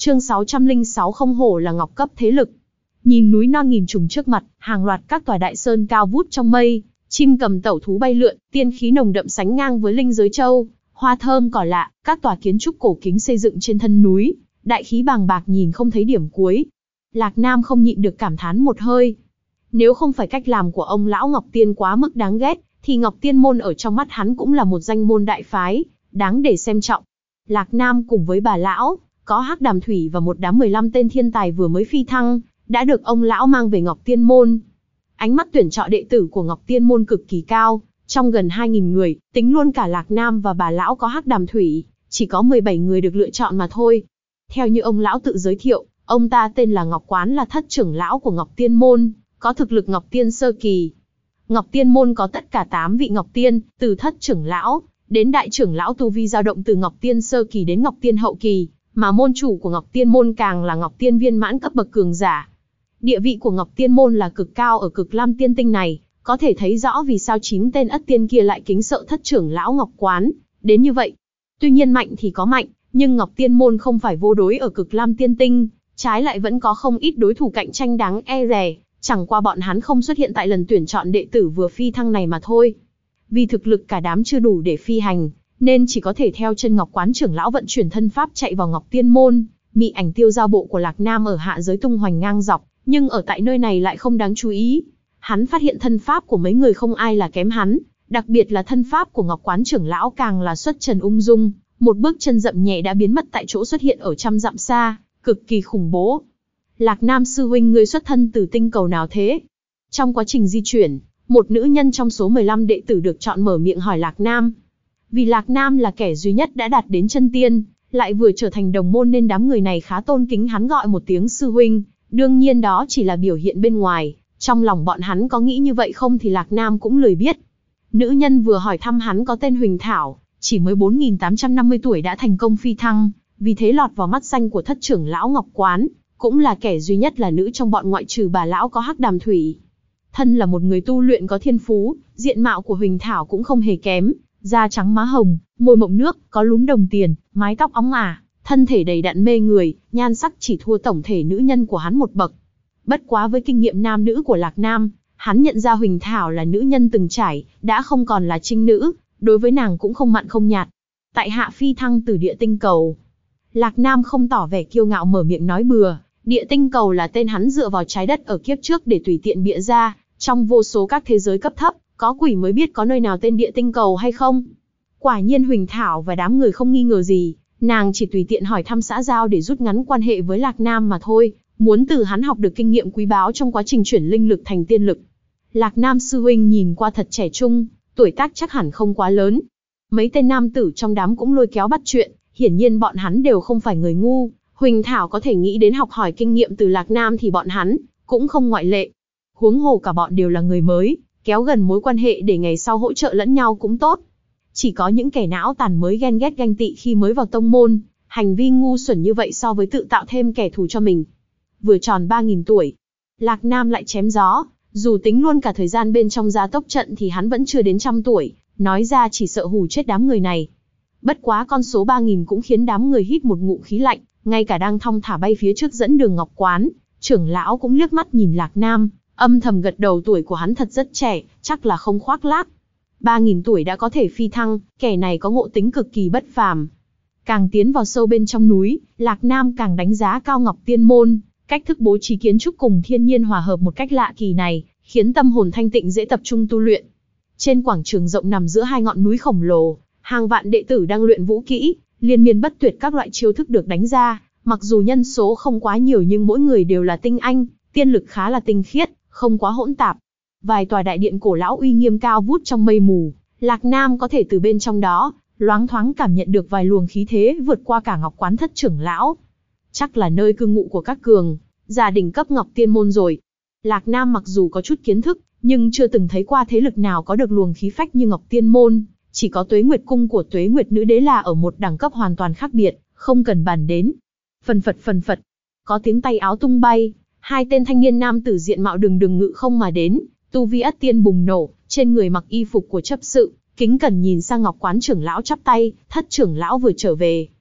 Chương 606 không hổ là ngọc cấp thế lực. Nhìn núi non nghìn trùng trước mặt, hàng loạt các tòa đại sơn cao vút trong mây, chim cầm tẩu thú bay lượn, tiên khí nồng đậm sánh ngang với linh giới châu, hoa thơm cỏ lạ, các tòa kiến trúc cổ kính xây dựng trên thân núi, đại khí bàng bạc nhìn không thấy điểm cuối. Lạc Nam không nhịn được cảm thán một hơi. Nếu không phải cách làm của ông lão Ngọc Tiên quá mức đáng ghét, thì Ngọc Tiên môn ở trong mắt hắn cũng là một danh môn đại phái, đáng để xem trọng. Lạc Nam cùng với bà lão, có Hắc Đàm Thủy và một đám 15 tên thiên tài vừa mới phi thăng, đã được ông lão mang về Ngọc Tiên môn. Ánh mắt tuyển chọn đệ tử của Ngọc Tiên môn cực kỳ cao, trong gần 2.000 người, tính luôn cả Lạc Nam và bà lão có Hắc Đàm Thủy, chỉ có 17 người được lựa chọn mà thôi. Theo như ông lão tự giới thiệu, ông ta tên là Ngọc Quán, là thất trưởng lão của Ngọc Tiên môn, có thực lực Ngọc Tiên sơ kỳ. Ngọc Tiên môn có tất cả 8 vị Ngọc Tiên, từ thất trưởng lão đến đại trưởng lão, tu vi dao động từ Ngọc Tiên sơ kỳ đến Ngọc Tiên hậu kỳ, mà môn chủ của Ngọc Tiên môn càng là Ngọc Tiên viên mãn cấp bậc cường giả. Địa vị của Ngọc Tiên môn là cực cao ở Cực Lam Tiên Tinh này, có thể thấy rõ vì sao 9 tên ất tiên kia lại kính sợ thất trưởng lão Ngọc Quán đến như vậy. Tuy nhiên mạnh thì có mạnh, nhưng Ngọc Tiên môn không phải vô đối ở Cực Lam Tiên Tinh, trái lại vẫn có không ít đối thủ cạnh tranh đáng e dè, chẳng qua bọn hắn không xuất hiện tại lần tuyển chọn đệ tử vừa phi thăng này mà thôi. Vì thực lực cả đám chưa đủ để phi hành, nên chỉ có thể theo chân Ngọc Quán trưởng lão vận chuyển thân pháp chạy vào Ngọc Tiên môn. Mị ảnh tiêu giao bộ của Lạc Nam ở hạ giới tung hoành ngang dọc, nhưng ở tại nơi này lại không đáng chú ý. Hắn phát hiện thân pháp của mấy người không ai là kém hắn, đặc biệt là thân pháp của Ngọc Quán trưởng lão càng là xuất trần ung dung, một bước chân dậm nhẹ đã biến mất tại chỗ, xuất hiện ở trăm dặm xa, cực kỳ khủng bố. Lạc Nam sư huynh, ngươi xuất thân từ tinh cầu nào thế? Trong quá trình di chuyển, một nữ nhân trong số 15 đệ tử được chọn mở miệng hỏi Lạc Nam. Vì Lạc Nam là kẻ duy nhất đã đạt đến chân tiên, lại vừa trở thành đồng môn nên đám người này khá tôn kính hắn, gọi một tiếng sư huynh. Đương nhiên đó chỉ là biểu hiện bên ngoài, trong lòng bọn hắn có nghĩ như vậy không thì Lạc Nam cũng lười biết. Nữ nhân vừa hỏi thăm hắn có tên Huỳnh Thảo, chỉ mới 4.850 tuổi đã thành công phi thăng, vì thế lọt vào mắt xanh của thất trưởng lão Ngọc Quán, cũng là kẻ duy nhất là nữ trong bọn ngoại trừ bà lão có Hắc Đàm Thủy. Thân là một người tu luyện có thiên phú, diện mạo của Huỳnh Thảo cũng không hề kém, da trắng má hồng, môi mộng nước, có lúm đồng tiền, mái tóc óng ả, thân thể đầy đặn mê người, nhan sắc chỉ thua tổng thể nữ nhân của hắn một bậc. Bất quá với kinh nghiệm nam nữ của Lạc Nam, hắn nhận ra Huỳnh Thảo là nữ nhân từng trải, đã không còn là trinh nữ, đối với nàng cũng không mặn không nhạt. Tại hạ phi thăng từ địa tinh cầu. Lạc Nam không tỏ vẻ kiêu ngạo mở miệng nói bừa, địa tinh cầu là tên hắn dựa vào trái đất ở kiếp trước để tùy tiện bịa ra, trong vô số các thế giới cấp thấp, có quỷ mới biết có nơi nào tên địa tinh cầu hay không. Quả nhiên Huỳnh Thảo và đám người không nghi ngờ gì, nàng chỉ tùy tiện hỏi thăm xã giao để rút ngắn quan hệ với Lạc Nam mà thôi, muốn từ hắn học được kinh nghiệm quý báu trong quá trình chuyển linh lực thành tiên lực. Lạc Nam sư huynh nhìn qua thật trẻ trung, tuổi tác chắc hẳn không quá lớn. Mấy tên nam tử trong đám cũng lôi kéo bắt chuyện, hiển nhiên bọn hắn đều không phải người ngu. Huỳnh Thảo có thể nghĩ đến học hỏi kinh nghiệm từ Lạc Nam thì bọn hắn cũng không ngoại lệ. Huống hồ cả bọn đều là người mới, kéo gần mối quan hệ để ngày sau hỗ trợ lẫn nhau cũng tốt. Chỉ có những kẻ não tàn mới ghen ghét ganh tị khi mới vào tông môn, hành vi ngu xuẩn như vậy so với tự tạo thêm kẻ thù cho mình. Vừa tròn 3.000 tuổi, Lạc Nam lại chém gió, dù tính luôn cả thời gian bên trong gia tốc trận thì hắn vẫn chưa đến 100 tuổi, nói ra chỉ sợ hù chết đám người này. Bất quá con số 3.000 cũng khiến đám người hít một ngụm khí lạnh, ngay cả đang thong thả bay phía trước dẫn đường Ngọc Quán, trưởng lão cũng liếc mắt nhìn Lạc Nam, âm thầm gật đầu, tuổi của hắn thật rất trẻ, chắc là không khoác lác. 3.000 tuổi đã có thể phi thăng, kẻ này có ngộ tính cực kỳ bất phàm. Càng tiến vào sâu bên trong núi, Lạc Nam càng đánh giá cao Ngọc Tiên môn, cách thức bố trí kiến trúc cùng thiên nhiên hòa hợp một cách lạ kỳ này, khiến tâm hồn thanh tịnh, dễ tập trung tu luyện. Trên quảng trường rộng nằm giữa hai ngọn núi khổng lồ, hàng vạn đệ tử đang luyện vũ kỹ, liên miên bất tuyệt các loại chiêu thức được đánh ra, mặc dù nhân số không quá nhiều nhưng mỗi người đều là tinh anh, tiên lực khá là tinh khiết, không quá hỗn tạp. Vài tòa đại điện cổ lão uy nghiêm cao vút trong mây mù, Lạc Nam có thể từ bên trong đó loáng thoáng cảm nhận được vài luồng khí thế vượt qua cả Ngọc Quán thất trưởng lão. Chắc là nơi cư ngụ của các cường giả đỉnh cấp Ngọc Tiên môn rồi. Lạc Nam mặc dù có chút kiến thức, nhưng chưa từng thấy qua thế lực nào có được luồng khí phách như Ngọc Tiên môn, chỉ có Tuế Nguyệt cung của Tuế Nguyệt nữ đế là ở một đẳng cấp hoàn toàn khác biệt, không cần bàn đến. Phần phật, có tiếng tay áo tung bay, hai tên thanh niên nam tử diện mạo đường đường ngự không mà đến, tu vi ất tiên bùng nổ, trên người mặc y phục của chấp sự, kính cẩn nhìn sang Ngọc Quán trưởng lão chắp tay, thất trưởng lão vừa trở về.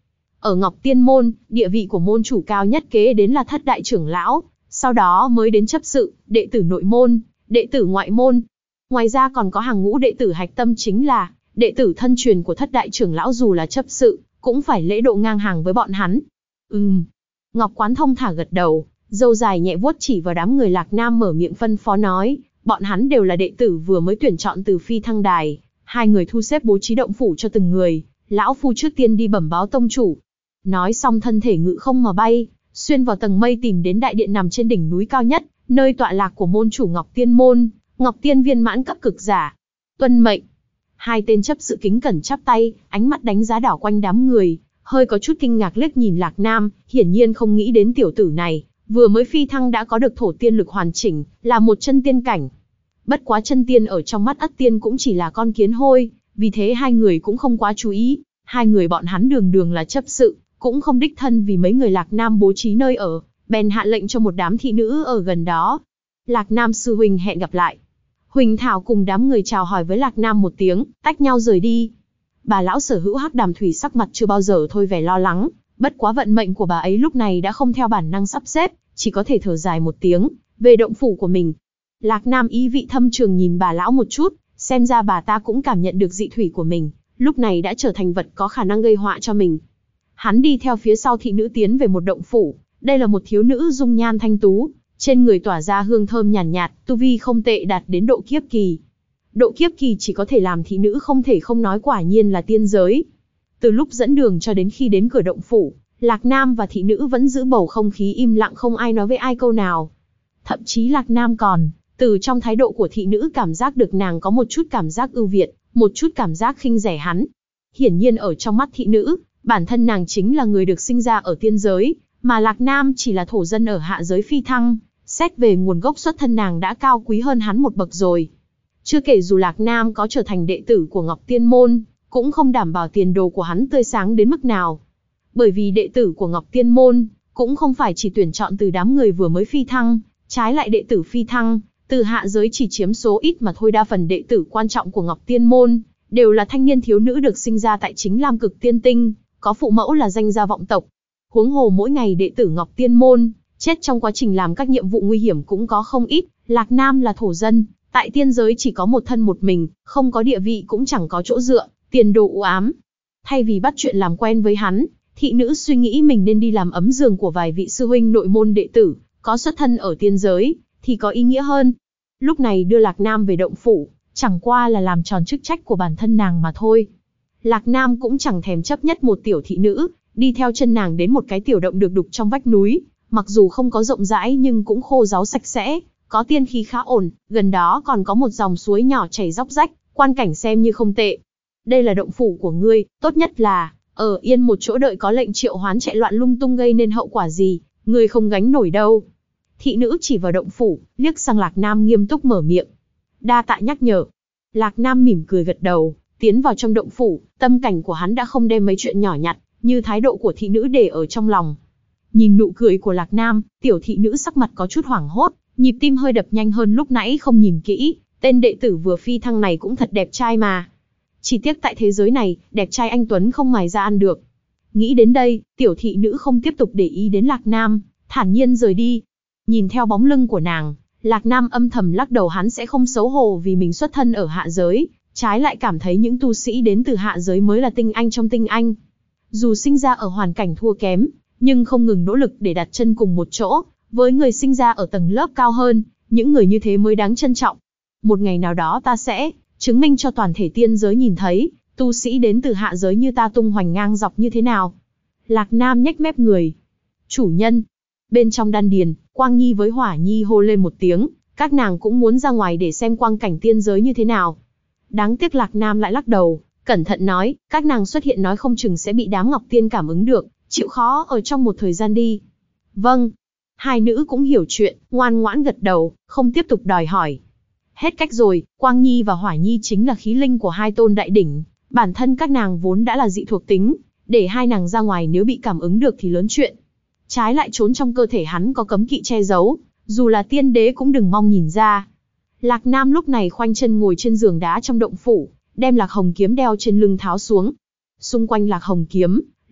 Ở Ngọc Tiên môn, địa vị của môn chủ cao nhất kế đến là thất đại trưởng lão, sau đó mới đến chấp sự, đệ tử nội môn, đệ tử ngoại môn. Ngoài ra còn có hàng ngũ đệ tử hạch tâm chính là đệ tử thân truyền của thất đại trưởng lão, dù là chấp sự, cũng phải lễ độ ngang hàng với bọn hắn. Ngọc Quán thông thả gật đầu, râu dài nhẹ vuốt chỉ vào đám người Lạc Nam mở miệng phân phó nói, bọn hắn đều là đệ tử vừa mới tuyển chọn từ phi thăng đài, hai người thu xếp bố trí động phủ cho từng người, lão phu trước tiên đi bẩm báo tông chủ. Nói xong thân thể ngự không mà bay, xuyên vào tầng mây tìm đến đại điện nằm trên đỉnh núi cao nhất, nơi tọa lạc của môn chủ Ngọc Tiên môn, Ngọc Tiên viên mãn cấp cực giả. Tuân mệnh. Hai tên chấp sự kính cẩn chắp tay, ánh mắt đánh giá đảo quanh đám người, hơi có chút kinh ngạc liếc nhìn Lạc Nam, hiển nhiên không nghĩ đến tiểu tử này, vừa mới phi thăng đã có được thổ tiên lực hoàn chỉnh, là một chân tiên cảnh. Bất quá chân tiên ở trong mắt Ất Tiên cũng chỉ là con kiến hôi, vì thế hai người cũng không quá chú ý, hai người bọn hắn đường đường là chấp sự, cũng không đích thân vì mấy người Lạc Nam bố trí nơi ở, bèn hạ lệnh cho một đám thị nữ ở gần đó. Lạc Nam sư huynh hẹn gặp lại. Huỳnh Thảo cùng đám người chào hỏi với Lạc Nam một tiếng, tách nhau rời đi. Bà lão sở hữu Hắc Đàm Thủy sắc mặt chưa bao giờ thôi vẻ lo lắng, bất quá vận mệnh của bà ấy lúc này đã không theo bản năng sắp xếp, chỉ có thể thở dài một tiếng, về động phủ của mình. Lạc Nam ý vị thâm trường nhìn bà lão một chút, xem ra bà ta cũng cảm nhận được dị thủy của mình, lúc này đã trở thành vật có khả năng gây họa cho mình. Hắn đi theo phía sau thị nữ tiến về một động phủ, đây là một thiếu nữ dung nhan thanh tú, trên người tỏa ra hương thơm nhàn nhạt, tu vi không tệ đạt đến độ kiếp kỳ. Độ kiếp kỳ chỉ có thể làm thị nữ không thể không nói quả nhiên là tiên giới. Từ lúc dẫn đường cho đến khi đến cửa động phủ, Lạc Nam và thị nữ vẫn giữ bầu không khí im lặng, không ai nói với ai câu nào. Thậm chí Lạc Nam còn từ trong thái độ của thị nữ cảm giác được nàng có một chút cảm giác ưu việt, một chút cảm giác khinh rẻ hắn. Hiển nhiên ở trong mắt thị nữ, bản thân nàng chính là người được sinh ra ở tiên giới, mà Lạc Nam chỉ là thổ dân ở hạ giới phi thăng, xét về nguồn gốc xuất thân nàng đã cao quý hơn hắn một bậc rồi. Chưa kể dù Lạc Nam có trở thành đệ tử của Ngọc Tiên môn, cũng không đảm bảo tiền đồ của hắn tươi sáng đến mức nào. Bởi vì đệ tử của Ngọc Tiên môn, cũng không phải chỉ tuyển chọn từ đám người vừa mới phi thăng, trái lại đệ tử phi thăng, từ hạ giới chỉ chiếm số ít mà thôi, đa phần đệ tử quan trọng của Ngọc Tiên môn, đều là thanh niên thiếu nữ được sinh ra tại chính Lam Cực Tiên Tinh, có phụ mẫu là danh gia vọng tộc. Huống hồ mỗi ngày đệ tử Ngọc Tiên môn, chết trong quá trình làm các nhiệm vụ nguy hiểm cũng có không ít. Lạc Nam là thổ dân, tại tiên giới chỉ có một thân một mình, không có địa vị cũng chẳng có chỗ dựa, tiền đồ u ám. Thay vì bắt chuyện làm quen với hắn, thị nữ suy nghĩ mình nên đi làm ấm giường của vài vị sư huynh nội môn đệ tử, có xuất thân ở tiên giới, thì có ý nghĩa hơn. Lúc này đưa Lạc Nam về động phủ, chẳng qua là làm tròn chức trách của bản thân nàng mà thôi. Lạc Nam cũng chẳng thèm chấp nhất một tiểu thị nữ, đi theo chân nàng đến một cái tiểu động được đục trong vách núi, mặc dù không có rộng rãi nhưng cũng khô ráo sạch sẽ, có tiên khí khá ổn, gần đó còn có một dòng suối nhỏ chảy róc rách, quan cảnh xem như không tệ. Đây là động phủ của ngươi, tốt nhất là ở yên một chỗ đợi có lệnh triệu hoán chạy loạn lung tung gây nên hậu quả gì, ngươi không gánh nổi đâu. Thị nữ chỉ vào động phủ, liếc sang Lạc Nam nghiêm túc mở miệng. Đa tạ nhắc nhở. Lạc Nam mỉm cười gật đầu, tiến vào trong động phủ, tâm cảnh của hắn đã không đem mấy chuyện nhỏ nhặt, như thái độ của thị nữ để ở trong lòng. Nhìn nụ cười của Lạc Nam, tiểu thị nữ sắc mặt có chút hoảng hốt, nhịp tim hơi đập nhanh hơn lúc nãy không nhìn kỹ, tên đệ tử vừa phi thăng này cũng thật đẹp trai mà. Chỉ tiếc tại thế giới này, đẹp trai anh Tuấn không mài ra ăn được. Nghĩ đến đây, tiểu thị nữ không tiếp tục để ý đến Lạc Nam, thản nhiên rời đi. Nhìn theo bóng lưng của nàng, Lạc Nam âm thầm lắc đầu, hắn sẽ không xấu hổ vì mình xuất thân ở hạ giới, trái lại cảm thấy những tu sĩ đến từ hạ giới mới là tinh anh trong tinh anh. Dù sinh ra ở hoàn cảnh thua kém, nhưng không ngừng nỗ lực để đặt chân cùng một chỗ, với người sinh ra ở tầng lớp cao hơn, những người như thế mới đáng trân trọng. Một ngày nào đó ta sẽ chứng minh cho toàn thể tiên giới nhìn thấy, tu sĩ đến từ hạ giới như ta tung hoành ngang dọc như thế nào. Lạc Nam nhếch mép người. Chủ nhân. Bên trong đan điền, Quang Nhi với Hỏa Nhi hô lên một tiếng, các nàng cũng muốn ra ngoài để xem quang cảnh tiên giới như thế nào. Đáng tiếc Lạc Nam lại lắc đầu, cẩn thận nói, các nàng xuất hiện nói không chừng sẽ bị đám Ngọc Tiên cảm ứng được, chịu khó ở trong một thời gian đi. Vâng. Hai nữ cũng hiểu chuyện, ngoan ngoãn gật đầu, không tiếp tục đòi hỏi. Hết cách rồi, Quang Nhi và Hỏa Nhi chính là khí linh của hai tôn đại đỉnh, bản thân các nàng vốn đã là dị thuộc tính, để hai nàng ra ngoài nếu bị cảm ứng được thì lớn chuyện. Trái lại trốn trong cơ thể hắn có cấm kỵ che giấu, dù là tiên đế cũng đừng mong nhìn ra. Lạc Nam lúc này khoanh chân ngồi trên giường đá trong động phủ, đem Lạc Hồng kiếm đeo trên lưng tháo xuống. Xung quanh Lạc Hồng kiếm,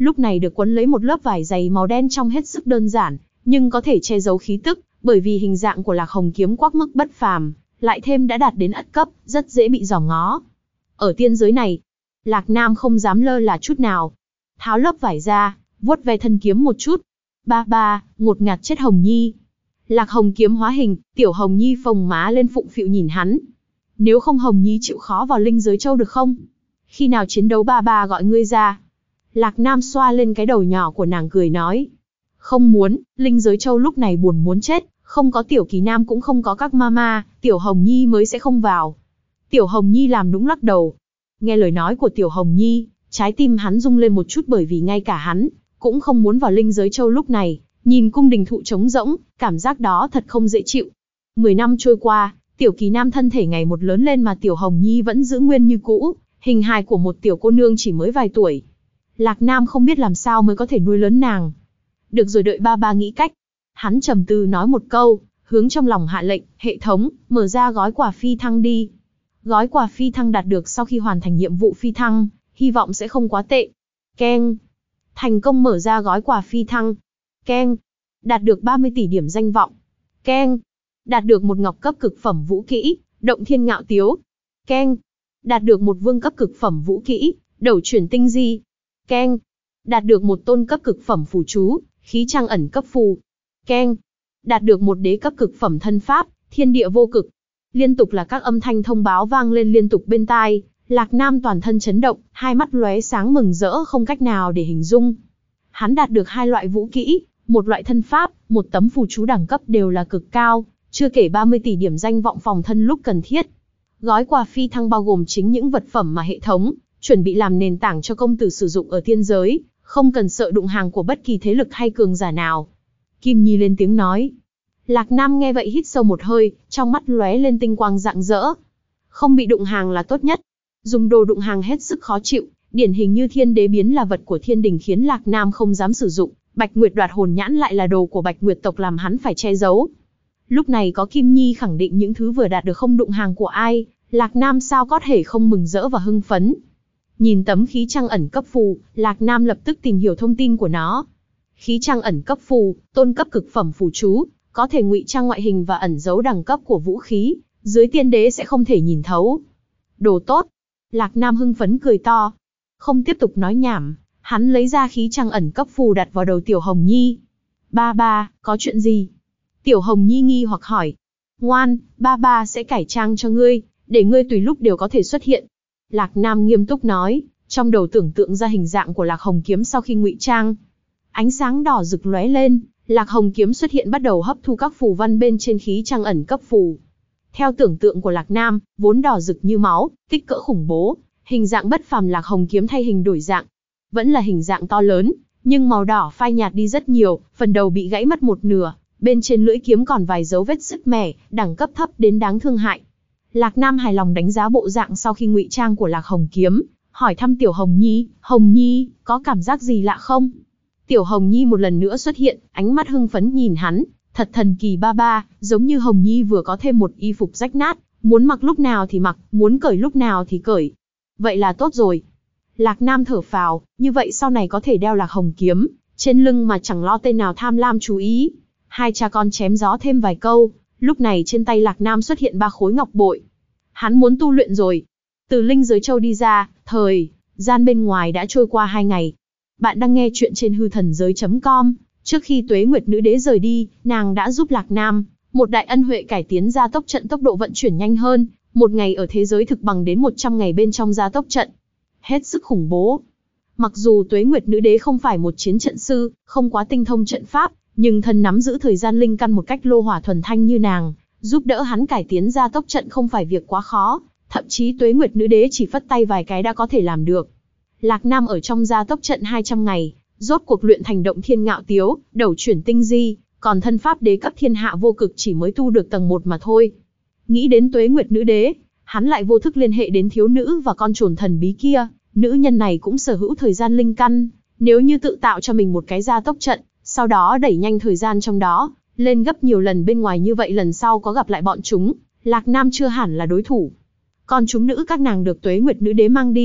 lúc này được quấn lấy một lớp vải dày màu đen trông hết sức đơn giản, nhưng có thể che giấu khí tức, bởi vì hình dạng của Lạc Hồng kiếm quắc mức bất phàm, lại thêm đã đạt đến ất cấp, rất dễ bị dòm ngó. Ở tiên giới này, Lạc Nam không dám lơ là chút nào. Tháo lớp vải ra, vuốt ve thân kiếm một chút. Ba ba, ngột ngạt chết Hồng Nhi. Lạc Hồng kiếm hóa hình, tiểu Hồng Nhi phồng má lên phụng phịu nhìn hắn. Nếu không Hồng Nhi chịu khó vào linh giới châu được không? Khi nào chiến đấu ba ba gọi ngươi ra. Lạc Nam xoa lên cái đầu nhỏ của nàng cười nói. Không muốn, linh giới châu lúc này buồn muốn chết, không có tiểu Kỳ Nam cũng không có các mama, tiểu Hồng Nhi mới sẽ không vào. Tiểu Hồng Nhi làm nũng lắc đầu. Nghe lời nói của tiểu Hồng Nhi, trái tim hắn rung lên một chút bởi vì ngay cả hắn cũng không muốn vào linh giới châu lúc này, nhìn cung đình thụ trống rỗng, cảm giác đó thật không dễ chịu. 10 năm trôi qua, tiểu Kỳ Nam thân thể ngày một lớn lên mà tiểu Hồng Nhi vẫn giữ nguyên như cũ, hình hài của một tiểu cô nương chỉ mới vài tuổi. Lạc Nam không biết làm sao mới có thể nuôi lớn nàng. Được rồi, đợi ba ba nghĩ cách. Hắn trầm tư nói một câu, hướng trong lòng hạ lệnh, hệ thống, mở ra gói quà phi thăng đi. Gói quà phi thăng đạt được sau khi hoàn thành nhiệm vụ phi thăng, hy vọng sẽ không quá tệ. Keng. Thành công mở ra gói quà phi thăng. Keng. Đạt được 30 tỷ điểm danh vọng. Keng. Đạt được một ngọc cấp cực phẩm vũ kỹ, động thiên ngạo tiếu. Keng. Đạt được một vương cấp cực phẩm vũ kỹ, đầu chuyển tinh di. Keng. Đạt được một tôn cấp cực phẩm phù chú, khí trăng ẩn cấp phù. Keng. Đạt được một đế cấp cực phẩm thân pháp, thiên địa vô cực. Liên tục là các âm thanh thông báo vang lên liên tục bên tai, Lạc Nam toàn thân chấn động, hai mắt lóe sáng mừng rỡ không cách nào để hình dung. Hắn đạt được 2 loại vũ kỹ, một loại thân pháp, một tấm phù chú đẳng cấp đều là cực cao, chưa kể 30 tỷ điểm danh vọng phòng thân lúc cần thiết. Gói quà phi thăng bao gồm chính những vật phẩm mà hệ thống chuẩn bị làm nền tảng cho công tử sử dụng ở tiên giới, không cần sợ đụng hàng của bất kỳ thế lực hay cường giả nào. Kim Nhi lên tiếng nói. Lạc Nam nghe vậy hít sâu một hơi, trong mắt lóe lên tinh quang rạng rỡ. Không bị đụng hàng là tốt nhất. Dùng đồ đụng hàng hết sức khó chịu, điển hình như thiên đế biến là vật của thiên đình khiến Lạc Nam không dám sử dụng, Bạch Nguyệt đoạt hồn nhãn lại là đồ của Bạch Nguyệt tộc làm hắn phải che giấu. Lúc này có Kim Nhi khẳng định những thứ vừa đạt được không đụng hàng của ai, Lạc Nam sao có thể không mừng rỡ và hưng phấn. Nhìn tấm khí trăng ẩn cấp phù, Lạc Nam lập tức tìm hiểu thông tin của nó. Khí trăng ẩn cấp phù, tôn cấp cực phẩm phù chú, có thể ngụy trang ngoại hình và ẩn giấu đẳng cấp của vũ khí, dưới tiên đế sẽ không thể nhìn thấu. Đồ tốt. Lạc Nam hưng phấn cười to. Không tiếp tục nói nhảm, hắn lấy ra khí trăng ẩn cấp phù đặt vào đầu tiểu Hồng Nhi. Ba ba, có chuyện gì? Tiểu Hồng Nhi nghi hoặc hỏi. Ngoan, ba ba sẽ cải trang cho ngươi, để ngươi tùy lúc đều có thể xuất hiện. Lạc Nam nghiêm túc nói, trong đầu tưởng tượng ra hình dạng của Lạc Hồng kiếm sau khi ngụy trang. Ánh sáng đỏ rực lóe lên, Lạc Hồng kiếm xuất hiện bắt đầu hấp thu các phù văn bên trên khí trăng ẩn cấp phù. Theo tưởng tượng của Lạc Nam, vốn đỏ rực như máu, kích cỡ khủng bố, hình dạng bất phàm Lạc Hồng kiếm thay hình đổi dạng. Vẫn là hình dạng to lớn, nhưng màu đỏ phai nhạt đi rất nhiều, phần đầu bị gãy mất một nửa, bên trên lưỡi kiếm còn vài dấu vết sứt mẻ, đẳng cấp thấp đến đáng thương hại. Lạc Nam hài lòng đánh giá bộ dạng sau khi ngụy trang của Lạc Hồng kiếm, hỏi thăm tiểu Hồng Nhi, có cảm giác gì lạ không? Tiểu Hồng Nhi một lần nữa xuất hiện, ánh mắt hưng phấn nhìn hắn, thật thần kỳ ba ba, giống như Hồng Nhi vừa có thêm một y phục rách nát, muốn mặc lúc nào thì mặc, muốn cởi lúc nào thì cởi. Vậy là tốt rồi. Lạc Nam thở phào, như vậy sau này có thể đeo Lạc Hồng kiếm trên lưng mà chẳng lo tên nào tham lam chú ý. Hai cha con chém gió thêm vài câu, lúc này trên tay Lạc Nam xuất hiện 3 khối ngọc bội. Hắn muốn tu luyện rồi. Từ linh giới châu đi ra, thời gian bên ngoài đã trôi qua 2 ngày. Bạn đang nghe chuyện trên hư thần giới.com. Trước khi Tuế Nguyệt Nữ Đế rời đi, nàng đã giúp Lạc Nam một đại ân huệ cải tiến gia tốc trận, tốc độ vận chuyển nhanh hơn, 1 ngày ở thế giới thực bằng đến 100 ngày bên trong gia tốc trận. Hết sức khủng bố. Mặc dù Tuế Nguyệt Nữ Đế không phải một chiến trận sư, không quá tinh thông trận pháp, nhưng thân nắm giữ thời gian linh căn một cách lô hỏa thuần thanh như nàng, giúp đỡ hắn cải tiến gia tốc trận không phải việc quá khó, thậm chí Tuế Nguyệt Nữ Đế chỉ phất tay vài cái đã có thể làm được. Lạc Nam ở trong gia tốc trận 200 ngày, rốt cuộc luyện thành động thiên ngạo tiếu, đầu chuyển tinh di, còn thân pháp đế cấp thiên hạ vô cực chỉ mới tu được tầng 1 mà thôi. Nghĩ đến Tuế Nguyệt Nữ Đế, hắn lại vô thức liên hệ đến thiếu nữ và con trồn thần bí kia, nữ nhân này cũng sở hữu thời gian linh căn, nếu như tự tạo cho mình một cái gia tốc trận, sau đó đẩy nhanh thời gian trong đó, lên gấp nhiều lần bên ngoài như vậy lần sau có gặp lại bọn chúng, Lạc Nam chưa hẳn là đối thủ. Còn chúng nữ các nàng được Tuế Nguyệt Nữ Đế mang đi,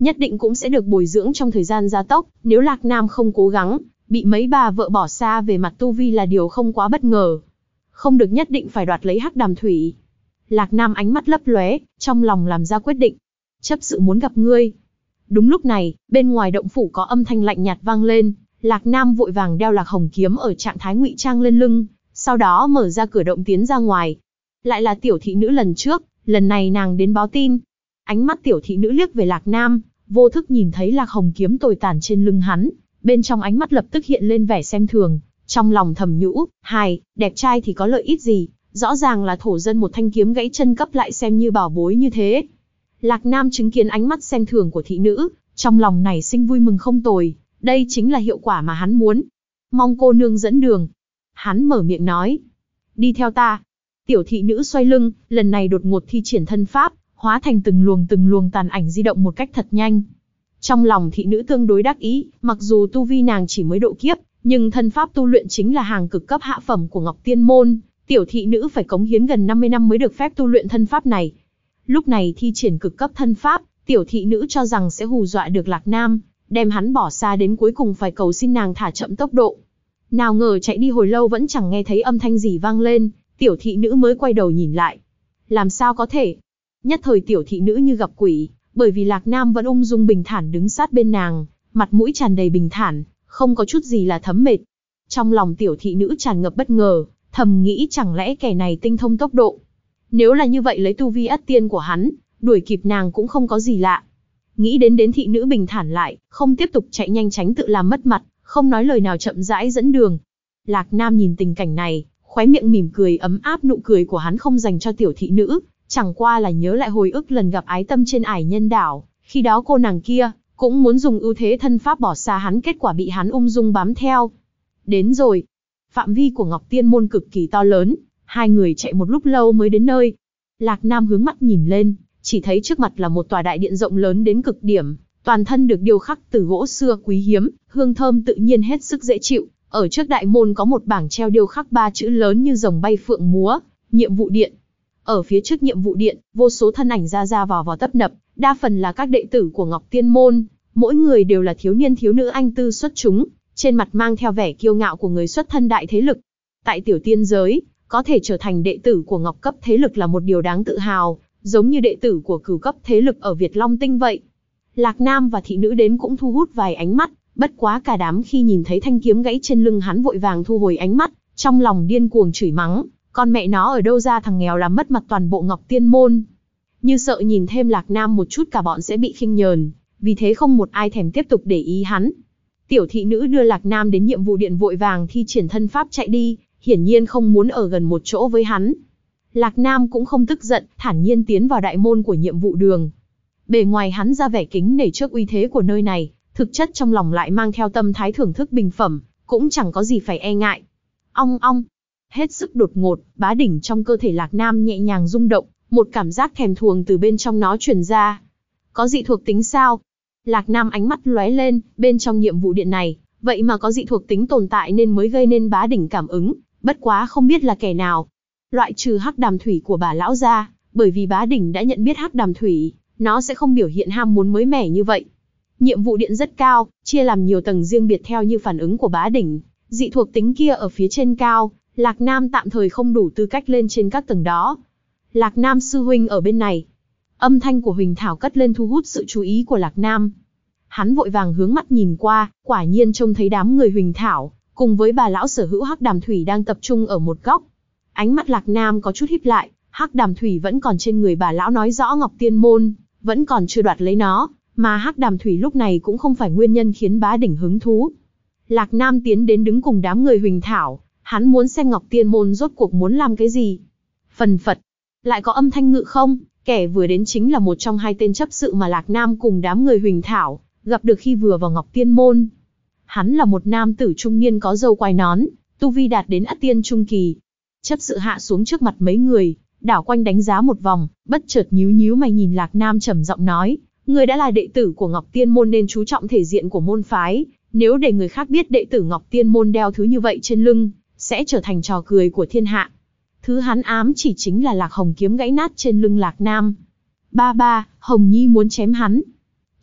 nhất định cũng sẽ được bồi dưỡng trong thời gian gia tốc, nếu Lạc Nam không cố gắng, bị mấy bà vợ bỏ xa về mặt tu vi là điều không quá bất ngờ. Không được nhất định phải đoạt lấy Hắc Đàm Thủy. Lạc Nam ánh mắt lấp lóe, trong lòng làm ra quyết định. Chấp sự muốn gặp ngươi. Đúng lúc này, bên ngoài động phủ có âm thanh lạnh nhạt vang lên, Lạc Nam vội vàng đeo Lạc Hồng kiếm ở trạng thái ngụy trang lên lưng, sau đó mở ra cửa động tiến ra ngoài. Lại là tiểu thị nữ lần trước, lần này nàng đến báo tin. Ánh mắt tiểu thị nữ liếc về Lạc Nam, vô thức nhìn thấy Lạc Hồng kiếm tồi tàn trên lưng hắn, bên trong ánh mắt lập tức hiện lên vẻ xem thường, trong lòng thầm nhũ, hài, đẹp trai thì có lợi ích gì, rõ ràng là thổ dân một thanh kiếm gãy chân cấp lại xem như bảo bối như thế. Lạc Nam chứng kiến ánh mắt xem thường của thị nữ, trong lòng nảy sinh vui mừng không tồi, đây chính là hiệu quả mà hắn muốn. Mong cô nương dẫn đường. Hắn mở miệng nói. Đi theo ta. Tiểu thị nữ xoay lưng, lần này đột ngột thi triển thân pháp, hóa thành từng luồng tàn ảnh di động một cách thật nhanh. Trong lòng thị nữ tương đối đắc ý, mặc dù tu vi nàng chỉ mới độ kiếp, nhưng thân pháp tu luyện chính là hàng cực cấp hạ phẩm của Ngọc Tiên Môn, tiểu thị nữ phải cống hiến gần 50 năm mới được phép tu luyện thân pháp này. Lúc này thi triển cực cấp thân pháp, tiểu thị nữ cho rằng sẽ hù dọa được Lạc Nam, đem hắn bỏ xa đến cuối cùng phải cầu xin nàng thả chậm tốc độ. Nào ngờ chạy đi hồi lâu vẫn chẳng nghe thấy âm thanh gì vang lên, tiểu thị nữ mới quay đầu nhìn lại. Làm sao có thể? Nhất thời tiểu thị nữ như gặp quỷ, bởi vì Lạc Nam vẫn ung dung bình thản đứng sát bên nàng, mặt mũi tràn đầy bình thản, không có chút gì là thấm mệt. Trong lòng tiểu thị nữ tràn ngập bất ngờ, thầm nghĩ chẳng lẽ kẻ này tinh thông tốc độ. Nếu là như vậy lấy tu vi ất tiên của hắn, đuổi kịp nàng cũng không có gì lạ. Nghĩ đến thị nữ bình thản lại, không tiếp tục chạy nhanh tránh tự làm mất mặt, không nói lời nào chậm rãi dẫn đường. Lạc Nam nhìn tình cảnh này, khóe miệng mỉm cười ấm áp, nụ cười của hắn không dành cho tiểu thị nữ, chẳng qua là nhớ lại hồi ức lần gặp Ái Tâm trên Ải Nhân Đảo, khi đó cô nàng kia cũng muốn dùng ưu thế thân pháp bỏ xa hắn, kết quả bị hắn ung dung bám theo. Đến rồi. Phạm vi của Ngọc Tiên Môn cực kỳ to lớn, hai người chạy một lúc lâu mới đến nơi. Lạc Nam hướng mắt nhìn lên, chỉ thấy trước mặt là một tòa đại điện rộng lớn đến cực điểm, toàn thân được điêu khắc từ gỗ xưa quý hiếm, hương thơm tự nhiên hết sức dễ chịu. Ở trước đại môn có một bảng treo điêu khắc 3 chữ lớn như rồng bay phượng múa, nhiệm vụ điện. Ở phía trước nhiệm vụ điện, vô số thân ảnh ra vào tấp nập, đa phần là các đệ tử của Ngọc Tiên Môn, mỗi người đều là thiếu niên thiếu nữ anh tư xuất chúng, trên mặt mang theo vẻ kiêu ngạo của người xuất thân đại thế lực. Tại tiểu tiên giới, có thể trở thành đệ tử của Ngọc cấp thế lực là một điều đáng tự hào, giống như đệ tử của Cửu cấp thế lực ở Việt Long Tinh vậy. Lạc Nam và thị nữ đến cũng thu hút vài ánh mắt, bất quá cả đám khi nhìn thấy thanh kiếm gãy trên lưng hắn vội vàng thu hồi ánh mắt, trong lòng điên cuồng chửi mắng, con mẹ nó ở đâu ra thằng nghèo làm mất mặt toàn bộ Ngọc Tiên Môn. Như sợ nhìn thêm Lạc Nam một chút cả bọn sẽ bị khinh nhờn, vì thế không một ai thèm tiếp tục để ý hắn. Tiểu thị nữ đưa Lạc Nam đến nhiệm vụ điện vội vàng thi triển thân pháp chạy đi, hiển nhiên không muốn ở gần một chỗ với hắn. Lạc Nam cũng không tức giận, thản nhiên tiến vào đại môn của nhiệm vụ đường. Bề ngoài hắn ra vẻ kính nể trước uy thế của nơi này, thực chất trong lòng lại mang theo tâm thái thưởng thức bình phẩm, cũng chẳng có gì phải e ngại. Ong ong, hết sức đột ngột, bá đỉnh trong cơ thể Lạc Nam nhẹ nhàng rung động, một cảm giác thèm thuồng từ bên trong nó truyền ra. Có dị thuộc tính sao? Lạc Nam ánh mắt lóe lên, bên trong nhiệm vụ điện này, vậy mà có dị thuộc tính tồn tại nên mới gây nên bá đỉnh cảm ứng, bất quá không biết là kẻ nào. Loại trừ Hắc Đàm Thủy của bà lão ra, bởi vì bá đỉnh đã nhận biết Hắc Đàm Thủy, nó sẽ không biểu hiện ham muốn mới mẻ như vậy. Nhiệm vụ điện rất cao, chia làm nhiều tầng riêng biệt theo như phản ứng của bá đỉnh, dị thuộc tính kia ở phía trên cao, Lạc Nam tạm thời không đủ tư cách lên trên các tầng đó. Lạc Nam sư huynh ở bên này. Âm thanh của Huỳnh Thảo cất lên thu hút sự chú ý của Lạc Nam. Hắn vội vàng hướng mắt nhìn qua, quả nhiên trông thấy đám người Huỳnh Thảo, cùng với bà lão sở hữu Hắc Đàm Thủy đang tập trung ở một góc. Ánh mắt Lạc Nam có chút híp lại, Hắc Đàm Thủy vẫn còn trên người bà lão nói rõ Ngọc Tiên Môn, vẫn còn chưa đoạt lấy nó, mà Hắc Đàm Thủy lúc này cũng không phải nguyên nhân khiến bá đỉnh hứng thú. Lạc Nam tiến đến đứng cùng đám người Huỳnh Thảo, hắn muốn xem Ngọc Tiên Môn rốt cuộc muốn làm cái gì. Phần phật, lại có âm thanh ngự không, kẻ vừa đến chính là một trong hai tên chấp sự mà Lạc Nam cùng đám người Huỳnh Thảo gặp được khi vừa vào Ngọc Tiên Môn. Hắn là một nam tử trung niên có râu quai nón, tu vi đạt đến ất tiên trung kỳ. Chấp sự hạ xuống trước mặt mấy người, đảo quanh đánh giá một vòng, bất chợt nhíu mày nhìn Lạc Nam trầm giọng nói, người đã là đệ tử của Ngọc Tiên Môn nên chú trọng thể diện của môn phái, nếu để người khác biết đệ tử Ngọc Tiên Môn đeo thứ như vậy trên lưng, sẽ trở thành trò cười của thiên hạ. Thứ hắn ám chỉ chính là Lạc Hồng kiếm gãy nát trên lưng Lạc Nam. Ba, Hồng Nhi muốn chém hắn.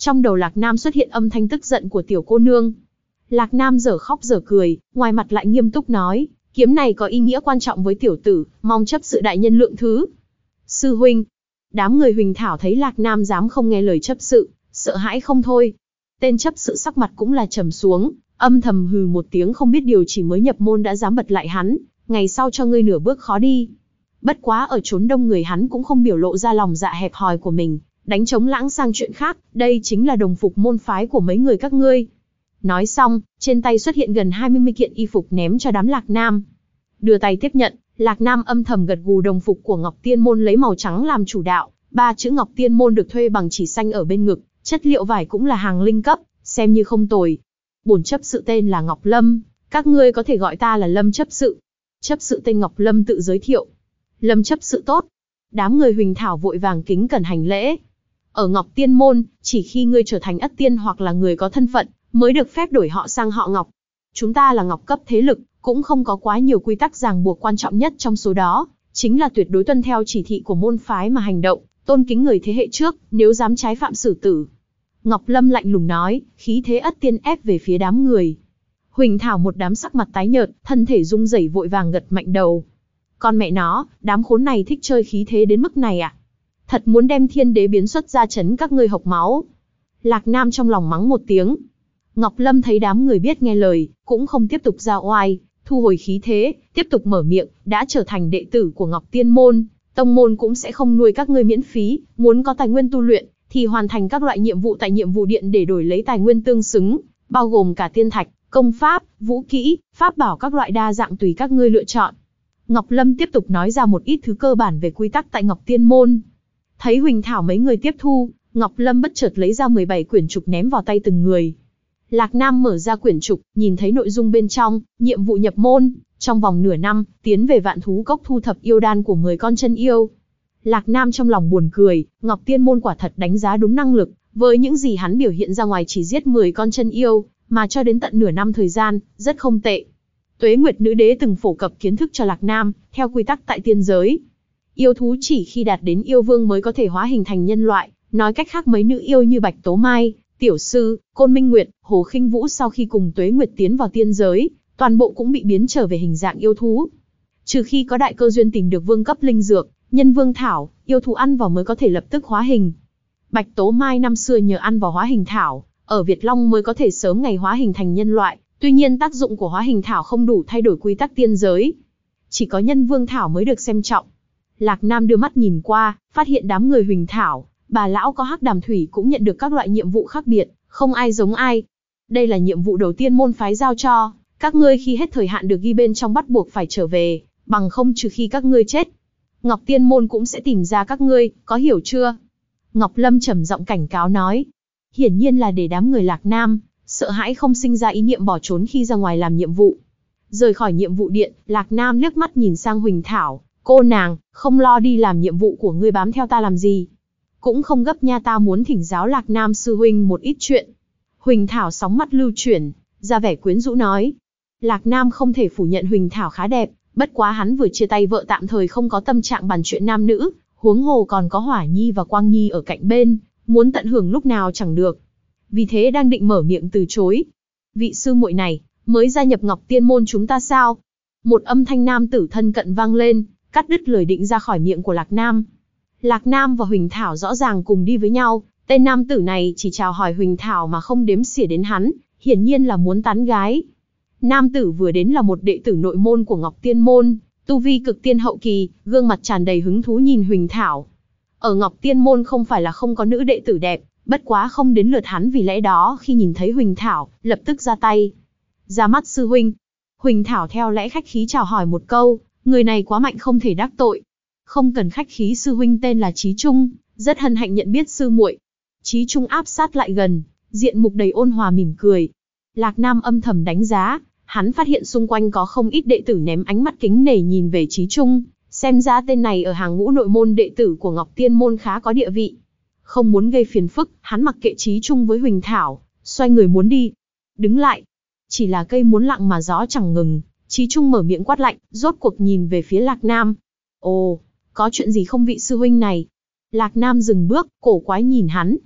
Trong đầu Lạc Nam xuất hiện âm thanh tức giận của tiểu cô nương. Lạc Nam dở khóc dở cười, ngoài mặt lại nghiêm túc nói, kiếm này có ý nghĩa quan trọng với tiểu tử, mong chấp sự đại nhân lượng thứ. Sư huynh. Đám người Huỳnh Thảo thấy Lạc Nam dám không nghe lời chấp sự, sợ hãi không thôi. Tên chấp sự sắc mặt cũng là trầm xuống, âm thầm hừ một tiếng, không biết điều chỉ mới nhập môn đã dám bật lại hắn, ngày sau cho ngươi nửa bước khó đi. Bất quá ở chốn đông người hắn cũng không biểu lộ ra lòng dạ hẹp hòi của mình, đánh trống lãng sang chuyện khác, đây chính là đồng phục môn phái của mấy người các ngươi. Nói xong, trên tay xuất hiện gần 20 kiện y phục ném cho đám Lạc Nam. Đưa tay tiếp nhận, Lạc Nam âm thầm gật gù, đồng phục của Ngọc Tiên Môn lấy màu trắng làm chủ đạo, 3 chữ Ngọc Tiên Môn được thuê bằng chỉ xanh ở bên ngực, chất liệu vải cũng là hàng linh cấp, xem như không tồi. Bổn chấp sự tên là Ngọc Lâm, các ngươi có thể gọi ta là Lâm chấp sự. Chấp sự tên Ngọc Lâm tự giới thiệu. Lâm chấp sự tốt. Đám người Huỳnh Thảo vội vàng kính cẩn hành lễ. Ở Ngọc Tiên Môn, chỉ khi ngươi trở thành ất tiên hoặc là người có thân phận, mới được phép đổi họ sang họ Ngọc. Chúng ta là Ngọc cấp thế lực, cũng không có quá nhiều quy tắc ràng buộc, quan trọng nhất trong số đó, chính là tuyệt đối tuân theo chỉ thị của môn phái mà hành động, tôn kính người thế hệ trước, nếu dám trái phạm xử tử. Ngọc Lâm lạnh lùng nói, khí thế ất tiên ép về phía đám người. Huỳnh Thảo một đám sắc mặt tái nhợt, thân thể rung rẩy vội vàng gật mạnh đầu. Con mẹ nó, đám khốn này thích chơi khí thế đến mức này à? Thật muốn đem thiên đế biến xuất ra chấn các ngươi hộc máu. Lạc Nam trong lòng mắng một tiếng. Ngọc Lâm thấy đám người biết nghe lời, cũng không tiếp tục ra oai, thu hồi khí thế, tiếp tục mở miệng, đã trở thành đệ tử của Ngọc Tiên Môn, tông môn cũng sẽ không nuôi các ngươi miễn phí, muốn có tài nguyên tu luyện, thì hoàn thành các loại nhiệm vụ tại nhiệm vụ điện để đổi lấy tài nguyên tương xứng, bao gồm cả tiên thạch, công pháp, vũ kỹ, pháp bảo các loại đa dạng tùy các ngươi lựa chọn. Ngọc Lâm tiếp tục nói ra một ít thứ cơ bản về quy tắc tại Ngọc Tiên Môn. Thấy Huỳnh Thảo mấy người tiếp thu, Ngọc Lâm bất chợt lấy ra 17 quyển trục ném vào tay từng người. Lạc Nam mở ra quyển trục, nhìn thấy nội dung bên trong, nhiệm vụ nhập môn, trong vòng nửa năm, tiến về Vạn Thú Cốc thu thập yêu đan của 10 con chân yêu. Lạc Nam trong lòng buồn cười, Ngọc Tiên Môn quả thật đánh giá đúng năng lực, với những gì hắn biểu hiện ra ngoài chỉ giết 10 con chân yêu, mà cho đến tận nửa năm thời gian, rất không tệ. Tuế Nguyệt Nữ Đế từng phổ cập kiến thức cho Lạc Nam, theo quy tắc tại tiên giới. Yêu thú chỉ khi đạt đến yêu vương mới có thể hóa hình thành nhân loại, nói cách khác mấy nữ yêu như Bạch Tố Mai, Tiểu Sư, Côn Minh Nguyệt, Hồ Khinh Vũ sau khi cùng Tuế Nguyệt tiến vào tiên giới, toàn bộ cũng bị biến trở về hình dạng yêu thú. Trừ khi có đại cơ duyên tìm được vương cấp linh dược, nhân vương thảo, yêu thú ăn vào mới có thể lập tức hóa hình. Bạch Tố Mai năm xưa nhờ ăn vào hóa hình thảo, ở Việt Long mới có thể sớm ngày hóa hình thành nhân loại, tuy nhiên tác dụng của hóa hình thảo không đủ thay đổi quy tắc tiên giới. Chỉ có nhân vương thảo mới được xem trọng. Lạc Nam đưa mắt nhìn qua, phát hiện đám người Huỳnh Thảo, bà lão có Hắc Đàm Thủy cũng nhận được các loại nhiệm vụ khác biệt, không ai giống ai. Đây là nhiệm vụ đầu tiên môn phái giao cho, các ngươi khi hết thời hạn được ghi bên trong bắt buộc phải trở về, bằng không trừ khi các ngươi chết, Ngọc Tiên Môn cũng sẽ tìm ra các ngươi, có hiểu chưa? Ngọc Lâm trầm giọng cảnh cáo nói. Hiển nhiên là để đám người Lạc Nam sợ hãi không sinh ra ý niệm bỏ trốn khi ra ngoài làm nhiệm vụ. Rời khỏi nhiệm vụ điện, Lạc Nam liếc mắt nhìn sang Huỳnh Thảo, cô nàng, không lo đi làm nhiệm vụ của ngươi bám theo ta làm gì? Cũng không gấp nha, ta muốn thỉnh giáo Lạc Nam sư huynh một ít chuyện. Huỳnh Thảo sóng mắt lưu chuyển, ra vẻ quyến rũ nói. Lạc Nam không thể phủ nhận Huỳnh Thảo khá đẹp, bất quá hắn vừa chia tay vợ tạm thời không có tâm trạng bàn chuyện nam nữ, huống hồ còn có Hỏa Nhi và Quang Nhi ở cạnh bên, muốn tận hưởng lúc nào chẳng được. Vì thế đang định mở miệng từ chối. Vị sư muội này, mới gia nhập Ngọc Tiên Môn chúng ta sao? Một âm thanh nam tử thân cận vang lên, cắt đứt lời định ra khỏi miệng của Lạc Nam. Lạc Nam và Huỳnh Thảo rõ ràng cùng đi với nhau, tên nam tử này chỉ chào hỏi Huỳnh Thảo mà không đếm xỉa đến hắn, hiển nhiên là muốn tán gái. Nam tử vừa đến là một đệ tử nội môn của Ngọc Tiên Môn, tu vi cực tiên hậu kỳ, gương mặt tràn đầy hứng thú nhìn Huỳnh Thảo. Ở Ngọc Tiên Môn không phải là không có nữ đệ tử đẹp, bất quá không đến lượt hắn, vì lẽ đó khi nhìn thấy Huỳnh Thảo, lập tức ra tay. Ra mắt sư huynh. Huỳnh Thảo theo lẽ khách khí chào hỏi một câu, người này quá mạnh không thể đắc tội. Không cần khách khí, sư huynh tên là Chí Trung, rất hân hạnh nhận biết sư muội. Chí Trung áp sát lại gần, diện mục đầy ôn hòa mỉm cười. Lạc Nam âm thầm đánh giá, hắn phát hiện xung quanh có không ít đệ tử ném ánh mắt kính nể nhìn về Chí Trung, xem ra tên này ở hàng ngũ nội môn đệ tử của Ngọc Tiên Môn khá có địa vị. Không muốn gây phiền phức, hắn mặc kệ Chí Trung với Huỳnh Thảo, xoay người muốn đi. Đứng lại. Chỉ là cây muốn lặng mà gió chẳng ngừng, Chí Trung mở miệng quát lạnh, rốt cuộc nhìn về phía Lạc Nam. Ồ, có chuyện gì không vị sư huynh này? Lạc Nam dừng bước, cổ quái nhìn hắn.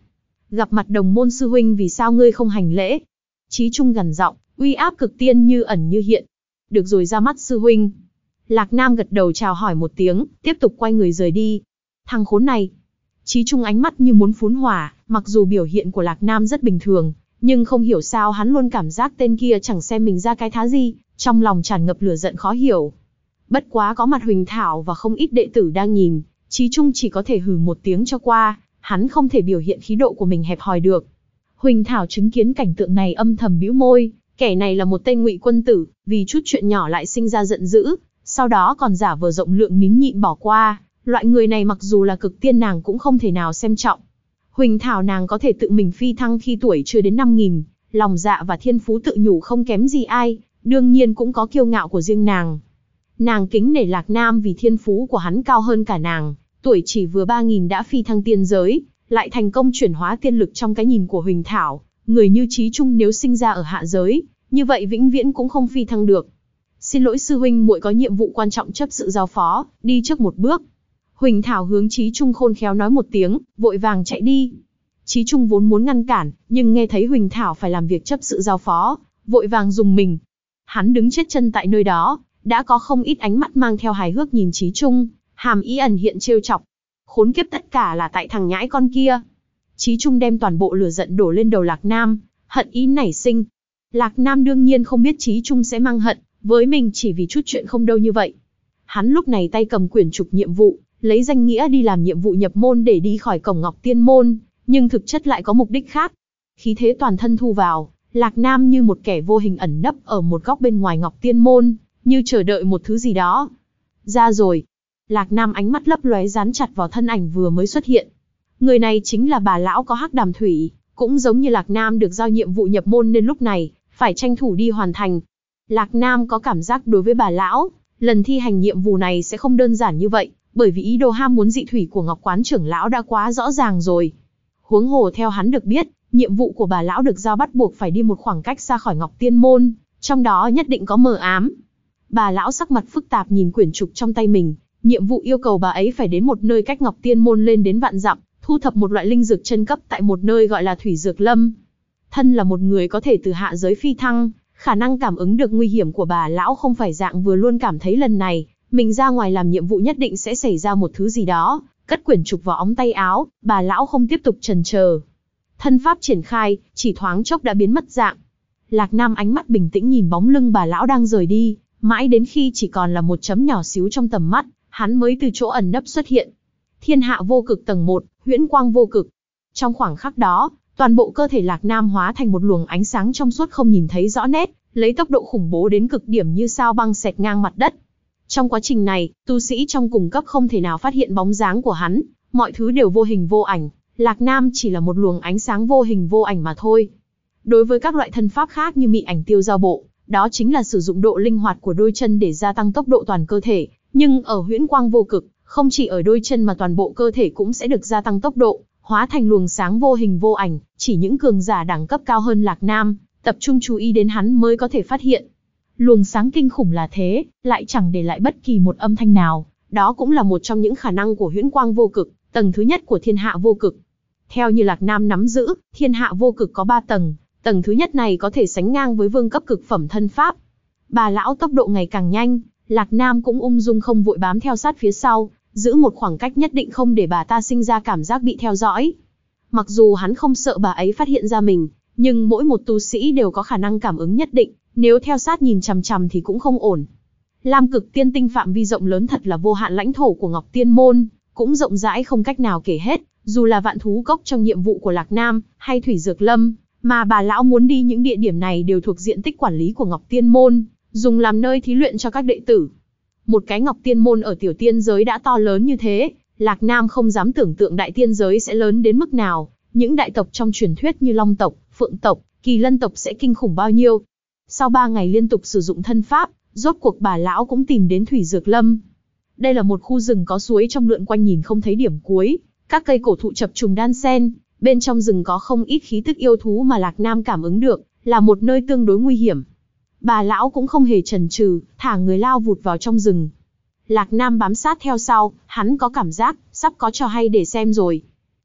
gặp mặt đồng môn sư huynh vì sao ngươi không hành lễ? Chí Trung gằn giọng, uy áp cực tiên như ẩn như hiện. Được rồi, ra mắt sư huynh. Lạc Nam gật đầu chào hỏi một tiếng, tiếp tục quay người rời đi. Thằng khốn này. Chí Trung ánh mắt như muốn phun hỏa, mặc dù biểu hiện của Lạc Nam rất bình thường, nhưng không hiểu sao hắn luôn cảm giác tên kia chẳng xem mình ra cái thá gì, trong lòng tràn ngập lửa giận khó hiểu. Bất quá có mặt Huỳnh Thảo và không ít đệ tử đang nhìn, Chí Trung chỉ có thể hừ một tiếng cho qua, hắn không thể biểu hiện khí độ của mình hẹp hòi được. Huỳnh Thảo chứng kiến cảnh tượng này âm thầm bĩu môi, kẻ này là một tên ngụy quân tử, vì chút chuyện nhỏ lại sinh ra giận dữ, sau đó còn giả vờ rộng lượng nín nhịn bỏ qua, loại người này mặc dù là cực tiên nàng cũng không thể nào xem trọng. Huỳnh Thảo nàng có thể tự mình phi thăng khi tuổi chưa đến 5.000, lòng dạ và thiên phú tự nhủ không kém gì ai, đương nhiên cũng có kiêu ngạo của riêng nàng. Nàng kính nể Lạc Nam vì thiên phú của hắn cao hơn cả nàng, tuổi chỉ vừa 3.000 đã phi thăng tiên giới, lại thành công chuyển hóa tiên lực trong cái nhìn của Huỳnh Thảo, người như Chí Trung nếu sinh ra ở hạ giới, như vậy vĩnh viễn cũng không phi thăng được. Xin lỗi sư huynh, muội có nhiệm vụ quan trọng chấp sự giao phó, đi trước một bước. Huỳnh Thảo hướng Chí Trung khôn khéo nói một tiếng, vội vàng chạy đi. Chí Trung vốn muốn ngăn cản, nhưng nghe thấy Huỳnh Thảo phải làm việc chấp sự giao phó, vội vàng dùng mình. Hắn đứng chết chân tại nơi đó, đã có không ít ánh mắt mang theo hài hước nhìn Chí Trung, hàm ý ẩn hiện trêu chọc. Khốn kiếp, tất cả là tại thằng nhãi con kia. Chí Trung đem toàn bộ lửa giận đổ lên đầu Lạc Nam, hận ý nảy sinh. Lạc Nam đương nhiên không biết Chí Trung sẽ mang hận với mình chỉ vì chút chuyện không đâu như vậy. Hắn lúc này tay cầm quyển trục nhiệm vụ, lấy danh nghĩa đi làm nhiệm vụ nhập môn để đi khỏi cổng Ngọc Tiên môn, nhưng thực chất lại có mục đích khác. Khí thế toàn thân thu vào, Lạc Nam như một kẻ vô hình ẩn nấp ở một góc bên ngoài Ngọc Tiên môn, như chờ đợi một thứ gì đó. Ra rồi. Lạc Nam ánh mắt lấp lóe dán chặt vào thân ảnh vừa mới xuất hiện. Người này chính là bà lão có hắc đàm thủy, cũng giống như Lạc Nam được giao nhiệm vụ nhập môn nên lúc này phải tranh thủ đi hoàn thành. Lạc Nam có cảm giác đối với bà lão, lần thi hành nhiệm vụ này sẽ không đơn giản như vậy, bởi vì ý đồ ham muốn dị thủy của Ngọc Quán trưởng lão đã quá rõ ràng rồi. Huống hồ theo hắn được biết, nhiệm vụ của bà lão được giao bắt buộc phải đi một khoảng cách xa khỏi Ngọc Tiên môn, trong đó nhất định có mờ ám. Bà lão sắc mặt phức tạp nhìn quyển trục trong tay mình, nhiệm vụ yêu cầu bà ấy phải đến một nơi cách Ngọc Tiên môn lên đến vạn dặm, thu thập một loại linh dược chân cấp tại một nơi gọi là Thủy Dược Lâm. Thân là một người có thể từ hạ giới phi thăng, khả năng cảm ứng được nguy hiểm của bà lão không phải dạng vừa, luôn cảm thấy lần này mình ra ngoài làm nhiệm vụ nhất định sẽ xảy ra một thứ gì đó. Cất quyển trục vào ống tay áo, bà lão không tiếp tục chần chờ. Thân pháp triển khai, chỉ thoáng chốc đã biến mất dạng. Lạc Nam ánh mắt bình tĩnh nhìn bóng lưng bà lão đang rời đi, mãi đến khi chỉ còn là một chấm nhỏ xíu trong tầm mắt, hắn mới từ chỗ ẩn nấp xuất hiện. Thiên hạ vô cực tầng 1, huyễn quang vô cực. Trong khoảng khắc đó, toàn bộ cơ thể Lạc Nam hóa thành một luồng ánh sáng trong suốt không nhìn thấy rõ nét, lấy tốc độ khủng bố đến cực điểm như sao băng xẹt ngang mặt đất. Trong quá trình này, tu sĩ trong cùng cấp không thể nào phát hiện bóng dáng của hắn, mọi thứ đều vô hình vô ảnh, Lạc Nam chỉ là một luồng ánh sáng vô hình vô ảnh mà thôi. Đối với các loại thân pháp khác như mị ảnh tiêu giao bộ, đó chính là sử dụng độ linh hoạt của đôi chân để gia tăng tốc độ toàn cơ thể, nhưng ở huyễn quang vô cực, không chỉ ở đôi chân mà toàn bộ cơ thể cũng sẽ được gia tăng tốc độ, hóa thành luồng sáng vô hình vô ảnh, chỉ những cường giả đẳng cấp cao hơn Lạc Nam, tập trung chú ý đến hắn mới có thể phát hiện. Luồng sáng kinh khủng là thế, lại chẳng để lại bất kỳ một âm thanh nào, đó cũng là một trong những khả năng của huyễn quang vô cực, tầng thứ nhất của thiên hạ vô cực. Theo như Lạc Nam nắm giữ, thiên hạ vô cực có 3 tầng, tầng thứ nhất này có thể sánh ngang với vương cấp cực phẩm thân pháp. Bà lão tốc độ ngày càng nhanh, Lạc Nam cũng ung dung không vội bám theo sát phía sau, giữ một khoảng cách nhất định không để bà ta sinh ra cảm giác bị theo dõi. Mặc dù hắn không sợ bà ấy phát hiện ra mình, nhưng mỗi một tu sĩ đều có khả năng cảm ứng nhất định, nếu theo sát nhìn chằm chằm thì cũng không ổn. Lam Cực Tiên Tinh phạm vi rộng lớn thật là vô hạn, lãnh thổ của Ngọc Tiên môn cũng rộng rãi không cách nào kể hết, dù là Vạn Thú Cốc trong nhiệm vụ của Lạc Nam, hay Thủy Dược Lâm, mà bà lão muốn đi những địa điểm này đều thuộc diện tích quản lý của Ngọc Tiên môn, dùng làm nơi thí luyện cho các đệ tử. Một cái Ngọc Tiên môn ở tiểu tiên giới đã to lớn như thế, Lạc Nam không dám tưởng tượng đại tiên giới sẽ lớn đến mức nào, những đại tộc trong truyền thuyết như Long tộc, Phượng tộc, Kỳ Lân tộc sẽ kinh khủng bao nhiêu. Sau 3 ngày liên tục sử dụng thân pháp, rốt cuộc bà lão cũng tìm đến Thủy Dược Lâm. Đây là một khu rừng có suối trong lượn quanh nhìn không thấy điểm cuối, các cây cổ thụ chập trùng đan xen, bên trong rừng có không ít khí tức yêu thú mà Lạc Nam cảm ứng được, là một nơi tương đối nguy hiểm. Bà lão cũng không hề chần chừ, thả người lao vụt vào trong rừng. Lạc Nam bám sát theo sau, hắn có cảm giác sắp có trò hay để xem rồi.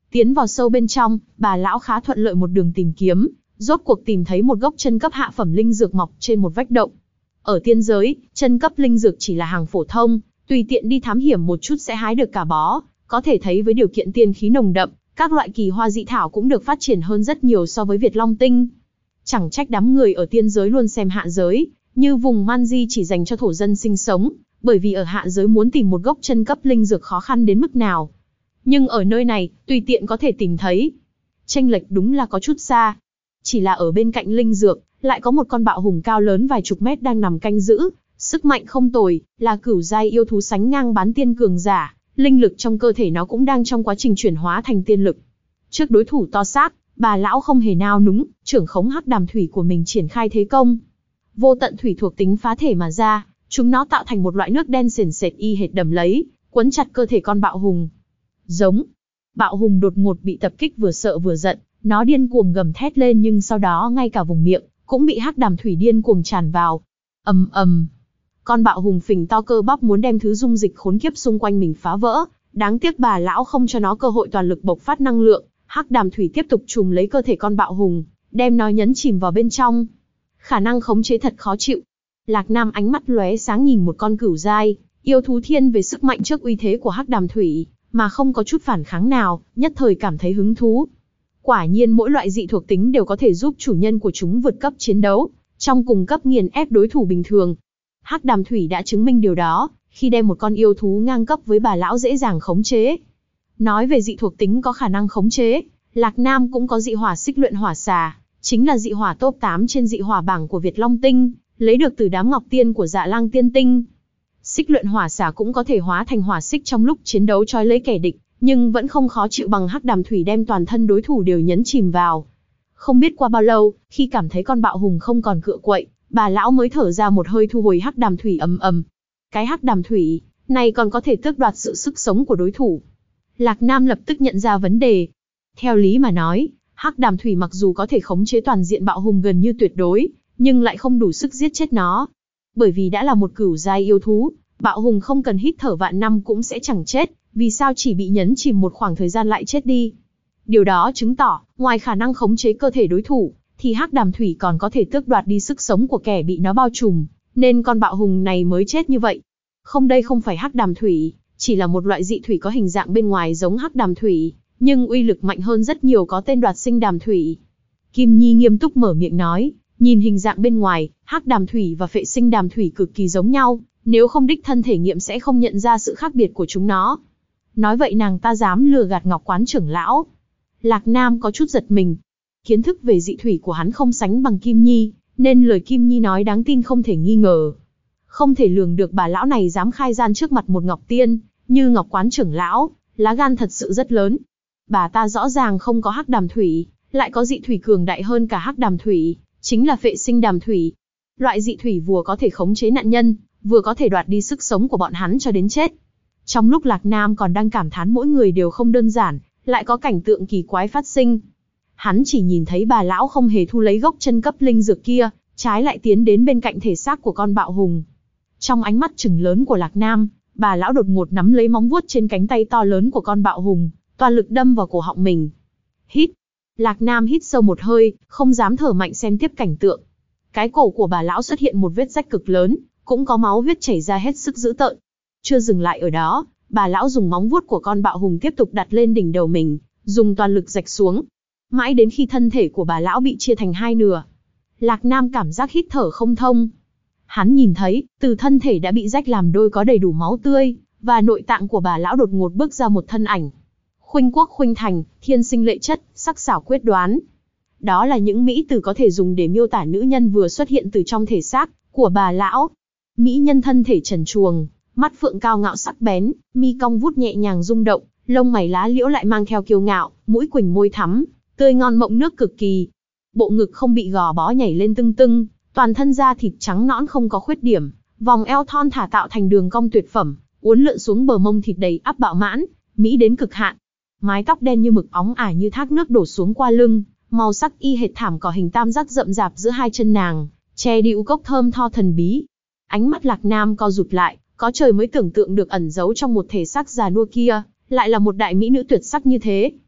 Tiến vào sâu bên trong, bà lão khá thuận lợi một đường tìm kiếm, rốt cuộc tìm thấy một gốc chân cấp hạ phẩm linh dược mọc trên một vách động. Ở tiên giới, chân cấp linh dược chỉ là hàng phổ thông, tùy tiện đi thám hiểm một chút sẽ hái được cả bó, có thể thấy với điều kiện tiên khí nồng đậm, các loại kỳ hoa dị thảo cũng được phát triển hơn rất nhiều so với Việt Long Tinh. Chẳng trách đám người ở tiên giới luôn xem hạ giới, như vùng Manji chỉ dành cho thổ dân sinh sống, bởi vì ở hạ giới muốn tìm một gốc chân cấp linh dược khó khăn đến mức nào. Nhưng ở nơi này, tùy tiện có thể tìm thấy. Chênh lệch đúng là có chút xa. Chỉ là ở bên cạnh linh dược, lại có một con bạo hùng cao lớn vài chục mét đang nằm canh giữ, sức mạnh không tồi, là cửu giai yêu thú sánh ngang bán tiên cường giả, linh lực trong cơ thể nó cũng đang trong quá trình chuyển hóa thành tiên lực. Trước đối thủ to xác, bà lão không hề nao núng, trưởng khống hắc đàm thủy của mình triển khai thế công. Vô tận thủy thuộc tính phá thể mà ra, chúng nó tạo thành một loại nước đen sền sệt y hệt đầm lấy, quấn chặt cơ thể con bạo hùng. Giống. Bạo hùng đột ngột bị tập kích vừa sợ vừa giận, nó điên cuồng gầm thét lên nhưng sau đó ngay cả vùng miệng cũng bị hắc đàm thủy điên cuồng tràn vào. Ầm ầm. Con bạo hùng phình to cơ bắp muốn đem thứ dung dịch khốn kiếp xung quanh mình phá vỡ, đáng tiếc bà lão không cho nó cơ hội toàn lực bộc phát năng lượng, hắc đàm thủy tiếp tục trùm lấy cơ thể con bạo hùng, đem nó nhấn chìm vào bên trong. Khả năng khống chế thật khó chịu. Lạc Nam ánh mắt lóe sáng nhìn một con cửu giai yêu thú thiên về sức mạnh trước uy thế của hắc đàm thủy, mà không có chút phản kháng nào, nhất thời cảm thấy hứng thú. Quả nhiên mỗi loại dị thuộc tính đều có thể giúp chủ nhân của chúng vượt cấp chiến đấu, trong cùng cấp nghiền ép đối thủ bình thường. Hắc đàm thủy đã chứng minh điều đó, khi đem một con yêu thú ngang cấp với bà lão dễ dàng khống chế. Nói về dị thuộc tính có khả năng khống chế, Lạc Nam cũng có dị hỏa xích luyện hỏa xà, chính là dị hỏa top 8 trên dị hỏa bảng của Việt Long Tinh, lấy được từ đám ngọc tiên của Dạ Lang Tiên Tinh. Xích luyện hỏa xà cũng có thể hóa thành hỏa xích trong lúc chiến đấu trói lấy kẻ địch, nhưng vẫn không khó chịu bằng hắc đàm thủy đem toàn thân đối thủ đều nhấn chìm vào. Không biết qua bao lâu, khi cảm thấy con bạo hùng không còn cựa quậy, bà lão mới thở ra một hơi thu hồi hắc đàm thủy ầm ầm. Cái hắc đàm thủy này còn có thể tước đoạt sự sức sống của đối thủ. Lạc Nam lập tức nhận ra vấn đề. Theo lý mà nói, hắc đàm thủy mặc dù có thể khống chế toàn diện bạo hùng gần như tuyệt đối, nhưng lại không đủ sức giết chết nó. Bởi vì đã là một cửu giai yêu thú, bạo hùng không cần hít thở vạn năm cũng sẽ chẳng chết, vì sao chỉ bị nhấn chìm một khoảng thời gian lại chết đi. Điều đó chứng tỏ, ngoài khả năng khống chế cơ thể đối thủ, thì hắc đàm thủy còn có thể tước đoạt đi sức sống của kẻ bị nó bao trùm, nên con bạo hùng này mới chết như vậy. Không, đây không phải hắc đàm thủy, chỉ là một loại dị thủy có hình dạng bên ngoài giống hắc đàm thủy, nhưng uy lực mạnh hơn rất nhiều, có tên đoạt sinh đàm thủy. Kim Nhi nghiêm túc mở miệng nói, nhìn hình dạng bên ngoài, hắc đàm thủy và phệ sinh đàm thủy cực kỳ giống nhau, nếu không đích thân thể nghiệm sẽ không nhận ra sự khác biệt của chúng nó. Nói vậy nàng ta dám lừa gạt Ngọc Quán trưởng lão. Lạc Nam có chút giật mình. Kiến thức về dị thủy của hắn không sánh bằng Kim Nhi, nên lời Kim Nhi nói đáng tin không thể nghi ngờ. Không thể lường được bà lão này dám khai gian trước mặt một Ngọc Tiên, như Ngọc Quán trưởng lão, lá gan thật sự rất lớn. Bà ta rõ ràng không có hắc đàm thủy, lại có dị thủy cường đại hơn cả hắc đàm thủy, chính là phệ sinh đàm thủy. Loại dị thủy vừa có thể khống chế nạn nhân, vừa có thể đoạt đi sức sống của bọn hắn cho đến chết. Trong lúc Lạc Nam còn đang cảm thán mỗi người đều không đơn giản, lại có cảnh tượng kỳ quái phát sinh. Hắn chỉ nhìn thấy bà lão không hề thu lấy gốc chân cấp linh dược kia, trái lại tiến đến bên cạnh thể xác của con bạo hùng. Trong ánh mắt trừng lớn của Lạc Nam, bà lão đột ngột nắm lấy móng vuốt trên cánh tay to lớn của con bạo hùng, toàn lực đâm vào cổ họng mình. Hít. Lạc Nam hít sâu một hơi, không dám thở mạnh xem tiếp cảnh tượng. Cái cổ của bà lão xuất hiện một vết rách cực lớn, cũng có máu huyết chảy ra hết sức dữ tợn. Chưa dừng lại ở đó, bà lão dùng móng vuốt của con bạo hùng tiếp tục đặt lên đỉnh đầu mình, dùng toàn lực rạch xuống. Mãi đến khi thân thể của bà lão bị chia thành hai nửa. Lạc Nam cảm giác hít thở không thông. Hắn nhìn thấy, từ thân thể đã bị rách làm đôi có đầy đủ máu tươi, và nội tạng của bà lão đột ngột bước ra một thân ảnh. Khuynh quốc khuynh thành, thiên sinh lệ chất, sắc sảo quyết đoán. Đó là những mỹ từ có thể dùng để miêu tả nữ nhân vừa xuất hiện từ trong thể xác của bà lão. Mỹ nhân thân thể trần truồng, mắt phượng cao ngạo sắc bén, mi cong vút nhẹ nhàng rung động, lông mày lá liễu lại mang theo kiêu ngạo, mũi quỳnh môi thắm, tươi ngon mộng nước cực kỳ. Bộ ngực không bị gò bó nhảy lên tưng tưng, toàn thân da thịt trắng nõn không có khuyết điểm, vòng eo thon thả tạo thành đường cong tuyệt phẩm, uốn lượn xuống bờ mông thịt đầy ắp bạo mãn, mỹ đến cực hạn. Mái tóc đen như mực óng ả như thác nước đổ xuống qua lưng, màu sắc y hệt thảm cỏ hình tam giác rậm rạp giữa hai chân nàng, che đi u cốc thơm tho thần bí. Ánh mắt Lạc Nam co rụt lại, có trời mới tưởng tượng được ẩn giấu trong một thể xác già nua kia, lại là một đại mỹ nữ tuyệt sắc như thế.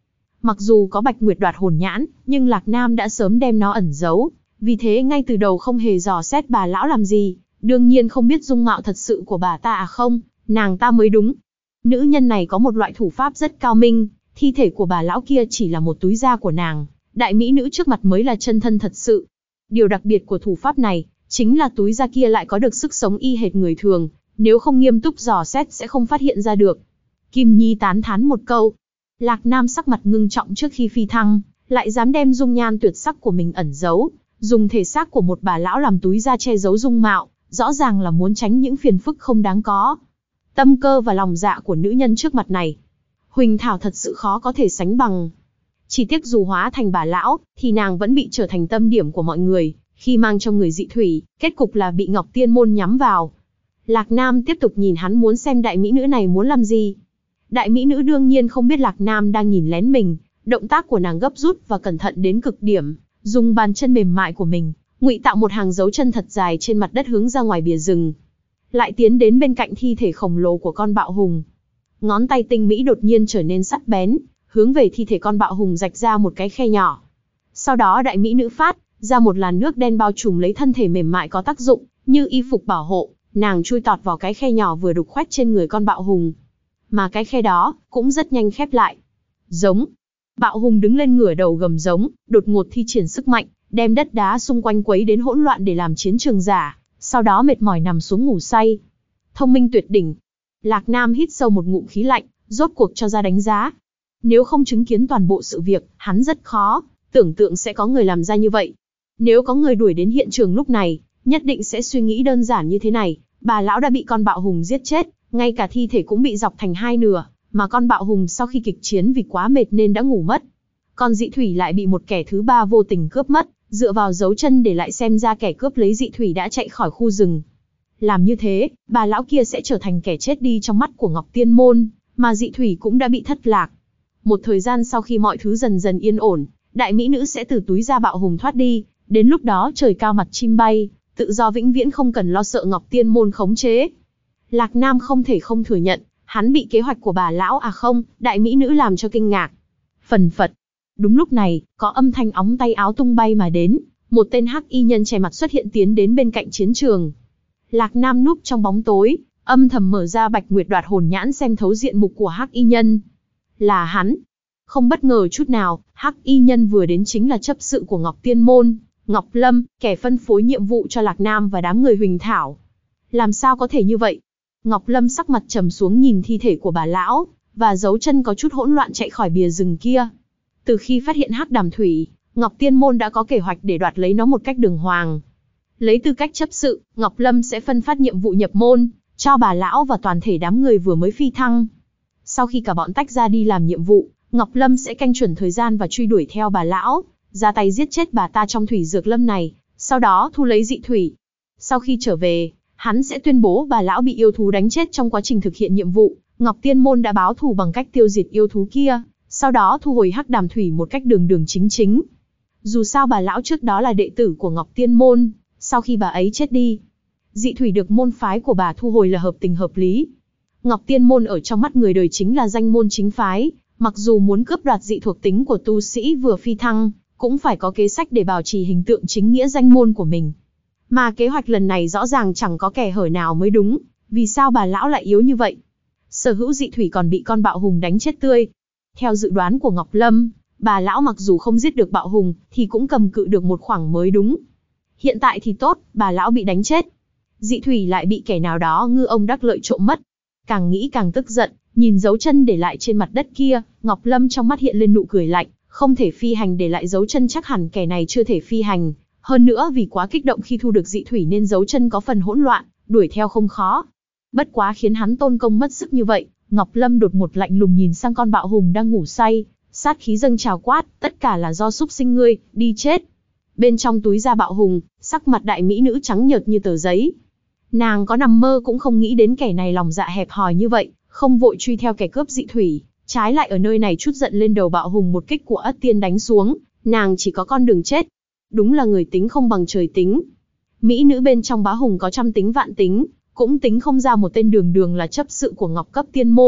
Mặc dù có Bạch Nguyệt đoạt hồn nhãn, nhưng Lạc Nam đã sớm đem nó ẩn giấu, vì thế ngay từ đầu không hề dò xét bà lão làm gì, đương nhiên không biết dung mạo thật sự của bà ta à không, nàng ta mới đúng. Nữ nhân này có một loại thủ pháp rất cao minh, thi thể của bà lão kia chỉ là một túi da của nàng, đại mỹ nữ trước mặt mới là chân thân thật sự. Điều đặc biệt của thủ pháp này, chính là túi da kia lại có được sức sống y hệt người thường, nếu không nghiêm túc dò xét sẽ không phát hiện ra được. Kim Nhi tán thán một câu. Lạc Nam sắc mặt ngưng trọng trước khi phi thăng, lại dám đem dung nhan tuyệt sắc của mình ẩn giấu, dùng thể xác của một bà lão làm túi da che giấu dung mạo, rõ ràng là muốn tránh những phiền phức không đáng có. Tâm cơ và lòng dạ của nữ nhân trước mặt này, Huỳnh Thảo thật sự khó có thể sánh bằng. Chỉ tiếc dù hóa thành bà lão, thì nàng vẫn bị trở thành tâm điểm của mọi người, khi mang trong người dị thủy, kết cục là bị Ngọc Tiên Môn nhắm vào. Lạc Nam tiếp tục nhìn hắn muốn xem đại mỹ nữ này muốn làm gì. Đại mỹ nữ đương nhiên không biết Lạc Nam đang nhìn lén mình, động tác của nàng gấp rút và cẩn thận đến cực điểm, dùng bàn chân mềm mại của mình, ngụy tạo một hàng dấu chân thật dài trên mặt đất hướng ra ngoài bìa rừng. Lại tiến đến bên cạnh thi thể khổng lồ của con bạo hùng. Ngón tay tinh mỹ đột nhiên trở nên sắc bén, hướng về thi thể con bạo hùng rạch ra một cái khe nhỏ. Sau đó đại mỹ nữ phát ra một làn nước đen bao trùm lấy thân thể mềm mại có tác dụng, như y phục bảo hộ, nàng chui tọt vào cái khe nhỏ vừa đục khoét trên người con bạo hùng. Mà cái khe đó, cũng rất nhanh khép lại. Giống. Bạo hùng đứng lên ngửa đầu gầm giống, đột ngột thi triển sức mạnh, đem đất đá xung quanh quấy đến hỗn loạn để làm chiến trường giả, sau đó mệt mỏi nằm xuống ngủ say. Thông minh tuyệt đỉnh. Lạc Nam hít sâu một ngụm khí lạnh, rốt cuộc cho ra đánh giá. Nếu không chứng kiến toàn bộ sự việc, hắn rất khó tưởng tượng sẽ có người làm ra như vậy. Nếu có người đuổi đến hiện trường lúc này, nhất định sẽ suy nghĩ đơn giản như thế này, bà lão đã bị con bạo hùng giết chết, ngay cả thi thể cũng bị dọc thành hai nửa, mà con bạo hùng sau khi kịch chiến vì quá mệt nên đã ngủ mất. Còn dị thủy lại bị một kẻ thứ ba vô tình cướp mất, dựa vào dấu chân để lại xem ra kẻ cướp lấy dị thủy đã chạy khỏi khu rừng. Làm như thế, bà lão kia sẽ trở thành kẻ chết đi trong mắt của Ngọc Tiên Môn, mà dị thủy cũng đã bị thất lạc. Một thời gian sau khi mọi thứ dần dần yên ổn, đại mỹ nữ sẽ từ túi da bạo hùng thoát đi, đến lúc đó trời cao mặt chim bay, tự do vĩnh viễn không cần lo sợ Ngọc Tiên Môn khống chế. Lạc Nam không thể không thừa nhận, hắn bị kế hoạch của bà lão đại mỹ nữ làm cho kinh ngạc. Phần phật. Đúng lúc này, có âm thanh óng tay áo tung bay mà đến, một tên hắc y nhân che mặt xuất hiện tiến đến bên cạnh chiến trường. Lạc Nam núp trong bóng tối, âm thầm mở ra Bạch Nguyệt đoạt hồn nhãn xem thấu diện mục của hắc y nhân. Là hắn. Không bất ngờ chút nào, hắc y nhân vừa đến chính là chấp sự của Ngọc Tiên Môn, Ngọc Lâm, kẻ phân phối nhiệm vụ cho Lạc Nam và đám người Huỳnh Thảo. Làm sao có thể như vậy? Ngọc Lâm sắc mặt trầm xuống nhìn thi thể của bà lão, và dấu chân có chút hỗn loạn chạy khỏi bìa rừng kia. Từ khi phát hiện hắc đàm thủy, Ngọc Tiên Môn đã có kế hoạch để đoạt lấy nó một cách đường hoàng. Lấy tư cách chấp sự, Ngọc Lâm sẽ phân phát nhiệm vụ nhập môn, cho bà lão và toàn thể đám người vừa mới phi thăng. Sau khi cả bọn tách ra đi làm nhiệm vụ, Ngọc Lâm sẽ canh chuẩn thời gian và truy đuổi theo bà lão, ra tay giết chết bà ta trong thủy dược lâm này, sau đó thu lấy dị thủy. Sau khi trở về, hắn sẽ tuyên bố bà lão bị yêu thú đánh chết trong quá trình thực hiện nhiệm vụ, Ngọc Tiên Môn đã báo thù bằng cách tiêu diệt yêu thú kia, sau đó thu hồi hắc đàm thủy một cách đường đường chính chính. Dù sao bà lão trước đó là đệ tử của Ngọc Tiên Môn, sau khi bà ấy chết đi, dị thủy được môn phái của bà thu hồi là hợp tình hợp lý. Ngọc Tiên Môn ở trong mắt người đời chính là danh môn chính phái, mặc dù muốn cướp đoạt dị thuộc tính của tu sĩ vừa phi thăng, cũng phải có kế sách để bảo trì hình tượng chính nghĩa danh môn của mình. Mà kế hoạch lần này rõ ràng chẳng có kẻ hở nào mới đúng, vì sao bà lão lại yếu như vậy? Sở hữu dị thủy còn bị con bạo hùng đánh chết tươi. Theo dự đoán của Ngọc Lâm, bà lão mặc dù không giết được bạo hùng, thì cũng cầm cự được một khoảng mới đúng. Hiện tại thì tốt, bà lão bị đánh chết. Dị thủy lại bị kẻ nào đó ngư ông đắc lợi trộm mất. Càng nghĩ càng tức giận, nhìn dấu chân để lại trên mặt đất kia, Ngọc Lâm trong mắt hiện lên nụ cười lạnh, không thể phi hành để lại dấu chân chắc hẳn kẻ này chưa thể phi hành. Hơn nữa vì quá kích động khi thu được dị thủy nên dấu chân có phần hỗn loạn, đuổi theo không khó. Bất quá khiến hắn tôn công mất sức như vậy, Ngọc Lâm đột ngột lạnh lùng nhìn sang con bạo hùng đang ngủ say, sát khí dâng trào quát, tất cả là do súc sinh ngươi, đi chết. Bên trong túi da bạo hùng, sắc mặt đại mỹ nữ trắng nhợt như tờ giấy. Nàng có nằm mơ cũng không nghĩ đến kẻ này lòng dạ hẹp hòi như vậy, không vội truy theo kẻ cướp dị thủy, trái lại ở nơi này chút giận lên đầu bạo hùng một kích của Ất Tiên đánh xuống, nàng chỉ có con đường chết. Đúng là người tính không bằng trời tính. Mỹ nữ bên trong bá hùng có trăm tính vạn tính, cũng tính không ra một tên đường đường là chấp sự của Ngọc cấp Tiên Môn,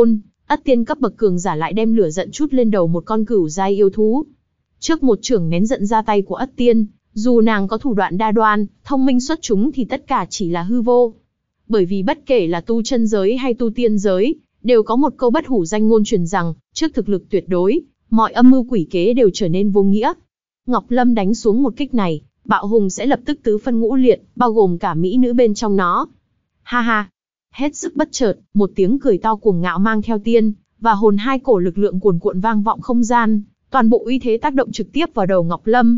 Ất tiên cấp bậc cường giả lại đem lửa giận trút lên đầu một con cửu giai yêu thú. Trước một chưởng nén giận ra tay của Ất tiên, dù nàng có thủ đoạn đa đoan, thông minh xuất chúng thì tất cả chỉ là hư vô. Bởi vì bất kể là tu chân giới hay tu tiên giới, đều có một câu bất hủ danh ngôn truyền rằng, trước thực lực tuyệt đối, mọi âm mưu quỷ kế đều trở nên vô nghĩa. Ngọc Lâm đánh xuống một kích này, Bạo Hùng sẽ lập tức tứ phân ngũ liệt, bao gồm cả mỹ nữ bên trong nó. Ha ha! Hết sức bất chợt, một tiếng cười to cuồng ngạo mang theo tiên và hồn hai cổ lực lượng cuồn cuộn vang vọng không gian, toàn bộ uy thế tác động trực tiếp vào đầu Ngọc Lâm.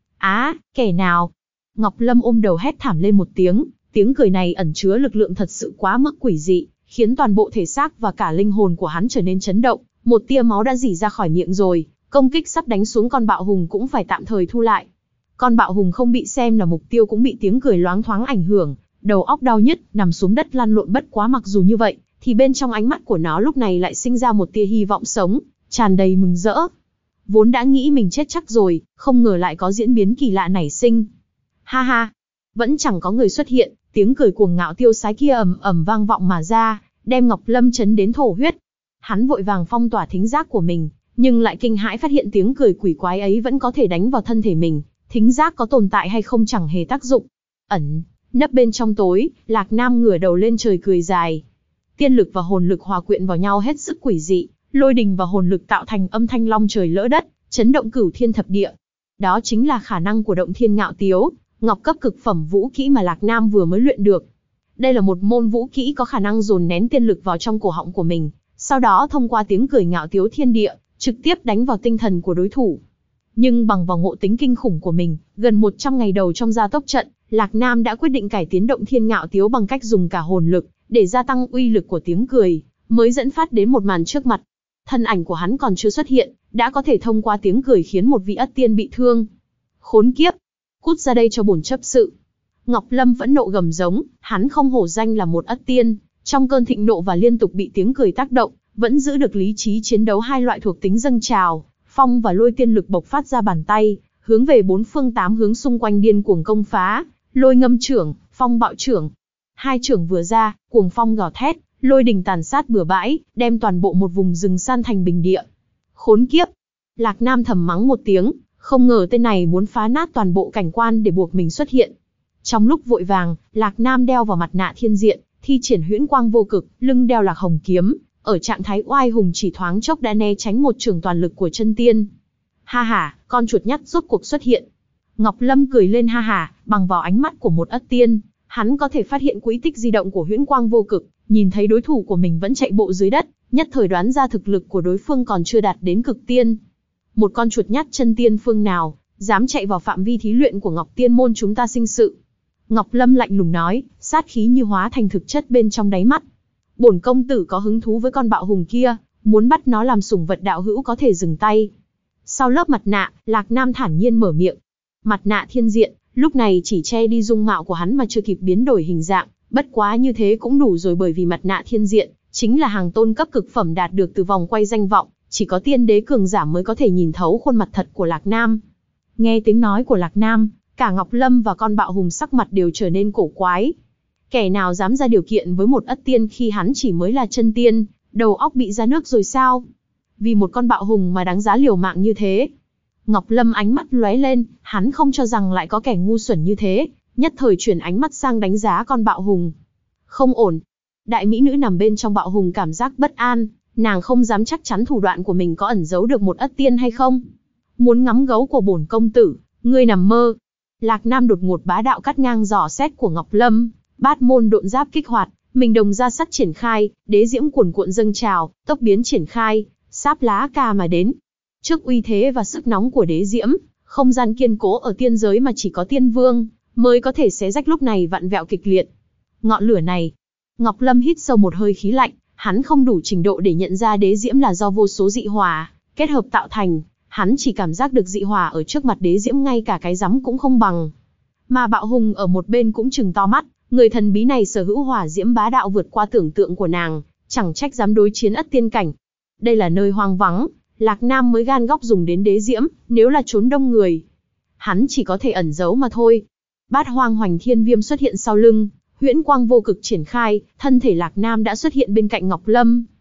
Á, kẻ nào? Ngọc Lâm ôm đầu hét thảm lên một tiếng, tiếng cười này ẩn chứa lực lượng thật sự quá mức quỷ dị, khiến toàn bộ thể xác và cả linh hồn của hắn trở nên chấn động, một tia máu đã rỉ ra khỏi miệng rồi, công kích sắp đánh xuống con Bạo Hùng cũng phải tạm thời thu lại. Con Bạo Hùng không bị xem là mục tiêu cũng bị tiếng cười loáng thoáng ảnh hưởng, đầu óc đau nhức, nằm xuống đất lăn lộn. Bất quá mặc dù như vậy, thì bên trong ánh mắt của nó lúc này lại sinh ra một tia hy vọng sống, tràn đầy mừng rỡ. Vốn đã nghĩ mình chết chắc rồi, không ngờ lại có diễn biến kỳ lạ nảy sinh. Ha ha, vẫn chẳng có người xuất hiện, tiếng cười cuồng ngạo tiêu sái kia ầm ầm vang vọng mà ra, đem Ngọc Lâm chấn đến thổ huyết. Hắn vội vàng phong tỏa thính giác của mình, nhưng lại kinh hãi phát hiện tiếng cười quỷ quái ấy vẫn có thể đánh vào thân thể mình, thính giác có tồn tại hay không chẳng hề tác dụng. Ẩn nấp bên trong tối, Lạc Nam ngửa đầu lên trời cười dài. Tiên lực và hồn lực hòa quyện vào nhau hết sức quỷ dị, lôi đình và hồn lực tạo thành âm thanh long trời lỡ đất, chấn động cửu thiên thập địa. Đó chính là khả năng của Động Thiên Ngạo Tiếu, ngọc cấp cực phẩm vũ kỹ mà Lạc Nam vừa mới luyện được. Đây là một môn vũ kỹ có khả năng dồn nén tiên lực vào trong cổ họng của mình, sau đó thông qua tiếng cười ngạo tiếu thiên địa, trực tiếp đánh vào tinh thần của đối thủ. Nhưng bằng vào ngộ tính kinh khủng của mình, gần 100 ngày đầu trong gia tốc trận, Lạc Nam đã quyết định cải tiến Động Thiên Ngạo Tiếu bằng cách dùng cả hồn lực, để gia tăng uy lực của tiếng cười, mới dẫn phát đến một màn trước mặt. Thân ảnh của hắn còn chưa xuất hiện, đã có thể thông qua tiếng cười khiến một vị Ất tiên bị thương. Khốn kiếp! Cút ra đây cho bổn chấp sự! Ngọc Lâm phẫn nộ gầm giống, hắn không hổ danh là một Ất tiên, trong cơn thịnh nộ và liên tục bị tiếng cười tác động, vẫn giữ được lý trí chiến đấu. Hai loại thuộc tính dâng trào, phong và lôi tiên lực bộc phát ra bàn tay, hướng về bốn phương tám hướng xung quanh điên cuồng công phá. Lôi ngâm trưởng, phong bạo trưởng. Hai trưởng vừa ra, cuồng phong gào thét, lôi đình tàn sát bừa bãi, đem toàn bộ một vùng rừng san thành bình địa. Khốn kiếp! Lạc Nam thầm mắng một tiếng, không ngờ tên này muốn phá nát toàn bộ cảnh quan để buộc mình xuất hiện. Trong lúc vội vàng, Lạc Nam đeo vào mặt nạ thiên diện, thi triển huyễn quang vô cực, lưng đeo Lạc Hồng kiếm, ở trạng thái oai hùng chỉ thoáng chốc đã né tránh một chưởng toàn lực của chân tiên. Ha ha, con chuột nhắt rốt cuộc xuất hiện. Ngọc Lâm cười lên ha ha, bằng vào ánh mắt của một Ất tiên, hắn có thể phát hiện quỹ tích di động của huyễn quang vô cực, nhìn thấy đối thủ của mình vẫn chạy bộ dưới đất, nhất thời đoán ra thực lực của đối phương còn chưa đạt đến cực tiên. Một con chuột nhắt chân tiên phương nào, dám chạy vào phạm vi thí luyện của Ngọc Tiên môn chúng ta sinh sự. Ngọc Lâm lạnh lùng nói, sát khí như hóa thành thực chất bên trong đáy mắt. Bổn công tử có hứng thú với con Bạo Hùng kia, muốn bắt nó làm sủng vật đạo hữu có thể dừng tay. Sau lớp mặt nạ, Lạc Nam thản nhiên mở miệng. Mặt nạ thiên diện, lúc này chỉ che đi dung mạo của hắn mà chưa kịp biến đổi hình dạng, bất quá như thế cũng đủ rồi, bởi vì mặt nạ thiên diện chính là hàng tôn cấp cực phẩm đạt được từ vòng quay danh vọng, chỉ có tiên đế cường giả mới có thể nhìn thấu khuôn mặt thật của Lạc Nam. Nghe tiếng nói của Lạc Nam, cả Ngọc Lâm và con Bạo Hùng sắc mặt đều trở nên cổ quái. Kẻ nào dám ra điều kiện với một Ất tiên khi hắn chỉ mới là chân tiên, đầu óc bị ra nước rồi sao? Vì một con Bạo Hùng mà đáng giá liều mạng như thế. Ngọc Lâm ánh mắt lóe lên, hắn không cho rằng lại có kẻ ngu xuẩn như thế, nhất thời chuyển ánh mắt sang đánh giá con Bạo Hùng. Không ổn. Đại mỹ nữ nằm bên trong Bạo Hùng cảm giác bất an, nàng không dám chắc chắn thủ đoạn của mình có ẩn giấu được một Ất tiên hay không. Muốn ngắm gấu của bổn công tử, ngươi nằm mơ. Lạc Nam đột ngột bá đạo cắt ngang dò xét của Ngọc Lâm, bát môn độn giáp kích hoạt, mình đồng ra sắt triển khai, đế diễm cuồn cuộn dâng trào, tốc biến triển khai, sáp lá ca mà đến. Trước uy thế và sức nóng của đế diễm, không gian kiên cố ở tiên giới mà chỉ có tiên vương mới có thể xé rách lúc này vặn vẹo kịch liệt. Ngọn lửa này, Ngọc Lâm hít sâu một hơi khí lạnh, hắn không đủ trình độ để nhận ra đế diễm là do vô số dị hỏa kết hợp tạo thành, hắn chỉ cảm giác được dị hỏa ở trước mặt đế diễm ngay cả cái rắm cũng không bằng. Mà Bạo Hùng ở một bên cũng trừng to mắt, người thần bí này sở hữu hỏa diễm bá đạo vượt qua tưởng tượng của nàng, chẳng trách dám đối chiến Ất tiên cảnh. Đây là nơi hoang vắng, Lạc Nam mới gan góc dùng đến đế diễm, nếu là trốn đông người, hắn chỉ có thể ẩn giấu mà thôi. Bát Hoang Hoành Thiên Viêm xuất hiện sau lưng, huyễn quang vô cực triển khai, thân thể Lạc Nam đã xuất hiện bên cạnh Ngọc Lâm.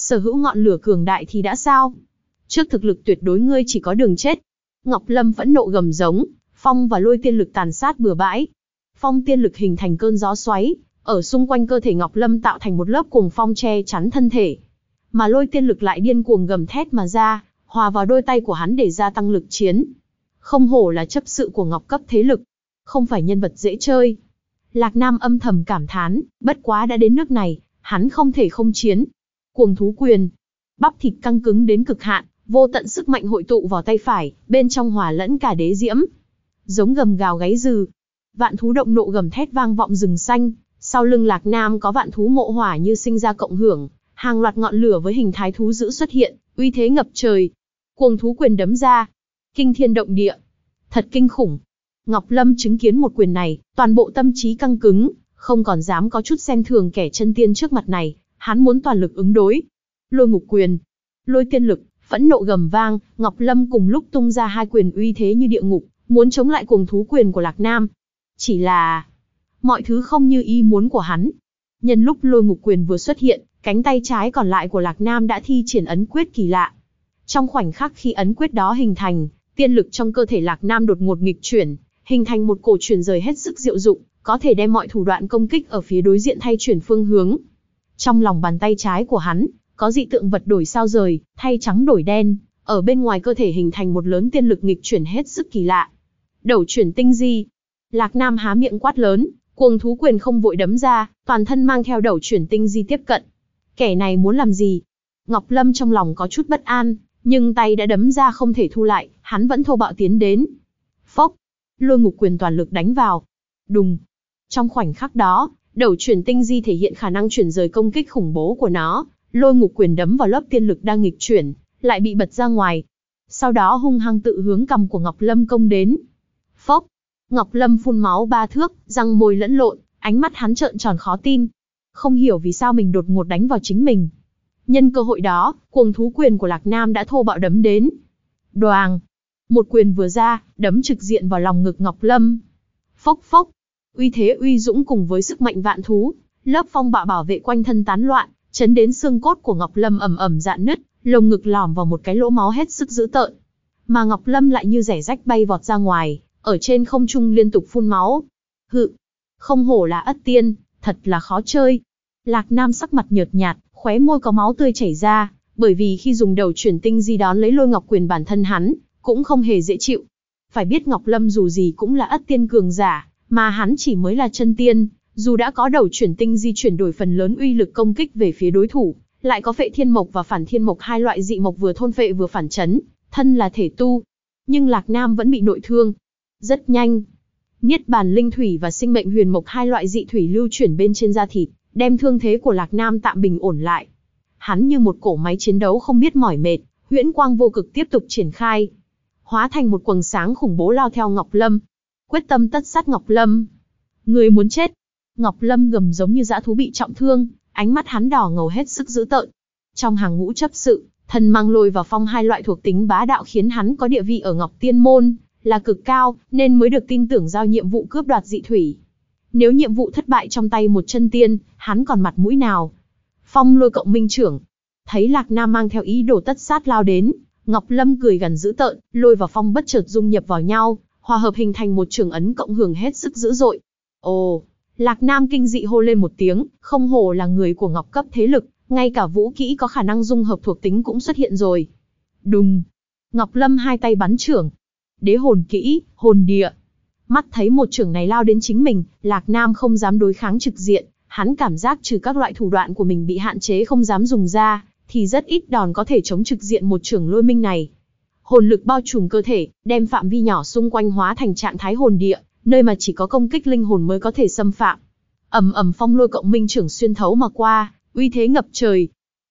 sở hữu ngọn lửa cường đại thì đã sao? Trước thực lực tuyệt đối ngươi chỉ có đường chết. Ngọc Lâm phẫn nộ gầm giống, phong và lôi tiên lực tàn sát bừa bãi. Phong tiên lực hình thành cơn gió xoáy, ở xung quanh cơ thể Ngọc Lâm tạo thành một lớp cuồng phong che chắn thân thể. Mà lôi tiên lực lại điên cuồng gầm thét mà ra, hòa vào đôi tay của hắn để gia tăng lực chiến. Không hổ là chấp sự của Ngọc cấp thế lực, không phải nhân vật dễ chơi. Lạc Nam âm thầm cảm thán, bất quá đã đến nước này, hắn không thể không chiến. Cuồng thú quyền, bắp thịt căng cứng đến cực hạn, vô tận sức mạnh hội tụ vào tay phải, bên trong hòa lẫn cả đế diễm. Giống gầm gào gáy dừ, vạn thú động nộ gầm thét vang vọng rừng xanh, sau lưng Lạc Nam có vạn thú ngộ hỏa như sinh ra cộng hưởng, hàng loạt ngọn lửa với hình thái thú dữ xuất hiện, uy thế ngập trời. Cuồng thú quyền đấm ra, kinh thiên động địa, thật kinh khủng. Ngọc Lâm chứng kiến một quyền này, toàn bộ tâm trí căng cứng, không còn dám có chút xem thường kẻ chân tiên trước mặt này, hắn muốn toàn lực ứng đối. Lôi ngục quyền, lôi tiên lực, phẫn nộ gầm vang, Ngọc Lâm cùng lúc tung ra hai quyền uy thế như địa ngục, muốn chống lại cuồng thú quyền của Lạc Nam. Chỉ là, mọi thứ không như ý muốn của hắn. Nhân lúc lôi ngục quyền vừa xuất hiện, cánh tay trái còn lại của Lạc Nam đã thi triển ấn quyết kỳ lạ. Trong khoảnh khắc khi ấn quyết đó hình thành, tiên lực trong cơ thể Lạc Nam đột ngột nghịch chuyển, hình thành một cổ chuyển rời hết sức diệu dụng, có thể đem mọi thủ đoạn công kích ở phía đối diện thay chuyển phương hướng. Trong lòng bàn tay trái của hắn, có dị tượng vật đổi sao rời, thay trắng đổi đen, ở bên ngoài cơ thể hình thành một lớn tiên lực nghịch chuyển hết sức kỳ lạ. Đẩu chuyển tinh di. Lạc Nam há miệng quát lớn, cuồng thú quyền không vội đấm ra, toàn thân mang theo đẩu chuyển tinh di tiếp cận. Kẻ này muốn làm gì? Ngọc Lâm trong lòng có chút bất an, nhưng tay đã đấm ra không thể thu lại, hắn vẫn thô bạo tiến đến. Phốc, lôi ngục quyền toàn lực đánh vào. Đùng. Trong khoảnh khắc đó, đẩu chuyển tinh di thể hiện khả năng chuyển rời công kích khủng bố của nó, lôi ngục quyền đấm vào lớp tiên lực đang nghịch chuyển, lại bị bật ra ngoài. Sau đó hung hăng tự hướng cằm của Ngọc Lâm công đến. Phốc, Ngọc Lâm phun máu 3 thước, răng môi lẫn lộn, ánh mắt hắn trợn tròn khó tin. Không hiểu vì sao mình đột ngột đánh vào chính mình. Nhân cơ hội đó, cuồng thú quyền của Lạc Nam đã thô bạo đấm đến. Đoàng, một quyền vừa ra, đấm trực diện vào lòng ngực Ngọc Lâm. Phốc phốc, uy thế uy dũng cùng với sức mạnh vạn thú, lớp phong bạo bảo vệ quanh thân tán loạn, chấn đến xương cốt của Ngọc Lâm ầm ầm rạn nứt, lồng ngực lòm vào một cái lỗ máu hết sức dữ tợn. Mà Ngọc Lâm lại như rẻ rách bay vọt ra ngoài, ở trên không trung liên tục phun máu. Hự, không hổ là ất tiên, thật là khó chơi. Lạc Nam sắc mặt nhợt nhạt, khóe môi có máu tươi chảy ra, bởi vì khi dùng đầu chuyển tinh di đón lấy lôi ngọc quyền bản thân hắn, cũng không hề dễ chịu. Phải biết Ngọc Lâm dù gì cũng là ất tiên cường giả, mà hắn chỉ mới là chân tiên, dù đã có đầu chuyển tinh di chuyển đổi phần lớn uy lực công kích về phía đối thủ, lại có phệ thiên mộc và phản thiên mộc hai loại dị mộc vừa thôn phệ vừa phản chấn, thân là thể tu. Nhưng Lạc Nam vẫn bị nội thương. Rất nhanh, Niết Bàn Linh Thủy và Sinh Mệnh Huyền Mộc hai loại dị thủy lưu chuyển bên trên da thịt, đem thương thế của Lạc Nam tạm bình ổn lại. Hắn như một cỗ máy chiến đấu không biết mỏi mệt, huyễn quang vô cực tiếp tục triển khai, hóa thành một quầng sáng khủng bố lao theo Ngọc Lâm, quyết tâm tất sát Ngọc Lâm. Người muốn chết? Ngọc Lâm gầm giống như dã thú bị trọng thương, ánh mắt hắn đỏ ngầu hết sức dữ tợn. Trong hàng ngũ chấp sự, thần mang lôi và phong hai loại thuộc tính bá đạo khiến hắn có địa vị ở Ngọc Tiên Môn là cực cao, nên mới được tin tưởng giao nhiệm vụ cướp đoạt dị thủy. Nếu nhiệm vụ thất bại trong tay một chân tiên, hắn còn mặt mũi nào? Phong lôi cộng minh trưởng. Thấy Lạc Nam mang theo ý đồ tất sát lao đến, Ngọc Lâm cười gần dữ tợn, lôi và phong bất chợt dung nhập vào nhau, hòa hợp hình thành một trường ấn cộng hưởng hết sức dữ dội. Ồ, Lạc Nam kinh dị hô lên một tiếng, không hổ là người của Ngọc cấp thế lực, ngay cả vũ kỹ có khả năng dung hợp thuộc tính cũng xuất hiện rồi. Đùng, Ngọc Lâm hai tay bắn chưởng. Đế hồn kỹ, hồn địa. Mắt thấy một chưởng này lao đến chính mình, Lạc Nam không dám đối kháng trực diện, hắn cảm giác trừ các loại thủ đoạn của mình bị hạn chế không dám dùng ra, thì rất ít đòn có thể chống trực diện một chưởng lôi minh này. Hồn lực bao trùm cơ thể, đem phạm vi nhỏ xung quanh hóa thành trạng thái hồn địa, nơi mà chỉ có công kích linh hồn mới có thể xâm phạm. Ầm ầm phong lôi cộng minh chưởng xuyên thấu mà qua, uy thế ngập trời.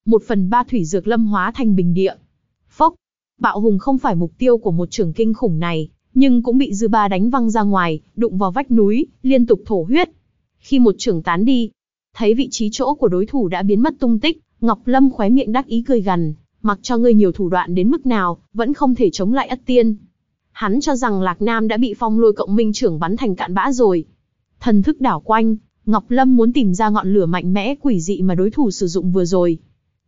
1/3 thủy dược lâm hóa thành bình địa. Phốc, bạo hùng không phải mục tiêu của một chưởng kinh khủng này, nhưng cũng bị dư ba đánh văng ra ngoài, đụng vào vách núi, liên tục thổ huyết. Khi một chưởng tán đi, thấy vị trí chỗ của đối thủ đã biến mất tung tích, Ngọc Lâm khóe miệng đắc ý cười gằn, mặc cho ngươi nhiều thủ đoạn đến mức nào, vẫn không thể chống lại ất tiên. Hắn cho rằng Lạc Nam đã bị phong lôi cộng minh chưởng bắn thành cạn bã rồi. Thần thức đảo quanh, Ngọc Lâm muốn tìm ra ngọn lửa mạnh mẽ quỷ dị mà đối thủ sử dụng vừa rồi.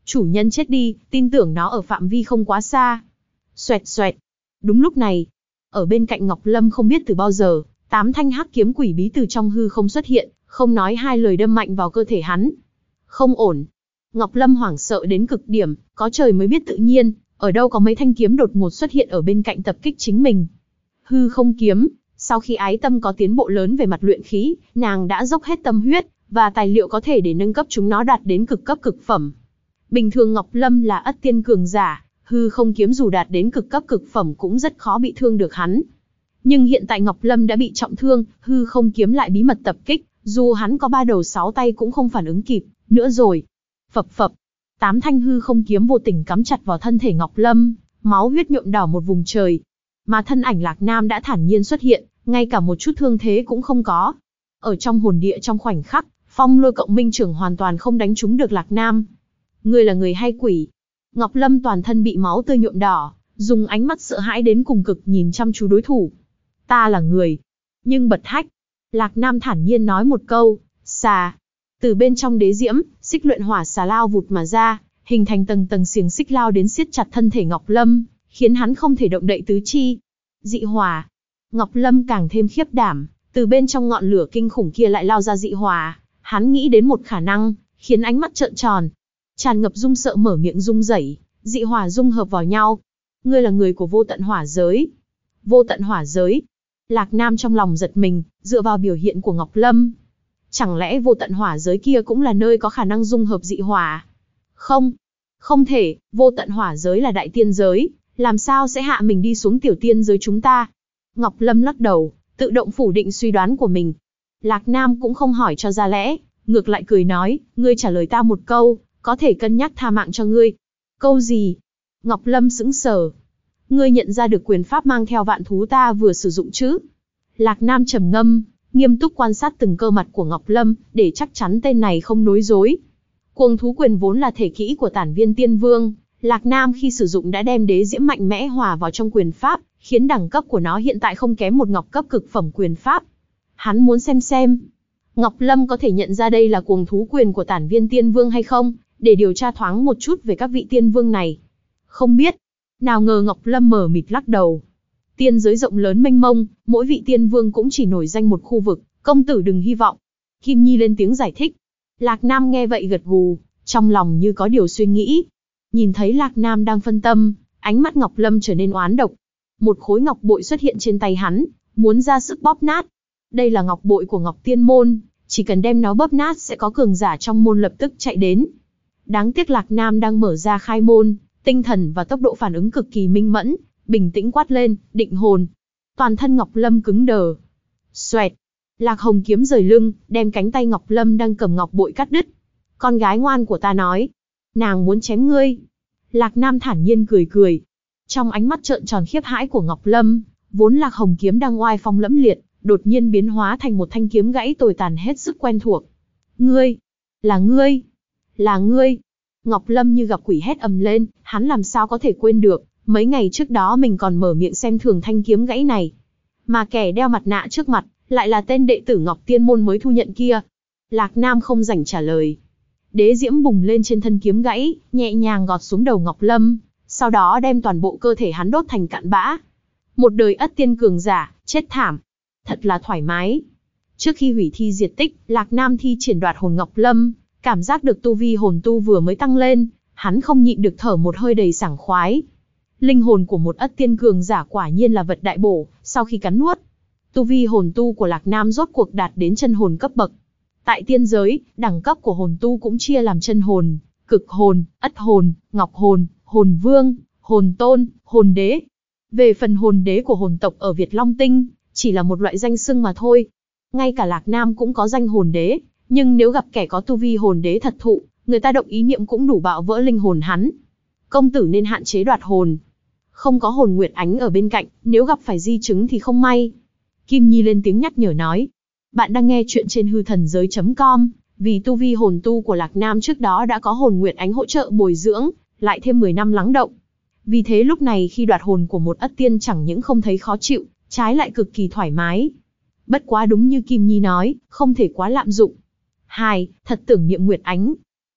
Chủ nhân chết đi, tin tưởng nó ở phạm vi không quá xa. Xoẹt xoẹt. Đúng lúc này, ở bên cạnh Ngọc Lâm không biết từ bao giờ, 8 thanh hắc kiếm quỷ bí từ trong hư không xuất hiện, không nói hai lời đâm mạnh vào cơ thể hắn. Không ổn. Ngọc Lâm hoảng sợ đến cực điểm, có trời mới biết tự nhiên, ở đâu có mấy thanh kiếm đột ngột xuất hiện ở bên cạnh tập kích chính mình. Hư không kiếm, sau khi ái tâm có tiến bộ lớn về mặt luyện khí, nàng đã dốc hết tâm huyết, và tài liệu có thể để nâng cấp chúng nó đạt đến cực cấp cực phẩm. Bình thường Ngọc Lâm là ất tiên cường giả, hư không kiếm dù đạt đến cực cấp cực phẩm cũng rất khó bị thương được hắn. Nhưng hiện tại Ngọc Lâm đã bị trọng thương, hư không kiếm lại bí mật tập kích, dù hắn có 3 đầu 6 tay cũng không phản ứng kịp, nữa rồi. Phập phập, 8 thanh hư không kiếm vô tình cắm chặt vào thân thể Ngọc Lâm, máu huyết nhuộm đỏ một vùng trời. Mà thân ảnh Lạc Nam đã thản nhiên xuất hiện, ngay cả một chút thương thế cũng không có. Ở trong hồn địa trong khoảnh khắc, phong lôi cộng minh trưởng hoàn toàn không đánh trúng được Lạc Nam. Ngươi là người hay quỷ? Ngọc Lâm toàn thân bị máu tươi nhuộm đỏ, dùng ánh mắt sợ hãi đến cùng cực nhìn chăm chú đối thủ. Ta là người. Nhưng bật hách. Lạc Nam thản nhiên nói một câu, xà. Từ bên trong đế diễm, xích luyện hỏa xà lao vụt mà ra, hình thành tầng tầng xiềng xích lao đến siết chặt thân thể Ngọc Lâm, khiến hắn không thể động đậy tứ chi. Dị hỏa. Ngọc Lâm càng thêm khiếp đảm, từ bên trong ngọn lửa kinh khủng kia lại lao ra dị hỏa. Hắn nghĩ đến một khả năng, khiến ánh mắt trợn tròn. Tràn ngập rung sợ mở miệng rung rẩy, dị hỏa dung hợp vào nhau. Ngươi là người của vô tận hỏa giới. Vô tận hỏa giới. Lạc Nam trong lòng giật mình, dựa vào biểu hiện của Ngọc Lâm. Chẳng lẽ vô tận hỏa giới kia cũng là nơi có khả năng dung hợp dị hỏa? Không, không thể, vô tận hỏa giới là đại tiên giới, làm sao sẽ hạ mình đi xuống tiểu tiên giới chúng ta? Ngọc Lâm lắc đầu, tự động phủ định suy đoán của mình. Lạc Nam cũng không hỏi cho ra lẽ, ngược lại cười nói, ngươi trả lời ta một câu, có thể cân nhắc tha mạng cho ngươi. Câu gì? Ngọc Lâm sững sờ. Ngươi nhận ra được quyền pháp mang theo vạn thú ta vừa sử dụng chứ? Lạc Nam trầm ngâm, nghiêm túc quan sát từng cơ mặt của Ngọc Lâm, để chắc chắn tên này không nói dối. Cuồng thú quyền vốn là thể kỹ của Tản Viên Tiên Vương, Lạc Nam khi sử dụng đã đem đế diễm mạnh mẽ hòa vào trong quyền pháp, khiến đẳng cấp của nó hiện tại không kém một ngọc cấp cực phẩm quyền pháp. Hắn muốn xem Ngọc Lâm có thể nhận ra đây là cuồng thú quyền của Tản Viên Tiên Vương hay không, để điều tra thoáng một chút về các vị tiên vương này. Không biết. Nào ngờ Ngọc Lâm mờ mịt lắc đầu. Tiên giới rộng lớn mênh mông, mỗi vị tiên vương cũng chỉ nổi danh một khu vực, công tử đừng hy vọng. Kim Nhi lên tiếng giải thích. Lạc Nam nghe vậy gật gù, trong lòng như có điều suy nghĩ. Nhìn thấy Lạc Nam đang phân tâm, ánh mắt Ngọc Lâm trở nên oán độc. Một khối ngọc bội xuất hiện trên tay hắn, muốn ra sức bóp nát. Đây là ngọc bội của Ngọc Tiên Môn, chỉ cần đem nó bóp nát sẽ có cường giả trong môn lập tức chạy đến. Đáng tiếc Lạc Nam đang mở ra khai môn, tinh thần và tốc độ phản ứng cực kỳ minh mẫn, bình tĩnh quát lên, định hồn. Toàn thân Ngọc Lâm cứng đờ. Xoẹt. Lạc Hồng kiếm rời lưng, đem cánh tay Ngọc Lâm đang cầm ngọc bội cắt đứt. Con gái ngoan của ta nói, nàng muốn chém ngươi. Lạc Nam thản nhiên cười cười. Trong ánh mắt trợn tròn khiếp hãi của Ngọc Lâm, vốn Lạc Hồng kiếm đang oai phong lẫm liệt, đột nhiên biến hóa thành một thanh kiếm gãy tồi tàn hết sức quen thuộc. Ngươi, là ngươi, là ngươi. Ngọc Lâm như gặp quỷ hét ầm lên, hắn làm sao có thể quên được, mấy ngày trước đó mình còn mở miệng xem thường thanh kiếm gãy này. Mà kẻ đeo mặt nạ trước mặt, lại là tên đệ tử Ngọc Tiên Môn mới thu nhận kia. Lạc Nam không rảnh trả lời. Đế diễm bùng lên trên thân kiếm gãy, nhẹ nhàng gọt xuống đầu Ngọc Lâm, sau đó đem toàn bộ cơ thể hắn đốt thành cặn bã. Một đời ất tiên cường giả, chết thảm. Thật là thoải mái. Trước khi hủy thi diệt tích, Lạc Nam thi triển đoạt hồn Ngọc Lâm, cảm giác được tu vi hồn tu vừa mới tăng lên, hắn không nhịn được thở một hơi đầy sảng khoái. Linh hồn của một ất tiên cường giả quả nhiên là vật đại bổ, sau khi cắn nuốt. Tu vi hồn tu của Lạc Nam rốt cuộc đạt đến chân hồn cấp bậc. Tại tiên giới, đẳng cấp của hồn tu cũng chia làm chân hồn, cực hồn, ất hồn, ngọc hồn, hồn vương, hồn tôn, hồn đế. Về phần hồn đế của hồn tộc ở Việt Long Tinh, chỉ là một loại danh xưng mà thôi. Ngay cả Lạc Nam cũng có danh hồn đế, nhưng nếu gặp kẻ có tu vi hồn đế thật thụ, người ta động ý niệm cũng đủ bạo vỡ linh hồn hắn. Công tử nên hạn chế đoạt hồn. Không có hồn Nguyệt Ánh ở bên cạnh, nếu gặp phải di chứng thì không may. Kim Nhi lên tiếng nhắc nhở nói. Bạn đang nghe chuyện trên hư thần giới.com, vì tu vi hồn tu của Lạc Nam trước đó đã có hồn Nguyệt Ánh hỗ trợ bồi dưỡng, lại thêm 10 năm lắng động. Vì thế lúc này khi đoạt hồn của một ất tiên chẳng những không thấy khó chịu, trái lại cực kỳ thoải mái. Bất quá đúng như Kim Nhi nói, không thể quá lạm dụng. 2. Thật tưởng niệm Nguyệt Ánh.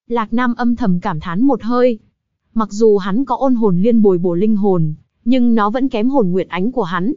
Lạc Nam âm thầm cảm thán một hơi. Mặc dù hắn có ôn hồn liên bồi bổ linh hồn, nhưng nó vẫn kém hồn nguyệt ánh của hắn.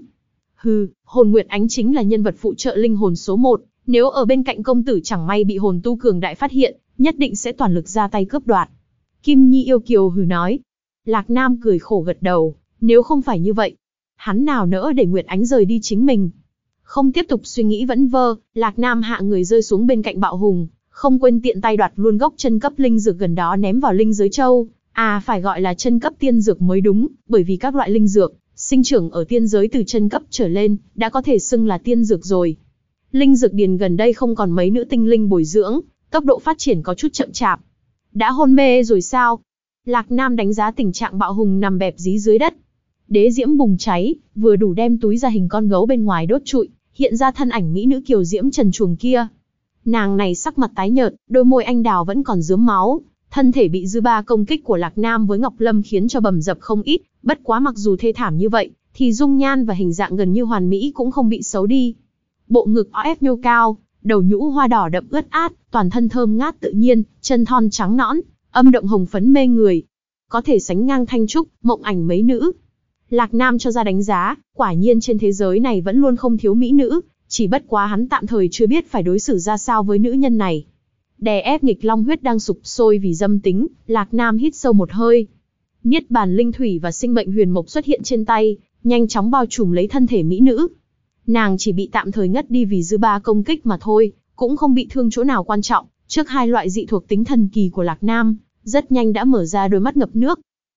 Hồn nguyệt ánh chính là nhân vật phụ trợ linh hồn số 1, nếu ở bên cạnh công tử chẳng may bị hồn tu cường đại phát hiện, nhất định sẽ toàn lực ra tay cướp đoạt. Kim Nhi yêu kiều hừ nói. Lạc Nam cười khổ gật đầu, nếu không phải như vậy, hắn nào nỡ để Nguyệt Ánh rời đi chính mình. Không tiếp tục suy nghĩ vẩn vơ, Lạc Nam hạ người rơi xuống bên cạnh Bạo Hùng, không quên tiện tay đoạt luôn gốc chân cấp linh dược gần đó ném vào linh giới châu. Phải gọi là chân cấp tiên dược mới đúng, bởi vì các loại linh dược sinh trưởng ở tiên giới từ chân cấp trở lên, đã có thể xưng là tiên dược rồi. Linh dược điền gần đây không còn mấy nữ tinh linh bồi dưỡng, tốc độ phát triển có chút chậm chạp. Đã hôn mê rồi sao? Lạc Nam đánh giá tình trạng Bạo Hùng nằm bẹp dí dưới đất. Đế diễm bùng cháy, vừa đủ đem túi ra hình con gấu bên ngoài đốt trụi, hiện ra thân ảnh mỹ nữ kiều diễm trần truồng kia. Nàng này sắc mặt tái nhợt, đôi môi anh đào vẫn còn rướm máu, thân thể bị dư ba công kích của Lạc Nam với Ngọc Lâm khiến cho bầm dập không ít, bất quá mặc dù thê thảm như vậy, thì dung nhan và hình dạng gần như hoàn mỹ cũng không bị xấu đi. Bộ ngực o ép nhô cao, đầu nhũ hoa đỏ đậm ướt át, toàn thân thơm ngát tự nhiên, chân thon trắng nõn, âm động hồng phấn mê người. Có thể sánh ngang Thanh Trúc, Mộng Ảnh mấy nữ. Lạc Nam cho ra đánh giá, quả nhiên trên thế giới này vẫn luôn không thiếu mỹ nữ, chỉ bất quá hắn tạm thời chưa biết phải đối xử ra sao với nữ nhân này. Đè ép nghịch long huyết đang sục sôi vì dâm tính, Lạc Nam hít sâu một hơi. Niết bàn linh thủy và sinh mệnh huyền mộc xuất hiện trên tay, nhanh chóng bao trùm lấy thân thể mỹ nữ. Nàng chỉ bị tạm thời ngất đi vì dư ba công kích mà thôi, cũng không bị thương chỗ nào quan trọng. Trước hai loại dị thuộc tính thần kỳ của Lạc Nam, rất nhanh đã mở ra đôi mắt ngập nước.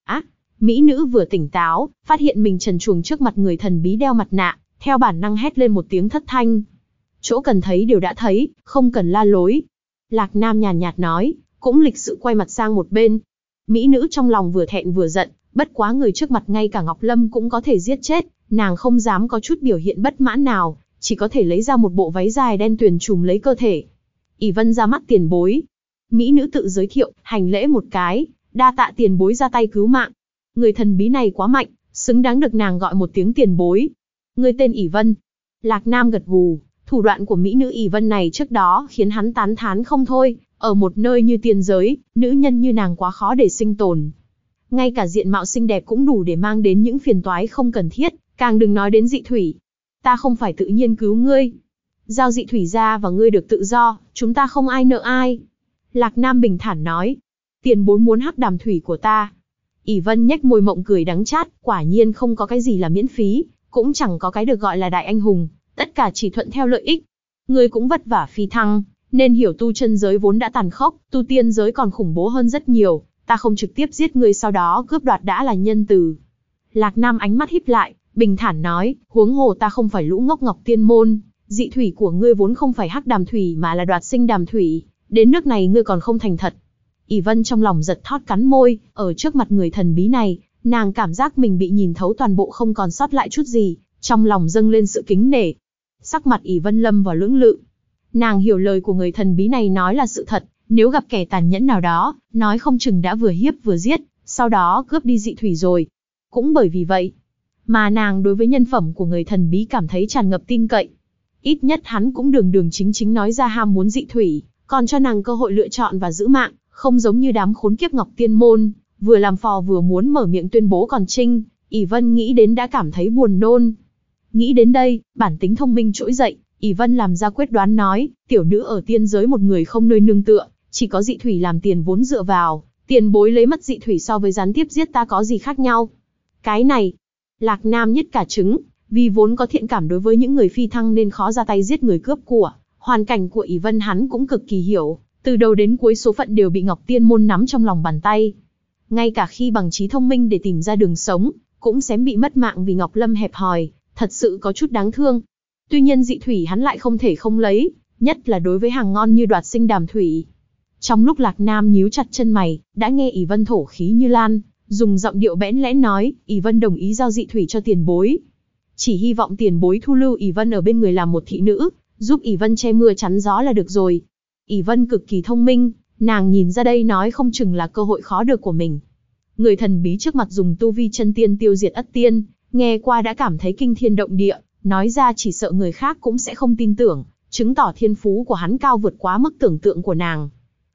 Mỹ nữ vừa tỉnh táo, phát hiện mình trần truồng trước mặt người thần bí đeo mặt nạ, theo bản năng hét lên một tiếng thất thanh. Chỗ cần thấy đều đã thấy, không cần la lối. Lạc Nam nhàn nhạt nói, cũng lịch sự quay mặt sang một bên. Mỹ nữ trong lòng vừa thẹn vừa giận, bất quá người trước mặt ngay cả Ngọc Lâm cũng có thể giết chết, nàng không dám có chút biểu hiện bất mãn nào, chỉ có thể lấy ra một bộ váy dài đen tuyền trùm lấy cơ thể. ỷ Vân ra mắt tiền bối. Mỹ nữ tự giới thiệu, hành lễ một cái, đa tạ tiền bối ra tay cứu mạng. Người thần bí này quá mạnh, xứng đáng được nàng gọi một tiếng tiền bối. Người tên ỷ Vân. Lạc Nam gật gù, thủ đoạn của mỹ nữ ỷ Vân này trước đó khiến hắn tán thán không thôi, ở một nơi như tiên giới, nữ nhân như nàng quá khó để sinh tồn. Ngay cả diện mạo xinh đẹp cũng đủ để mang đến những phiền toái không cần thiết, càng đừng nói đến dị thủy. Ta không phải tự nhiên cứu ngươi. Giao dị thủy ra và ngươi được tự do, chúng ta không ai nợ ai. Lạc Nam bình thản nói. Tiền bối muốn hắc đàm thủy của ta. ỷ Vân nhếch môi mộng cười đắng chát, quả nhiên không có cái gì là miễn phí, cũng chẳng có cái được gọi là đại anh hùng, tất cả chỉ thuận theo lợi ích. Ngươi cũng vất vả phi thăng, nên hiểu tu chân giới vốn đã tàn khốc, tu tiên giới còn khủng bố hơn rất nhiều, ta không trực tiếp giết ngươi sau đó cướp đoạt đã là nhân từ. Lạc Nam ánh mắt híp lại, bình thản nói, huống hồ ta không phải lũ ngốc Ngọc Tiên môn, dị thủy của ngươi vốn không phải hắc đàm thủy mà là đoạt sinh đàm thủy, đến nước này ngươi còn không thành thật. ỷ Vân trong lòng giật thót cắn môi, ở trước mặt người thần bí này, nàng cảm giác mình bị nhìn thấu toàn bộ không còn sót lại chút gì, trong lòng dâng lên sự kính nể. Sắc mặt ỷ Vân lâm vào lưỡng lự. Nàng hiểu lời của người thần bí này nói là sự thật, nếu gặp kẻ tàn nhẫn nào đó, nói không chừng đã vừa hiếp vừa giết, sau đó cướp đi dị thủy rồi. Cũng bởi vì vậy, mà nàng đối với nhân phẩm của người thần bí cảm thấy tràn ngập tin cậy. Ít nhất hắn cũng đường đường chính chính nói ra ham muốn dị thủy, còn cho nàng cơ hội lựa chọn và giữ mạng, không giống như đám khốn kiếp Ngọc Tiên môn, vừa làm phò vừa muốn mở miệng tuyên bố còn trinh. ỷ Vân nghĩ đến đã cảm thấy buồn nôn. Nghĩ đến đây, bản tính thông minh trỗi dậy, ỷ Vân làm ra quyết đoán nói, tiểu nữ ở tiên giới một người không nơi nương tựa, chỉ có dị thủy làm tiền vốn dựa vào, tiền bối lấy mất dị thủy so với gián tiếp giết ta có gì khác nhau. Cái này, Lạc Nam nhất cả trứng, vì vốn có thiện cảm đối với những người phi thăng nên khó ra tay giết người cướp của, hoàn cảnh của ỷ Vân hắn cũng cực kỳ hiểu, từ đầu đến cuối số phận đều bị Ngọc Tiên môn nắm trong lòng bàn tay. Ngay cả khi bằng trí thông minh để tìm ra đường sống, cũng xém bị mất mạng vì Ngọc Lâm hẹp hòi, thật sự có chút đáng thương. Tuy nhiên dị thủy hắn lại không thể không lấy, nhất là đối với hàng ngon như đoạt sinh đàm thủy. Trong lúc Lạc Nam nhíu chặt chân mày, đã nghe ỷ Vân thổ khí như lan, dùng giọng điệu bẽn lẽn nói, ỷ Vân đồng ý giao dị thủy cho tiền bối. Chỉ hy vọng tiền bối thu lưu ỷ Vân ở bên người làm một thị nữ, giúp ỷ Vân che mưa chắn gió là được rồi. ỷ Vân cực kỳ thông minh, nàng nhìn ra đây nói không chừng là cơ hội khó được của mình. Người thần bí trước mặt dùng tu vi chân tiên tiêu diệt Ất Tiên, nghe qua đã cảm thấy kinh thiên động địa, nói ra chỉ sợ người khác cũng sẽ không tin tưởng, chứng tỏ thiên phú của hắn cao vượt quá mức tưởng tượng của nàng.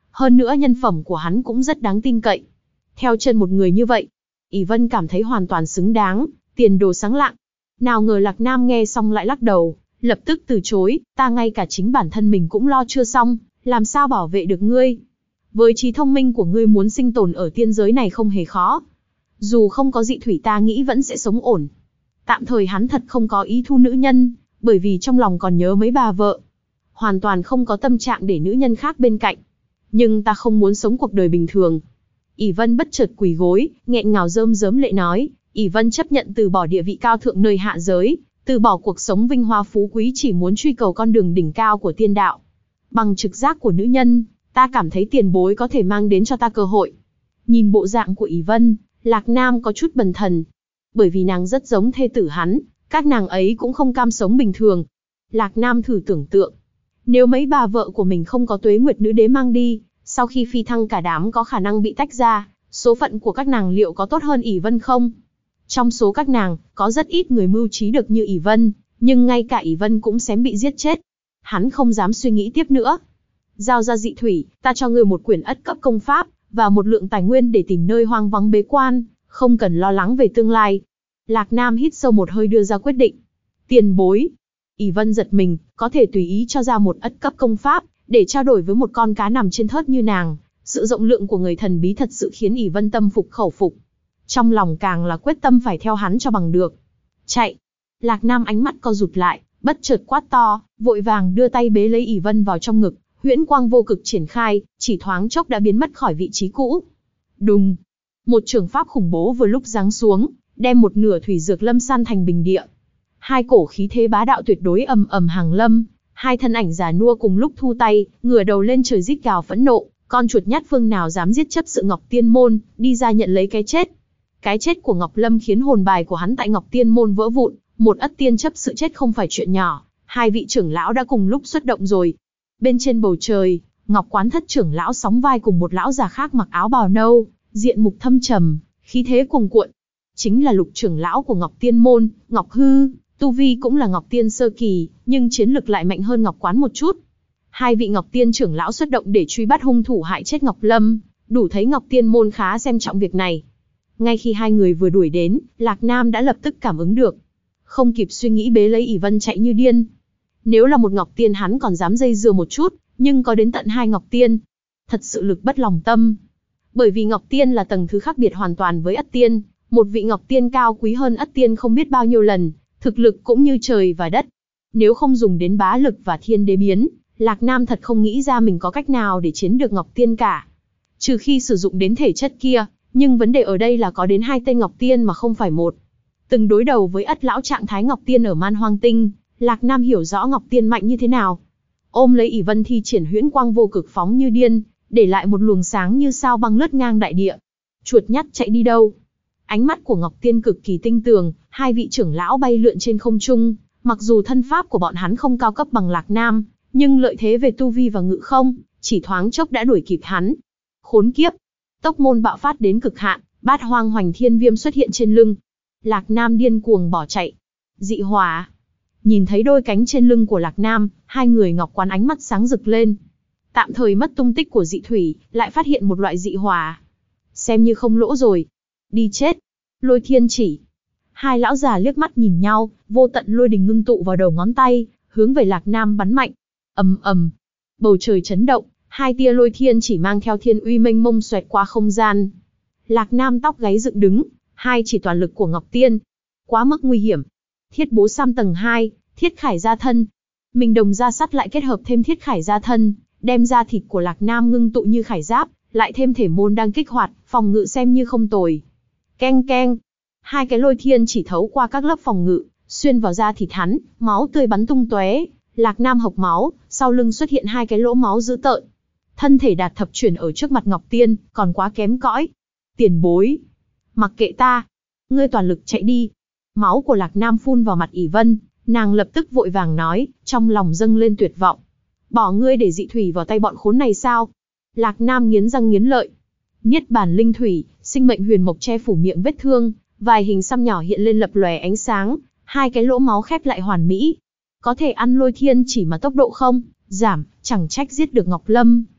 Hơn nữa nhân phẩm của hắn cũng rất đáng tin cậy. Theo chân một người như vậy, ỷ Vân cảm thấy hoàn toàn xứng đáng, tiền đồ sáng lạng. Nào ngờ Lạc Nam nghe xong lại lắc đầu, lập tức từ chối, ta ngay cả chính bản thân mình cũng lo chưa xong, làm sao bảo vệ được ngươi. Với trí thông minh của ngươi muốn sinh tồn ở tiên giới này không hề khó. Dù không có dị thủy ta nghĩ vẫn sẽ sống ổn. Tạm thời hắn thật không có ý thu nữ nhân, bởi vì trong lòng còn nhớ mấy bà vợ. Hoàn toàn không có tâm trạng để nữ nhân khác bên cạnh. Nhưng ta không muốn sống cuộc đời bình thường. ỷ Vân bất chợt quỳ gối, nghẹn ngào rơm rớm lệ nói, ỷ Vân chấp nhận từ bỏ địa vị cao thượng nơi hạ giới, từ bỏ cuộc sống vinh hoa phú quý chỉ muốn truy cầu con đường đỉnh cao của tiên đạo. Bằng trực giác của nữ nhân, ta cảm thấy tiền bối có thể mang đến cho ta cơ hội. Nhìn bộ dạng của ỷ Vân, Lạc Nam có chút bần thần. Bởi vì nàng rất giống thê tử hắn, các nàng ấy cũng không cam sống bình thường. Lạc Nam thử tưởng tượng, nếu mấy bà vợ của mình không có Tuế Nguyệt Nữ Đế mang đi, sau khi phi thăng cả đám có khả năng bị tách ra, số phận của các nàng liệu có tốt hơn ỷ Vân không? Trong số các nàng, có rất ít người mưu trí được như ỷ Vân, nhưng ngay cả ỷ Vân cũng xém bị giết chết. Hắn không dám suy nghĩ tiếp nữa. Giao ra dị thủy, ta cho ngươi một quyển ất cấp công pháp, và một lượng tài nguyên để tìm nơi hoang vắng bế quan, không cần lo lắng về tương lai. Lạc Nam hít sâu một hơi đưa ra quyết định. Tiền bối. ỷ Vân giật mình, có thể tùy ý cho ra một ất cấp công pháp, để trao đổi với một con cá nằm trên thớt như nàng. Sự rộng lượng của người thần bí thật sự khiến ỷ Vân tâm phục khẩu phục. Trong lòng càng là quyết tâm phải theo hắn cho bằng được. Chạy. Lạc Nam ánh mắt co rụt lại, bất chợt quát to, vội vàng đưa tay bế lấy ỷ Vân vào trong ngực, huyễn quang vô cực triển khai, chỉ thoáng chốc đã biến mất khỏi vị trí cũ. Đùng. Một trường pháp khủng bố vừa lúc giáng xuống, đem một nửa thủy dược lâm san thành bình địa. Hai cổ khí thế bá đạo tuyệt đối ầm ầm hàng lâm, hai thân ảnh già nua cùng lúc thu tay, ngửa đầu lên trời rít gào phẫn nộ, con chuột nhát phương nào dám giết chấp sự Ngọc Tiên Môn, đi ra nhận lấy cái chết. Cái chết của Ngọc Lâm khiến hồn bài của hắn tại Ngọc Tiên Môn vỡ vụn, một ất tiên chấp sự chết không phải chuyện nhỏ, hai vị trưởng lão đã cùng lúc xuất động rồi. Bên trên bầu trời, Ngọc Quán Thất trưởng lão sóng vai cùng một lão già khác mặc áo bào nâu, diện mục thâm trầm, khí thế cuồng cuộn. Chính là Lục trưởng lão của Ngọc Tiên Môn, Ngọc Hư, tu vi cũng là Ngọc Tiên sơ kỳ, nhưng chiến lực lại mạnh hơn Ngọc Quán một chút. Hai vị Ngọc Tiên trưởng lão xuất động để truy bắt hung thủ hại chết Ngọc Lâm, đủ thấy Ngọc Tiên Môn khá xem trọng việc này. Ngay khi hai người vừa đuổi đến, Lạc Nam đã lập tức cảm ứng được. Không kịp suy nghĩ bế lấy ỷ Vân chạy như điên. Nếu là một Ngọc Tiên hắn còn dám dây dưa một chút, nhưng có đến tận hai Ngọc Tiên. Thật sự lực bất lòng tâm. Bởi vì Ngọc Tiên là tầng thứ khác biệt hoàn toàn với Ất Tiên, một vị Ngọc Tiên cao quý hơn Ất Tiên không biết bao nhiêu lần, thực lực cũng như trời và đất. Nếu không dùng đến bá lực và thiên đế biến, Lạc Nam thật không nghĩ ra mình có cách nào để chiến được Ngọc Tiên cả. Trừ khi sử dụng đến thể chất kia, nhưng vấn đề ở đây là có đến hai tên Ngọc Tiên mà không phải một. Từng đối đầu với Ất lão trạng thái Ngọc Tiên ở Man Hoang Tinh, Lạc Nam hiểu rõ Ngọc Tiên mạnh như thế nào. Ôm lấy ỷ Vân thi triển huyễn quang vô cực phóng như điên, để lại một luồng sáng như sao băng lướt ngang đại địa. Chuột nhắt chạy đi đâu? Ánh mắt của Ngọc Tiên cực kỳ tinh tường, hai vị trưởng lão bay lượn trên không trung, mặc dù thân pháp của bọn hắn không cao cấp bằng Lạc Nam, nhưng lợi thế về tu vi và ngự không, chỉ thoáng chốc đã đuổi kịp hắn. Khốn kiếp! Tốc môn bạo phát đến cực hạn, Bát Hoang Hoành Thiên Viêm xuất hiện trên lưng. Lạc Nam điên cuồng bỏ chạy. Dị hỏa! Nhìn thấy đôi cánh trên lưng của Lạc Nam, hai người Ngọc Quán ánh mắt sáng rực lên. Tạm thời mất tung tích của dị thủy, lại phát hiện một loại dị hỏa. Xem như không lỗ rồi. Đi chết! Lôi thiên chỉ! Hai lão già liếc mắt nhìn nhau, vô tận lôi đình ngưng tụ vào đầu ngón tay, hướng về Lạc Nam bắn mạnh. Ầm ầm! Bầu trời chấn động, hai tia lôi thiên chỉ mang theo thiên uy mênh mông xoẹt qua không gian. Lạc Nam tóc gáy dựng đứng, hai chỉ toàn lực của Ngọc Tiên. Quá mức nguy hiểm. Thiết bố sam tầng 2, thiết khải gia thân. Mình đồng ra sắt lại kết hợp thêm thiết khải gia thân, đem ra thịt của Lạc Nam ngưng tụ như khải giáp, lại thêm thể môn đang kích hoạt, phòng ngự xem như không tồi. Keng keng. Hai cái lôi thiên chỉ thấu qua các lớp phòng ngự, xuyên vào da thịt hắn, máu tươi bắn tung tóe. Lạc Nam hộc máu, sau lưng xuất hiện hai cái lỗ máu dữ tợn. Thân thể đạt thập chuyển ở trước mặt Ngọc Tiên, còn quá kém cỏi. Tiền bối! Mặc kệ ta! Ngươi toàn lực chạy đi! Máu của Lạc Nam phun vào mặt ỷ Vân, nàng lập tức vội vàng nói, trong lòng dâng lên tuyệt vọng. Bỏ ngươi để dị thủy vào tay bọn khốn này sao? Lạc Nam nghiến răng nghiến lợi. Niết bàn linh thủy, sinh mệnh huyền mộc che phủ miệng vết thương, vài hình xăm nhỏ hiện lên lập lòe ánh sáng, hai cái lỗ máu khép lại hoàn mỹ. Có thể ăn lôi thiên chỉ mà tốc độ không giảm, chẳng trách giết được Ngọc Lâm.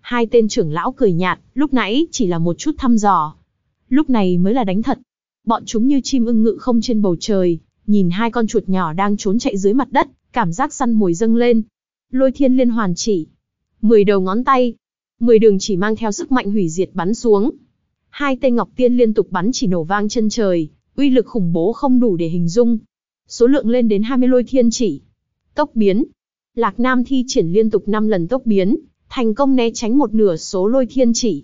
Hai tên trưởng lão cười nhạt, lúc nãy chỉ là một chút thăm dò. Lúc này mới là đánh thật. Bọn chúng như chim ưng ngự không trên bầu trời, nhìn hai con chuột nhỏ đang trốn chạy dưới mặt đất, cảm giác săn mồi dâng lên. Lôi thiên liên hoàn chỉ. 10 đầu ngón tay. 10 đường chỉ mang theo sức mạnh hủy diệt bắn xuống. Hai tên ngọc tiên liên tục bắn chỉ nổ vang chân trời, uy lực khủng bố không đủ để hình dung. Số lượng lên đến 20 lôi thiên chỉ. Tốc biến. Lạc Nam thi triển liên tục 5 lần tốc biến, thành công né tránh một nửa số lôi thiên chỉ.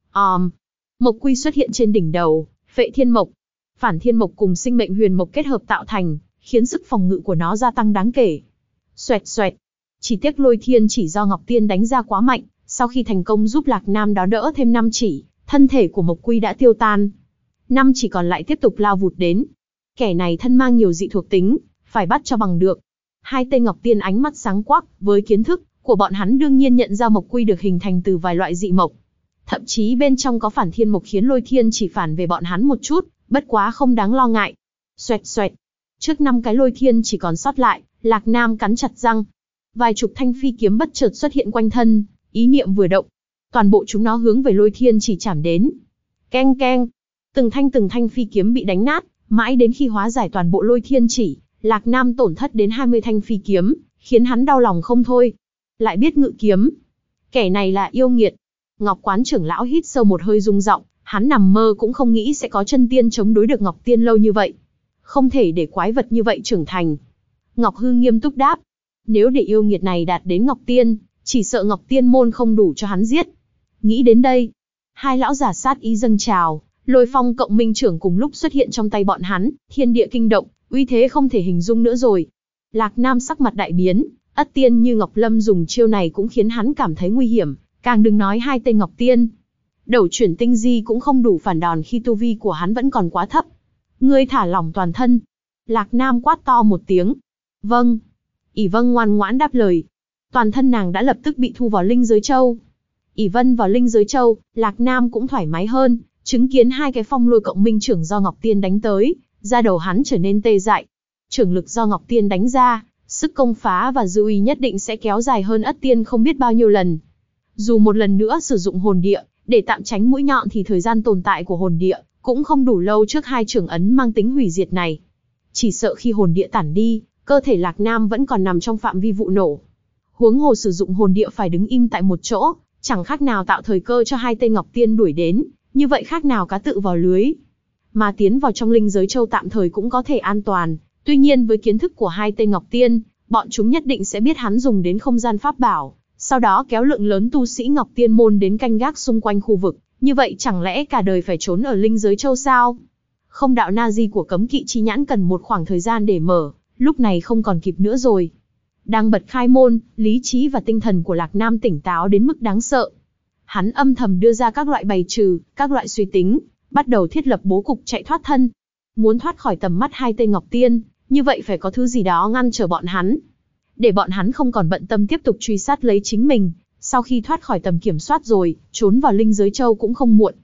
Mộc quy xuất hiện trên đỉnh đầu, Phệ Thiên Mộc, Phản Thiên Mộc cùng Sinh Mệnh Huyền Mộc kết hợp tạo thành, khiến sức phòng ngự của nó gia tăng đáng kể. Xoẹt xoẹt. Chỉ tiếc lôi thiên chỉ do Ngọc Tiên đánh ra quá mạnh, sau khi thành công giúp Lạc Nam đó đỡ thêm 5 chỉ, thân thể của Mộc Quy đã tiêu tan. 5 chỉ còn lại tiếp tục lao vụt đến. Kẻ này thân mang nhiều dị thuộc tính, phải bắt cho bằng được. Hai tên Ngọc Tiên ánh mắt sáng quắc, với kiến thức của bọn hắn đương nhiên nhận ra Mộc Quy được hình thành từ vài loại dị mộc. Thậm chí bên trong có Phản Thiên Mộc khiến lôi thiên chỉ phản về bọn hắn một chút, bất quá không đáng lo ngại. Xoẹt xoẹt. Trước 5 cái lôi thiên chỉ còn sót lại, Lạc Nam cắn chặt răng. Vài chục thanh phi kiếm bất chợt xuất hiện quanh thân, ý niệm vừa động, toàn bộ chúng nó hướng về lôi thiên chỉ chạm đến. Keng keng. Từng thanh phi kiếm bị đánh nát, mãi đến khi hóa giải toàn bộ lôi thiên chỉ, Lạc Nam tổn thất đến 20 thanh phi kiếm, khiến hắn đau lòng không thôi. Lại biết ngự kiếm. Kẻ này là yêu nghiệt. Ngọc Quán trưởng lão hít sâu một hơi rung giọng, hắn nằm mơ cũng không nghĩ sẽ có chân tiên chống đối được Ngọc Tiên lâu như vậy. Không thể để quái vật như vậy trưởng thành. Ngọc Hư nghiêm túc đáp. Nếu để yêu nghiệt này đạt đến Ngọc Tiên, chỉ sợ Ngọc Tiên môn không đủ cho hắn giết. Nghĩ đến đây, hai lão giả sát ý dâng trào, Lôi Phong cộng minh trưởng cùng lúc xuất hiện trong tay bọn hắn, thiên địa kinh động, uy thế không thể hình dung nữa rồi. Lạc Nam sắc mặt đại biến, ất tiên như Ngọc Lâm dùng chiêu này cũng khiến hắn cảm thấy nguy hiểm, càng đừng nói hai tên Ngọc Tiên. Đầu chuyển tinh di cũng không đủ phản đòn khi tu vi của hắn vẫn còn quá thấp. Ngươi thả lỏng toàn thân. Lạc Nam quát to một tiếng. Vâng. ỷ Vân ngoan ngoãn đáp lời. Toàn thân nàng đã lập tức bị thu vào linh giới châu. ỷ Vân vào linh giới châu, Lạc Nam cũng thoải mái hơn, chứng kiến hai cái phong lôi cộng minh trưởng do Ngọc Tiên đánh tới, da đầu hắn trở nên tê dại. Trưởng lực do Ngọc Tiên đánh ra, sức công phá và dư uy nhất định sẽ kéo dài hơn ất tiên không biết bao nhiêu lần. Dù một lần nữa sử dụng hồn địa, để tạm tránh mũi nhọn thì thời gian tồn tại của hồn địa cũng không đủ lâu trước hai trưởng ấn mang tính hủy diệt này. Chỉ sợ khi hồn địa tản đi, cơ thể Lạc Nam vẫn còn nằm trong phạm vi vụ nổ. Huống hồ sử dụng hồn địa phải đứng im tại một chỗ, chẳng khác nào tạo thời cơ cho hai tên Ngọc Tiên đuổi đến, như vậy khác nào cá tự vào lưới. Mà tiến vào trong linh giới châu tạm thời cũng có thể an toàn, tuy nhiên với kiến thức của hai tên Ngọc Tiên, bọn chúng nhất định sẽ biết hắn dùng đến không gian pháp bảo, sau đó kéo lượng lớn tu sĩ Ngọc Tiên môn đến canh gác xung quanh khu vực, như vậy chẳng lẽ cả đời phải trốn ở linh giới châu sao? Không đạo na di của cấm kỵ chi nhãn cần một khoảng thời gian để mở, lúc này không còn kịp nữa rồi. Đang bật khai môn, lý trí và tinh thần của Lạc Nam tỉnh táo đến mức đáng sợ. Hắn âm thầm đưa ra các loại bày trừ, các loại suy tính, bắt đầu thiết lập bố cục chạy thoát thân. Muốn thoát khỏi tầm mắt hai tên Ngọc Tiên, như vậy phải có thứ gì đó ngăn trở bọn hắn. Để bọn hắn không còn bận tâm tiếp tục truy sát lấy chính mình, sau khi thoát khỏi tầm kiểm soát rồi, trốn vào linh giới châu cũng không muộn.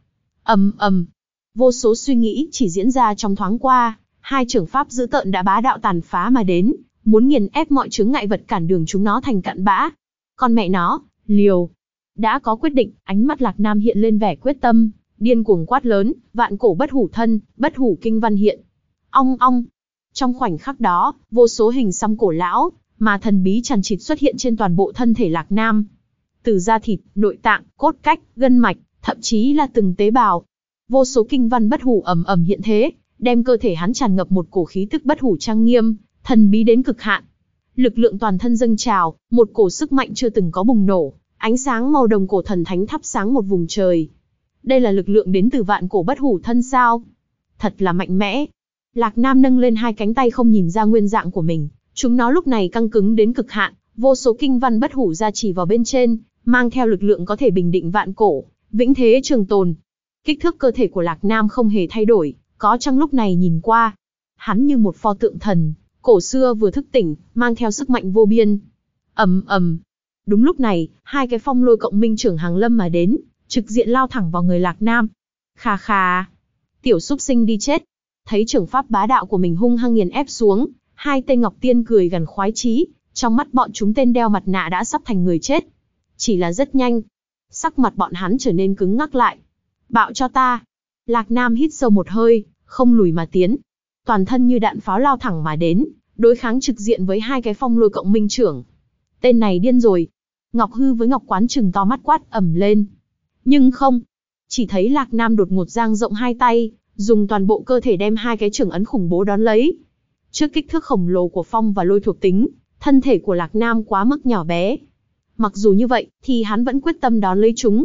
Vô số suy nghĩ chỉ diễn ra trong thoáng qua, hai trưởng pháp dữ tợn đã bá đạo tàn phá mà đến, muốn nghiền ép mọi chướng ngại vật cản đường chúng nó thành cặn bã. Con mẹ nó, liều. Đã có quyết định, ánh mắt Lạc Nam hiện lên vẻ quyết tâm, điên cuồng quát lớn, vạn cổ bất hủ thân, bất hủ kinh văn hiện. Ong ong. Trong khoảnh khắc đó, vô số hình xăm cổ lão mà thần bí chằng chịt xuất hiện trên toàn bộ thân thể Lạc Nam. Từ da thịt, nội tạng, cốt cách, gân mạch, thậm chí là từng tế bào. Vô số kinh văn bất hủ ầm ầm hiện thế, đem cơ thể hắn tràn ngập một cổ khí tức bất hủ trang nghiêm, thần bí đến cực hạn. Lực lượng toàn thân dâng trào, một cổ sức mạnh chưa từng có bùng nổ, ánh sáng màu đồng cổ thần thánh thắp sáng một vùng trời. Đây là lực lượng đến từ vạn cổ bất hủ thân sao? Thật là mạnh mẽ. Lạc Nam nâng lên hai cánh tay không nhìn ra nguyên dạng của mình, chúng nó lúc này căng cứng đến cực hạn, vô số kinh văn bất hủ gia trì vào bên trên, mang theo lực lượng có thể bình định vạn cổ, vĩnh thế trường tồn. Kích thước cơ thể của Lạc Nam không hề thay đổi, có chăng lúc này nhìn qua, hắn như một pho tượng thần, cổ xưa vừa thức tỉnh, mang theo sức mạnh vô biên. Đúng lúc này, hai cái phong lôi cộng minh trưởng hàng lâm mà đến, trực diện lao thẳng vào người Lạc Nam. Khà khà, tiểu súc sinh đi chết. Thấy trưởng pháp bá đạo của mình hung hăng nghiền ép xuống, hai tên Ngọc Tiên cười gần khoái chí, trong mắt bọn chúng tên đeo mặt nạ đã sắp thành người chết. Chỉ là rất nhanh, Sắc mặt bọn hắn trở nên cứng ngắc lại. Bạo cho ta. Lạc Nam hít sâu một hơi, không lùi mà tiến. Toàn thân như đạn pháo lao thẳng mà đến, đối kháng trực diện với hai cái phong lôi cộng minh trưởng. Tên này điên rồi. Ngọc Hư với Ngọc Quán trừng to mắt quát ầm lên. Nhưng không. Chỉ thấy Lạc Nam đột ngột dang rộng hai tay, dùng toàn bộ cơ thể đem hai cái trưởng ấn khủng bố đón lấy. Trước kích thước khổng lồ của phong và lôi thuộc tính, thân thể của Lạc Nam quá mức nhỏ bé. Mặc dù như vậy, thì hắn vẫn quyết tâm đón lấy chúng.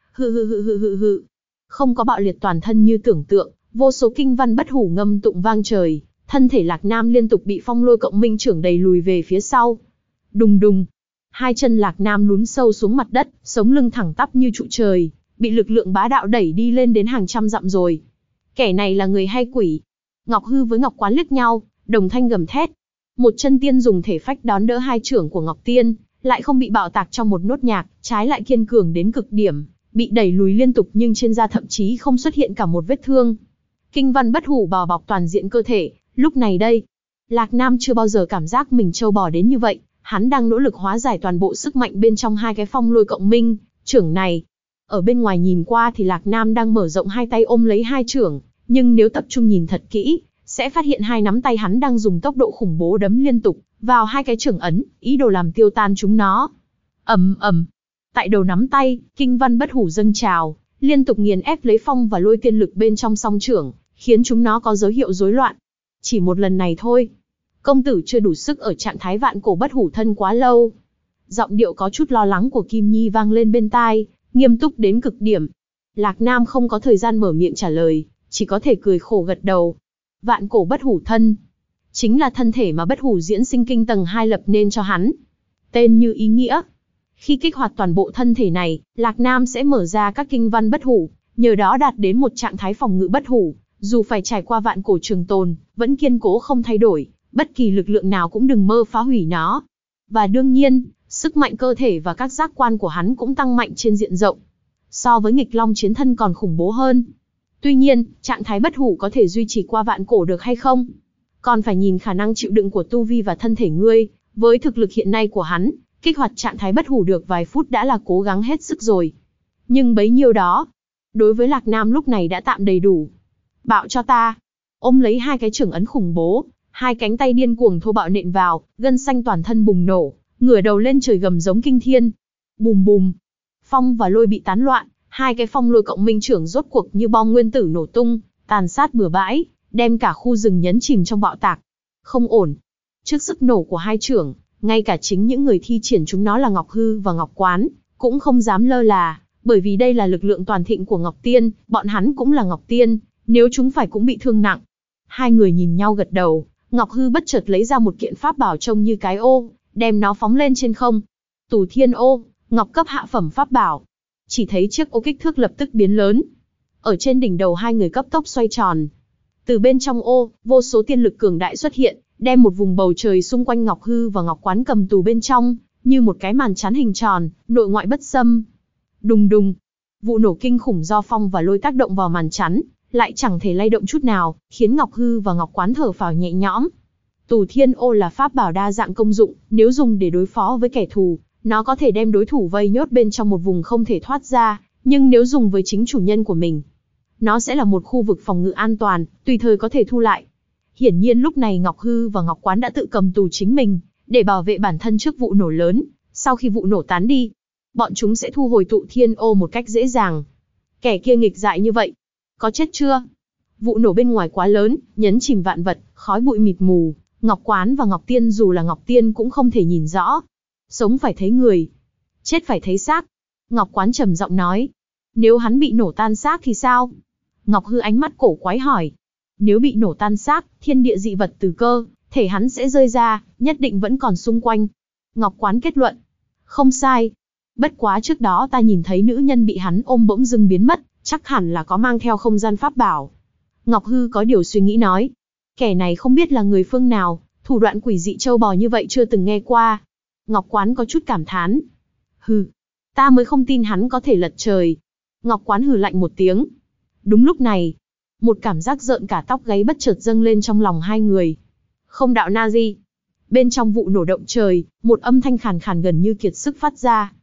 Hừ. Không có bạo liệt toàn thân như tưởng tượng, vô số kinh văn bất hủ ngâm tụng vang trời, thân thể Lạc Nam liên tục bị phong lôi cộng minh trưởng đẩy lùi về phía sau. Đùng đùng. Hai chân Lạc Nam lún sâu xuống mặt đất, sống lưng thẳng tắp như trụ trời, bị lực lượng bá đạo đẩy đi lên đến hàng trăm dặm rồi. Kẻ này là người hay quỷ? Ngọc Hư với Ngọc Quán liếc nhau, đồng thanh gầm thét. Một chân tiên dùng thể phách đón đỡ hai trưởng của Ngọc Tiên, lại không bị bạo tạc trong một nốt nhạc, trái lại kiên cường đến cực điểm, bị đẩy lùi liên tục nhưng trên da thậm chí không xuất hiện cả một vết thương. Kinh văn bất hủ bao bọc toàn diện cơ thể, lúc này đây, Lạc Nam chưa bao giờ cảm giác mình trâu bò đến như vậy, hắn đang nỗ lực hóa giải toàn bộ sức mạnh bên trong hai cái phong lôi cộng minh trưởng này. Ở bên ngoài nhìn qua thì Lạc Nam đang mở rộng hai tay ôm lấy hai trưởng, nhưng nếu tập trung nhìn thật kỹ, sẽ phát hiện hai nắm tay hắn đang dùng tốc độ khủng bố đấm liên tục vào hai cái trưởng ấn, ý đồ làm tiêu tan chúng nó. Ầm ầm. Tại đầu nắm tay, kinh văn bất hủ dâng trào, liên tục nghiền ép lấy phong và lôi tiên lực bên trong song trưởng, khiến chúng nó có dấu hiệu rối loạn. Chỉ một lần này thôi. Công tử chưa đủ sức ở trạng thái vạn cổ bất hủ thân quá lâu. Giọng điệu có chút lo lắng của Kim Nhi vang lên bên tai, nghiêm túc đến cực điểm. Lạc Nam không có thời gian mở miệng trả lời, chỉ có thể cười khổ gật đầu. Vạn cổ bất hủ thân, chính là thân thể mà bất hủ diễn sinh kinh tầng 2 lập nên cho hắn. Tên như ý nghĩa. Khi kích hoạt toàn bộ thân thể này, Lạc Nam sẽ mở ra các kinh văn bất hủ, nhờ đó đạt đến một trạng thái phòng ngự bất hủ, dù phải trải qua vạn cổ trường tồn, vẫn kiên cố không thay đổi, bất kỳ lực lượng nào cũng đừng mơ phá hủy nó. Và đương nhiên, sức mạnh cơ thể và các giác quan của hắn cũng tăng mạnh trên diện rộng. So với nghịch long chiến thân còn khủng bố hơn. Tuy nhiên, trạng thái bất hủ có thể duy trì qua vạn cổ được hay không? Còn phải nhìn khả năng chịu đựng của tu vi và thân thể ngươi, với thực lực hiện nay của hắn, kích hoạt trạng thái bất hủ được vài phút đã là cố gắng hết sức rồi. Nhưng bấy nhiêu đó, đối với Lạc Nam lúc này đã tạm đầy đủ. Bạo cho ta. Ôm lấy hai cái trưởng ấn khủng bố, hai cánh tay điên cuồng thô bạo nện vào, gân xanh toàn thân bùng nổ, ngửa đầu lên trời gầm giống kinh thiên. Bùm bùm. Phong và lôi bị tán loạn, hai cái phong lôi cộng minh trưởng rốt cuộc như bom nguyên tử nổ tung, tàn sát bừa bãi, đem cả khu rừng nhấn chìm trong bạo tạc. Không ổn. Trước sức nổ của hai trưởng, ngay cả chính những người thi triển chúng nó là Ngọc Hư và Ngọc Quán, cũng không dám lơ là, bởi vì đây là lực lượng toàn thịnh của Ngọc Tiên, bọn hắn cũng là Ngọc Tiên, nếu chúng phải cũng bị thương nặng. Hai người nhìn nhau gật đầu, Ngọc Hư bất chợt lấy ra một kiện pháp bảo trông như cái ô, đem nó phóng lên trên không. Tù Thiên Ô, ngọc cấp hạ phẩm pháp bảo. Chỉ thấy chiếc ô kích thước lập tức biến lớn. Ở trên đỉnh đầu hai người cấp tốc xoay tròn. Từ bên trong ô, vô số tiên lực cường đại xuất hiện, đem một vùng bầu trời xung quanh Ngọc Hư và Ngọc Quán cầm tù bên trong, như một cái màn chắn hình tròn, nội ngoại bất xâm. Đùng đùng. Vụ nổ kinh khủng do phong và lôi tác động vào màn chắn, lại chẳng thể lay động chút nào, khiến Ngọc Hư và Ngọc Quán thở phào nhẹ nhõm. Tù Thiên Ô là pháp bảo đa dạng công dụng, nếu dùng để đối phó với kẻ thù, nó có thể đem đối thủ vây nhốt bên trong một vùng không thể thoát ra, nhưng nếu dùng với chính chủ nhân của mình, nó sẽ là một khu vực phòng ngự an toàn, tùy thời có thể thu lại. Hiển nhiên lúc này Ngọc Hư và Ngọc Quán đã tự cầm tù chính mình, để bảo vệ bản thân trước vụ nổ lớn. Sau khi vụ nổ tán đi, bọn chúng sẽ thu hồi Tụ Thiên Ô một cách dễ dàng. Kẻ kia nghịch dại như vậy, có chết chưa? Vụ nổ bên ngoài quá lớn, nhấn chìm vạn vật, khói bụi mịt mù, Ngọc Quán và Ngọc Tiên dù là Ngọc Tiên cũng không thể nhìn rõ. Sống phải thấy người, chết phải thấy xác. Ngọc Quán trầm giọng nói. Nếu hắn bị nổ tan xác thì sao? Ngọc Hư ánh mắt cổ quái hỏi. Nếu bị nổ tan xác, thiên địa dị vật từ cơ thể hắn sẽ rơi ra, nhất định vẫn còn xung quanh. Ngọc Quán kết luận. Không sai. Bất quá trước đó ta nhìn thấy nữ nhân bị hắn ôm bỗng dưng biến mất, chắc hẳn là có mang theo không gian pháp bảo. Ngọc Hư có điều suy nghĩ nói. Kẻ này không biết là người phương nào, thủ đoạn quỷ dị trâu bò như vậy chưa từng nghe qua. Ngọc Quán có chút cảm thán. Hừ, ta mới không tin hắn có thể lật trời. Ngọc Quán hừ lạnh một tiếng. Đúng lúc này, một cảm giác rợn cả tóc gáy bất chợt dâng lên trong lòng hai người. Không đạo Nazi. Bên trong vụ nổ động trời, một âm thanh khàn khàn gần như kiệt sức phát ra.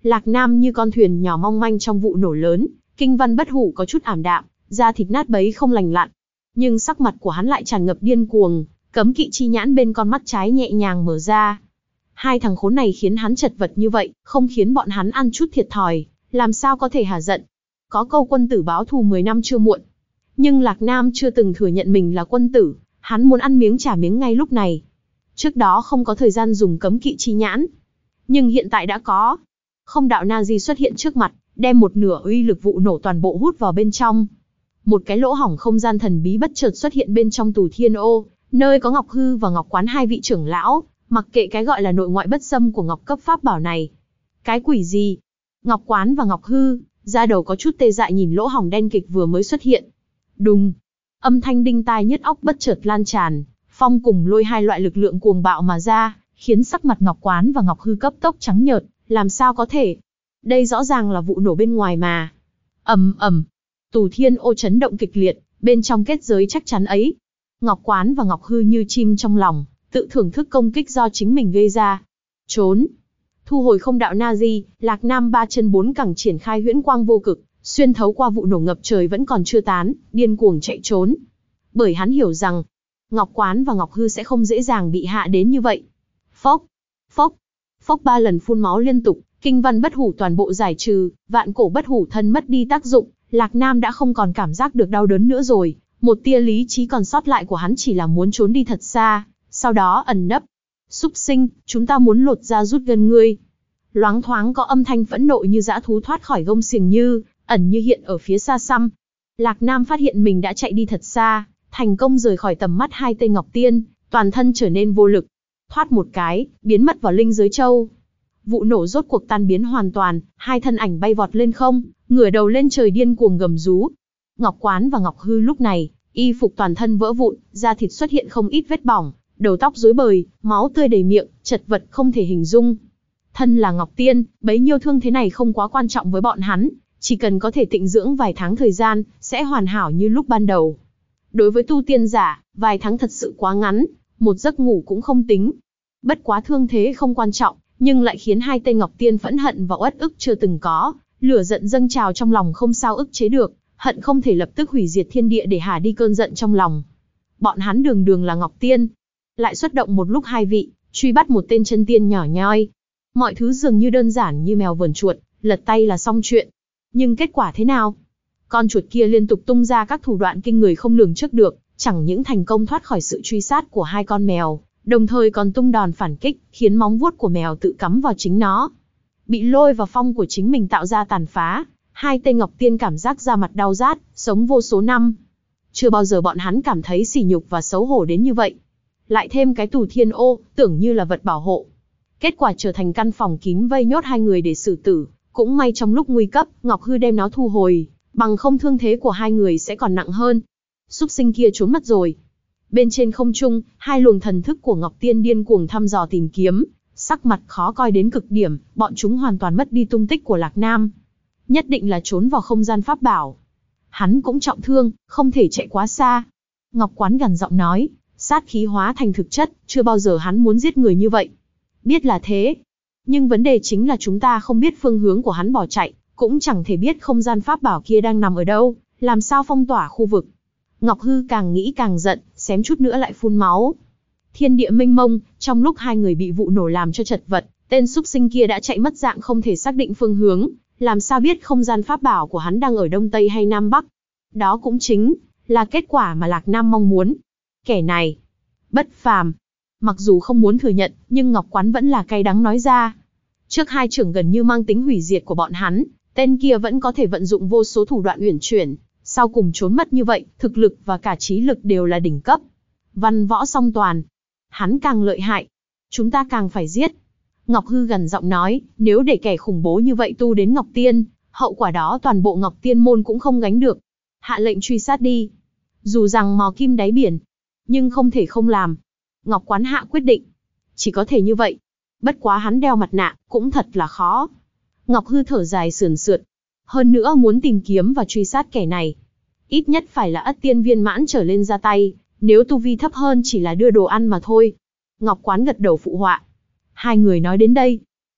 Lạc Nam như con thuyền nhỏ mong manh trong vụ nổ lớn, kinh văn bất hủ có chút ảm đạm, da thịt nát bấy không lành lặn. Nhưng sắc mặt của hắn lại tràn ngập điên cuồng, cấm kỵ chi nhãn bên con mắt trái nhẹ nhàng mở ra. Hai thằng khốn này khiến hắn chật vật như vậy, không khiến bọn hắn ăn chút thiệt thòi, làm sao có thể hả giận. Có câu quân tử báo thù 10 năm chưa muộn. Nhưng Lạc Nam chưa từng thừa nhận mình là quân tử, hắn muốn ăn miếng trả miếng ngay lúc này. Trước đó không có thời gian dùng cấm kỵ chi nhãn, nhưng hiện tại đã có. Không đạo Nazi xuất hiện trước mặt, đem một nửa uy lực vụ nổ toàn bộ hút vào bên trong. Một cái lỗ hổng không gian thần bí bất chợt xuất hiện bên trong tù thiên ô, nơi có Ngọc Hư và Ngọc Quán hai vị trưởng lão, mặc kệ cái gọi là nội ngoại bất xâm của Ngọc cấp pháp bảo này. Cái quỷ gì? Ngọc Quán và Ngọc Hư, da đầu có chút tê dại nhìn lỗ hổng đen kịch vừa mới xuất hiện. Đùng! Âm thanh đinh tai nhức óc bất chợt lan tràn, phong cùng lôi hai loại lực lượng cuồng bạo mà ra, khiến sắc mặt Ngọc Quán và Ngọc Hư cấp tốc trắng nhợt, làm sao có thể? Đây rõ ràng là vụ nổ bên ngoài mà. Ầm ầm, tù thiên ô chấn động kịch liệt, bên trong kết giới chắc chắn ấy. Ngọc Quán và Ngọc Hư như chim trong lòng, tự thưởng thức công kích do chính mình gây ra. Trốn! Thu hồi không đạo Nazi, Lạc Nam ba chân bốn cẳng triển khai huyễn quang vô cực, xuyên thấu qua vụ nổ ngập trời vẫn còn chưa tán, điên cuồng chạy trốn. Bởi hắn hiểu rằng, Ngọc Quán và Ngọc Hư sẽ không dễ dàng bị hạ đến như vậy. Phốc, phốc, phốc 3 lần phun máu liên tục, kinh văn bất hủ toàn bộ giải trừ, vạn cổ bất hủ thân mất đi tác dụng, Lạc Nam đã không còn cảm giác được đau đớn nữa rồi, một tia lý trí còn sót lại của hắn chỉ là muốn trốn đi thật xa, sau đó ẩn nấp. Súc sinh, chúng ta muốn lột da rút gân ngươi. Loáng thoáng có âm thanh phẫn nộ như dã thú thoát khỏi gông xiềng như, ẩn như hiện ở phía xa xăm. Lạc Nam phát hiện mình đã chạy đi thật xa, thành công rời khỏi tầm mắt hai tên Ngọc Tiên, toàn thân trở nên vô lực. Thoát một cái, biến mất vào linh giới châu. Vụ nổ rốt cuộc tan biến hoàn toàn, hai thân ảnh bay vọt lên không, ngửa đầu lên trời điên cuồng gầm rú. Ngọc Quán và Ngọc Hư lúc này, y phục toàn thân vỡ vụn, da thịt xuất hiện không ít vết bỏng, đầu tóc rối bời, máu tươi đầy miệng, chật vật không thể hình dung. Thân là Ngọc Tiên, bấy nhiêu thương thế này không quá quan trọng với bọn hắn, chỉ cần có thể tịnh dưỡng vài tháng thời gian, sẽ hoàn hảo như lúc ban đầu. Đối với tu tiên giả, vài tháng thật sự quá ngắn, một giấc ngủ cũng không tính. Bất quá thương thế không quan trọng, nhưng lại khiến hai tên Ngọc Tiên phẫn hận và uất ức chưa từng có, lửa giận dâng trào trong lòng không sao ức chế được, hận không thể lập tức hủy diệt thiên địa để hả đi cơn giận trong lòng. Bọn hắn đường đường là Ngọc Tiên, lại xuất động một lúc hai vị, truy bắt một tên chân tiên nhỏ nhoi. Mọi thứ dường như đơn giản như mèo vờn chuột, lật tay là xong chuyện. Nhưng kết quả thế nào? Con chuột kia liên tục tung ra các thủ đoạn kinh người không lường trước được, chẳng những thành công thoát khỏi sự truy sát của hai con mèo, đồng thời còn tung đòn phản kích, khiến móng vuốt của mèo tự cắm vào chính nó. Bị lôi vào phong của chính mình tạo ra tàn phá, hai tên Ngọc Tiên cảm giác da mặt đau rát, sống vô số năm. Chưa bao giờ bọn hắn cảm thấy sỉ nhục và xấu hổ đến như vậy. Lại thêm cái tù thiên ô, tưởng như là vật bảo hộ. Kết quả trở thành căn phòng kín vây nhốt hai người để xử tử. Cũng may trong lúc nguy cấp, Ngọc Hư đem nó thu hồi, bằng không thương thế của hai người sẽ còn nặng hơn. Súc sinh kia trốn mất rồi. Bên trên không trung, hai luồng thần thức của Ngọc Tiên điên cuồng thăm dò tìm kiếm, sắc mặt khó coi đến cực điểm, bọn chúng hoàn toàn mất đi tung tích của Lạc Nam. Nhất định là trốn vào không gian pháp bảo. Hắn cũng trọng thương, không thể chạy quá xa. Ngọc Quán gằn giọng nói, sát khí hóa thành thực chất, chưa bao giờ hắn muốn giết người như vậy. Biết là thế. Nhưng vấn đề chính là chúng ta không biết phương hướng của hắn bỏ chạy, cũng chẳng thể biết không gian pháp bảo kia đang nằm ở đâu, làm sao phong tỏa khu vực. Ngọc Hư càng nghĩ càng giận, xém chút nữa lại phun máu. Thiên địa mênh mông, trong lúc hai người bị vụ nổ làm cho chật vật, tên súc sinh kia đã chạy mất dạng không thể xác định phương hướng, làm sao biết không gian pháp bảo của hắn đang ở đông tây hay nam bắc. Đó cũng chính là kết quả mà Lạc Nam mong muốn. Kẻ này, bất phàm. Mặc dù không muốn thừa nhận, nhưng Ngọc Quán vẫn là cay đắng nói ra. Trước hai trưởng gần như mang tính hủy diệt của bọn hắn, tên kia vẫn có thể vận dụng vô số thủ đoạn uyển chuyển, sau cùng trốn mất như vậy, thực lực và cả trí lực đều là đỉnh cấp. Văn võ song toàn. Hắn càng lợi hại, chúng ta càng phải giết. Ngọc Hư gằn giọng nói, nếu để kẻ khủng bố như vậy tu đến Ngọc Tiên, hậu quả đó toàn bộ Ngọc Tiên môn cũng không gánh được. Hạ lệnh truy sát đi. Dù rằng mò kim đáy biển, nhưng không thể không làm. Ngọc Quán hạ quyết định. Chỉ có thể như vậy. Bất quá hắn đeo mặt nạ, cũng thật là khó. Ngọc Hư thở dài sườn sượt. Hơn nữa muốn tìm kiếm và truy sát kẻ này, ít nhất phải là ất tiên viên mãn trở lên ra tay, nếu tu vi thấp hơn chỉ là đưa đồ ăn mà thôi. Ngọc Quán gật đầu phụ họa. Hai người nói đến đây,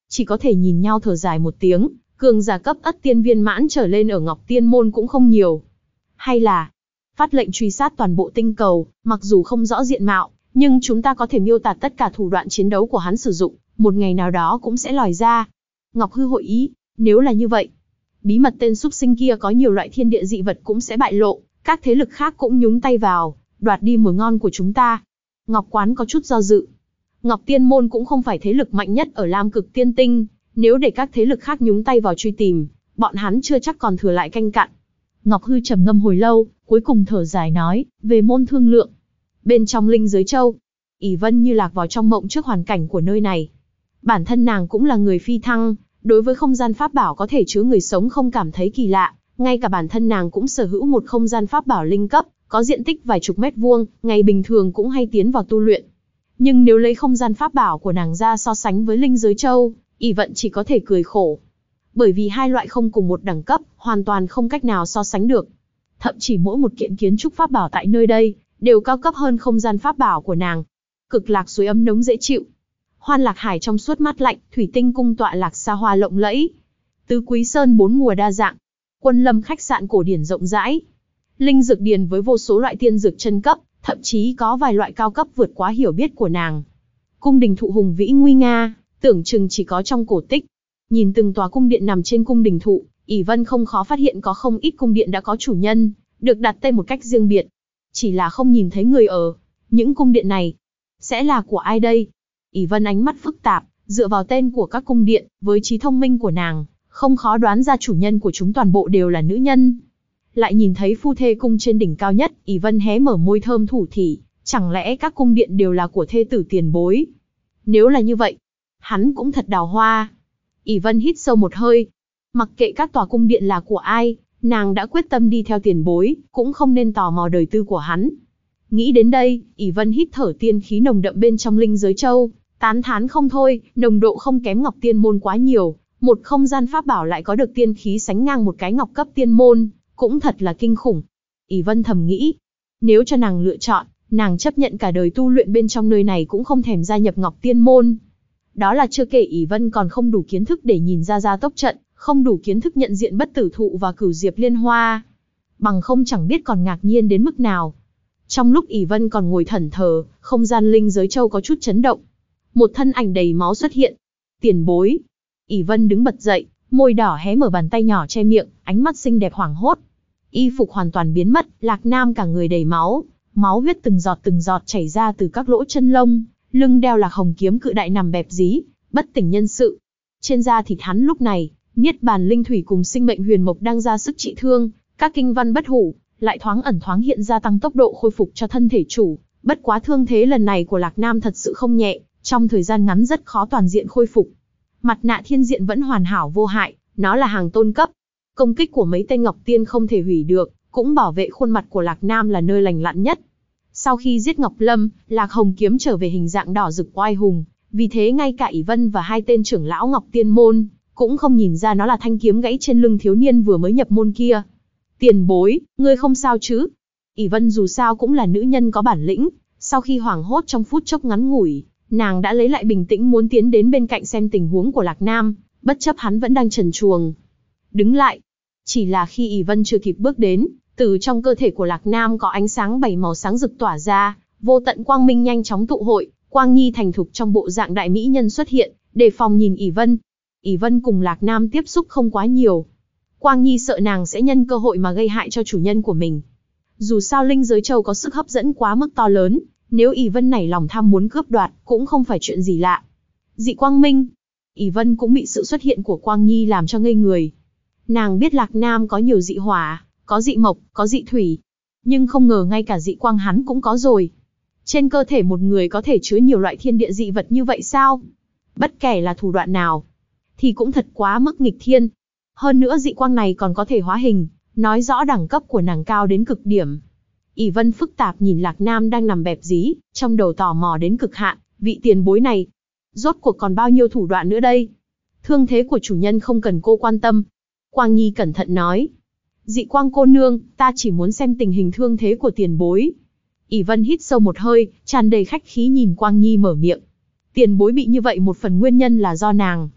chỉ có thể nhìn nhau thở dài một tiếng, cường giả cấp ất tiên viên mãn trở lên ở Ngọc Tiên Môn cũng không nhiều. Hay là, phát lệnh truy sát toàn bộ tinh cầu, mặc dù không rõ diện mạo, nhưng chúng ta có thể miêu tả tất cả thủ đoạn chiến đấu của hắn sử dụng, một ngày nào đó cũng sẽ lòi ra. Ngọc Hư hội ý, nếu là như vậy, bí mật tên súc sinh kia có nhiều loại thiên địa dị vật cũng sẽ bại lộ, các thế lực khác cũng nhúng tay vào, đoạt đi mồi ngon của chúng ta. Ngọc Quán có chút do dự. Ngọc Tiên Môn cũng không phải thế lực mạnh nhất ở Lam Cực Tiên Tinh, nếu để các thế lực khác nhúng tay vào truy tìm, bọn hắn chưa chắc còn thừa lại canh cặn. Ngọc Hư trầm ngâm hồi lâu, cuối cùng thở dài nói, về môn thương lượng. Bên trong linh giới châu, ỷ Vân như lạc vào trong mộng trước hoàn cảnh của nơi này. Bản thân nàng cũng là người phi thăng, đối với không gian pháp bảo có thể chứa người sống không cảm thấy kỳ lạ, ngay cả bản thân nàng cũng sở hữu một không gian pháp bảo linh cấp, có diện tích vài chục mét vuông, ngày bình thường cũng hay tiến vào tu luyện. Nhưng nếu lấy không gian pháp bảo của nàng ra so sánh với linh giới châu, ỷ Vận chỉ có thể cười khổ. Bởi vì hai loại không cùng một đẳng cấp, hoàn toàn không cách nào so sánh được. Thậm chí mỗi một kiện kiến trúc pháp bảo tại nơi đây, đều cao cấp hơn không gian pháp bảo của nàng. Cực lạc suối ấm nóng dễ chịu. Hoan Lạc Hải trong suốt mát lạnh, thủy tinh cung tọa lạc xa hoa lộng lẫy. Tứ Quý Sơn bốn mùa đa dạng. Quân Lâm khách sạn cổ điển rộng rãi. Linh dược điền với vô số loại tiên dược chân cấp, thậm chí có vài loại cao cấp vượt quá hiểu biết của nàng. Cung đình thụ hùng vĩ nguy nga, tưởng chừng chỉ có trong cổ tích. Nhìn từng tòa cung điện nằm trên cung đình thụ, ỷ Vân không khó phát hiện có không ít cung điện đã có chủ nhân, được đặt tên một cách riêng biệt. Chỉ là không nhìn thấy người ở. Những cung điện này, sẽ là của ai đây? ỷ Vân ánh mắt phức tạp, dựa vào tên của các cung điện, với trí thông minh của nàng, không khó đoán ra chủ nhân của chúng toàn bộ đều là nữ nhân. Lại nhìn thấy phu thê cung trên đỉnh cao nhất, ỷ Vân hé mở môi thơm thủ thỉ, chẳng lẽ các cung điện đều là của thê tử tiền bối? Nếu là như vậy, hắn cũng thật đào hoa. ỷ Vân hít sâu một hơi. Mặc kệ các tòa cung điện là của ai, nàng đã quyết tâm đi theo tiền bối, cũng không nên tò mò đời tư của hắn. Nghĩ đến đây, ỷ Vân hít thở tiên khí nồng đậm bên trong linh giới châu, tán thán không thôi, nồng độ không kém Ngọc Tiên Môn quá nhiều, một không gian pháp bảo lại có được tiên khí sánh ngang một cái ngọc cấp tiên môn, cũng thật là kinh khủng. ỷ Vân thầm nghĩ, nếu cho nàng lựa chọn, nàng chấp nhận cả đời tu luyện bên trong nơi này cũng không thèm gia nhập Ngọc Tiên Môn. Đó là chưa kể ỷ Vân còn không đủ kiến thức để nhìn ra gia tốc trận, không đủ kiến thức nhận diện bất tử thụ và cửu diệp liên hoa. Bằng không chẳng biết còn ngạc nhiên đến mức nào. Trong lúc ỷ Vân còn ngồi thẫn thờ, không gian linh giới châu có chút chấn động. Một thân ảnh đầy máu xuất hiện. Tiền bối. ỷ Vân đứng bật dậy, môi đỏ hé mở bàn tay nhỏ che miệng, ánh mắt xinh đẹp hoảng hốt. Y phục hoàn toàn biến mất, Lạc Nam cả người đầy máu, máu huyết từng giọt chảy ra từ các lỗ chân lông, lưng đeo Lạc Hồng kiếm cự đại nằm bẹp dí, bất tỉnh nhân sự. Trên da thịt hắn lúc này, niết bàn linh thủy cùng sinh mệnh huyền mộc đang ra sức trị thương, các kinh văn bất hủ lại thoáng ẩn thoáng hiện ra tăng tốc độ khôi phục cho thân thể chủ. Bất quá thương thế lần này của Lạc Nam thật sự không nhẹ, trong thời gian ngắn rất khó toàn diện khôi phục. Mặt nạ thiên diện vẫn hoàn hảo vô hại, nó là hàng tôn cấp. Công kích của mấy tên Ngọc Tiên không thể hủy được, cũng bảo vệ khuôn mặt của Lạc Nam là nơi lành lặn nhất. Sau khi giết Ngọc Lâm, Lạc Hồng kiếm trở về hình dạng đỏ rực oai hùng, vì thế ngay cả ỷ Vân và hai tên trưởng lão Ngọc Tiên môn cũng không nhìn ra nó là thanh kiếm gãy trên lưng thiếu niên vừa mới nhập môn kia. Tiền bối, ngươi không sao chứ? ỷ Vân dù sao cũng là nữ nhân có bản lĩnh, sau khi hoảng hốt trong phút chốc ngắn ngủi, nàng đã lấy lại bình tĩnh muốn tiến đến bên cạnh xem tình huống của Lạc Nam, bất chấp hắn vẫn đang trần truồng. Đứng lại. Chỉ là khi ỷ Vân chưa kịp bước đến, từ trong cơ thể của Lạc Nam có ánh sáng 7 màu sáng rực tỏa ra, vô tận quang minh nhanh chóng tụ hội, Quang Nhi thành thục trong bộ dạng đại mỹ nhân xuất hiện, đề phòng nhìn ỷ Vân. ỷ Vân cùng Lạc Nam tiếp xúc không quá nhiều. Quang Nhi sợ nàng sẽ nhân cơ hội mà gây hại cho chủ nhân của mình. Dù sao linh giới châu có sức hấp dẫn quá mức to lớn, nếu ỷ Vân nảy lòng tham muốn cướp đoạt, cũng không phải chuyện gì lạ. Dị quang minh. ỷ Vân cũng bị sự xuất hiện của Quang Nhi làm cho ngây người. Nàng biết Lạc Nam có nhiều dị hỏa, có dị mộc, có dị thủy. Nhưng không ngờ ngay cả dị quang hắn cũng có rồi. Trên cơ thể một người có thể chứa nhiều loại thiên địa dị vật như vậy sao? Bất kể là thủ đoạn nào, thì cũng thật quá mức nghịch thiên. Hơn nữa dị quang này còn có thể hóa hình, nói rõ đẳng cấp của nàng cao đến cực điểm. ỷ Vân phức tạp nhìn Lạc Nam đang nằm bẹp dí, trong đầu tò mò đến cực hạn, vị tiền bối này. Rốt cuộc còn bao nhiêu thủ đoạn nữa đây? Thương thế của chủ nhân không cần cô quan tâm. Quang Nhi cẩn thận nói. Dị quang cô nương, ta chỉ muốn xem tình hình thương thế của tiền bối. ỷ Vân hít sâu một hơi, tràn đầy khách khí nhìn Quang Nhi mở miệng. Tiền bối bị như vậy một phần nguyên nhân là do nàng.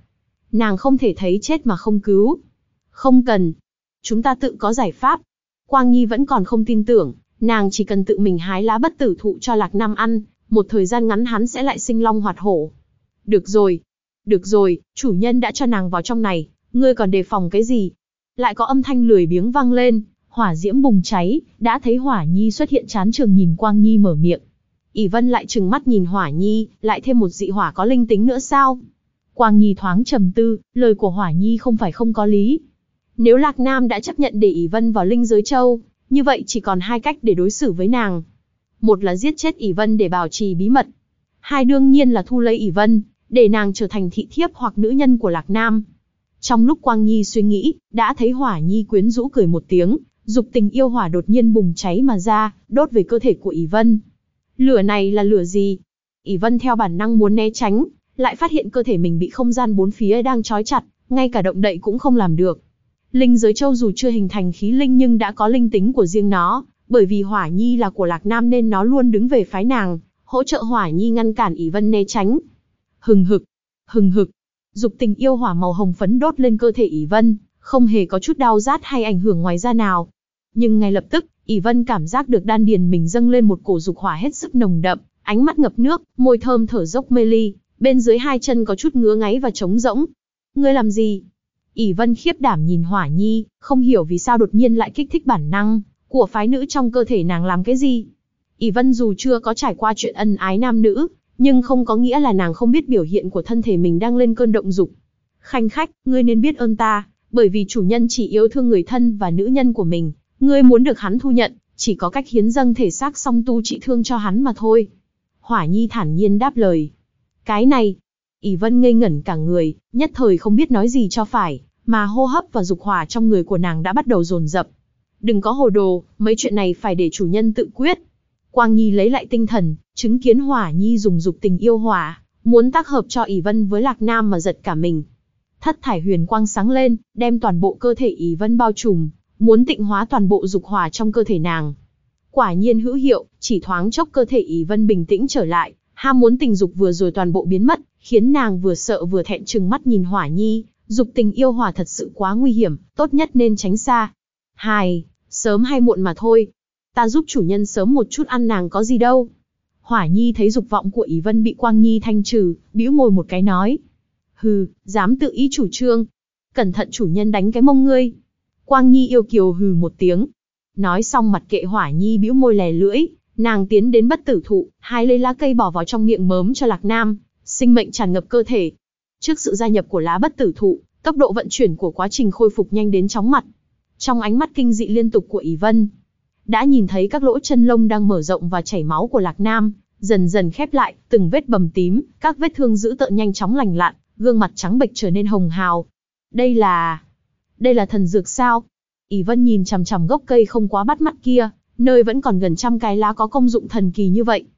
Nàng không thể thấy chết mà không cứu. Không cần. Chúng ta tự có giải pháp. Quang Nhi vẫn còn không tin tưởng, nàng chỉ cần tự mình hái lá bất tử thụ cho Lạc Nam ăn, một thời gian ngắn hắn sẽ lại sinh long hoạt hổ. Được rồi, chủ nhân đã cho nàng vào trong này, ngươi còn đề phòng cái gì? Lại có âm thanh lười biếng vang lên, hỏa diễm bùng cháy, đã thấy Hỏa Nhi xuất hiện chán trường nhìn Quang Nhi mở miệng. ỷ Vân lại trừng mắt nhìn Hỏa Nhi, lại thêm một dị hỏa có linh tính nữa sao? Quang Nhi thoáng trầm tư, lời của Hỏa Nhi không phải không có lý. Nếu Lạc Nam đã chấp nhận để ỷ Vân vào linh giới châu, như vậy chỉ còn hai cách để đối xử với nàng. Một là giết chết ỷ Vân để bảo trì bí mật. Hai đương nhiên là thu lấy ỷ Vân, để nàng trở thành thị thiếp hoặc nữ nhân của Lạc Nam. Trong lúc Quang Nhi suy nghĩ, đã thấy Hỏa Nhi quyến rũ cười một tiếng, dục tình yêu hỏa đột nhiên bùng cháy mà ra, đốt về cơ thể của ỷ Vân. Lửa này là lửa gì? ỷ Vân theo bản năng muốn né tránh, lại phát hiện cơ thể mình bị không gian bốn phía đang trói chặt, ngay cả động đậy cũng không làm được. Linh giới châu dù chưa hình thành khí linh nhưng đã có linh tính của riêng nó, bởi vì Hỏa Nhi là của Lạc Nam nên nó luôn đứng về phái nàng, hỗ trợ Hỏa Nhi ngăn cản ỷ Vân né tránh. Hừng hực, dục tình yêu hỏa màu hồng phấn đốt lên cơ thể ỷ Vân, không hề có chút đau rát hay ảnh hưởng ngoài da nào. Nhưng ngay lập tức, ỷ Vân cảm giác được đan điền mình dâng lên một cổ dục hỏa hết sức nồng đậm, ánh mắt ngập nước, môi thơm thở dốc mê ly, bên dưới hai chân có chút ngứa ngáy và trống rỗng. Ngươi làm gì? ỷ Vân khiếp đảm nhìn Hỏa Nhi, không hiểu vì sao đột nhiên lại kích thích bản năng của phái nữ trong cơ thể nàng làm cái gì. ỷ Vân dù chưa có trải qua chuyện ân ái nam nữ, nhưng không có nghĩa là nàng không biết biểu hiện của thân thể mình đang lên cơn động dục. Khanh khách, ngươi nên biết ơn ta, bởi vì chủ nhân chỉ yêu thương người thân và nữ nhân của mình, ngươi muốn được hắn thu nhận, chỉ có cách hiến dâng thể xác song tu trị thương cho hắn mà thôi. Hỏa Nhi thản nhiên đáp lời. Cái này, ỷ Vân ngây ngẩn cả người, nhất thời không biết nói gì cho phải, mà hô hấp và dục hỏa trong người của nàng đã bắt đầu dồn dập. Đừng có hồ đồ, mấy chuyện này phải để chủ nhân tự quyết. Quang Nhi lấy lại tinh thần, chứng kiến Hỏa Nhi dùng dục tình yêu hỏa, muốn tác hợp cho ỷ Vân với Lạc Nam mà giật cả mình. Thất thải huyền quang sáng lên, đem toàn bộ cơ thể ỷ Vân bao trùm, muốn tịnh hóa toàn bộ dục hỏa trong cơ thể nàng. Quả nhiên hữu hiệu, chỉ thoáng chốc cơ thể ỷ Vân bình tĩnh trở lại, ham muốn tình dục vừa rồi toàn bộ biến mất, khiến nàng vừa sợ vừa thẹn trừng mắt nhìn Hỏa Nhi. Dục tình yêu hỏa thật sự quá nguy hiểm, tốt nhất nên tránh xa. Sớm hay muộn mà thôi. Ta giúp chủ nhân sớm một chút ăn nàng có gì đâu. Hỏa Nhi thấy dục vọng của ỷ Vân bị Quang Nhi thanh trừ, bĩu môi một cái nói. Hừ, dám tự ý chủ trương. Cẩn thận chủ nhân đánh cái mông ngươi. Quang Nhi yêu kiều hừ một tiếng. Nói xong mặt kệ Hỏa Nhi bĩu môi lè lưỡi, nàng tiến đến bất tử thụ, hái lấy lá cây bỏ vào trong miệng mớm cho Lạc Nam, sinh mệnh tràn ngập cơ thể. Trước sự gia nhập của lá bất tử thụ, tốc độ vận chuyển của quá trình khôi phục nhanh đến chóng mặt. Trong ánh mắt kinh dị liên tục của ỷ Vân, đã nhìn thấy các lỗ chân lông đang mở rộng và chảy máu của Lạc Nam, dần dần khép lại, từng vết bầm tím, các vết thương dữ tợn nhanh chóng lành lặn, gương mặt trắng bệch trở nên hồng hào. Đây là thần dược sao? ỷ Vân nhìn chằm chằm gốc cây không quá bắt mắt kia, nơi vẫn còn gần trăm cái lá có công dụng thần kỳ như vậy.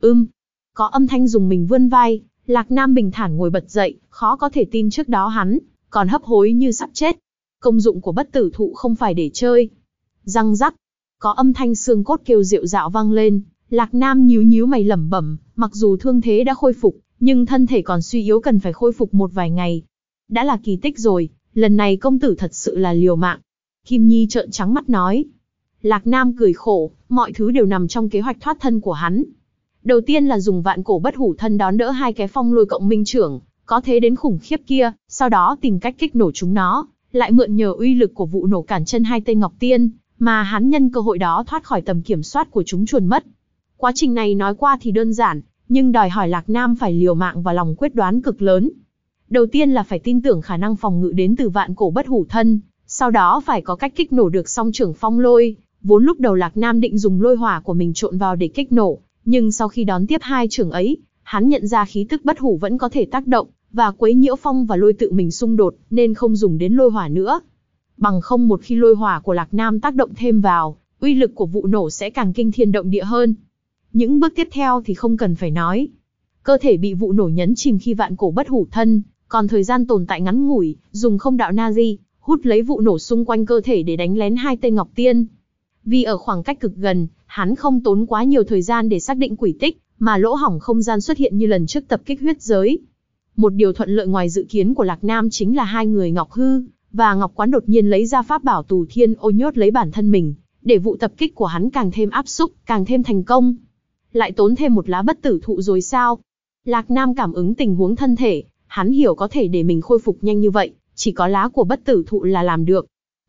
Có âm thanh dùng mình vươn vai, Lạc Nam bình thản ngồi bật dậy, khó có thể tin trước đó hắn còn hấp hối như sắp chết. Công dụng của bất tử thụ không phải để chơi. Răng rắc, có âm thanh xương cốt kêu rệu rạo vang lên, Lạc Nam nhíu nhíu mày lẩm bẩm, mặc dù thương thế đã khôi phục, nhưng thân thể còn suy yếu cần phải khôi phục một vài ngày. Đã là kỳ tích rồi, lần này công tử thật sự là liều mạng. Kim Nhi trợn trắng mắt nói. Lạc Nam cười khổ, mọi thứ đều nằm trong kế hoạch thoát thân của hắn. Đầu tiên là dùng vạn cổ bất hủ thân đón đỡ hai cái phong lôi cộng minh trưởng, có thế đến khủng khiếp kia, sau đó tìm cách kích nổ chúng nó, lại mượn nhờ uy lực của vụ nổ cản chân hai tên Ngọc Tiên, mà hắn nhân cơ hội đó thoát khỏi tầm kiểm soát của chúng chuồn mất. Quá trình này nói qua thì đơn giản, nhưng đòi hỏi Lạc Nam phải liều mạng và lòng quyết đoán cực lớn. Đầu tiên là phải tin tưởng khả năng phòng ngự đến từ vạn cổ bất hủ thân, sau đó phải có cách kích nổ được song trưởng phong lôi, vốn lúc đầu Lạc Nam định dùng lôi hỏa của mình trộn vào để kích nổ, nhưng sau khi đón tiếp hai trưởng ấy, hắn nhận ra khí tức bất hủ vẫn có thể tác động, và quấy nhiễu phong và lôi tự mình xung đột, nên không dùng đến lôi hỏa nữa. Bằng không một khi lôi hỏa của Lạc Nam tác động thêm vào, uy lực của vụ nổ sẽ càng kinh thiên động địa hơn. Những bước tiếp theo thì không cần phải nói. Cơ thể bị vụ nổ nhấn chìm khi vạn cổ bất hủ thân, còn thời gian tồn tại ngắn ngủi, dùng không đạo Nazi, hút lấy vụ nổ xung quanh cơ thể để đánh lén hai tên Ngọc Tiên. Vì ở khoảng cách cực gần, hắn không tốn quá nhiều thời gian để xác định quỷ tích, mà lỗ hổng không gian xuất hiện như lần trước tập kích huyết giới. Một điều thuận lợi ngoài dự kiến của Lạc Nam chính là hai người Ngọc Hư và Ngọc Quán đột nhiên lấy ra pháp bảo Tù Thiên Ô nhốt lấy bản thân mình, để vụ tập kích của hắn càng thêm áp xúc, càng thêm thành công. Lại tốn thêm một lá bất tử thụ rồi sao? Lạc Nam cảm ứng tình huống thân thể, hắn hiểu có thể để mình khôi phục nhanh như vậy, chỉ có lá của bất tử thụ là làm được.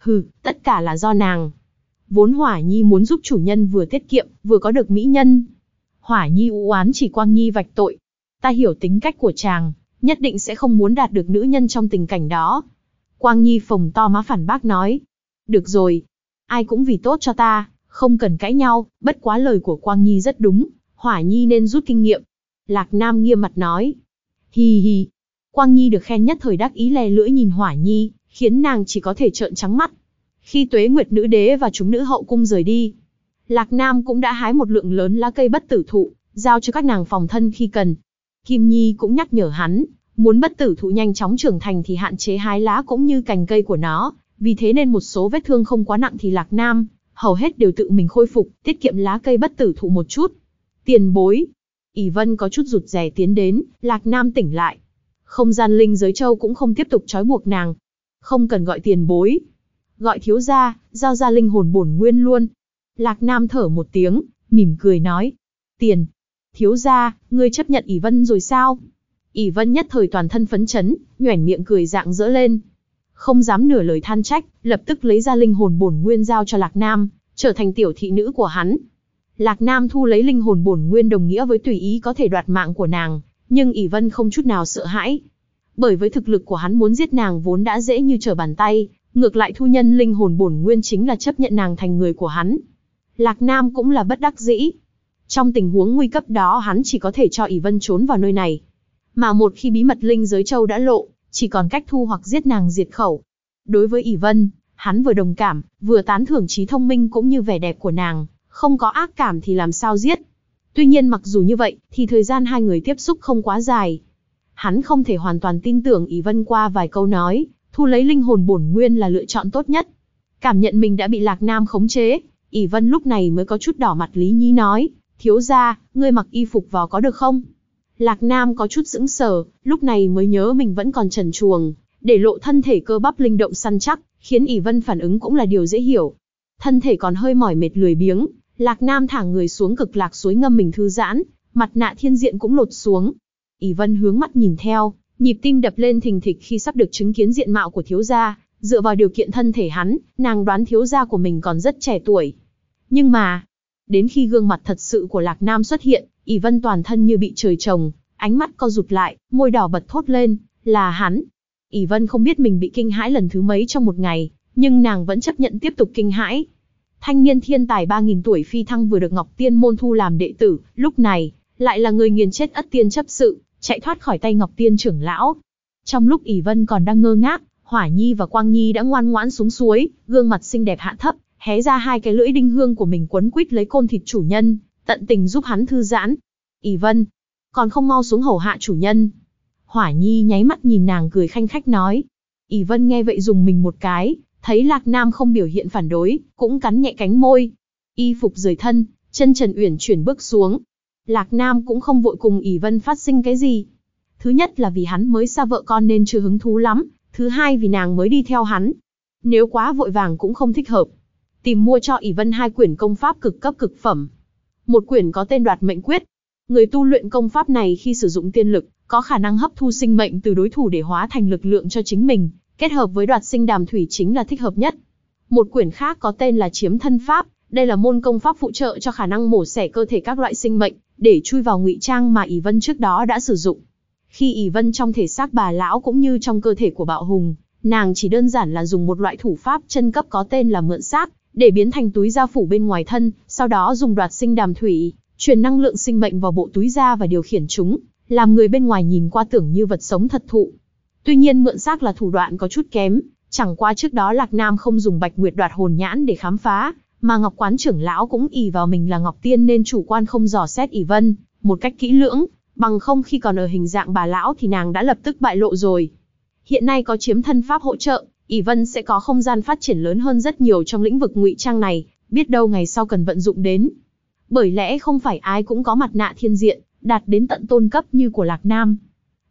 Tất cả là do nàng. Vốn Hỏa Nhi muốn giúp chủ nhân vừa tiết kiệm, vừa có được mỹ nhân. Hỏa Nhi u oán chỉ Quang Nhi vạch tội. Ta hiểu tính cách của chàng, nhất định sẽ không muốn đạt được nữ nhân trong tình cảnh đó. Quang Nhi phồng to má phản bác nói. Được rồi, ai cũng vì tốt cho ta, không cần cãi nhau, bất quá lời của Quang Nhi rất đúng, Hỏa Nhi nên rút kinh nghiệm. Lạc Nam nghiêm mặt nói. Hi hi. Quang Nhi được khen nhất thời đắc ý lè lưỡi nhìn Hỏa Nhi, khiến nàng chỉ có thể trợn trắng mắt. Khi Tuế Nguyệt Nữ Đế và chúng nữ hậu cung rời đi, Lạc Nam cũng đã hái một lượng lớn lá cây bất tử thụ, giao cho các nàng phòng thân khi cần. Kim Nhi cũng nhắc nhở hắn, muốn bất tử thụ nhanh chóng trưởng thành thì hạn chế hái lá cũng như cành cây của nó, vì thế nên một số vết thương không quá nặng thì Lạc Nam hầu hết đều tự mình khôi phục, tiết kiệm lá cây bất tử thụ một chút. Tiền bối. ỷ Vân có chút rụt rè tiến đến, Lạc Nam tỉnh lại. Không gian linh giới châu cũng không tiếp tục trói buộc nàng. Không cần gọi tiền bối, gọi thiếu gia, giao ra linh hồn bổn nguyên luôn. Lạc Nam thở một tiếng, mỉm cười nói. Tiền. Thiếu gia, ngươi chấp nhận ỷ Vân rồi sao? ỷ Vân nhất thời toàn thân phấn chấn, nhoẻn miệng cười rạng rỡ lên. Không dám nửa lời than trách, lập tức lấy ra linh hồn bổn nguyên giao cho Lạc Nam, trở thành tiểu thị nữ của hắn. Lạc Nam thu lấy linh hồn bổn nguyên đồng nghĩa với tùy ý có thể đoạt mạng của nàng, nhưng ỷ Vân không chút nào sợ hãi. Bởi với thực lực của hắn muốn giết nàng vốn đã dễ như trở bàn tay, ngược lại thu nhân linh hồn bổn nguyên chính là chấp nhận nàng thành người của hắn. Lạc Nam cũng là bất đắc dĩ. Trong tình huống nguy cấp đó hắn chỉ có thể cho ỷ Vân trốn vào nơi này. Mà một khi bí mật linh giới châu đã lộ, chỉ còn cách thu hoặc giết nàng diệt khẩu. Đối với ỷ Vân, hắn vừa đồng cảm, vừa tán thưởng trí thông minh cũng như vẻ đẹp của nàng, không có ác cảm thì làm sao giết. Tuy nhiên mặc dù như vậy, thì thời gian hai người tiếp xúc không quá dài. Hắn không thể hoàn toàn tin tưởng ỷ Vân qua vài câu nói, thu lấy linh hồn bổn nguyên là lựa chọn tốt nhất. Cảm nhận mình đã bị Lạc Nam khống chế, ỷ Vân lúc này mới có chút đỏ mặt lý nhí nói, thiếu gia, ngươi mặc y phục vào có được không? Lạc Nam có chút sững sờ, lúc này mới nhớ mình vẫn còn trần truồng, để lộ thân thể cơ bắp linh động săn chắc, khiến ỷ Vân phản ứng cũng là điều dễ hiểu. Thân thể còn hơi mỏi mệt lười biếng, Lạc Nam thả người xuống Cực Lạc suối ngâm mình thư giãn, mặt nạ thiên diện cũng lột xuống. ỷ Vân hướng mắt nhìn theo, nhịp tim đập lên thình thịch khi sắp được chứng kiến diện mạo của thiếu gia. Dựa vào điều kiện thân thể hắn, nàng đoán thiếu gia của mình còn rất trẻ tuổi. Nhưng mà, đến khi gương mặt thật sự của Lạc Nam xuất hiện, ỷ Vân toàn thân như bị trời trồng, ánh mắt co rụt lại, môi đỏ bật thốt lên, là hắn. ỷ Vân không biết mình bị kinh hãi lần thứ mấy trong một ngày, nhưng nàng vẫn chấp nhận tiếp tục kinh hãi. Thanh niên thiên tài 3000 tuổi phi thăng vừa được Ngọc Tiên môn thu làm đệ tử, lúc này lại là người nghiền chết Ất Tiên chấp sự, chạy thoát khỏi tay Ngọc Tiên trưởng lão. Trong lúc ỷ Vân còn đang ngơ ngác, Hỏa Nhi và Quang Nhi đã ngoan ngoãn xuống suối, gương mặt xinh đẹp hạ thấp, hé ra hai cái lưỡi đinh hương của mình quấn quýt lấy côn thịt chủ nhân, tận tình giúp hắn thư giãn. ỷ Vân, còn không mau xuống hầu hạ chủ nhân. Hỏa Nhi nháy mắt nhìn nàng cười khanh khách nói. ỷ Vân nghe vậy dùng mình một cái, thấy Lạc Nam không biểu hiện phản đối, cũng cắn nhẹ cánh môi. Y phục rời thân, chân trần uyển chuyển bước xuống. Lạc Nam cũng không vội cùng ỷ Vân phát sinh cái gì. Thứ nhất là vì hắn mới xa vợ con nên chưa hứng thú lắm, thứ hai vì nàng mới đi theo hắn. Nếu quá vội vàng cũng không thích hợp. Tìm mua cho ỷ Vân 2 quyển công pháp cực cấp cực phẩm. Một quyển có tên Đoạt Mệnh Quyết. Người tu luyện công pháp này khi sử dụng tiên lực, có khả năng hấp thu sinh mệnh từ đối thủ để hóa thành lực lượng cho chính mình, kết hợp với Đoạt Sinh Đàm Thủy chính là thích hợp nhất. Một quyển khác có tên là Chiếm Thân Pháp, đây là môn công pháp phụ trợ cho khả năng mổ xẻ cơ thể các loại sinh mệnh, để chui vào ngụy trang mà ỷ Vân trước đó đã sử dụng. Khi ỷ Vân trong thể xác bà lão cũng như trong cơ thể của Bạo Hùng, nàng chỉ đơn giản là dùng một loại thủ pháp chân cấp có tên là mượn xác, để biến thành túi da phủ bên ngoài thân, sau đó dùng Đoạt Sinh Đàm Thủy, truyền năng lượng sinh mệnh vào bộ túi da và điều khiển chúng, làm người bên ngoài nhìn qua tưởng như vật sống thật thụ. Tuy nhiên mượn xác là thủ đoạn có chút kém, chẳng qua trước đó Lạc Nam không dùng Bạch Nguyệt Đoạt Hồn Nhãn để khám phá, mà Ngọc Quán trưởng lão cũng ỷ vào mình là Ngọc Tiên nên chủ quan không dò xét ỷ Vân một cách kỹ lưỡng, bằng không khi còn ở hình dạng bà lão thì nàng đã lập tức bại lộ rồi. Hiện nay có Chiếm Thân Pháp hỗ trợ, ỷ Vân sẽ có không gian phát triển lớn hơn rất nhiều trong lĩnh vực ngụy trang này, biết đâu ngày sau cần vận dụng đến. Bởi lẽ không phải ai cũng có mặt nạ thiên diện, đạt đến tận tôn cấp như của Lạc Nam.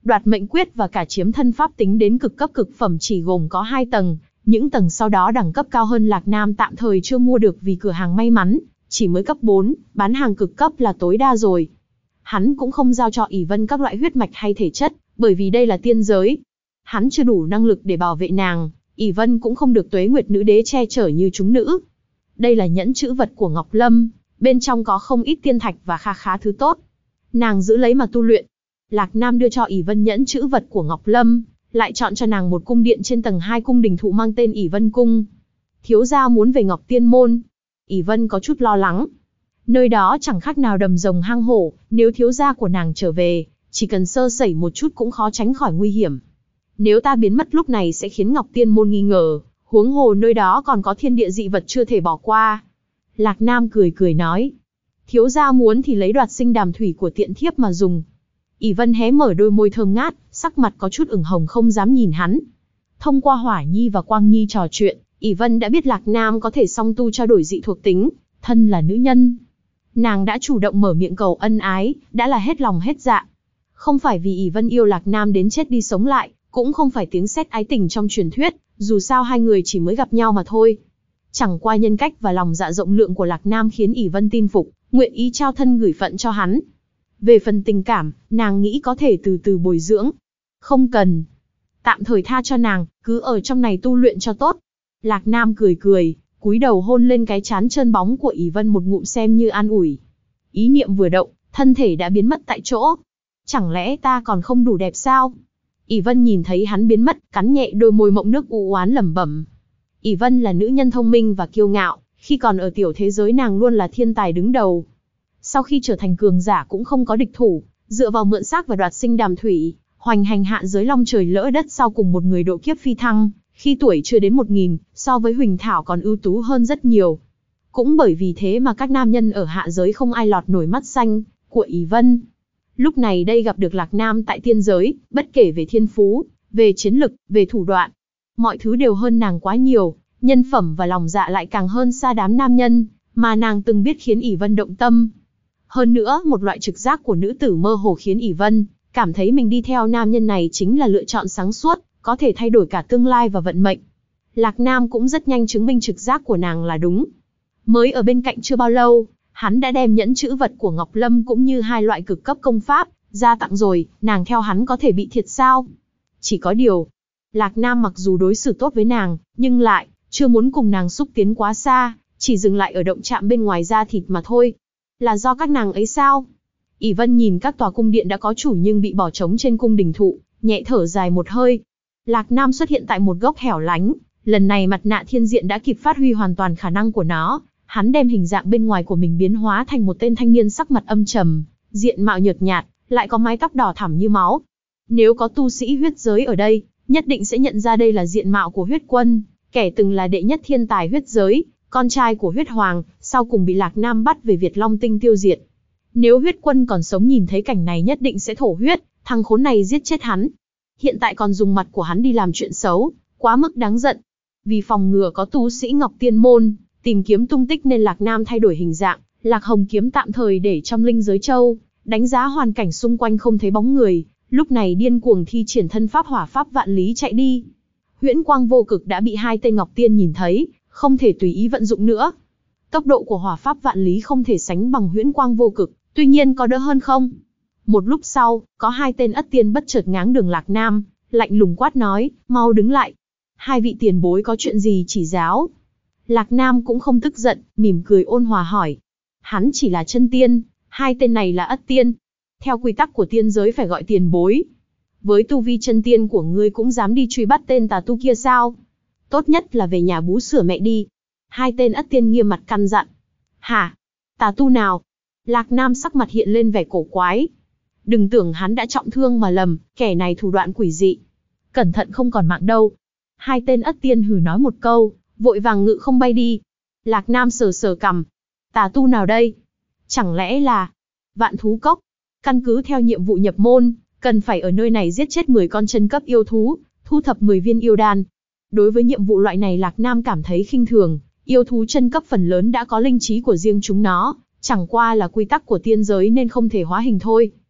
Đoạt mệnh quyết và cả chiếm thân pháp tính đến cực cấp cực phẩm chỉ gồm có 2 tầng, những tầng sau đó đẳng cấp cao hơn Lạc Nam tạm thời chưa mua được vì cửa hàng may mắn, chỉ mới cấp 4, bán hàng cực cấp là tối đa rồi. Hắn cũng không giao cho ỷ Vân các loại huyết mạch hay thể chất, bởi vì đây là tiên giới. Hắn chưa đủ năng lực để bảo vệ nàng, ỷ Vân cũng không được Tuế Nguyệt Nữ Đế che chở như chúng nữ. Đây là nhẫn chữ vật của Ngọc Lâm, bên trong có không ít tiên thạch và kha khá thứ tốt. Nàng giữ lấy mà tu luyện. Lạc Nam đưa cho ỷ Vân nhẫn chữ vật của Ngọc Lâm, lại chọn cho nàng một cung điện trên tầng 2 cung đình thụ mang tên ỷ Vân Cung. Thiếu gia muốn về Ngọc Tiên Môn. ỷ Vân có chút lo lắng. Nơi đó chẳng khác nào đầm rồng hang hổ, nếu thiếu gia của nàng trở về, chỉ cần sơ sẩy một chút cũng khó tránh khỏi nguy hiểm. Nếu ta biến mất lúc này sẽ khiến Ngọc Tiên Môn nghi ngờ, huống hồ nơi đó còn có thiên địa dị vật chưa thể bỏ qua. Lạc Nam cười cười nói. Thiếu gia muốn thì lấy đoạt sinh đàm thủy của tiện thiếp mà dùng. ỷ Vân hé mở đôi môi thơm ngát, sắc mặt có chút ửng hồng không dám nhìn hắn. Thông qua Hỏa Nhi và Quang Nhi trò chuyện, ỷ Vân đã biết Lạc Nam có thể song tu trao đổi dị thuộc tính, thân là nữ nhân. Nàng đã chủ động mở miệng cầu ân ái, đã là hết lòng hết dạ. Không phải vì ỷ Vân yêu Lạc Nam đến chết đi sống lại, cũng không phải tiếng sét ái tình trong truyền thuyết, dù sao hai người chỉ mới gặp nhau mà thôi. Chẳng qua nhân cách và lòng dạ rộng lượng của Lạc Nam khiến ỷ Vân tin phục, nguyện ý trao thân gửi phận cho hắn. Về phần tình cảm, nàng nghĩ có thể từ từ bồi dưỡng. Không cần. Tạm thời tha cho nàng, cứ ở trong này tu luyện cho tốt. Lạc Nam cười cười, cúi đầu hôn lên cái trán trơn bóng của ỷ Vân một ngụm xem như an ủi. Ý niệm vừa động, thân thể đã biến mất tại chỗ. Chẳng lẽ ta còn không đủ đẹp sao? ỷ Vân nhìn thấy hắn biến mất, cắn nhẹ đôi môi mộng nước u oán lẩm bẩm. ỷ Vân là nữ nhân thông minh và kiêu ngạo, khi còn ở tiểu thế giới nàng luôn là thiên tài đứng đầu. Sau khi trở thành cường giả cũng không có địch thủ, dựa vào mượn xác và đoạt sinh đàm thủy, hoành hành hạ giới long trời lỡ đất sau cùng một người độ kiếp phi thăng, khi tuổi chưa đến 1000, so với Huỳnh Thảo còn ưu tú hơn rất nhiều. Cũng bởi vì thế mà các nam nhân ở hạ giới không ai lọt nổi mắt xanh của ỷ Vân. Lúc này đây gặp được Lạc Nam tại tiên giới, bất kể về thiên phú, về chiến lực, về thủ đoạn, mọi thứ đều hơn nàng quá nhiều, nhân phẩm và lòng dạ lại càng hơn xa đám nam nhân mà nàng từng biết khiến ỷ Vân động tâm. Hơn nữa, một loại trực giác của nữ tử mơ hồ khiến ỷ Vân cảm thấy mình đi theo nam nhân này chính là lựa chọn sáng suốt, có thể thay đổi cả tương lai và vận mệnh. Lạc Nam cũng rất nhanh chứng minh trực giác của nàng là đúng. Mới ở bên cạnh chưa bao lâu, hắn đã đem nhẫn chữ vật của Ngọc Lâm cũng như 2 loại cực cấp công pháp ra tặng rồi, nàng theo hắn có thể bị thiệt sao? Chỉ có điều, Lạc Nam mặc dù đối xử tốt với nàng, nhưng lại chưa muốn cùng nàng xúc tiến quá xa, chỉ dừng lại ở động chạm bên ngoài da thịt mà thôi. Là do các nàng ấy sao? ỷ Vân nhìn các tòa cung điện đã có chủ nhưng bị bỏ trống trên cung đình thụ, nhẹ thở dài một hơi. Lạc Nam xuất hiện tại một góc hẻo lánh, lần này mặt nạ thiên diện đã kịp phát huy hoàn toàn khả năng của nó. Hắn đem hình dạng bên ngoài của mình biến hóa thành một tên thanh niên sắc mặt âm trầm, diện mạo nhợt nhạt, lại có mái tóc đỏ thẳm như máu. Nếu có tu sĩ huyết giới ở đây, nhất định sẽ nhận ra đây là diện mạo của Huyết Quân, kẻ từng là đệ nhất thiên tài huyết giới, con trai của Huyết Hoàng, sau cùng bị Lạc Nam bắt về Việt Long Tinh tiêu diệt. Nếu Huyết Quân còn sống nhìn thấy cảnh này nhất định sẽ thổ huyết, thằng khốn này giết chết hắn. Hiện tại còn dùng mặt của hắn đi làm chuyện xấu, quá mức đáng giận. Vì phòng ngừa có tu sĩ Ngọc Tiên Môn tìm kiếm tung tích nên Lạc Nam thay đổi hình dạng, Lạc Hồng kiếm tạm thời để trong Linh Giới Châu, đánh giá hoàn cảnh xung quanh không thấy bóng người, lúc này điên cuồng thi triển thân pháp hỏa pháp vạn lý chạy đi. Huyễn quang vô cực đã bị 2 tên Ngọc Tiên nhìn thấy, không thể tùy ý vận dụng nữa. Tốc độ của hỏa pháp vạn lý không thể sánh bằng huyễn quang vô cực, tuy nhiên có đỡ hơn không? Một lúc sau, có 2 tên Ất Tiên bất chợt ngáng đường Lạc Nam, lạnh lùng quát nói, mau đứng lại. 2 vị tiền bối có chuyện gì chỉ giáo? Lạc Nam cũng không tức giận, mỉm cười ôn hòa hỏi. Hắn chỉ là chân tiên, 2 tên này là Ất Tiên. Theo quy tắc của tiên giới phải gọi tiền bối. Với tu vi chân tiên của ngươi cũng dám đi truy bắt tên tà tu kia sao? Tốt nhất là về nhà bú sữa mẹ đi. 2 tên Ất Tiên nghiêm mặt căn dặn. Hả? Tà tu nào? Lạc Nam sắc mặt hiện lên vẻ cổ quái. Đừng tưởng hắn đã trọng thương mà lầm, kẻ này thủ đoạn quỷ dị. Cẩn thận không còn mạng đâu. 2 tên Ất Tiên hừ nói một câu, vội vàng ngự không bay đi. Lạc Nam sờ sờ cằm. Tà tu nào đây? Chẳng lẽ là Vạn Thú Cốc? Căn cứ theo nhiệm vụ nhập môn, cần phải ở nơi này giết chết 10 con chân cấp yêu thú, thu thập 10 viên yêu đan. Đối với nhiệm vụ loại này Lạc Nam cảm thấy khinh thường, yêu thú chân cấp phần lớn đã có linh trí của riêng chúng nó, chẳng qua là quy tắc của tiên giới nên không thể hóa hình thôi.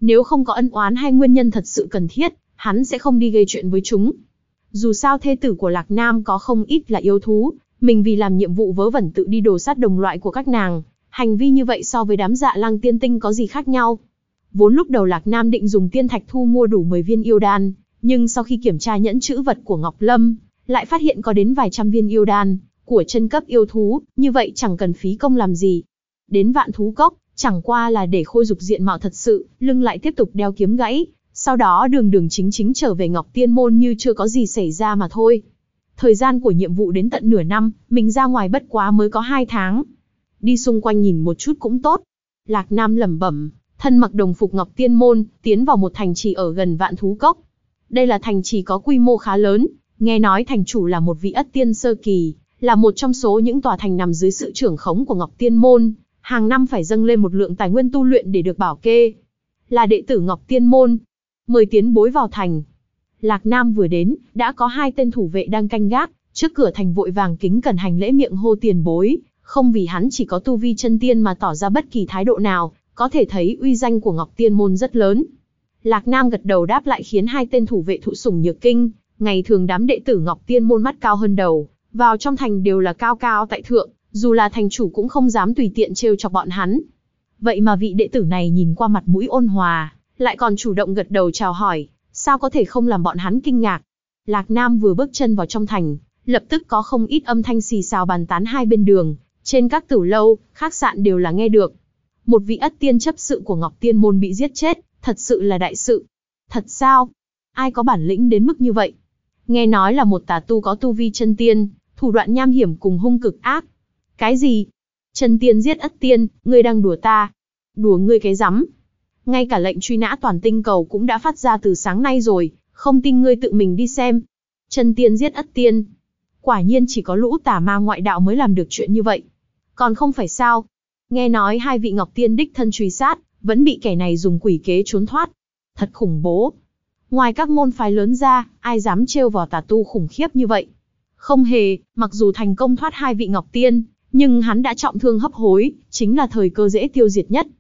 Nếu không có ân oán hay nguyên nhân thật sự cần thiết, hắn sẽ không đi gây chuyện với chúng. Dù sao thê tử của Lạc Nam có không ít là yêu thú, mình vì làm nhiệm vụ vớ vẩn tự đi đồ sát đồng loại của các nàng, hành vi như vậy so với đám Dạ Lang tiên tinh có gì khác nhau. Vốn lúc đầu Lạc Nam định dùng tiên thạch thu mua đủ 10 viên yêu đan, nhưng sau khi kiểm tra nhẫn chữ vật của Ngọc Lâm, lại phát hiện có đến vài trăm viên yêu đan của chân cấp yêu thú, như vậy chẳng cần phí công làm gì. Đến Vạn Thú Cốc, chẳng qua là để khôi phục diện mạo thật sự, lưng lại tiếp tục đeo kiếm gãy, sau đó đường đường chính chính trở về Ngọc Tiên Môn như chưa có gì xảy ra mà thôi. Thời gian của nhiệm vụ đến tận nửa năm, mình ra ngoài bất quá mới có 2 tháng. Đi xung quanh nhìn một chút cũng tốt. Lạc Nam lẩm bẩm, thân mặc đồng phục Ngọc Tiên Môn, tiến vào một thành trì ở gần Vạn Thú Cốc. Đây là thành trì có quy mô khá lớn, nghe nói thành chủ là một vị Ất Tiên sơ kỳ, là một trong số những tòa thành nằm dưới sự trưởng khống của Ngọc Tiên Môn, hàng năm phải dâng lên một lượng tài nguyên tu luyện để được bảo kê. Là đệ tử Ngọc Tiên Môn, mời tiến bối vào thành. Lạc Nam vừa đến, đã có 2 tên thủ vệ đang canh gác, trước cửa thành vội vàng kính cẩn hành lễ miệng hô tiền bối, không vì hắn chỉ có tu vi chân tiên mà tỏ ra bất kỳ thái độ nào, có thể thấy uy danh của Ngọc Tiên Môn rất lớn. Lạc Nam gật đầu đáp lại khiến 2 tên thủ vệ thụ sủng nhược kinh, ngày thường đám đệ tử Ngọc Tiên Môn mắt cao hơn đầu, vào trong thành đều là cao cao tại thượng, dù là thành chủ cũng không dám tùy tiện trêu chọc bọn hắn. Vậy mà vị đệ tử này nhìn qua mặt mũi ôn hòa, lại còn chủ động gật đầu chào hỏi, sao có thể không làm bọn hắn kinh ngạc. Lạc Nam vừa bước chân vào trong thành, lập tức có không ít âm thanh xì xào bàn tán hai bên đường, trên các tử lâu, khách sạn đều là nghe được. Một vị Ất Tiên chấp sự của Ngọc Tiên Môn bị giết chết, thật sự là đại sự. Thật sao? Ai có bản lĩnh đến mức như vậy? Nghe nói là một tà tu có tu vi chân tiên, thủ đoạn nham hiểm cùng hung cực ác. Cái gì? Chân tiên giết Ất Tiên, ngươi đang đùa ta? Đùa ngươi cái rắm? Ngay cả lệnh truy nã toàn tinh cầu cũng đã phát ra từ sáng nay rồi, không tin ngươi tự mình đi xem. Chân tiên giết Ất Tiên. Quả nhiên chỉ có lũ tà ma ngoại đạo mới làm được chuyện như vậy. Còn không phải sao? Nghe nói 2 vị Ngọc Tiên đích thân truy sát, vẫn bị kẻ này dùng quỷ kế trốn thoát. Thật khủng bố. Ngoài các môn phái lớn ra, ai dám trêu vào tà tu khủng khiếp như vậy? Không hề, mặc dù thành công thoát 2 vị Ngọc Tiên, nhưng hắn đã trọng thương hấp hối, chính là thời cơ dễ tiêu diệt nhất.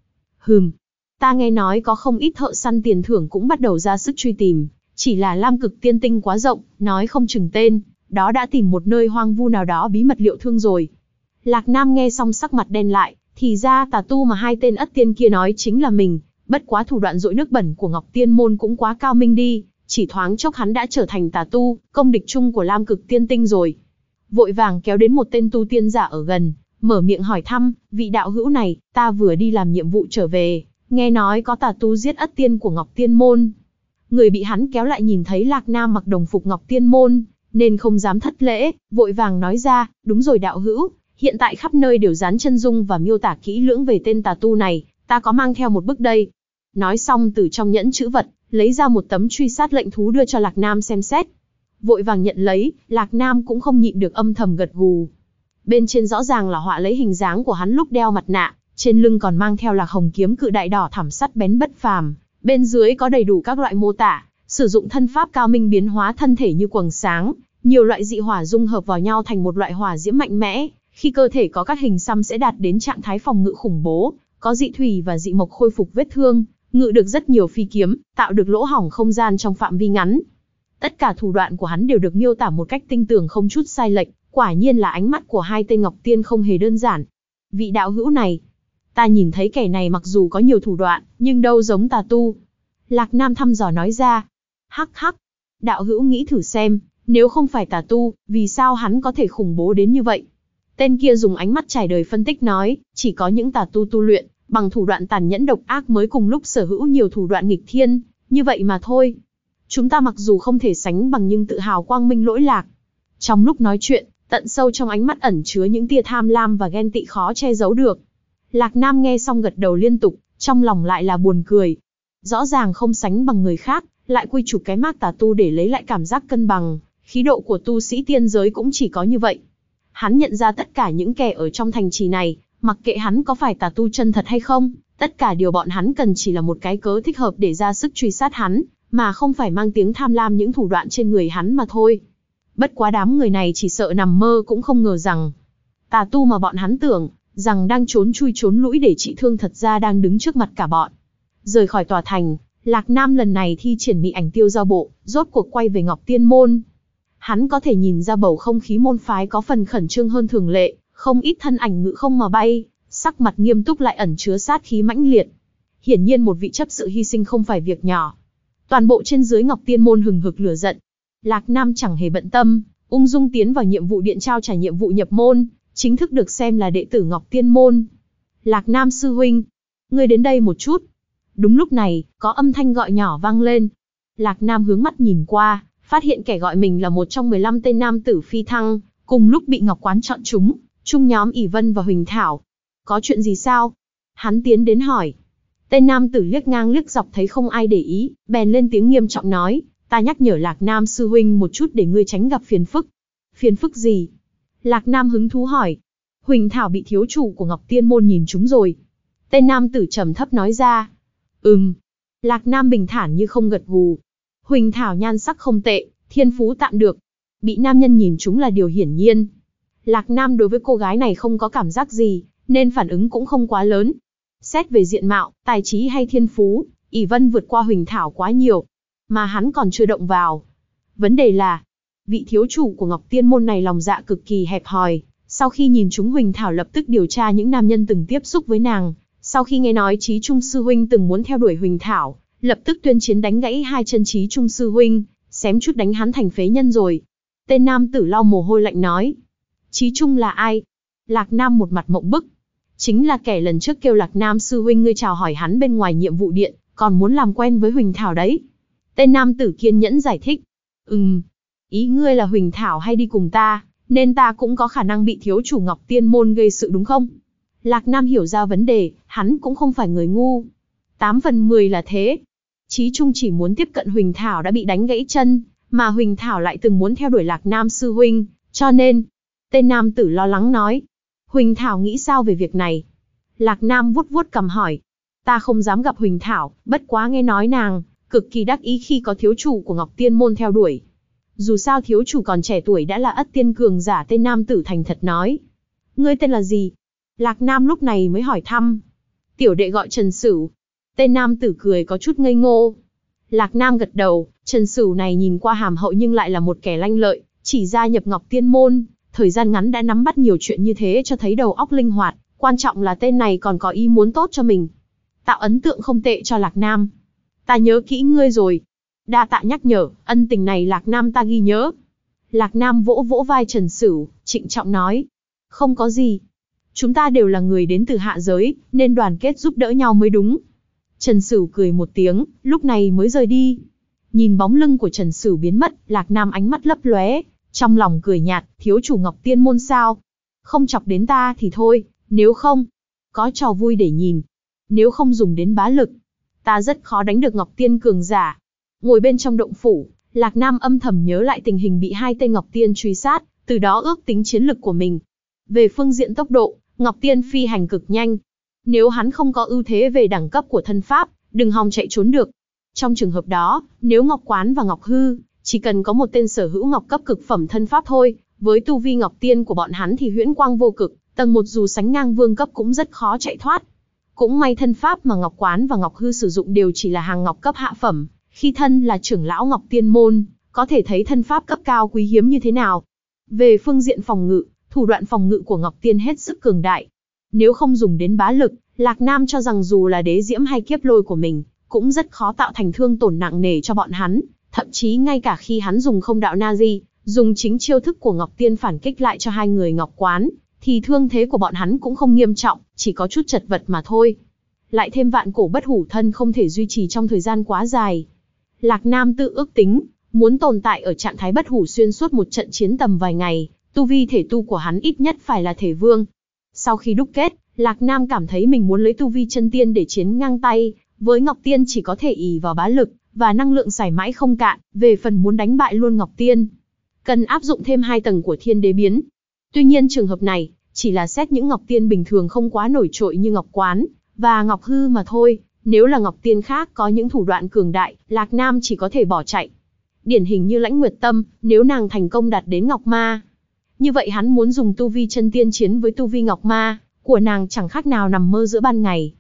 Ta nghe nói có không ít thợ săn tiền thưởng cũng bắt đầu ra sức truy tìm, chỉ là Lam Cực Tiên Tinh quá rộng, nói không chừng tên, đó đã tìm một nơi hoang vu nào đó bí mật liệu thương rồi. Lạc Nam nghe xong sắc mặt đen lại, thì ra tà tu mà 2 tên Ất Tiên kia nói chính là mình, bất quá thủ đoạn dội nước bẩn của Ngọc Tiên Môn cũng quá cao minh đi, chỉ thoáng chốc hắn đã trở thành tà tu, công địch chung của Lam Cực Tiên Tinh rồi. Vội vàng kéo đến một tên tu tiên giả ở gần, mở miệng hỏi thăm, vị đạo hữu này, ta vừa đi làm nhiệm vụ trở về, nghe nói có tà tu giết Ất Tiên của Ngọc Tiên Môn. Người bị hắn kéo lại nhìn thấy Lạc Nam mặc đồng phục Ngọc Tiên Môn, nên không dám thất lễ, vội vàng nói ra, đúng rồi đạo hữu, hiện tại khắp nơi đều dán chân dung và miêu tả kỹ lưỡng về tên tà tu này, ta có mang theo một bức đây. Nói xong từ trong nhẫn chữ vật, lấy ra một tấm truy sát lệnh thú đưa cho Lạc Nam xem xét. Vội vàng nhận lấy, Lạc Nam cũng không nhịn được âm thầm gật gù. Bên trên rõ ràng là họa lấy hình dáng của hắn lúc đeo mặt nạ, trên lưng còn mang theo Lạc Hồng kiếm cự đại đỏ thẳm sắt bén bất phàm, bên dưới có đầy đủ các loại mô tả, sử dụng thân pháp cao minh biến hóa thân thể như quầng sáng, nhiều loại dị hỏa dung hợp vào nhau thành một loại hỏa diễm mạnh mẽ, khi cơ thể có các hình xăm sẽ đạt đến trạng thái phòng ngự khủng bố, có dị thủy và dị mộc khôi phục vết thương, ngự được rất nhiều phi kiếm, tạo được lỗ hổng không gian trong phạm vi ngắn. Tất cả thủ đoạn của hắn đều được miêu tả một cách tinh tường không chút sai lệch, quả nhiên là ánh mắt của 2 tên Ngọc Tiên không hề đơn giản. Vị đạo hữu này, ta nhìn thấy kẻ này mặc dù có nhiều thủ đoạn, nhưng đâu giống tà tu. Lạc Nam thăm dò nói ra. Hắc hắc, đạo hữu nghĩ thử xem, nếu không phải tà tu, vì sao hắn có thể khủng bố đến như vậy? Tên kia dùng ánh mắt trải đời phân tích nói, chỉ có những tà tu tu luyện, bằng thủ đoạn tàn nhẫn độc ác mới cùng lúc sở hữu nhiều thủ đoạn nghịch thiên, như vậy mà thôi. Chúng ta mặc dù không thể sánh bằng nhưng tự hào quang minh lỗi lạc. Trong lúc nói chuyện, tận sâu trong ánh mắt ẩn chứa những tia tham lam và ghen tị khó che giấu được. Lạc Nam nghe xong gật đầu liên tục, trong lòng lại là buồn cười. Rõ ràng không sánh bằng người khác, lại quy chụp cái mác tà tu để lấy lại cảm giác cân bằng, khí độ của tu sĩ tiên giới cũng chỉ có như vậy. Hắn nhận ra tất cả những kẻ ở trong thành trì này, mặc kệ hắn có phải tà tu chân thật hay không, tất cả điều bọn hắn cần chỉ là một cái cớ thích hợp để ra sức truy sát hắn, mà không phải mang tiếng tham lam những thủ đoạn trên người hắn mà thôi. Bất quá đám người này chỉ sợ nằm mơ cũng không ngờ rằng, tà tu mà bọn hắn tưởng rằng đang trốn chui trốn lũi để trị thương thật ra đang đứng trước mặt cả bọn. Rời khỏi tòa thành, Lạc Nam lần này thi triển mị ảnh tiêu giao bộ, rốt cuộc quay về Ngọc Tiên Môn. Hắn có thể nhìn ra bầu không khí môn phái có phần khẩn trương hơn thường lệ, không ít thân ảnh ngự không mà bay, sắc mặt nghiêm túc lại ẩn chứa sát khí mãnh liệt. Hiển nhiên một vị chấp sự hy sinh không phải việc nhỏ. Toàn bộ trên dưới Ngọc Tiên Môn hừng hực lửa giận. Lạc Nam chẳng hề bận tâm, ung dung tiến vào nhiệm vụ điện trao trả nhiệm vụ nhập môn, chính thức được xem là đệ tử Ngọc Tiên Môn. Lạc Nam sư huynh, ngươi đến đây một chút. Đúng lúc này, có âm thanh gọi nhỏ vang lên. Lạc Nam hướng mắt nhìn qua, phát hiện kẻ gọi mình là một trong 15 tên nam tử phi thăng, cùng lúc bị Ngọc Quán chọn chúng, chung nhóm ỷ Vân và Huỳnh Thảo. Có chuyện gì sao? Hắn tiến đến hỏi. Tên nam tử liếc ngang liếc dọc thấy không ai để ý, bèn lên tiếng nghiêm trọng nói, ta nhắc nhở Lạc Nam sư huynh một chút để ngươi tránh gặp phiền phức. Phiền phức gì? Lạc Nam hứng thú hỏi. Huỳnh Thảo bị thiếu chủ của Ngọc Tiên Môn nhìn trúng rồi. Tên nam tử trầm thấp nói ra. Lạc Nam bình thản như không gật gù. Huỳnh Thảo nhan sắc không tệ, thiên phú tạm được. Bị nam nhân nhìn trúng là điều hiển nhiên. Lạc Nam đối với cô gái này không có cảm giác gì, nên phản ứng cũng không quá lớn. Xét về diện mạo, tài trí hay thiên phú, ỷ Vân vượt qua Huỳnh Thảo quá nhiều. Mà hắn còn chưa động vào. Vấn đề là, vị thiếu chủ của Ngọc Tiên Môn này lòng dạ cực kỳ hẹp hòi. Sau khi nhìn trúng Huỳnh Thảo lập tức điều tra những nam nhân từng tiếp xúc với nàng. Sau khi nghe nói Chí Trung sư huynh từng muốn theo đuổi Huỳnh Thảo, lập tức tuyên chiến đánh gãy hai chân Chí Trung sư huynh, xém chút đánh hắn thành phế nhân rồi. Tên nam tử lau mồ hôi lạnh nói. Chí Trung là ai? Lạc Nam một mặt mộng bức. Chính là kẻ lần trước kêu Lạc Nam sư huynh ngươi chào hỏi hắn bên ngoài nhiệm vụ điện, còn muốn làm quen với Huỳnh Thảo đấy. Tên nam tử kiên nhẫn giải thích. Ý ngươi là Huỳnh Thảo hay đi cùng ta, nên ta cũng có khả năng bị thiếu chủ Ngọc Tiên Môn gây sự đúng không? Lạc Nam hiểu ra vấn đề, hắn cũng không phải người ngu. 8 phần 10 là thế. Chí Trung chỉ muốn tiếp cận Huỳnh Thảo đã bị đánh gãy chân, mà Huỳnh Thảo lại từng muốn theo đuổi Lạc Nam sư huynh, cho nên... Tên nam tử lo lắng nói. Huỳnh Thảo nghĩ sao về việc này? Lạc Nam vuốt vuốt cằm hỏi. Ta không dám gặp Huỳnh Thảo, bất quá nghe nói nàng cực kỳ đắc ý khi có thiếu chủ của Ngọc Tiên Môn theo đuổi. Dù sao thiếu chủ còn trẻ tuổi đã là ất tiên cường giả. Tên nam tử thành thật nói. Ngươi tên là gì? Lạc Nam lúc này mới hỏi thăm. Tiểu đệ gọi Trần Sửu. Tên nam tử cười có chút ngây ngô. Lạc Nam gật đầu, Trần Sửu này nhìn qua hàm hậu nhưng lại là một kẻ lanh lợi, chỉ gia nhập Ngọc Tiên Môn, thời gian ngắn đã nắm bắt nhiều chuyện như thế cho thấy đầu óc linh hoạt, quan trọng là tên này còn có ý muốn tốt cho mình. Tạo ấn tượng không tệ cho Lạc Nam. Ta nhớ kỹ ngươi rồi. Đa tạ nhắc nhở, ân tình này Lạc Nam ta ghi nhớ. Lạc Nam vỗ vỗ vai Trần Sửu, trịnh trọng nói. Không có gì. Chúng ta đều là người đến từ hạ giới, nên đoàn kết giúp đỡ nhau mới đúng. Trần Sửu cười một tiếng, lúc này mới rời đi. Nhìn bóng lưng của Trần Sửu biến mất, Lạc Nam ánh mắt lấp lóe, trong lòng cười nhạt, thiếu chủ Ngọc Tiên Môn sao? Không chọc đến ta thì thôi, nếu không, có trò vui để nhìn. Nếu không dùng đến bá lực, ta rất khó đánh được Ngọc Tiên cường giả. Ngồi bên trong động phủ, Lạc Nam âm thầm nhớ lại tình hình bị hai tên Ngọc Tiên truy sát, từ đó ước tính chiến lực của mình. Về phương diện tốc độ, Ngọc Tiên phi hành cực nhanh. Nếu hắn không có ưu thế về đẳng cấp của thân pháp, đừng hòng chạy trốn được. Trong trường hợp đó, nếu Ngọc Quán và Ngọc Hư, chỉ cần có một tên sở hữu ngọc cấp cực phẩm thân pháp thôi, với tu vi Ngọc Tiên của bọn hắn thì huyễn quang vô cực, tầng 1 dù sánh ngang vương cấp cũng rất khó chạy thoát. Cũng may thân pháp mà Ngọc Quán và Ngọc Hư sử dụng đều chỉ là hàng ngọc cấp hạ phẩm, khi thân là trưởng lão Ngọc Tiên Môn, có thể thấy thân pháp cấp cao quý hiếm như thế nào. Về phương diện phòng ngự, thủ đoạn phòng ngự của Ngọc Tiên hết sức cường đại. Nếu không dùng đến bá lực, Lạc Nam cho rằng dù là đế diễm hay kiếp lôi của mình, cũng rất khó tạo thành thương tổn nặng nề cho bọn hắn. Thậm chí ngay cả khi hắn dùng không đạo Nazi, dùng chính chiêu thức của Ngọc Tiên phản kích lại cho hai người Ngọc Quán, thì thương thế của bọn hắn cũng không nghiêm trọng, chỉ có chút chật vật mà thôi. Lại thêm vạn cổ bất hủ thân không thể duy trì trong thời gian quá dài. Lạc Nam tự ước tính, muốn tồn tại ở trạng thái bất hủ xuyên suốt một trận chiến tầm vài ngày, tu vi thể tu của hắn ít nhất phải là thể vương. Sau khi đúc kết, Lạc Nam cảm thấy mình muốn lấy tu vi chân tiên để chiến ngang tay, với Ngọc Tiên chỉ có thể ỷ vào bá lực, và năng lượng xài mãi không cạn, về phần muốn đánh bại luôn Ngọc Tiên, cần áp dụng thêm 2 tầng của thiên đế biến. Tuy nhiên trường hợp này, chỉ là xét những Ngọc Tiên bình thường không quá nổi trội như Ngọc Quán, và Ngọc Hư mà thôi, nếu là Ngọc Tiên khác có những thủ đoạn cường đại, Lạc Nam chỉ có thể bỏ chạy. Điển hình như Lãnh Nguyệt Tâm, nếu nàng thành công đạt đến Ngọc Ma, như vậy hắn muốn dùng tu vi chân tiên chiến với tu vi Ngọc Ma của nàng chẳng khác nào nằm mơ giữa ban ngày.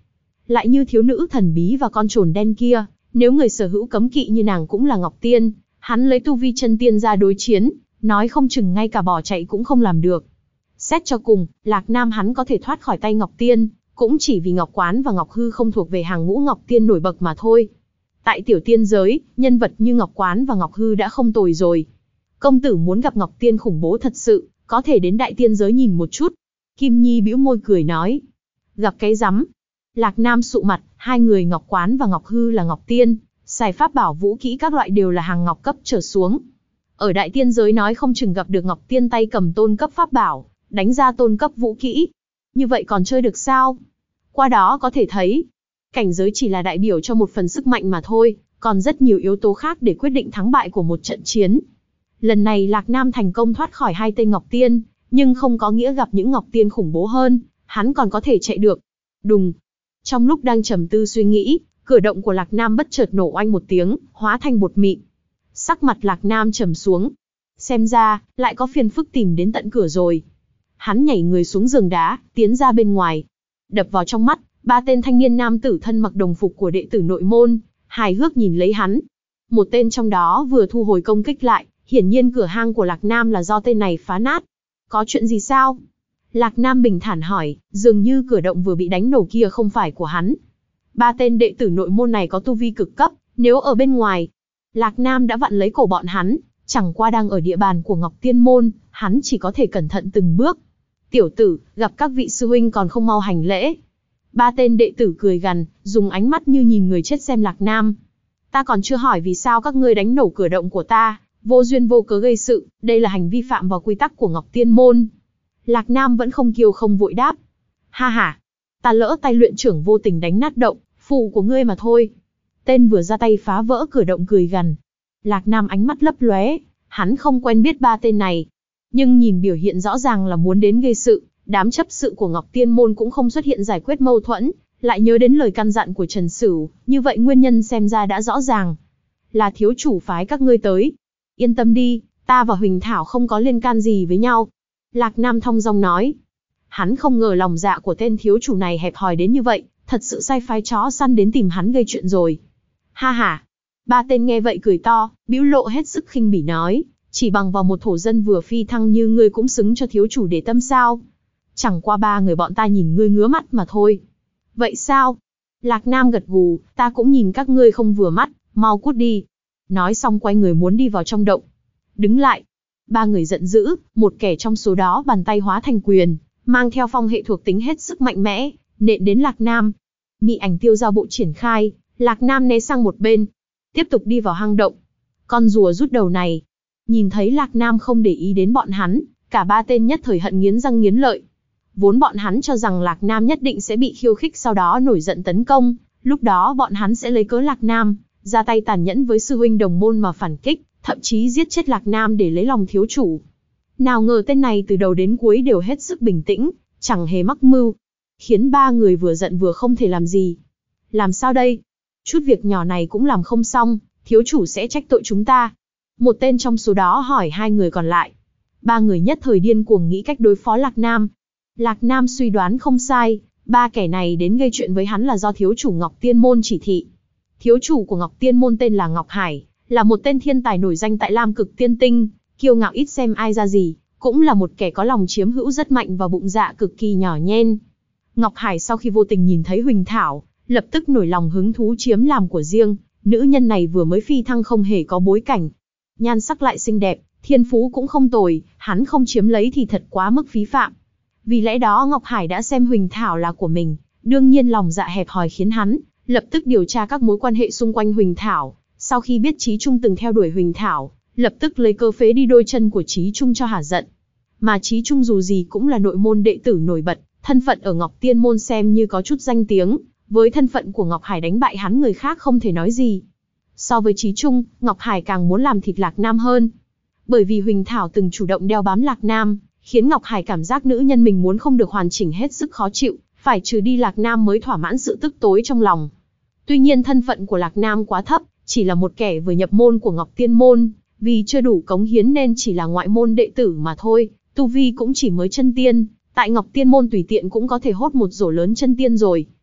Lại như thiếu nữ thần bí và con trồn đen kia, nếu người sở hữu cấm kỵ như nàng cũng là Ngọc Tiên, hắn lấy tu vi chân tiên ra đối chiến, nói không chừng ngay cả bỏ chạy cũng không làm được. Xét cho cùng, Lạc Nam hắn có thể thoát khỏi tay Ngọc Tiên, cũng chỉ vì Ngọc Quán và Ngọc Hư không thuộc về hàng ngũ Ngọc Tiên nổi bật mà thôi. Tại tiểu tiên giới, nhân vật như Ngọc Quán và Ngọc Hư đã không tồi rồi. Công tử muốn gặp Ngọc Tiên khủng bố thật sự, có thể đến đại tiên giới nhìn một chút. Kim Nhi bĩu môi cười nói. Gặp cái rắm. Lạc Nam sụ mặt, hai người Ngọc Quán và Ngọc Hư là Ngọc Tiên, xài pháp bảo vũ kỹ các loại đều là hàng ngọc cấp trở xuống. Ở đại tiên giới nói không chừng gặp được Ngọc Tiên tay cầm tôn cấp pháp bảo, đánh ra tôn cấp vũ kỹ. Như vậy còn chơi được sao? Qua đó có thể thấy, cảnh giới chỉ là đại biểu cho một phần sức mạnh mà thôi, còn rất nhiều yếu tố khác để quyết định thắng bại của một trận chiến. Lần này Lạc Nam thành công thoát khỏi hai tên Ngọc Tiên, nhưng không có nghĩa gặp những Ngọc Tiên khủng bố hơn, hắn còn có thể chạy được. Đùng. Trong lúc đang trầm tư suy nghĩ, cửa động của Lạc Nam bất chợt nổ oanh một tiếng, hóa thành bột mịn. Sắc mặt Lạc Nam trầm xuống. Xem ra, lại có phiền phức tìm đến tận cửa rồi. Hắn nhảy người xuống giường đá, tiến ra bên ngoài. Đập vào trong mắt, ba tên thanh niên nam tử thân mặc đồng phục của đệ tử nội môn, hài hước nhìn lấy hắn. Một tên trong đó vừa thu hồi công kích lại, hiển nhiên cửa hang của Lạc Nam là do tên này phá nát. Có chuyện gì sao? Lạc Nam bình thản hỏi, dường như cửa động vừa bị đánh nổ kia không phải của hắn. Ba tên đệ tử nội môn này có tu vi cực cấp, nếu ở bên ngoài, Lạc Nam đã vặn lấy cổ bọn hắn, chẳng qua đang ở địa bàn của Ngọc Tiên môn, hắn chỉ có thể cẩn thận từng bước. Tiểu tử, gặp các vị sư huynh còn không mau hành lễ. Ba tên đệ tử cười gằn, dùng ánh mắt như nhìn người chết xem Lạc Nam. Ta còn chưa hỏi vì sao các ngươi đánh nổ cửa động của ta, vô duyên vô cớ gây sự, đây là hành vi phạm vào quy tắc của Ngọc Tiên môn. Lạc Nam vẫn không kiêu không vội đáp. Ha ha, ta lỡ tay luyện trưởng vô tình đánh nát động, phụ của ngươi mà thôi. Tên vừa ra tay phá vỡ cửa động cười gằn. Lạc Nam ánh mắt lấp lóe, hắn không quen biết ba tên này. Nhưng nhìn biểu hiện rõ ràng là muốn đến gây sự, đám chấp sự của Ngọc Tiên môn cũng không xuất hiện giải quyết mâu thuẫn, lại nhớ đến lời căn dặn của Trần Sửu, như vậy nguyên nhân xem ra đã rõ ràng. Là thiếu chủ phái các ngươi tới. Yên tâm đi, ta và Huỳnh Thảo không có liên can gì với nhau. Lạc Nam thong dong nói. Hắn không ngờ lòng dạ của tên thiếu chủ này hẹp hòi đến như vậy, thật sự sai phái chó săn đến tìm hắn gây chuyện rồi. Ha ha. Ba tên nghe vậy cười to, bĩu lộ hết sức khinh bỉ nói, chỉ bằng vào một thổ dân vừa phi thăng như ngươi cũng xứng cho thiếu chủ để tâm sao? Chẳng qua ba người bọn ta nhìn ngươi ngứa mắt mà thôi. Vậy sao? Lạc Nam gật gù, ta cũng nhìn các ngươi không vừa mắt, mau cút đi. Nói xong quay người muốn đi vào trong động. Đứng lại. Ba người giận dữ, một kẻ trong số đó bàn tay hóa thành quyền, mang theo phong hệ thuộc tính hết sức mạnh mẽ, nện đến Lạc Nam. Mị ảnh tiêu giao bộ triển khai, Lạc Nam né sang một bên, tiếp tục đi vào hang động. Con rùa rút đầu này, nhìn thấy Lạc Nam không để ý đến bọn hắn, cả ba tên nhất thời hận nghiến răng nghiến lợi. Vốn bọn hắn cho rằng Lạc Nam nhất định sẽ bị khiêu khích sau đó nổi giận tấn công, lúc đó bọn hắn sẽ lấy cớ Lạc Nam ra tay tàn nhẫn với sư huynh đồng môn mà phản kích, thậm chí giết chết Lạc Nam để lấy lòng thiếu chủ. Nào ngờ tên này từ đầu đến cuối đều hết sức bình tĩnh, chẳng hề mắc mưu, khiến ba người vừa giận vừa không thể làm gì. Làm sao đây? Chút việc nhỏ này cũng làm không xong, thiếu chủ sẽ trách tội chúng ta. Một tên trong số đó hỏi hai người còn lại. Ba người nhất thời điên cuồng nghĩ cách đối phó Lạc Nam. Lạc Nam suy đoán không sai, ba kẻ này đến gây chuyện với hắn là do thiếu chủ Ngọc Tiên môn chỉ thị. Thiếu chủ của Ngọc Tiên môn tên là Ngọc Hải, là một tên thiên tài nổi danh tại Lam Cực Tiên Tinh, kiêu ngạo ít xem ai ra gì, cũng là một kẻ có lòng chiếm hữu rất mạnh và bụng dạ cực kỳ nhỏ nhen. Ngọc Hải sau khi vô tình nhìn thấy Huỳnh Thảo, lập tức nổi lòng hứng thú chiếm làm của riêng. Nữ nhân này vừa mới phi thăng không hề có bối cảnh, nhan sắc lại xinh đẹp, thiên phú cũng không tồi, hắn không chiếm lấy thì thật quá mức phí phạm. Vì lẽ đó Ngọc Hải đã xem Huỳnh Thảo là của mình, đương nhiên lòng dạ hẹp hòi khiến hắn lập tức điều tra các mối quan hệ xung quanh Huỳnh Thảo. Sau khi biết Chí Trung từng theo đuổi Huỳnh Thảo, lập tức lấy cơ phế đi đôi chân của Chí Trung cho hả giận. Mà Chí Trung dù gì cũng là nội môn đệ tử nổi bật, thân phận ở Ngọc Tiên môn xem như có chút danh tiếng, với thân phận của Ngọc Hải đánh bại hắn người khác không thể nói gì. So với Chí Trung, Ngọc Hải càng muốn làm thịt Lạc Nam hơn. Bởi vì Huỳnh Thảo từng chủ động đeo bám Lạc Nam, khiến Ngọc Hải cảm giác nữ nhân mình muốn không được hoàn chỉnh hết sức khó chịu, phải trừ đi Lạc Nam mới thỏa mãn sự tức tối trong lòng. Tuy nhiên thân phận của Lạc Nam quá thấp, chỉ là một kẻ vừa nhập môn của Ngọc Tiên môn, vì chưa đủ cống hiến nên chỉ là ngoại môn đệ tử mà thôi, tu vi cũng chỉ mới chân tiên, tại Ngọc Tiên môn tùy tiện cũng có thể hốt một rổ lớn chân tiên rồi.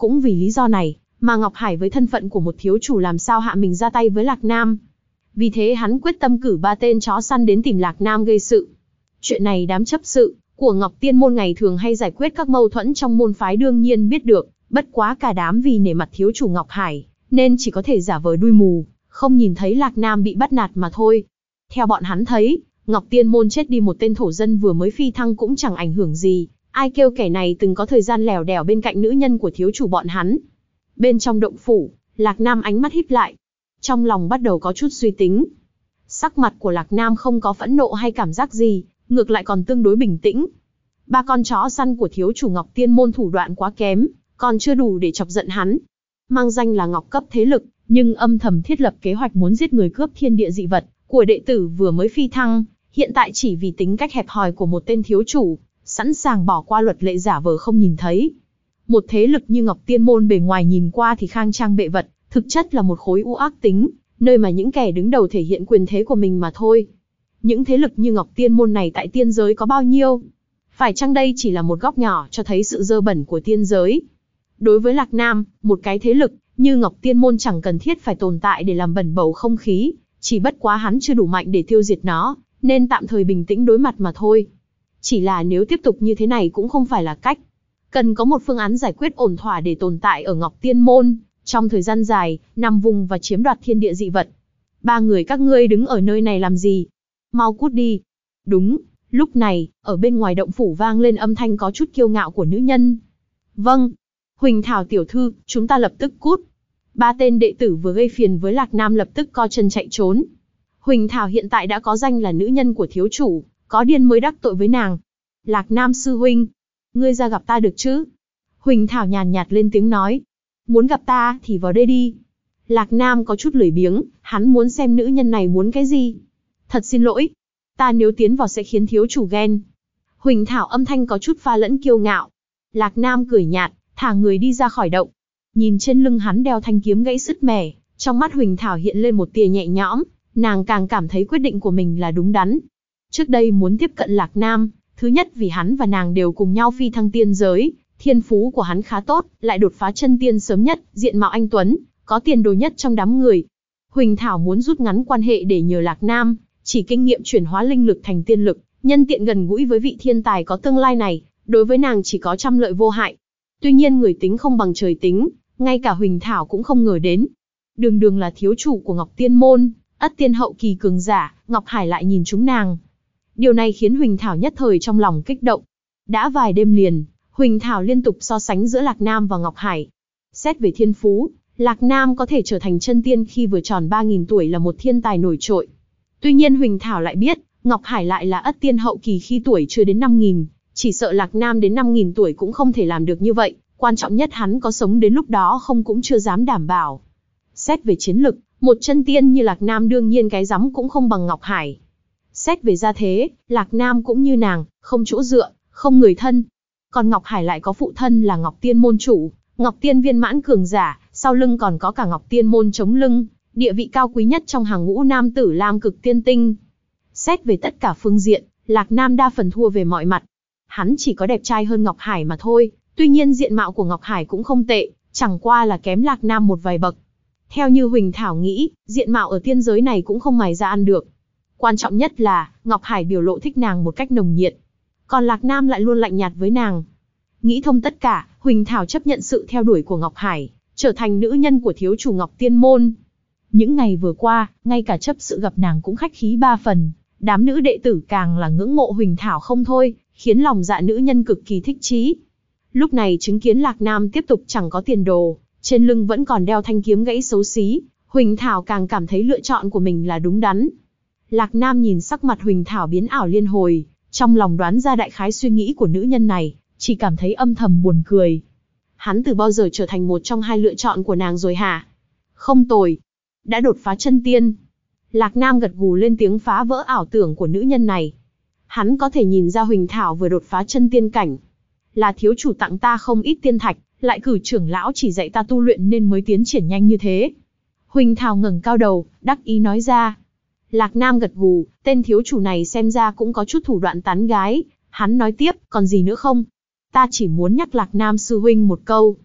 Cũng vì lý do này, mà Ngọc Hải với thân phận của một thiếu chủ làm sao hạ mình ra tay với Lạc Nam. Vì thế hắn quyết tâm cử 3 tên chó săn đến tìm Lạc Nam gây sự. Chuyện này đám chấp sự của Ngọc Tiên môn ngày thường hay giải quyết các mâu thuẫn trong môn phái đương nhiên biết được, bất quá cả đám vì nể mặt thiếu chủ Ngọc Hải, nên chỉ có thể giả vờ đuôi mù, không nhìn thấy Lạc Nam bị bắt nạt mà thôi. Theo bọn hắn thấy, Ngọc Tiên môn chết đi một tên thổ dân vừa mới phi thăng cũng chẳng ảnh hưởng gì, ai kêu kẻ này từng có thời gian lèo đèo bên cạnh nữ nhân của thiếu chủ bọn hắn. Bên trong động phủ, Lạc Nam ánh mắt híp lại, trong lòng bắt đầu có chút suy tính. Sắc mặt của Lạc Nam không có phẫn nộ hay cảm giác gì, ngược lại còn tương đối bình tĩnh. 3 con chó săn của thiếu chủ Ngọc Tiên môn thủ đoạn quá kém, còn chưa đủ để chọc giận hắn. Mang danh là Ngọc cấp thế lực, nhưng âm thầm thiết lập kế hoạch muốn giết người cướp thiên địa dị vật của đệ tử vừa mới phi thăng, hiện tại chỉ vì tính cách hẹp hòi của một tên thiếu chủ, sẵn sàng bỏ qua luật lệ giả vờ không nhìn thấy. Một thế lực như Ngọc Tiên môn bề ngoài nhìn qua thì khang trang bệ vật, thực chất là một khối u ác tính, nơi mà những kẻ đứng đầu thể hiện quyền thế của mình mà thôi. Những thế lực như Ngọc Tiên môn này tại tiên giới có bao nhiêu? Phải chăng đây chỉ là một góc nhỏ cho thấy sự dơ bẩn của tiên giới? Đối với Lạc Nam, một cái thế lực như Ngọc Tiên môn chẳng cần thiết phải tồn tại để làm bẩn bầu không khí, chỉ bất quá hắn chưa đủ mạnh để tiêu diệt nó, nên tạm thời bình tĩnh đối mặt mà thôi. Chỉ là nếu tiếp tục như thế này cũng không phải là cách. Cần có một phương án giải quyết ổn thỏa để tồn tại ở Ngọc Tiên môn, trong thời gian dài, nằm vùng và chiếm đoạt thiên địa dị vật. 3 người các ngươi đứng ở nơi này làm gì? Mau cút đi. Đúng, lúc này, ở bên ngoài động phủ vang lên âm thanh có chút kiêu ngạo của nữ nhân. Vâng. Huỳnh Thảo tiểu thư, chúng ta lập tức cút. 3 tên đệ tử vừa gây phiền với Lạc Nam lập tức co chân chạy trốn. Huỳnh Thảo hiện tại đã có danh là nữ nhân của thiếu chủ, có điên mới đắc tội với nàng. Lạc Nam sư huynh, ngươi ra gặp ta được chứ? Huỳnh Thảo nhàn nhạt lên tiếng nói. Muốn gặp ta thì vào đây đi. Lạc Nam có chút lười biếng, hắn muốn xem nữ nhân này muốn cái gì. Thật xin lỗi, ta nếu tiến vào sẽ khiến thiếu chủ ghen. Huỳnh Thảo âm thanh có chút pha lẫn kiêu ngạo. Lạc Nam cười nhạt, thả người đi ra khỏi động. Nhìn trên lưng hắn đeo thanh kiếm gãy sứt mẻ, trong mắt Huỳnh Thảo hiện lên một tia nhẹ nhõm, nàng càng cảm thấy quyết định của mình là đúng đắn. Trước đây muốn tiếp cận Lạc Nam, thứ nhất vì hắn và nàng đều cùng nhau phi thăng tiên giới, thiên phú của hắn khá tốt, lại đột phá chân tiên sớm nhất, diện mạo anh tuấn, có tiền đồ nhất trong đám người. Huỳnh Thảo muốn rút ngắn quan hệ để nhờ Lạc Nam chỉ kinh nghiệm chuyển hóa linh lực thành tiên lực, nhân tiện gần gũi với vị thiên tài có tương lai này, đối với nàng chỉ có trăm lợi vô hại. Tuy nhiên người tính không bằng trời tính, ngay cả Huỳnh Thảo cũng không ngờ đến. Đường đường là thiếu chủ của Ngọc Tiên môn, ất tiên hậu kỳ cường giả, Ngọc Hải lại nhìn chúng nàng. Điều này khiến Huỳnh Thảo nhất thời trong lòng kích động. Đã vài đêm liền, Huỳnh Thảo liên tục so sánh giữa Lạc Nam và Ngọc Hải. Xét về thiên phú, Lạc Nam có thể trở thành chân tiên khi vừa tròn 3.000 tuổi là một thiên tài nổi trội. Tuy nhiên Huỳnh Thảo lại biết, Ngọc Hải lại là ất tiên hậu kỳ khi tuổi chưa đến 5.000, chỉ sợ Lạc Nam đến 5.000 tuổi cũng không thể làm được như vậy, quan trọng nhất hắn có sống đến lúc đó không cũng chưa dám đảm bảo. Xét về chiến lực, một chân tiên như Lạc Nam đương nhiên cái rắm cũng không bằng Ngọc Hải. Xét về gia thế, Lạc Nam cũng như nàng, không chỗ dựa, không người thân. Còn Ngọc Hải lại có phụ thân là Ngọc Tiên môn chủ, Ngọc Tiên viên mãn cường giả, sau lưng còn có cả Ngọc Tiên môn chống lưng, địa vị cao quý nhất trong hàng ngũ nam tử Lam Cực Tiên Tinh. Xét về tất cả phương diện, Lạc Nam đa phần thua về mọi mặt. Hắn chỉ có đẹp trai hơn Ngọc Hải mà thôi, tuy nhiên diện mạo của Ngọc Hải cũng không tệ, chẳng qua là kém Lạc Nam một vài bậc. Theo như Huỳnh Thảo nghĩ, diện mạo ở tiên giới này cũng không mài ra ăn được. Quan trọng nhất là, Ngọc Hải biểu lộ thích nàng một cách nồng nhiệt. Còn Lạc Nam lại luôn lạnh nhạt với nàng. Nghĩ thông tất cả, Huỳnh Thảo chấp nhận sự theo đuổi của Ngọc Hải, trở thành nữ nhân của thiếu chủ Ngọc Tiên môn. Những ngày vừa qua, ngay cả chấp sự gặp nàng cũng khách khí 3 phần, đám nữ đệ tử càng là ngưỡng mộ Huỳnh Thảo không thôi, khiến lòng dạ nữ nhân cực kỳ thích chí. Lúc này chứng kiến Lạc Nam tiếp tục chẳng có tiền đồ, trên lưng vẫn còn đeo thanh kiếm gãy xấu xí, Huỳnh Thảo càng cảm thấy lựa chọn của mình là đúng đắn. Lạc Nam nhìn sắc mặt Huỳnh Thảo biến ảo liên hồi, trong lòng đoán ra đại khái suy nghĩ của nữ nhân này, chỉ cảm thấy âm thầm buồn cười. Hắn từ bao giờ trở thành một trong hai lựa chọn của nàng rồi hả? Không tồi. Đã đột phá chân tiên. Lạc Nam gật gù lên tiếng phá vỡ ảo tưởng của nữ nhân này. Hắn có thể nhìn ra Huỳnh Thảo vừa đột phá chân tiên cảnh. Là thiếu chủ tặng ta không ít tiên thạch, lại cử trưởng lão chỉ dạy ta tu luyện nên mới tiến triển nhanh như thế. Huỳnh Thảo ngẩng cao đầu, đắc ý nói ra. Lạc Nam gật gù, tên thiếu chủ này xem ra cũng có chút thủ đoạn tán gái. Hắn nói tiếp, còn gì nữa không? Ta chỉ muốn nhắc Lạc Nam sư huynh một câu.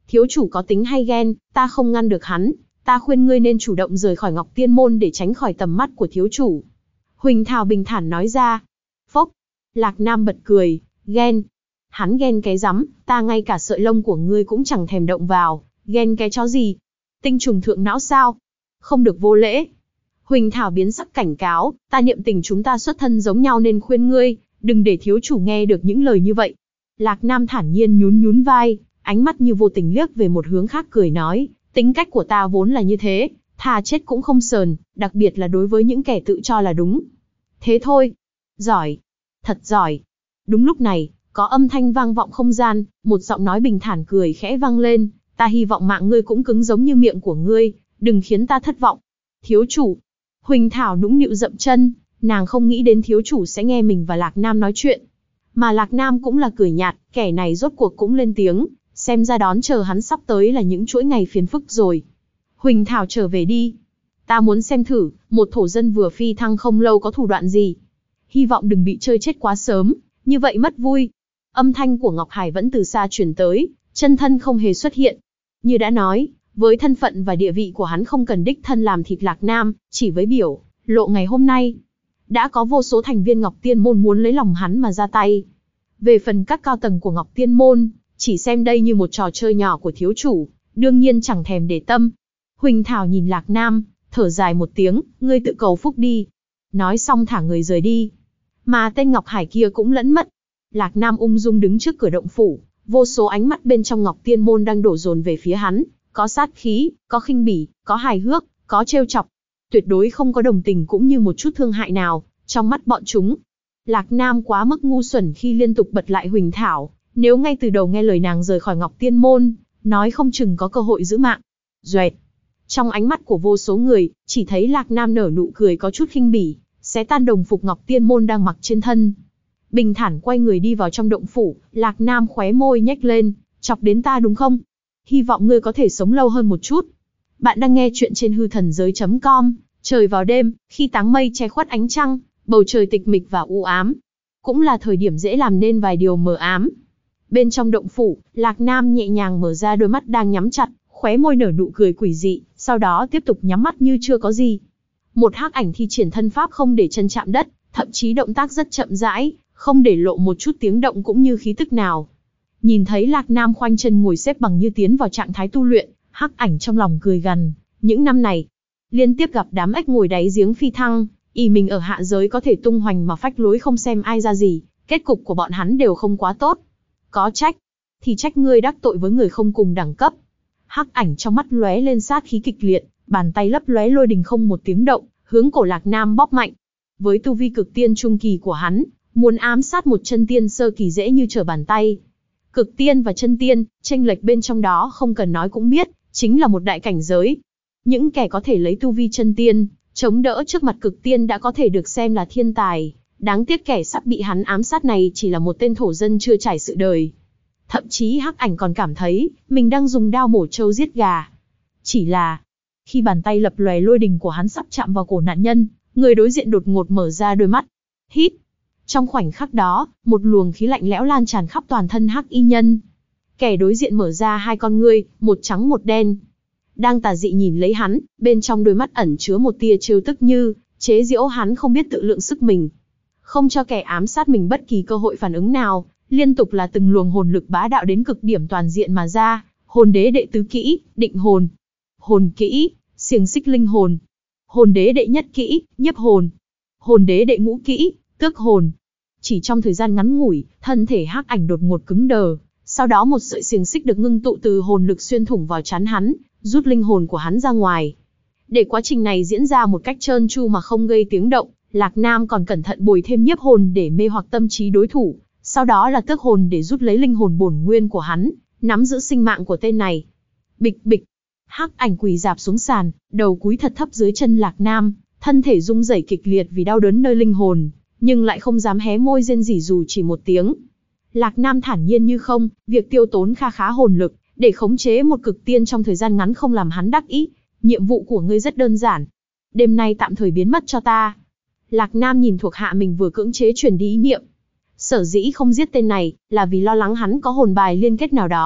Thiếu chủ có tính hay ghen, ta không ngăn được hắn, ta khuyên ngươi nên chủ động rời khỏi Ngọc Tiên Môn để tránh khỏi tầm mắt của thiếu chủ. Huỳnh Thảo bình thản nói ra. Phốc, Lạc Nam bật cười, ghen. Hắn ghen cái rắm, ta ngay cả sợi lông của ngươi cũng chẳng thèm động vào, ghen cái chó gì? Tinh trùng thượng não sao? Không được vô lễ. Huỳnh Thảo biến sắc cảnh cáo, ta niệm tình chúng ta xuất thân giống nhau nên khuyên ngươi, đừng để thiếu chủ nghe được những lời như vậy. Lạc Nam thản nhiên nhún nhún vai, ánh mắt như vô tình liếc về một hướng khác cười nói, tính cách của ta vốn là như thế, thà chết cũng không sờn, đặc biệt là đối với những kẻ tự cho là đúng. Thế thôi. Giỏi. Thật giỏi. Đúng lúc này, có âm thanh vang vọng không gian, một giọng nói bình thản cười khẽ vang lên, ta hy vọng mạng ngươi cũng cứng giống như miệng của ngươi, đừng khiến ta thất vọng. Thiếu chủ. Huỳnh Thảo nũng nịu dậm chân, nàng không nghĩ đến thiếu chủ sẽ nghe mình và Lạc Nam nói chuyện. Mà Lạc Nam cũng là cười nhạt, kẻ này rốt cuộc cũng lên tiếng, xem ra đón chờ hắn sắp tới là những chuỗi ngày phiền phức rồi. Huỳnh Thảo trở về đi. Ta muốn xem thử, một thổ dân vừa phi thăng không lâu có thủ đoạn gì. Hy vọng đừng bị chơi chết quá sớm, như vậy mất vui. Âm thanh của Ngọc Hải vẫn từ xa truyền tới, chân thân không hề xuất hiện. Như đã nói, với thân phận và địa vị của hắn không cần đích thân làm thịt Lạc Nam, chỉ với biểu lộ ngày hôm nay, đã có vô số thành viên Ngọc Tiên Môn muốn lấy lòng hắn mà ra tay. Về phần các cao tầng của Ngọc Tiên Môn, chỉ xem đây như một trò chơi nhỏ của thiếu chủ, đương nhiên chẳng thèm để tâm. Huỳnh Thảo nhìn Lạc Nam, thở dài một tiếng, ngươi tự cầu phúc đi. Nói xong thả người rời đi. Mà tên Ngọc Hải kia cũng lẫn mất. Lạc Nam ung dung đứng trước cửa động phủ, vô số ánh mắt bên trong Ngọc Tiên Môn đang đổ dồn về phía hắn, có sát khí, có khinh bỉ, có hài hước, có trêu chọc. Tuyệt đối không có đồng tình cũng như một chút thương hại nào, trong mắt bọn chúng. Lạc Nam quá mức ngu xuẩn khi liên tục bật lại Huỳnh Thảo, nếu ngay từ đầu nghe lời nàng rời khỏi Ngọc Tiên Môn, nói không chừng có cơ hội giữ mạng. Duệt. Trong ánh mắt của vô số người, chỉ thấy Lạc Nam nở nụ cười có chút khinh bỉ, xé tan đồng phục Ngọc Tiên Môn đang mặc trên thân. Bình thản quay người đi vào trong động phủ, Lạc Nam khóe môi nhếch lên, chọc đến ta đúng không? Hy vọng ngươi có thể sống lâu hơn một chút. Bạn đang nghe chuyện trên hư thần giới.com, trời vào đêm, khi táng mây che khuất ánh trăng, bầu trời tịch mịch và u ám. Cũng là thời điểm dễ làm nên vài điều mờ ám. Bên trong động phủ, Lạc Nam nhẹ nhàng mở ra đôi mắt đang nhắm chặt, khóe môi nở nụ cười quỷ dị, sau đó tiếp tục nhắm mắt như chưa có gì. Một hắc ảnh thi triển thân pháp không để chân chạm đất, thậm chí động tác rất chậm rãi, không để lộ một chút tiếng động cũng như khí tức nào. Nhìn thấy Lạc Nam khoanh chân ngồi xếp bằng như tiến vào trạng thái tu luyện, hắc ảnh trong lòng cười gằn, những năm này, liên tiếp gặp đám ếch ngồi đáy giếng phi thăng, ỷ mình ở hạ giới có thể tung hoành mà phách lối không xem ai ra gì, kết cục của bọn hắn đều không quá tốt. Có trách, thì trách ngươi đắc tội với người không cùng đẳng cấp. Hắc ảnh trong mắt lóe lên sát khí kịch liệt, bàn tay lấp lóe lôi đình không một tiếng động, hướng cổ Lạc Nam bóp mạnh. Với tu vi cực tiên trung kỳ của hắn, muốn ám sát một chân tiên sơ kỳ dễ như trở bàn tay. Cực tiên và chân tiên, chênh lệch bên trong đó không cần nói cũng biết, chính là một đại cảnh giới. Những kẻ có thể lấy tu vi chân tiên, chống đỡ trước mặt cực tiên đã có thể được xem là thiên tài. Đáng tiếc kẻ sắp bị hắn ám sát này chỉ là một tên thổ dân chưa trải sự đời. Thậm chí hắc ảnh còn cảm thấy, mình đang dùng đao mổ trâu giết gà. Chỉ là, khi bàn tay lập lòe lôi đình của hắn sắp chạm vào cổ nạn nhân, người đối diện đột ngột mở ra đôi mắt. Hít. Trong khoảnh khắc đó, một luồng khí lạnh lẽo lan tràn khắp toàn thân hắc y nhân. Kẻ đối diện mở ra hai con ngươi, một trắng một đen. Đang tà dị nhìn lấy hắn, bên trong đôi mắt ẩn chứa một tia trêu tức như, chế giễu hắn không biết tự lượng sức mình. Không cho kẻ ám sát mình bất kỳ cơ hội phản ứng nào, liên tục là từng luồng hồn lực bá đạo đến cực điểm toàn diện mà ra, hồn đế đệ tứ kỹ, định hồn. Hồn kỹ, xiềng xích linh hồn. Hồn đế đệ nhất kỹ, nhiếp hồn. Hồn đế đệ ngũ kỹ, tước hồn. Chỉ trong thời gian ngắn ngủi, thân thể hắc ảnh đột ngột cứng đờ, sau đó một sợi xiềng xích được ngưng tụ từ hồn lực xuyên thủng vào trán hắn, rút linh hồn của hắn ra ngoài. Để quá trình này diễn ra một cách trơn tru mà không gây tiếng động, Lạc Nam còn cẩn thận bồi thêm nhiếp hồn để mê hoặc tâm trí đối thủ, sau đó là tước hồn để rút lấy linh hồn bổn nguyên của hắn, nắm giữ sinh mạng của tên này. Bịch bịch, hắc ảnh quỳ rạp xuống sàn, đầu cúi thật thấp dưới chân Lạc Nam, thân thể rung rẩy kịch liệt vì đau đớn nơi linh hồn, nhưng lại không dám hé môi rên rỉ dù chỉ một tiếng. Lạc Nam thản nhiên như không, việc tiêu tốn kha khá hồn lực để khống chế một cực tiên trong thời gian ngắn không làm hắn đắc ý. Nhiệm vụ của ngươi rất đơn giản, đêm nay tạm thời biến mất cho ta. Lạc Nam nhìn thuộc hạ mình vừa cưỡng chế truyền đi ý niệm. Sở dĩ không giết tên này, là vì lo lắng hắn có hồn bài liên kết nào đó,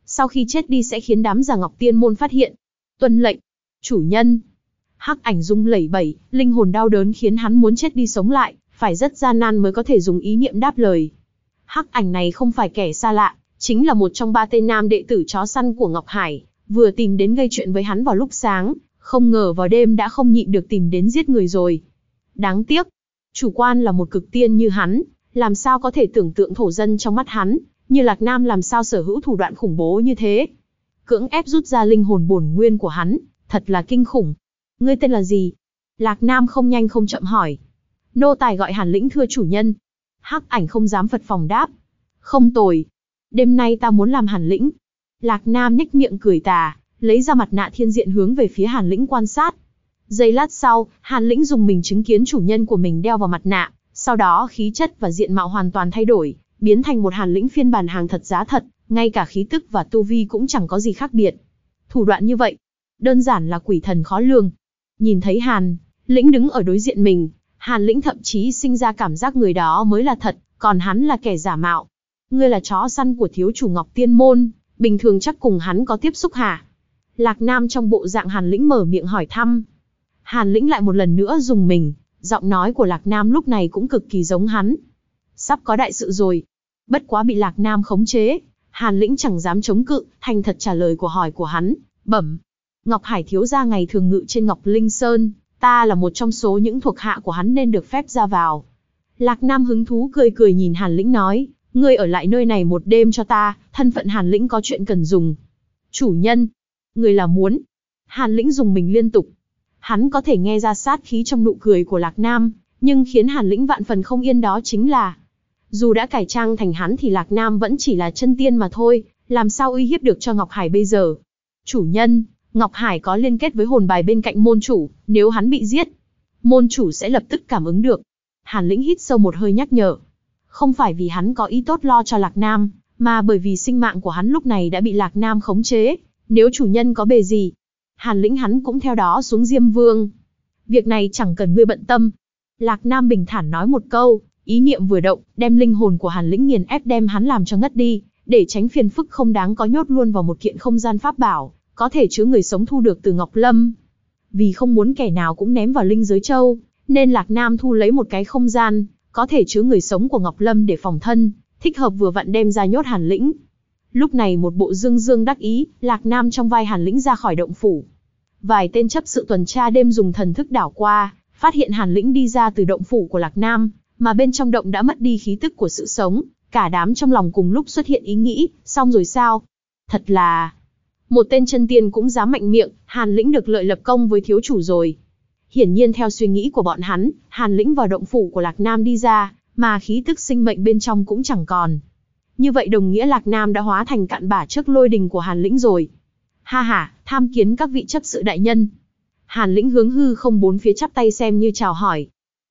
sau khi chết đi sẽ khiến đám Già Ngọc Tiên môn phát hiện. Tuân lệnh, chủ nhân. Hắc ảnh rung lẩy bẩy, linh hồn đau đớn khiến hắn muốn chết đi sống lại, phải rất gian nan mới có thể dùng ý niệm đáp lời. Hắc ảnh này không phải kẻ xa lạ, chính là một trong 3 tên nam đệ tử chó săn của Ngọc Hải, vừa tìm đến gây chuyện với hắn vào lúc sáng, không ngờ vào đêm đã không nhịn được tìm đến giết người rồi. Đáng tiếc, chủ quan là một cực tiên như hắn, làm sao có thể tưởng tượng thổ dân trong mắt hắn, như Lạc Nam làm sao sở hữu thủ đoạn khủng bố như thế. Cưỡng ép rút ra linh hồn bổn nguyên của hắn, thật là kinh khủng. Ngươi tên là gì? Lạc Nam không nhanh không chậm hỏi. Nô tài gọi Hàn Lĩnh thưa chủ nhân. Hắc ảnh không dám phật phòng đáp. Không tồi. Đêm nay ta muốn làm Hàn Lĩnh. Lạc Nam nhếch miệng cười tà, lấy ra mặt nạ thiên diện hướng về phía Hàn Lĩnh quan sát. Giây lát sau, Hàn Lĩnh dùng mình chứng kiến chủ nhân của mình đeo vào mặt nạ, sau đó khí chất và diện mạo hoàn toàn thay đổi, biến thành một Hàn Lĩnh phiên bản hàng thật giá thật, ngay cả khí tức và tu vi cũng chẳng có gì khác biệt. Thủ đoạn như vậy, đơn giản là quỷ thần khó lường. Nhìn thấy Hàn Lĩnh đứng ở đối diện mình, Hàn Lĩnh thậm chí sinh ra cảm giác người đó mới là thật, còn hắn là kẻ giả mạo. Ngươi là chó săn của thiếu chủ Ngọc Tiên môn, bình thường chắc cùng hắn có tiếp xúc hả? Lạc Nam trong bộ dạng Hàn Lĩnh mở miệng hỏi thăm. Hàn Lĩnh lại một lần nữa dùng mình, giọng nói của Lạc Nam lúc này cũng cực kỳ giống hắn. Sắp có đại sự rồi. Bất quá bị Lạc Nam khống chế, Hàn Lĩnh chẳng dám chống cự, thành thật trả lời của hỏi của hắn, bẩm. Ngọc Hải thiếu gia ngày thường ngự trên Ngọc Linh Sơn, ta là một trong số những thuộc hạ của hắn nên được phép ra vào. Lạc Nam hứng thú cười cười nhìn Hàn Lĩnh nói, ngươi ở lại nơi này một đêm cho ta, thân phận Hàn Lĩnh có chuyện cần dùng. Chủ nhân, người là muốn. Hàn Lĩnh dùng mình liên tục. Hắn có thể nghe ra sát khí trong nụ cười của Lạc Nam, nhưng khiến Hàn Lĩnh vạn phần không yên đó chính là, dù đã cải trang thành hắn thì Lạc Nam vẫn chỉ là chân tiên mà thôi, làm sao uy hiếp được cho Ngọc Hải bây giờ. Chủ nhân, Ngọc Hải có liên kết với hồn bài bên cạnh môn chủ, nếu hắn bị giết, môn chủ sẽ lập tức cảm ứng được. Hàn Lĩnh hít sâu một hơi nhắc nhở. Không phải vì hắn có ý tốt lo cho Lạc Nam, mà bởi vì sinh mạng của hắn lúc này đã bị Lạc Nam khống chế, nếu chủ nhân có bề gì, Hàn Lĩnh hắn cũng theo đó xuống Diêm Vương. Việc này chẳng cần ngươi bận tâm. Lạc Nam bình thản nói một câu, ý niệm vừa động, đem linh hồn của Hàn Lĩnh nghiền ép đem hắn làm cho ngất đi, để tránh phiền phức không đáng có nhốt luôn vào một kiện không gian pháp bảo, có thể chứa người sống thu được từ Ngọc Lâm. Vì không muốn kẻ nào cũng ném vào linh giới châu, nên Lạc Nam thu lấy một cái không gian, có thể chứa người sống của Ngọc Lâm để phòng thân, thích hợp vừa vặn đem ra nhốt Hàn Lĩnh. Lúc này một bộ dương dương đắc ý, Lạc Nam trong vai Hàn Lĩnh ra khỏi động phủ. Vài tên chấp sự tuần tra đêm dùng thần thức đảo qua, phát hiện Hàn Lĩnh đi ra từ động phủ của Lạc Nam, mà bên trong động đã mất đi khí tức của sự sống, cả đám trong lòng cùng lúc xuất hiện ý nghĩ, xong rồi sao? Thật là... Một tên chân tiên cũng dám mạnh miệng, Hàn Lĩnh được lợi lập công với thiếu chủ rồi. Hiển nhiên theo suy nghĩ của bọn hắn, Hàn Lĩnh vào động phủ của Lạc Nam đi ra, mà khí tức sinh mệnh bên trong cũng chẳng còn. Như vậy đồng nghĩa Lạc Nam đã hóa thành cặn bã trước lôi đình của Hàn Lĩnh rồi. Ha ha, tham kiến các vị chấp sự đại nhân. Hàn Lĩnh hướng hư không bốn phía chắp tay xem như chào hỏi.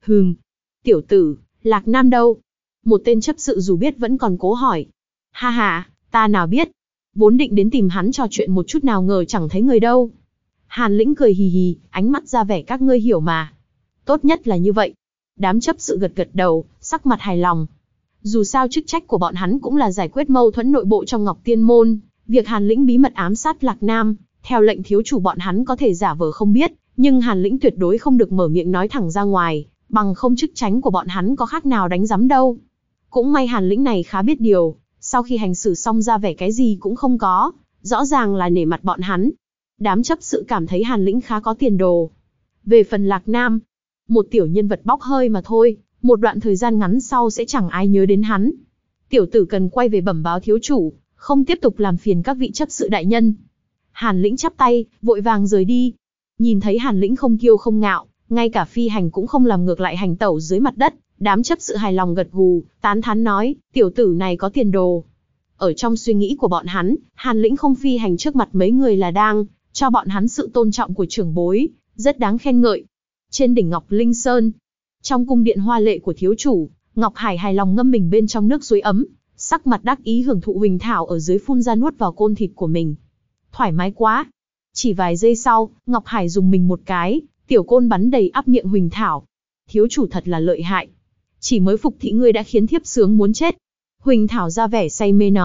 Tiểu tử, Lạc Nam đâu? Một tên chấp sự dù biết vẫn còn cố hỏi. Ha ha, ta nào biết. Vốn định đến tìm hắn trò chuyện một chút nào ngờ chẳng thấy người đâu. Hàn Lĩnh cười hì hì, ánh mắt ra vẻ các ngươi hiểu mà. Tốt nhất là như vậy. Đám chấp sự gật gật đầu, sắc mặt hài lòng. Dù sao chức trách của bọn hắn cũng là giải quyết mâu thuẫn nội bộ trong Ngọc Tiên môn. Việc Hàn Lĩnh bí mật ám sát Lạc Nam, theo lệnh thiếu chủ bọn hắn có thể giả vờ không biết, nhưng Hàn Lĩnh tuyệt đối không được mở miệng nói thẳng ra ngoài, bằng không chức tránh của bọn hắn có khác nào đánh giám đâu. Cũng may Hàn Lĩnh này khá biết điều, sau khi hành xử xong ra vẻ cái gì cũng không có, rõ ràng là nể mặt bọn hắn. Đám chấp sự cảm thấy Hàn Lĩnh khá có tiền đồ. Về phần Lạc Nam, một tiểu nhân vật bóc hơi mà thôi, một đoạn thời gian ngắn sau sẽ chẳng ai nhớ đến hắn. Tiểu tử cần quay về bẩm báo thiếu chủ, không tiếp tục làm phiền các vị chấp sự đại nhân. Hàn Lĩnh chắp tay, vội vàng rời đi. Nhìn thấy Hàn Lĩnh không kiêu không ngạo, ngay cả phi hành cũng không làm ngược lại hành tẩu dưới mặt đất, đám chấp sự hài lòng gật gù, tán thán nói, tiểu tử này có tiền đồ. Ở trong suy nghĩ của bọn hắn, Hàn Lĩnh không phi hành trước mặt mấy người là đang cho bọn hắn sự tôn trọng của trưởng bối, rất đáng khen ngợi. Trên đỉnh Ngọc Linh Sơn, trong cung điện hoa lệ của thiếu chủ, Ngọc Hải hài lòng ngâm mình bên trong nước suối ấm, sắc mặt đắc ý hưởng thụ huỳnh thảo ở dưới phun ra nuốt vào côn thịt của mình. Thoải mái quá. Chỉ vài giây sau, Ngọc Hải dùng mình một cái, tiểu côn bắn đầy ắp miệng huỳnh thảo. Thiếu chủ thật là lợi hại. Chỉ mới phục thị ngươi đã khiến thiếp sướng muốn chết. Huỳnh thảo ra vẻ say mê nói,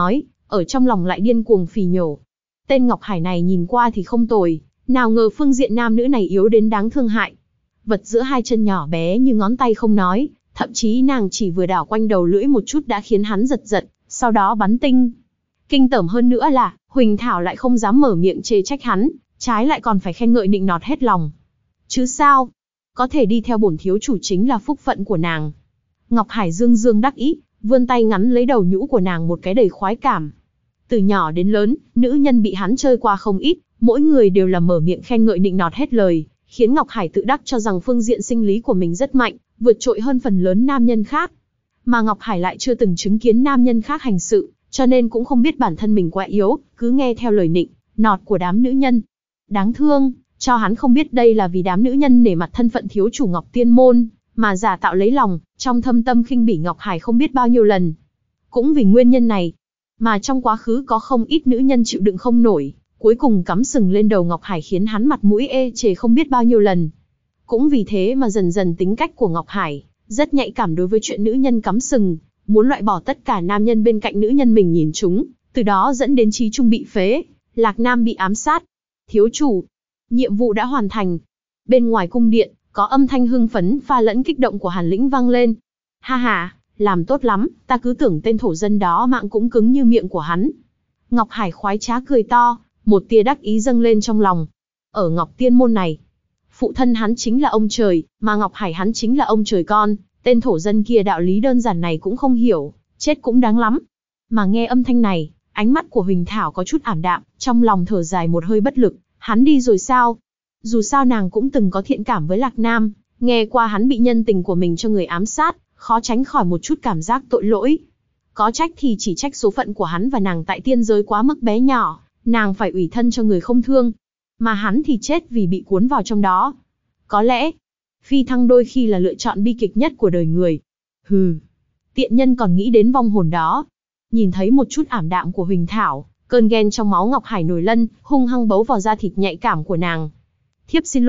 ở trong lòng lại điên cuồng phì nhổ. Tên Ngọc Hải này nhìn qua thì không tồi, nào ngờ phương diện nam nữ này yếu đến đáng thương hại. Vật giữa hai chân nhỏ bé như ngón tay không nói, thậm chí nàng chỉ vừa đảo quanh đầu lưỡi một chút đã khiến hắn giật giật, sau đó bắn tinh. Kinh tởm hơn nữa là, Huỳnh Thảo lại không dám mở miệng chê trách hắn, trái lại còn phải khen ngợi nịnh nọt hết lòng. Chứ sao? Có thể đi theo bổn thiếu chủ chính là phúc phận của nàng. Ngọc Hải dương dương đắc ý, vươn tay ngắn lấy đầu nhũ của nàng một cái đầy khoái cảm. Từ nhỏ đến lớn, nữ nhân bị hắn chơi qua không ít, mỗi người đều là mở miệng khen ngợi nịnh nọt hết lời, khiến Ngọc Hải tự đắc cho rằng phương diện sinh lý của mình rất mạnh, vượt trội hơn phần lớn nam nhân khác. Mà Ngọc Hải lại chưa từng chứng kiến nam nhân khác hành sự, cho nên cũng không biết bản thân mình quá yếu, cứ nghe theo lời nịnh nọt của đám nữ nhân. Đáng thương, cho hắn không biết đây là vì đám nữ nhân nể mặt thân phận thiếu chủ Ngọc Tiên Môn, mà giả tạo lấy lòng, trong thâm tâm khinh bỉ Ngọc Hải không biết bao nhiêu lần. Cũng vì nguyên nhân này, mà trong quá khứ có không ít nữ nhân chịu đựng không nổi, cuối cùng cắm sừng lên đầu Ngọc Hải khiến hắn mặt mũi ê chề không biết bao nhiêu lần. Cũng vì thế mà dần dần tính cách của Ngọc Hải rất nhạy cảm đối với chuyện nữ nhân cắm sừng, muốn loại bỏ tất cả nam nhân bên cạnh nữ nhân mình nhìn chúng, từ đó dẫn đến trí trung bị phế, Lạc Nam bị ám sát. Thiếu chủ, nhiệm vụ đã hoàn thành. Bên ngoài cung điện, có âm thanh hưng phấn pha lẫn kích động của Hàn Lĩnh vang lên. Ha ha, làm tốt lắm, ta cứ tưởng tên thổ dân đó mạng cũng cứng như miệng của hắn. Ngọc Hải khoái trá cười to, một tia đắc ý dâng lên trong lòng. Ở Ngọc Tiên Môn này, phụ thân hắn chính là ông trời, mà Ngọc Hải hắn chính là ông trời con, tên thổ dân kia đạo lý đơn giản này cũng không hiểu, chết cũng đáng lắm. Mà nghe âm thanh này, ánh mắt của Huỳnh Thảo có chút ảm đạm, trong lòng thở dài một hơi bất lực, hắn đi rồi sao? Dù sao nàng cũng từng có thiện cảm với Lạc Nam, nghe qua hắn bị nhân tình của mình cho người ám sát, khó tránh khỏi một chút cảm giác tội lỗi. Có trách thì chỉ trách số phận của hắn và nàng tại tiên giới quá mức bé nhỏ, nàng phải ủy thân cho người không thương. Mà hắn thì chết vì bị cuốn vào trong đó. Có lẽ, phi thăng đôi khi là lựa chọn bi kịch nhất của đời người. Hừ, tiện nhân còn nghĩ đến vong hồn đó. Nhìn thấy một chút ảm đạm của Huỳnh Thảo, cơn ghen trong máu Ngọc Hải nổi lên, hung hăng bấu vào da thịt nhạy cảm của nàng. Thiếp xin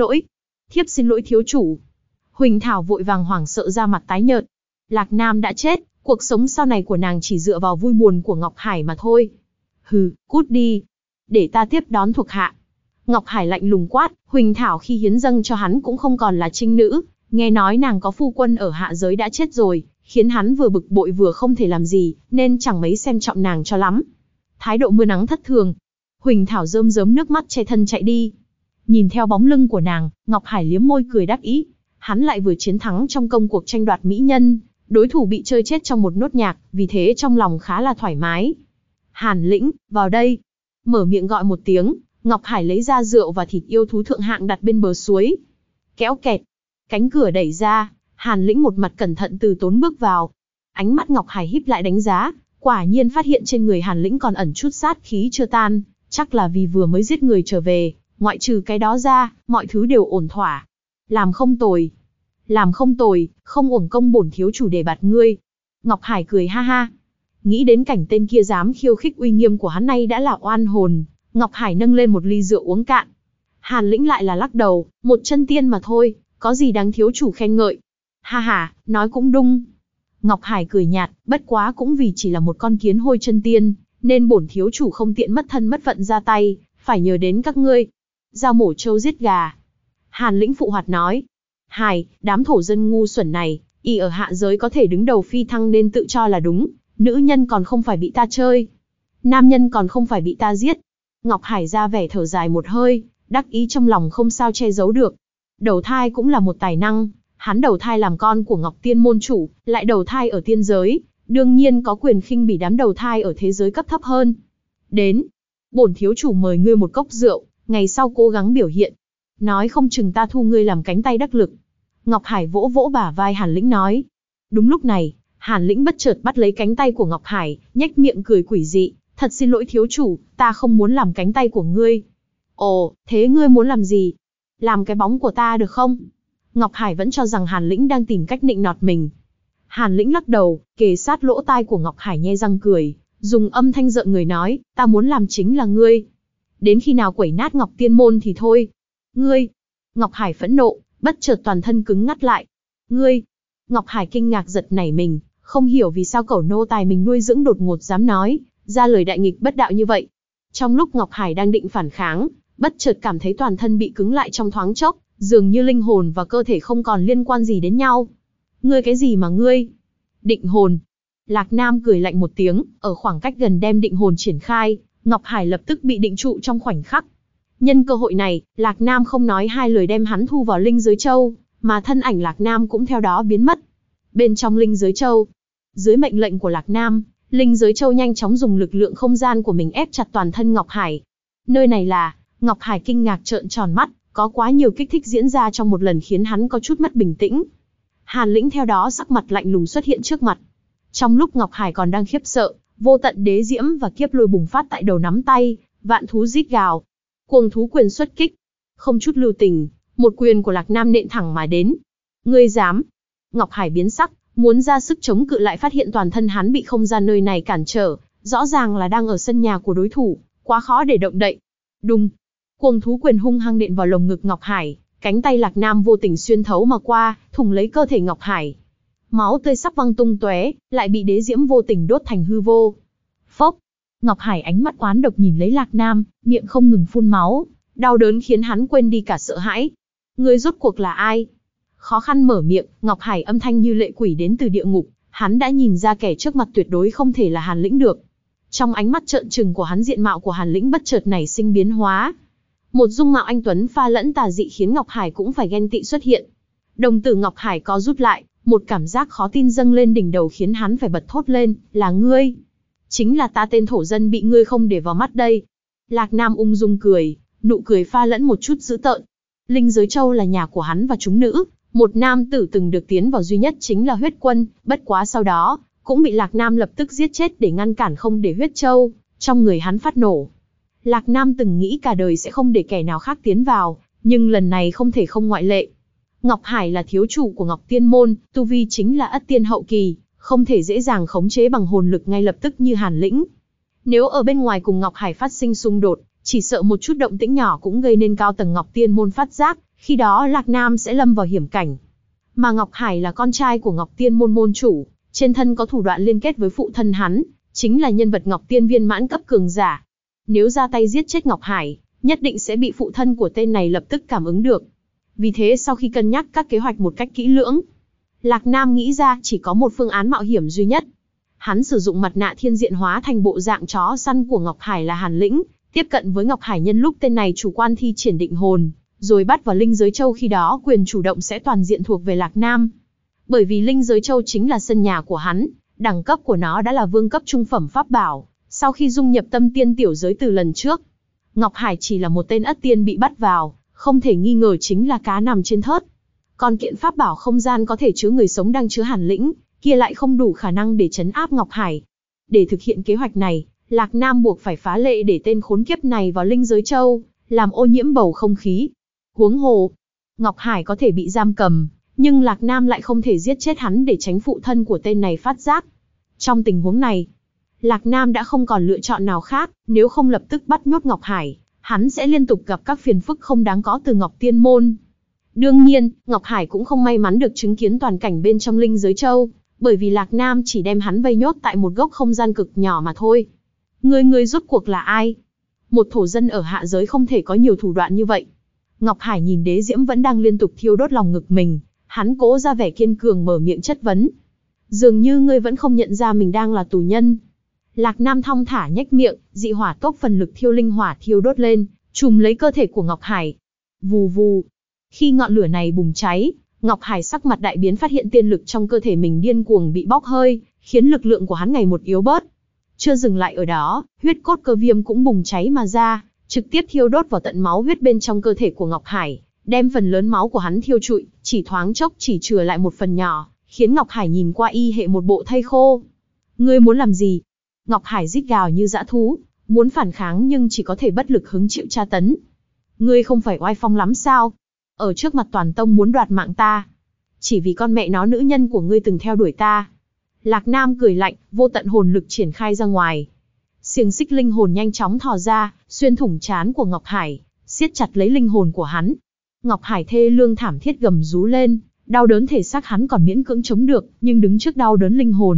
lỗi thiếu chủ. Huỳnh Thảo vội vàng hoảng sợ ra mặt tái nhợt. Lạc Nam đã chết, cuộc sống sau này của nàng chỉ dựa vào vui buồn của Ngọc Hải mà thôi. Hừ, cút đi. Để ta tiếp đón thuộc hạ. Ngọc Hải lạnh lùng quát, Huỳnh Thảo khi hiến dâng cho hắn cũng không còn là trinh nữ, nghe nói nàng có phu quân ở hạ giới đã chết rồi, khiến hắn vừa bực bội vừa không thể làm gì, nên chẳng mấy xem trọng nàng cho lắm. Thái độ mưa nắng thất thường. Huỳnh Thảo rơm rớm nước mắt che thân chạy đi. Nhìn theo bóng lưng của nàng, Ngọc Hải liếm môi cười đắc ý. Hắn lại vừa chiến thắng trong công cuộc tranh đoạt mỹ nhân, đối thủ bị chơi chết trong một nốt nhạc, vì thế trong lòng khá là thoải mái. Hàn Lĩnh, vào đây. Mở miệng gọi một tiếng, Ngọc Hải lấy ra rượu và thịt yêu thú thượng hạng đặt bên bờ suối. Kéo kẹt, cánh cửa đẩy ra, Hàn Lĩnh một mặt cẩn thận từ tốn bước vào. Ánh mắt Ngọc Hải híp lại đánh giá, quả nhiên phát hiện trên người Hàn Lĩnh còn ẩn chút sát khí chưa tan, chắc là vì vừa mới giết người trở về, ngoại trừ cái đó ra, mọi thứ đều ổn thỏa. Làm không tồi, không uổng công bổn thiếu chủ đề bạt ngươi. Ngọc Hải cười ha ha. Nghĩ đến cảnh tên kia dám khiêu khích uy nghiêm của hắn nay đã là oan hồn, Ngọc Hải nâng lên một ly rượu uống cạn. Hàn Lĩnh lại là lắc đầu, một chân tiên mà thôi, có gì đáng thiếu chủ khen ngợi. Ha ha, nói cũng đúng. Ngọc Hải cười nhạt, bất quá cũng vì chỉ là một con kiến hôi chân tiên, nên bổn thiếu chủ không tiện mất thân mất phận ra tay, phải nhờ đến các ngươi. Giao mổ trâu giết gà. Hàn Lĩnh phụ hoạt nói. Hài, đám thổ dân ngu xuẩn này, y ở hạ giới có thể đứng đầu phi thăng nên tự cho là đúng, nữ nhân còn không phải bị ta chơi, nam nhân còn không phải bị ta giết. Ngọc Hải ra vẻ thở dài một hơi, đắc ý trong lòng không sao che giấu được. Đầu thai cũng là một tài năng, hắn đầu thai làm con của Ngọc Tiên môn chủ, lại đầu thai ở tiên giới, đương nhiên có quyền khinh bỉ đám đầu thai ở thế giới cấp thấp hơn. Đến, bổn thiếu chủ mời ngươi một cốc rượu, ngày sau cố gắng biểu hiện. Nói không chừng ta thu ngươi làm cánh tay đắc lực. Ngọc Hải vỗ vỗ bả vai Hàn Lĩnh nói. Đúng lúc này, Hàn Lĩnh bất chợt bắt lấy cánh tay của Ngọc Hải, nhếch miệng cười quỷ dị. Thật xin lỗi thiếu chủ, ta không muốn làm cánh tay của ngươi. Ồ, thế ngươi muốn làm gì? Làm cái bóng của ta được không? Ngọc Hải vẫn cho rằng Hàn Lĩnh đang tìm cách nịnh nọt mình. Hàn Lĩnh lắc đầu, kề sát lỗ tai của Ngọc Hải nhe răng cười, dùng âm thanh rợn người nói, ta muốn làm chính là ngươi. Đến khi nào quẩy nát Ngọc Tiên môn thì thôi. Ngươi! Ngọc Hải phẫn nộ, bất chợt toàn thân cứng ngắt lại. Ngươi! Ngọc Hải kinh ngạc giật nảy mình, không hiểu vì sao cẩu nô tài mình nuôi dưỡng đột ngột dám nói, ra lời đại nghịch bất đạo như vậy. Trong lúc Ngọc Hải đang định phản kháng, bất chợt cảm thấy toàn thân bị cứng lại trong thoáng chốc, dường như linh hồn và cơ thể không còn liên quan gì đến nhau. Ngươi cái gì mà ngươi? Định hồn. Lạc Nam cười lạnh một tiếng, ở khoảng cách gần đem định hồn triển khai, Ngọc Hải lập tức bị định trụ trong khoảnh khắc. Nhân cơ hội này, Lạc Nam không nói hai lời đem hắn thu vào linh giới châu, mà thân ảnh Lạc Nam cũng theo đó biến mất. Bên trong linh giới châu, dưới mệnh lệnh của Lạc Nam, linh giới châu nhanh chóng dùng lực lượng không gian của mình ép chặt toàn thân Ngọc Hải. Nơi này là, Ngọc Hải kinh ngạc trợn tròn mắt, có quá nhiều kích thích diễn ra trong một lần khiến hắn có chút mất bình tĩnh. Hàn Lĩnh theo đó sắc mặt lạnh lùng xuất hiện trước mặt. Trong lúc Ngọc Hải còn đang khiếp sợ, vô tận đế diễm và kiếp lôi bùng phát tại đầu nắm tay, vạn thú rít gào. Cuồng thú quyền xuất kích. Không chút lưu tình, một quyền của Lạc Nam nện thẳng mà đến. Ngươi dám? Ngọc Hải biến sắc, muốn ra sức chống cự lại phát hiện toàn thân hắn bị không gian nơi này cản trở, rõ ràng là đang ở sân nhà của đối thủ, quá khó để động đậy. Đùng. Cuồng thú quyền hung hăng nện vào lồng ngực Ngọc Hải, cánh tay Lạc Nam vô tình xuyên thấu mà qua, thủng lấy cơ thể Ngọc Hải. Máu tươi sắp văng tung tóe, lại bị đế diễm vô tình đốt thành hư vô. Phốc. Ngọc Hải ánh mắt oán độc nhìn lấy Lạc Nam, miệng không ngừng phun máu, đau đớn khiến hắn quên đi cả sợ hãi. Ngươi rốt cuộc là ai? Khó khăn mở miệng, Ngọc Hải âm thanh như lệ quỷ đến từ địa ngục, hắn đã nhìn ra kẻ trước mặt tuyệt đối không thể là Hàn Lĩnh được. Trong ánh mắt trợn trừng của hắn, diện mạo của Hàn Lĩnh bất chợt nảy sinh biến hóa. Một dung mạo anh tuấn pha lẫn tà dị khiến Ngọc Hải cũng phải ghen tị xuất hiện. Đồng tử Ngọc Hải co rút lại, một cảm giác khó tin dâng lên đỉnh đầu khiến hắn phải bật thốt lên, là ngươi. Chính là ta, tên thổ dân bị ngươi không để vào mắt đây. Lạc Nam ung dung cười, nụ cười pha lẫn một chút dữ tợn. Linh giới châu là nhà của hắn và chúng nữ, một nam tử từng được tiến vào duy nhất chính là Huyết Quân, bất quá sau đó, cũng bị Lạc Nam lập tức giết chết để ngăn cản không để huyết châu trong người hắn phát nổ. Lạc Nam từng nghĩ cả đời sẽ không để kẻ nào khác tiến vào, nhưng lần này không thể không ngoại lệ. Ngọc Hải là thiếu chủ của Ngọc Tiên Môn, tu vi chính là Ất Tiên hậu kỳ, không thể dễ dàng khống chế bằng hồn lực ngay lập tức như Hàn Lĩnh. Nếu ở bên ngoài cùng Ngọc Hải phát sinh xung đột, chỉ sợ một chút động tĩnh nhỏ cũng gây nên cao tầng Ngọc Tiên Môn phát giác, khi đó Lạc Nam sẽ lâm vào hiểm cảnh. Mà Ngọc Hải là con trai của Ngọc Tiên Môn môn chủ, trên thân có thủ đoạn liên kết với phụ thân hắn, chính là nhân vật Ngọc Tiên viên mãn cấp cường giả. Nếu ra tay giết chết Ngọc Hải, nhất định sẽ bị phụ thân của tên này lập tức cảm ứng được. Vì thế sau khi cân nhắc các kế hoạch một cách kỹ lưỡng, Lạc Nam nghĩ ra chỉ có một phương án mạo hiểm duy nhất. Hắn sử dụng mặt nạ thiên diện hóa thành bộ dạng chó săn của Ngọc Hải là Hàn Lĩnh, tiếp cận với Ngọc Hải nhân lúc tên này chủ quan thi triển định hồn, rồi bắt vào linh giới châu, khi đó quyền chủ động sẽ toàn diện thuộc về Lạc Nam. Bởi vì linh giới châu chính là sân nhà của hắn, đẳng cấp của nó đã là vương cấp trung phẩm pháp bảo, sau khi dung nhập tâm tiên tiểu giới từ lần trước. Ngọc Hải chỉ là một tên ất tiên bị bắt vào, không thể nghi ngờ chính là cá nằm trên thớt. Còn kiện pháp bảo không gian có thể chứa người sống đang chứa Hàn Lĩnh, kia lại không đủ khả năng để trấn áp Ngọc Hải. Để thực hiện kế hoạch này, Lạc Nam buộc phải phá lệ để tên khốn kiếp này vào linh giới châu, làm ô nhiễm bầu không khí. Huống hồ, Ngọc Hải có thể bị giam cầm, nhưng Lạc Nam lại không thể giết chết hắn để tránh phụ thân của tên này phát giác. Trong tình huống này, Lạc Nam đã không còn lựa chọn nào khác, nếu không lập tức bắt nhốt Ngọc Hải, hắn sẽ liên tục gặp các phiền phức không đáng có từ Ngọc Tiên Môn. Đương nhiên, Ngọc Hải cũng không may mắn được chứng kiến toàn cảnh bên trong linh giới châu, bởi vì Lạc Nam chỉ đem hắn vây nhốt tại một góc không gian cực nhỏ mà thôi. Ngươi rốt cuộc là ai? Một thổ dân ở hạ giới không thể có nhiều thủ đoạn như vậy. Ngọc Hải nhìn đế diễm vẫn đang liên tục thiêu đốt lòng ngực mình, hắn cố ra vẻ kiên cường mở miệng chất vấn. Dường như ngươi vẫn không nhận ra mình đang là tù nhân. Lạc Nam thong thả nhếch miệng, dị hỏa tốc phần lực thiêu linh hỏa thiêu đốt lên, trùm lấy cơ thể của Ngọc Hải. Vù vù. Khi ngọn lửa này bùng cháy, Ngọc Hải sắc mặt đại biến, phát hiện tiên lực trong cơ thể mình điên cuồng bị bốc hơi, khiến lực lượng của hắn ngày một yếu bớt. Chưa dừng lại ở đó, huyết cốt cơ viêm cũng bùng cháy mà ra, trực tiếp thiêu đốt vào tận máu huyết bên trong cơ thể của Ngọc Hải, đem phần lớn máu của hắn thiêu trụi, chỉ thoáng chốc chỉ chừa lại một phần nhỏ, khiến Ngọc Hải nhìn qua y hệ một bộ thây khô. Ngươi muốn làm gì? Ngọc Hải rít gào như dã thú, muốn phản kháng nhưng chỉ có thể bất lực hứng chịu tra tấn. Ngươi không phải oai phong lắm sao? Ở trước mặt toàn tông muốn đoạt mạng ta. Chỉ vì con mẹ nó nữ nhân của ngươi từng theo đuổi ta. Lạc Nam cười lạnh, vô tận hồn lực triển khai ra ngoài. Xiềng xích linh hồn nhanh chóng thò ra, xuyên thủng trán của Ngọc Hải, siết chặt lấy linh hồn của hắn. Ngọc Hải thê lương thảm thiết gầm rú lên, đau đớn thể xác hắn còn miễn cưỡng chống được, nhưng đứng trước đau đớn linh hồn,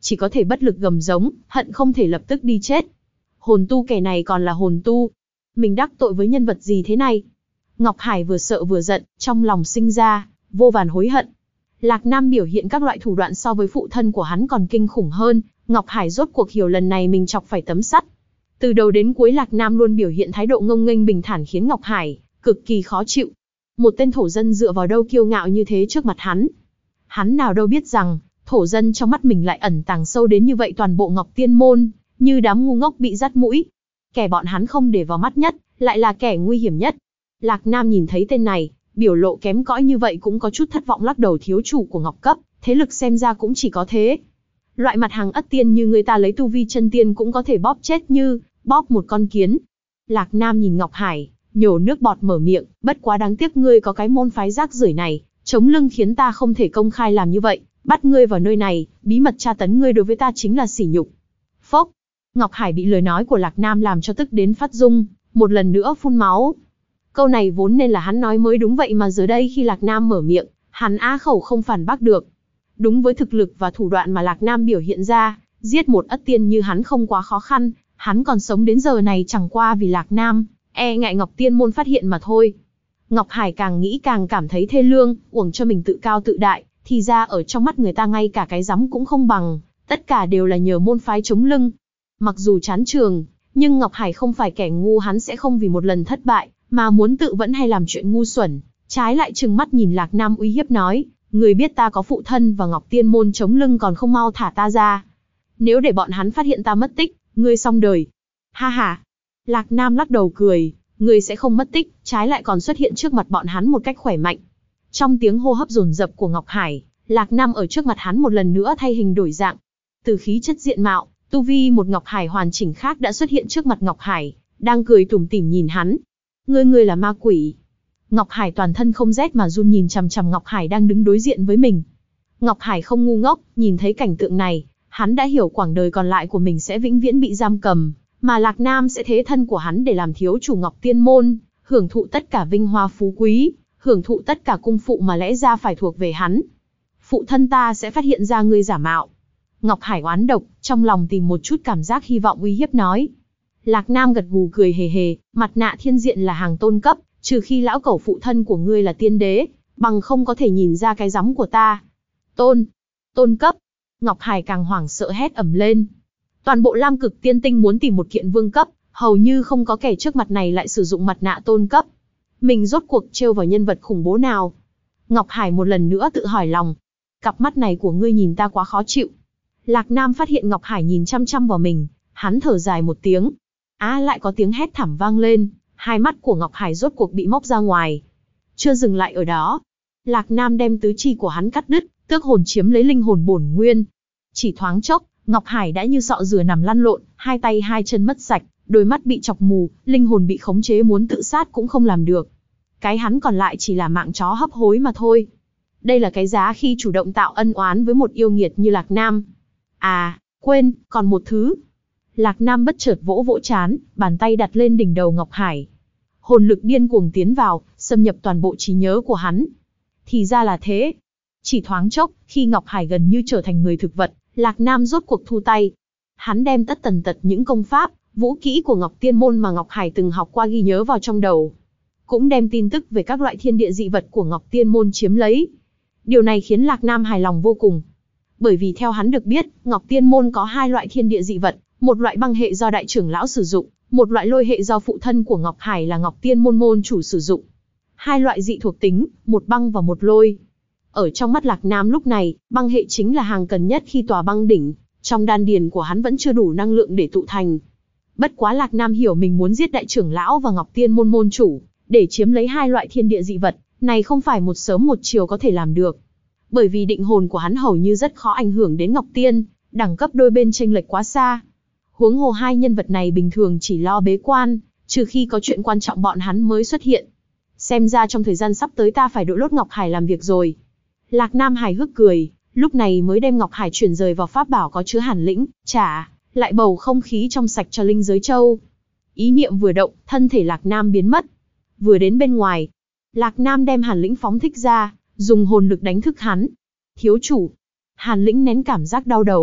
chỉ có thể bất lực gầm giống, hận không thể lập tức đi chết. Hồn tu kẻ này còn là hồn tu. Mình đắc tội với nhân vật gì thế này? Ngọc Hải vừa sợ vừa giận, trong lòng sinh ra vô vàn hối hận. Lạc Nam biểu hiện các loại thủ đoạn so với phụ thân của hắn còn kinh khủng hơn, Ngọc Hải rốt cuộc hiểu lần này mình chọc phải tấm sắt. Từ đầu đến cuối Lạc Nam luôn biểu hiện thái độ ngông nghênh bình thản khiến Ngọc Hải cực kỳ khó chịu. Một tên thổ dân dựa vào đâu kiêu ngạo như thế trước mặt hắn. Hắn nào đâu biết rằng, thổ dân trong mắt mình lại ẩn tàng sâu đến như vậy, toàn bộ Ngọc Tiên Môn, như đám ngu ngốc bị dắt mũi. Kẻ bọn hắn không để vào mắt nhất, lại là kẻ nguy hiểm nhất. Lạc Nam nhìn thấy tên này, biểu lộ kém cỏi như vậy cũng có chút thất vọng lắc đầu, thiếu chủ của Ngọc cấp, thế lực xem ra cũng chỉ có thế. Loại mặt hàng ất tiên như người ta lấy tu vi chân tiên cũng có thể bóp chết như bóp một con kiến. Lạc Nam nhìn Ngọc Hải, nhổ nước bọt mở miệng, bất quá đáng tiếc ngươi có cái môn phái rác rưởi này, chống lưng khiến ta không thể công khai làm như vậy, bắt ngươi vào nơi này, bí mật tra tấn ngươi đối với ta chính là sỉ nhục. Phốc, Ngọc Hải bị lời nói của Lạc Nam làm cho tức đến phát rung, một lần nữa phun máu. Câu này vốn nên là hắn nói mới đúng, vậy mà giờ đây khi Lạc Nam mở miệng, hắn á khẩu không phản bác được. Đúng với thực lực và thủ đoạn mà Lạc Nam biểu hiện ra, giết một ất tiên như hắn không quá khó khăn, hắn còn sống đến giờ này chẳng qua vì Lạc Nam e ngại Ngọc Tiên Môn phát hiện mà thôi. Ngọc Hải càng nghĩ càng cảm thấy thê lương, uổng cho mình tự cao tự đại, thì ra ở trong mắt người ta ngay cả cái rắm cũng không bằng, tất cả đều là nhờ môn phái chống lưng. Mặc dù chán trường, nhưng Ngọc Hải không phải kẻ ngu, hắn sẽ không vì một lần thất bại mà muốn tự vẫn hay làm chuyện ngu xuẩn, trái lại trừng mắt nhìn Lạc Nam uy hiếp nói, người biết ta có phụ thân và Ngọc Tiên Môn chống lưng còn không mau thả ta ra. Nếu để bọn hắn phát hiện ta mất tích, ngươi xong đời. Ha ha. Lạc Nam lắc đầu cười, ngươi sẽ không mất tích, trái lại còn xuất hiện trước mặt bọn hắn một cách khỏe mạnh. Trong tiếng hô hấp dồn dập của Ngọc Hải, Lạc Nam ở trước mặt hắn một lần nữa thay hình đổi dạng. Từ khí chất diện mạo, tu vi một Ngọc Hải hoàn chỉnh khác đã xuất hiện trước mặt Ngọc Hải, đang cười tủm tỉm nhìn hắn. Ngươi là ma quỷ. Ngọc Hải toàn thân không rét mà run nhìn chằm chằm Ngọc Hải đang đứng đối diện với mình. Ngọc Hải không ngu ngốc, nhìn thấy cảnh tượng này, hắn đã hiểu quãng đời còn lại của mình sẽ vĩnh viễn bị giam cầm, mà Lạc Nam sẽ thế thân của hắn để làm thiếu chủ Ngọc Tiên Môn, hưởng thụ tất cả vinh hoa phú quý, hưởng thụ tất cả cung phụ mà lẽ ra phải thuộc về hắn. Phụ thân ta sẽ phát hiện ra ngươi giả mạo. Ngọc Hải oán độc, trong lòng tìm một chút cảm giác hy vọng uy hiếp nói. Lạc Nam gật gù cười hề hề, mặt nạ thiên diện là hàng tôn cấp, trừ khi lão cẩu phụ thân của ngươi là tiên đế, bằng không có thể nhìn ra cái rắm của ta. Tôn cấp. Ngọc Hải càng hoảng sợ hét ầm lên. Toàn bộ Lam Cực Tiên Tinh muốn tìm một kiện vương cấp, hầu như không có kẻ trước mặt này lại sử dụng mặt nạ tôn cấp. Mình rốt cuộc trêu vào nhân vật khủng bố nào? Ngọc Hải một lần nữa tự hỏi lòng. Cặp mắt này của ngươi nhìn ta quá khó chịu. Lạc Nam phát hiện Ngọc Hải nhìn chăm chăm vào mình, hắn thở dài một tiếng. Lại có tiếng hét thảm vang lên, hai mắt của Ngọc Hải rốt cuộc bị móc ra ngoài. Chưa dừng lại ở đó, Lạc Nam đem tứ chi của hắn cắt đứt, tước hồn chiếm lấy linh hồn bổn nguyên. Chỉ thoáng chốc, Ngọc Hải đã như sọ dừa nằm lăn lộn, hai tay hai chân mất sạch, đôi mắt bị chọc mù, linh hồn bị khống chế muốn tự sát cũng không làm được. Cái hắn còn lại chỉ là mạng chó hấp hối mà thôi. Đây là cái giá khi chủ động tạo ân oán với một yêu nghiệt như Lạc Nam. Quên, còn một thứ. Lạc Nam bất chợt vỗ vỗ trán, bàn tay đặt lên đỉnh đầu Ngọc Hải. Hồn lực điên cuồng tiến vào, xâm nhập toàn bộ trí nhớ của hắn. Thì ra là thế. Chỉ thoáng chốc, khi Ngọc Hải gần như trở thành người thực vật, Lạc Nam rốt cuộc thu tay. Hắn đem tất tần tật những công pháp, vũ kỹ của Ngọc Tiên Môn mà Ngọc Hải từng học qua ghi nhớ vào trong đầu. Cũng đem tin tức về các loại thiên địa dị vật của Ngọc Tiên Môn chiếm lấy. Điều này khiến Lạc Nam hài lòng vô cùng. Bởi vì theo hắn được biết, Ngọc Tiên Môn có hai loại thiên địa dị vật, một loại băng hệ do đại trưởng lão sử dụng, một loại lôi hệ do phụ thân của Ngọc Hải là Ngọc Tiên Môn môn chủ sử dụng. Hai loại dị thuộc tính, một băng và một lôi. Ở trong mắt Lạc Nam lúc này, băng hệ chính là hàng cần nhất khi tòa băng đỉnh, trong đan điền của hắn vẫn chưa đủ năng lượng để tụ thành. Bất quá Lạc Nam hiểu mình muốn giết đại trưởng lão và Ngọc Tiên Môn môn chủ, để chiếm lấy hai loại thiên địa dị vật, này không phải một sớm một chiều có thể làm được. Bởi vì định hồn của hắn hầu như rất khó ảnh hưởng đến Ngọc Tiên, đẳng cấp đôi bên chênh lệch quá xa. Huống hồ hai nhân vật này bình thường chỉ lo bế quan, trừ khi có chuyện quan trọng bọn hắn mới xuất hiện. Xem ra trong thời gian sắp tới ta phải đội lốt Ngọc Hải làm việc rồi. Lạc Nam hài hước cười, lúc này mới đem Ngọc Hải chuyển rời vào pháp bảo có chứa hàn lĩnh, trả lại bầu không khí trong sạch cho linh giới châu. Ý niệm vừa động, thân thể Lạc Nam biến mất. Vừa đến bên ngoài, Lạc Nam đem hàn lĩnh phóng thích ra, dùng hồn lực đánh thức hắn. Thiếu chủ. Hàn lĩnh nén cảm giác đau đầu,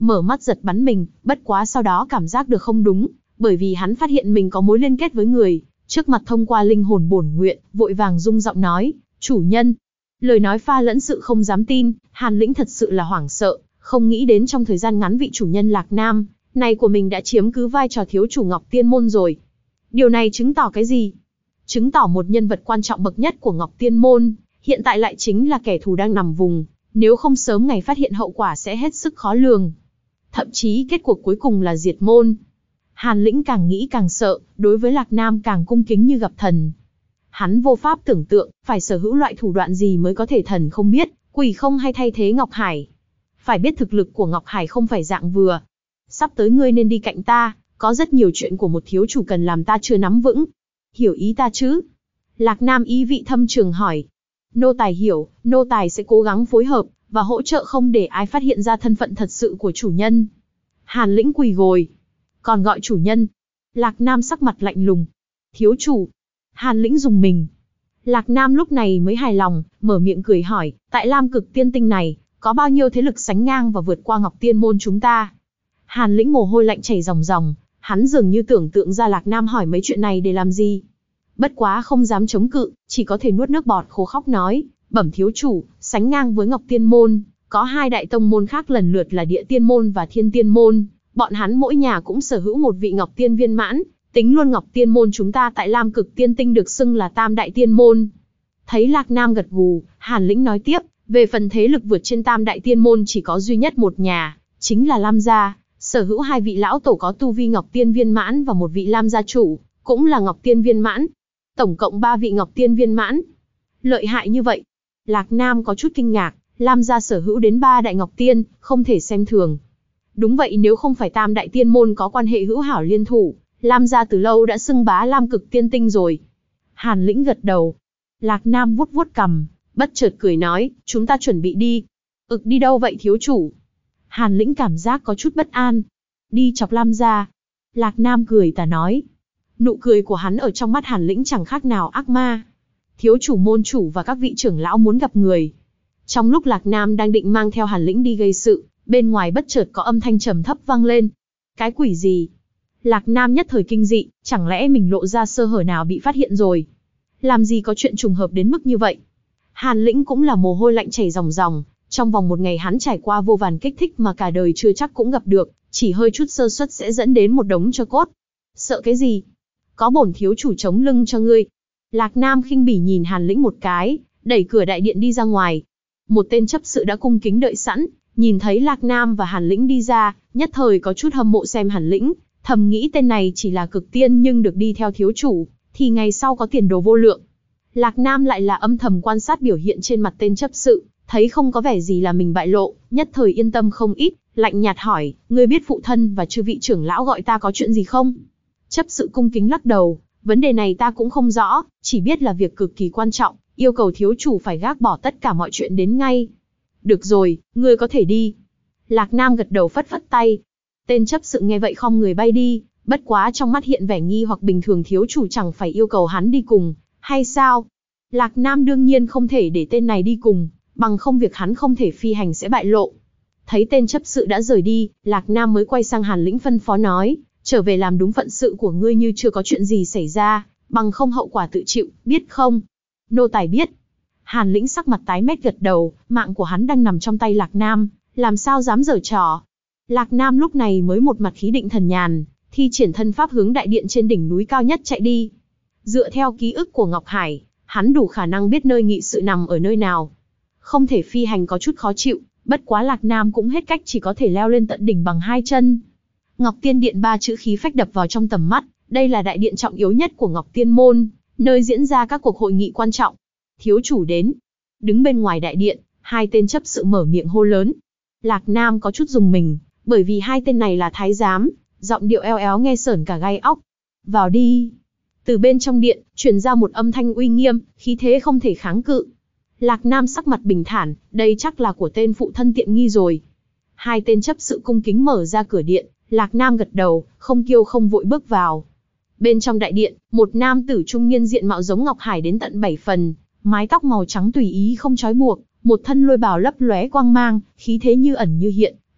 mở mắt giật bắn mình, bất quá sau đó cảm giác được không đúng, bởi vì hắn phát hiện mình có mối liên kết với người trước mặt thông qua linh hồn bổn nguyện, vội vàng rung giọng nói, chủ nhân. Lời nói pha lẫn sự không dám tin, Hàn Lĩnh thật sự là hoảng sợ, không nghĩ đến trong thời gian ngắn vị chủ nhân Lạc Nam này của mình đã chiếm cứ vai trò thiếu chủ Ngọc Tiên Môn rồi. Điều này chứng tỏ cái gì? Chứng tỏ một nhân vật quan trọng bậc nhất của Ngọc Tiên Môn, hiện tại lại chính là kẻ thù đang nằm vùng, nếu không sớm ngày phát hiện hậu quả sẽ hết sức khó lường. Thậm chí kết cuộc cuối cùng là diệt môn. Hàn Lĩnh càng nghĩ càng sợ, đối với Lạc Nam càng cung kính như gặp thần. Hắn vô pháp tưởng tượng, phải sở hữu loại thủ đoạn gì mới có thể thần không biết, quỷ không hay thay thế Ngọc Hải. Phải biết thực lực của Ngọc Hải không phải dạng vừa. Sắp tới ngươi nên đi cạnh ta, có rất nhiều chuyện của một thiếu chủ cần làm ta chưa nắm vững. Hiểu ý ta chứ? Lạc Nam ý vị thâm trường hỏi. Nô tài hiểu, nô tài sẽ cố gắng phối hợp, và hỗ trợ không để ai phát hiện ra thân phận thật sự của chủ nhân. Hàn Lĩnh quỳ gối. Còn gọi chủ nhân. Lạc Nam sắc mặt lạnh lùng. Thiếu chủ. Hàn Lĩnh dùng mình. Lạc Nam lúc này mới hài lòng, mở miệng cười hỏi, tại Lam Cực Tiên Tinh này, có bao nhiêu thế lực sánh ngang và vượt qua Ngọc Tiên Môn chúng ta? Hàn Lĩnh mồ hôi lạnh chảy ròng ròng, hắn dường như tưởng tượng ra Lạc Nam hỏi mấy chuyện này để làm gì. Bất quá không dám chống cự, chỉ có thể nuốt nước bọt khô khóc nói, bẩm thiếu chủ, sánh ngang với Ngọc Tiên Môn, có hai đại tông môn khác lần lượt là Địa Tiên Môn và Thiên Tiên Môn, bọn hắn mỗi nhà cũng sở hữu một vị Ngọc Tiên viên mãn, tính luôn Ngọc Tiên Môn chúng ta tại Lam Cực Tiên Tinh được xưng là Tam Đại Tiên Môn. Thấy Lạc Nam gật gù, Hàn Lĩnh nói tiếp, về phần thế lực vượt trên Tam Đại Tiên Môn chỉ có duy nhất một nhà, chính là Lam gia, sở hữu hai vị lão tổ có tu vi Ngọc Tiên viên mãn và một vị Lam gia chủ, cũng là Ngọc Tiên viên mãn. Tổng cộng 3 vị Ngọc Tiên viên mãn. Lợi hại như vậy. Lạc Nam có chút kinh ngạc, Lam gia sở hữu đến 3 đại Ngọc Tiên, không thể xem thường. Đúng vậy, nếu không phải Tam Đại Tiên Môn có quan hệ hữu hảo liên thủ, Lam gia từ lâu đã xưng bá Lam Cực Tiên Tinh rồi. Hàn Lĩnh gật đầu. Lạc Nam vuốt vuốt cằm, bất chợt cười nói, chúng ta chuẩn bị đi. Đi đâu vậy thiếu chủ? Hàn Lĩnh cảm giác có chút bất an. Đi chọc Lam gia. Lạc Nam cười tà nói. Nụ cười của hắn ở trong mắt Hàn Lĩnh chẳng khác nào ác ma. Thiếu chủ, môn chủ và các vị trưởng lão muốn gặp người. Trong lúc Lạc Nam đang định mang theo Hàn Lĩnh đi gây sự, bên ngoài bất chợt có âm thanh trầm thấp vang lên. Cái quỷ gì? Lạc Nam nhất thời kinh dị, chẳng lẽ mình lộ ra sơ hở nào bị phát hiện rồi? Làm gì có chuyện trùng hợp đến mức như vậy? Hàn Lĩnh cũng là mồ hôi lạnh chảy ròng ròng, trong vòng một ngày hắn trải qua vô vàn kích thích mà cả đời chưa chắc cũng gặp được, chỉ hơi chút sơ suất sẽ dẫn đến một đống tro cốt. Sợ cái gì? Có bổn thiếu chủ chống lưng cho ngươi. Lạc Nam khinh bỉ nhìn Hàn Lĩnh một cái, đẩy cửa đại điện đi ra ngoài. Một tên chấp sự đã cung kính đợi sẵn, nhìn thấy Lạc Nam và Hàn Lĩnh đi ra, nhất thời có chút hâm mộ xem Hàn Lĩnh, thầm nghĩ tên này chỉ là cực tiên nhưng được đi theo thiếu chủ, thì ngày sau có tiền đồ vô lượng. Lạc Nam lại là âm thầm quan sát biểu hiện trên mặt tên chấp sự, thấy không có vẻ gì là mình bại lộ, nhất thời yên tâm không ít, lạnh nhạt hỏi, ngươi biết phụ thân và chư vị trưởng lão gọi ta có chuyện gì không? Chấp sự cung kính lắc đầu, vấn đề này ta cũng không rõ, chỉ biết là việc cực kỳ quan trọng, yêu cầu thiếu chủ phải gác bỏ tất cả mọi chuyện đến ngay. Được rồi, ngươi có thể đi. Lạc Nam gật đầu phất phất tay. Tên chấp sự nghe vậy khom người bay đi, bất quá trong mắt hiện vẻ nghi hoặc bình thường, thiếu chủ chẳng phải yêu cầu hắn đi cùng, hay sao? Lạc Nam đương nhiên không thể để tên này đi cùng, bằng không việc hắn không thể phi hành sẽ bại lộ. Thấy tên chấp sự đã rời đi, Lạc Nam mới quay sang Hàn Lĩnh phân phó nói, trở về làm đúng phận sự của ngươi như chưa có chuyện gì xảy ra, bằng không hậu quả tự chịu, biết không? Nô tài biết. Hàn Lĩnh sắc mặt tái mét gật đầu, mạng của hắn đang nằm trong tay Lạc Nam, làm sao dám giở trò. Lạc Nam lúc này mới một mặt khí định thần nhàn, thi triển thân pháp hướng đại điện trên đỉnh núi cao nhất chạy đi. Dựa theo ký ức của Ngọc Hải, hắn đủ khả năng biết nơi nghị sự nằm ở nơi nào. Không thể phi hành có chút khó chịu, bất quá Lạc Nam cũng hết cách chỉ có thể leo lên tận đỉnh bằng 2 chân. Ngọc Tiên Điện 3 chữ khí phách đập vào trong tầm mắt, đây là đại điện trọng yếu nhất của Ngọc Tiên Môn, nơi diễn ra các cuộc hội nghị quan trọng. Thiếu chủ đến. Đứng bên ngoài đại điện, 2 tên chấp sự mở miệng hô lớn. Lạc Nam có chút rùng mình, bởi vì 2 tên này là thái giám, giọng điệu eo éo nghe sởn cả gai óc. Vào đi. Từ bên trong điện, truyền ra một âm thanh uy nghiêm, khí thế không thể kháng cự. Lạc Nam sắc mặt bình thản, đây chắc là của tên phụ thân tiện nghi rồi. 2 tên chấp sự cung kính mở ra cửa điện, Lạc Nam gật đầu, không kiêu không vội bước vào. Bên trong đại điện, một nam tử trung niên diện mạo giống Ngọc Hải đến tận 7 phần, mái tóc màu trắng tùy ý không trói buộc, một thân lôi bào lấp lóe quang mang, khí thế như ẩn như hiện,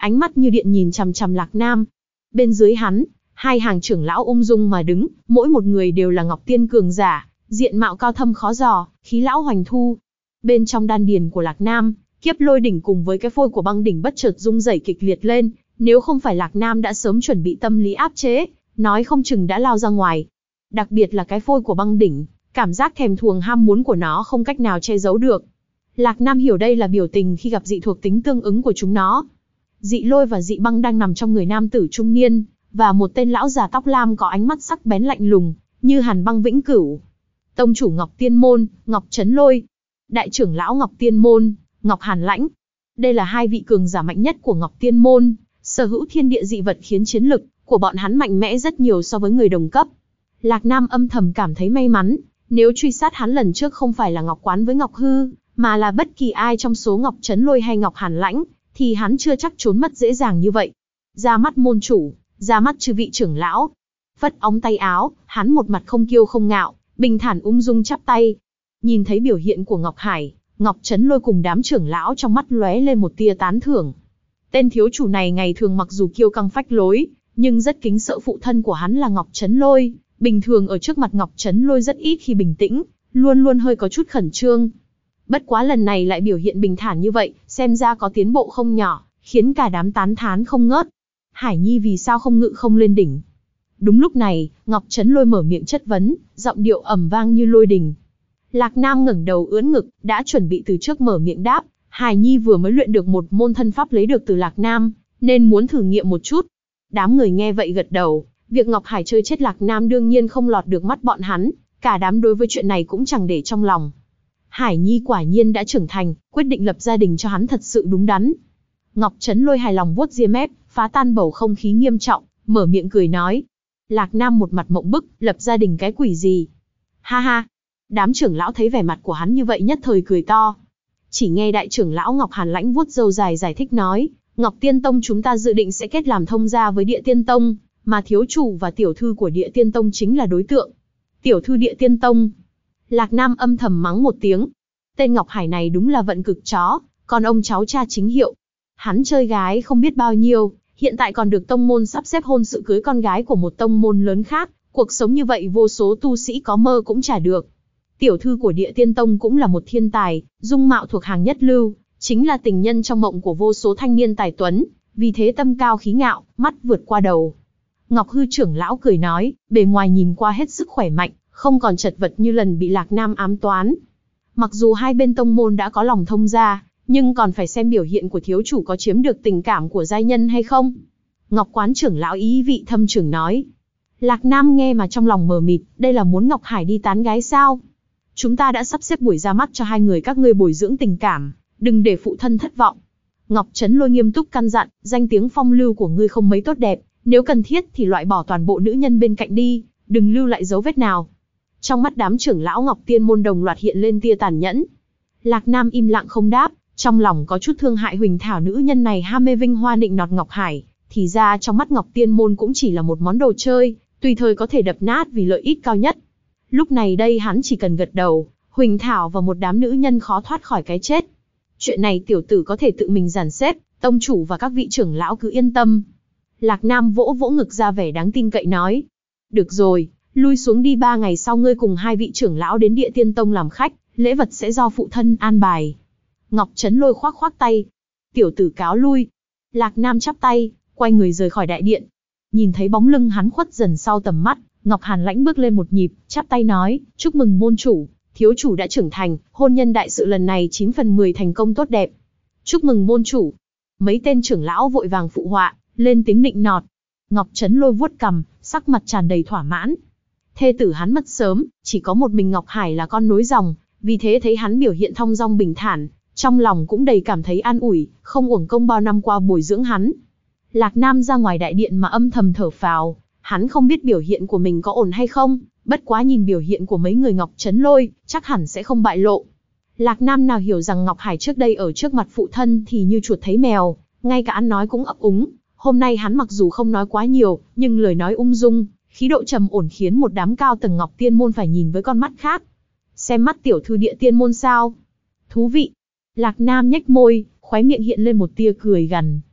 ánh mắt như điện nhìn chằm chằm Lạc Nam. Bên dưới hắn, hai hàng trưởng lão ung dung mà đứng, mỗi một người đều là Ngọc Tiên cường giả, diện mạo cao thâm khó dò, khí lão hoành thu. Bên trong đan điền của Lạc Nam, Kiếp Lôi đỉnh cùng với cái phôi của Băng đỉnh bất chợt rung rẩy kịch liệt lên, nếu không phải Lạc Nam đã sớm chuẩn bị tâm lý áp chế, nói không chừng đã lao ra ngoài. Đặc biệt là cái phôi của Băng đỉnh, cảm giác thèm thuồng ham muốn của nó không cách nào che giấu được. Lạc Nam hiểu đây là biểu tình khi gặp dị thuộc tính tương ứng của chúng nó. Dị Lôi và Dị Băng đang nằm trong người nam tử trung niên, và một tên lão già tóc lam có ánh mắt sắc bén lạnh lùng, như hàn băng vĩnh cửu. Tông chủ Ngọc Tiên Môn, Ngọc Chấn Lôi. Đại trưởng lão Ngọc Tiên Môn, Ngọc Hàn Lãnh. Đây là hai vị cường giả mạnh nhất của Ngọc Tiên Môn, sở hữu thiên địa dị vật khiến chiến lực của bọn hắn mạnh mẽ rất nhiều so với người đồng cấp. Lạc Nam âm thầm cảm thấy may mắn, nếu truy sát hắn lần trước không phải là Ngọc Quán với Ngọc Hư, mà là bất kỳ ai trong số Ngọc Chấn Lôi hay Ngọc Hàn Lãnh, thì hắn chưa chắc trốn mất dễ dàng như vậy. Ra mắt môn chủ, ra mắt chư vị trưởng lão. Phất ống tay áo, hắn một mặt không kiêu không ngạo, bình thản ung dung chắp tay. Nhìn thấy biểu hiện của Ngọc Hải, Ngọc Chấn Lôi cùng đám trưởng lão trong mắt lóe lên một tia tán thưởng. Tên thiếu chủ này ngày thường mặc dù kiêu căng phách lối, nhưng rất kính sợ phụ thân của hắn là Ngọc Chấn Lôi. Bình thường ở trước mặt Ngọc Chấn Lôi rất ít khi bình tĩnh, luôn luôn hơi có chút khẩn trương. Bất quá lần này lại biểu hiện bình thản như vậy, xem ra có tiến bộ không nhỏ, khiến cả đám tán thán không ngớt. Hải Nhi vì sao không ngự không lên đỉnh? Đúng lúc này, Ngọc Chấn Lôi mở miệng chất vấn, giọng điệu ầm vang như lôi đình. Lạc Nam ngẩng đầu ưỡn ngực, đã chuẩn bị từ trước mở miệng đáp. Hải Nhi vừa mới luyện được một môn thân pháp lấy được từ Lạc Nam, nên muốn thử nghiệm một chút. Đám người nghe vậy gật đầu, việc Ngọc Hải chơi chết Lạc Nam đương nhiên không lọt được mắt bọn hắn, cả đám đối với chuyện này cũng chẳng để trong lòng. Hải Nhi quả nhiên đã trưởng thành, quyết định lập gia đình cho hắn thật sự đúng đắn. Ngọc Chấn Lôi hài lòng vuốt ria mép, phá tan bầu không khí nghiêm trọng, mở miệng cười nói. Lạc Nam một mặt mộng bức, lập gia đình cái quỷ gì? Ha ha! Đám trưởng lão thấy vẻ mặt của hắn như vậy nhất thời cười to. Chỉ nghe đại trưởng lão Ngọc Hàn Lãnh vuốt râu dài giải thích nói, Ngọc Tiên Tông chúng ta dự định sẽ kết làm thông gia với Địa Tiên Tông, mà thiếu chủ và tiểu thư của Địa Tiên Tông chính là đối tượng. Tiểu thư Địa Tiên Tông. Lạc Nam âm thầm mắng một tiếng. Tên Ngọc Hải này đúng là vận cực chó, còn ông cháu cha chính hiệu. Hắn chơi gái không biết bao nhiêu, hiện tại còn được tông môn sắp xếp hôn sự cưới con gái của một tông môn lớn khác, cuộc sống như vậy vô số tu sĩ có mơ cũng chả được. Tiểu thư của Địa Tiên Tông cũng là một thiên tài, dung mạo thuộc hàng nhất lưu, chính là tình nhân trong mộng của vô số thanh niên tài tuấn, vì thế tâm cao khí ngạo, mắt vượt qua đầu. Ngọc Hư trưởng lão cười nói, bề ngoài nhìn qua hết sức khỏe mạnh, không còn chật vật như lần bị Lạc Nam ám toán. Mặc dù hai bên tông môn đã có lòng thông gia, nhưng còn phải xem biểu hiện của thiếu chủ có chiếm được tình cảm của giai nhân hay không. Ngọc Quán trưởng lão ý vị thâm trưởng nói. Lạc Nam nghe mà trong lòng mờ mịt, đây là muốn Ngọc Hải đi tán gái sao? Chúng ta đã sắp xếp buổi ra mắt cho hai người các ngươi bồi dưỡng tình cảm, đừng để phụ thân thất vọng. Ngọc Chấn Lôi nghiêm túc căn dặn, danh tiếng phong lưu của ngươi không mấy tốt đẹp, nếu cần thiết thì loại bỏ toàn bộ nữ nhân bên cạnh đi, đừng lưu lại dấu vết nào. Trong mắt đám trưởng lão Ngọc Tiên môn đồng loạt hiện lên tia tàn nhẫn. Lạc Nam im lặng không đáp, trong lòng có chút thương hại Huỳnh Thảo nữ nhân này ham mê vinh hoa nịnh nọt Ngọc Hải, thì ra trong mắt Ngọc Tiên môn cũng chỉ là một món đồ chơi, tùy thời có thể đập nát vì lợi ích cao nhất. Lúc này đây hắn chỉ cần gật đầu, Huỳnh Thảo và một đám nữ nhân khó thoát khỏi cái chết. Chuyện này tiểu tử có thể tự mình dàn xếp, tông chủ và các vị trưởng lão cứ yên tâm. Lạc Nam vỗ vỗ ngực ra vẻ đáng tin cậy nói. Được rồi, lui xuống đi, 3 ngày sau ngươi cùng hai vị trưởng lão đến Địa Tiên Tông làm khách, lễ vật sẽ do phụ thân an bài. Ngọc Chấn Lôi khoác khoác tay. Tiểu tử cáo lui. Lạc Nam chắp tay, quay người rời khỏi đại điện. Nhìn thấy bóng lưng hắn khuất dần sau tầm mắt, Ngọc Hàn Lãnh bước lên một nhịp, chắp tay nói, chúc mừng môn chủ, thiếu chủ đã trưởng thành, hôn nhân đại sự lần này 9 phần 10 thành công tốt đẹp. Chúc mừng môn chủ. Mấy tên trưởng lão vội vàng phụ họa, lên tiếng nịnh nọt. Ngọc Chấn Lôi vuốt cằm, sắc mặt tràn đầy thỏa mãn. Thê tử hắn mất sớm, chỉ có một mình Ngọc Hải là con nối dòng, vì thế thấy hắn biểu hiện thong dong bình thản, trong lòng cũng đầy cảm thấy an ủi, không uổng công bao năm qua bồi dưỡng hắn. Lạc Nam ra ngoài đại điện mà âm thầm thở phào, hắn không biết biểu hiện của mình có ổn hay không, bất quá nhìn biểu hiện của mấy người Ngọc Chấn Lôi, chắc hẳn sẽ không bại lộ. Lạc Nam nào hiểu rằng Ngọc Hải trước đây ở trước mặt phụ thân thì như chuột thấy mèo, ngay cả ăn nói cũng ấp úng. Hôm nay hắn mặc dù không nói quá nhiều, nhưng lời nói ung dung, khí độ trầm ổn khiến một đám cao tầng Ngọc Tiên môn phải nhìn với con mắt khác. Xem mắt tiểu thư Địa Tiên môn sao? Thú vị. Lạc Nam nhếch môi, khóe miệng hiện lên một tia cười gằn.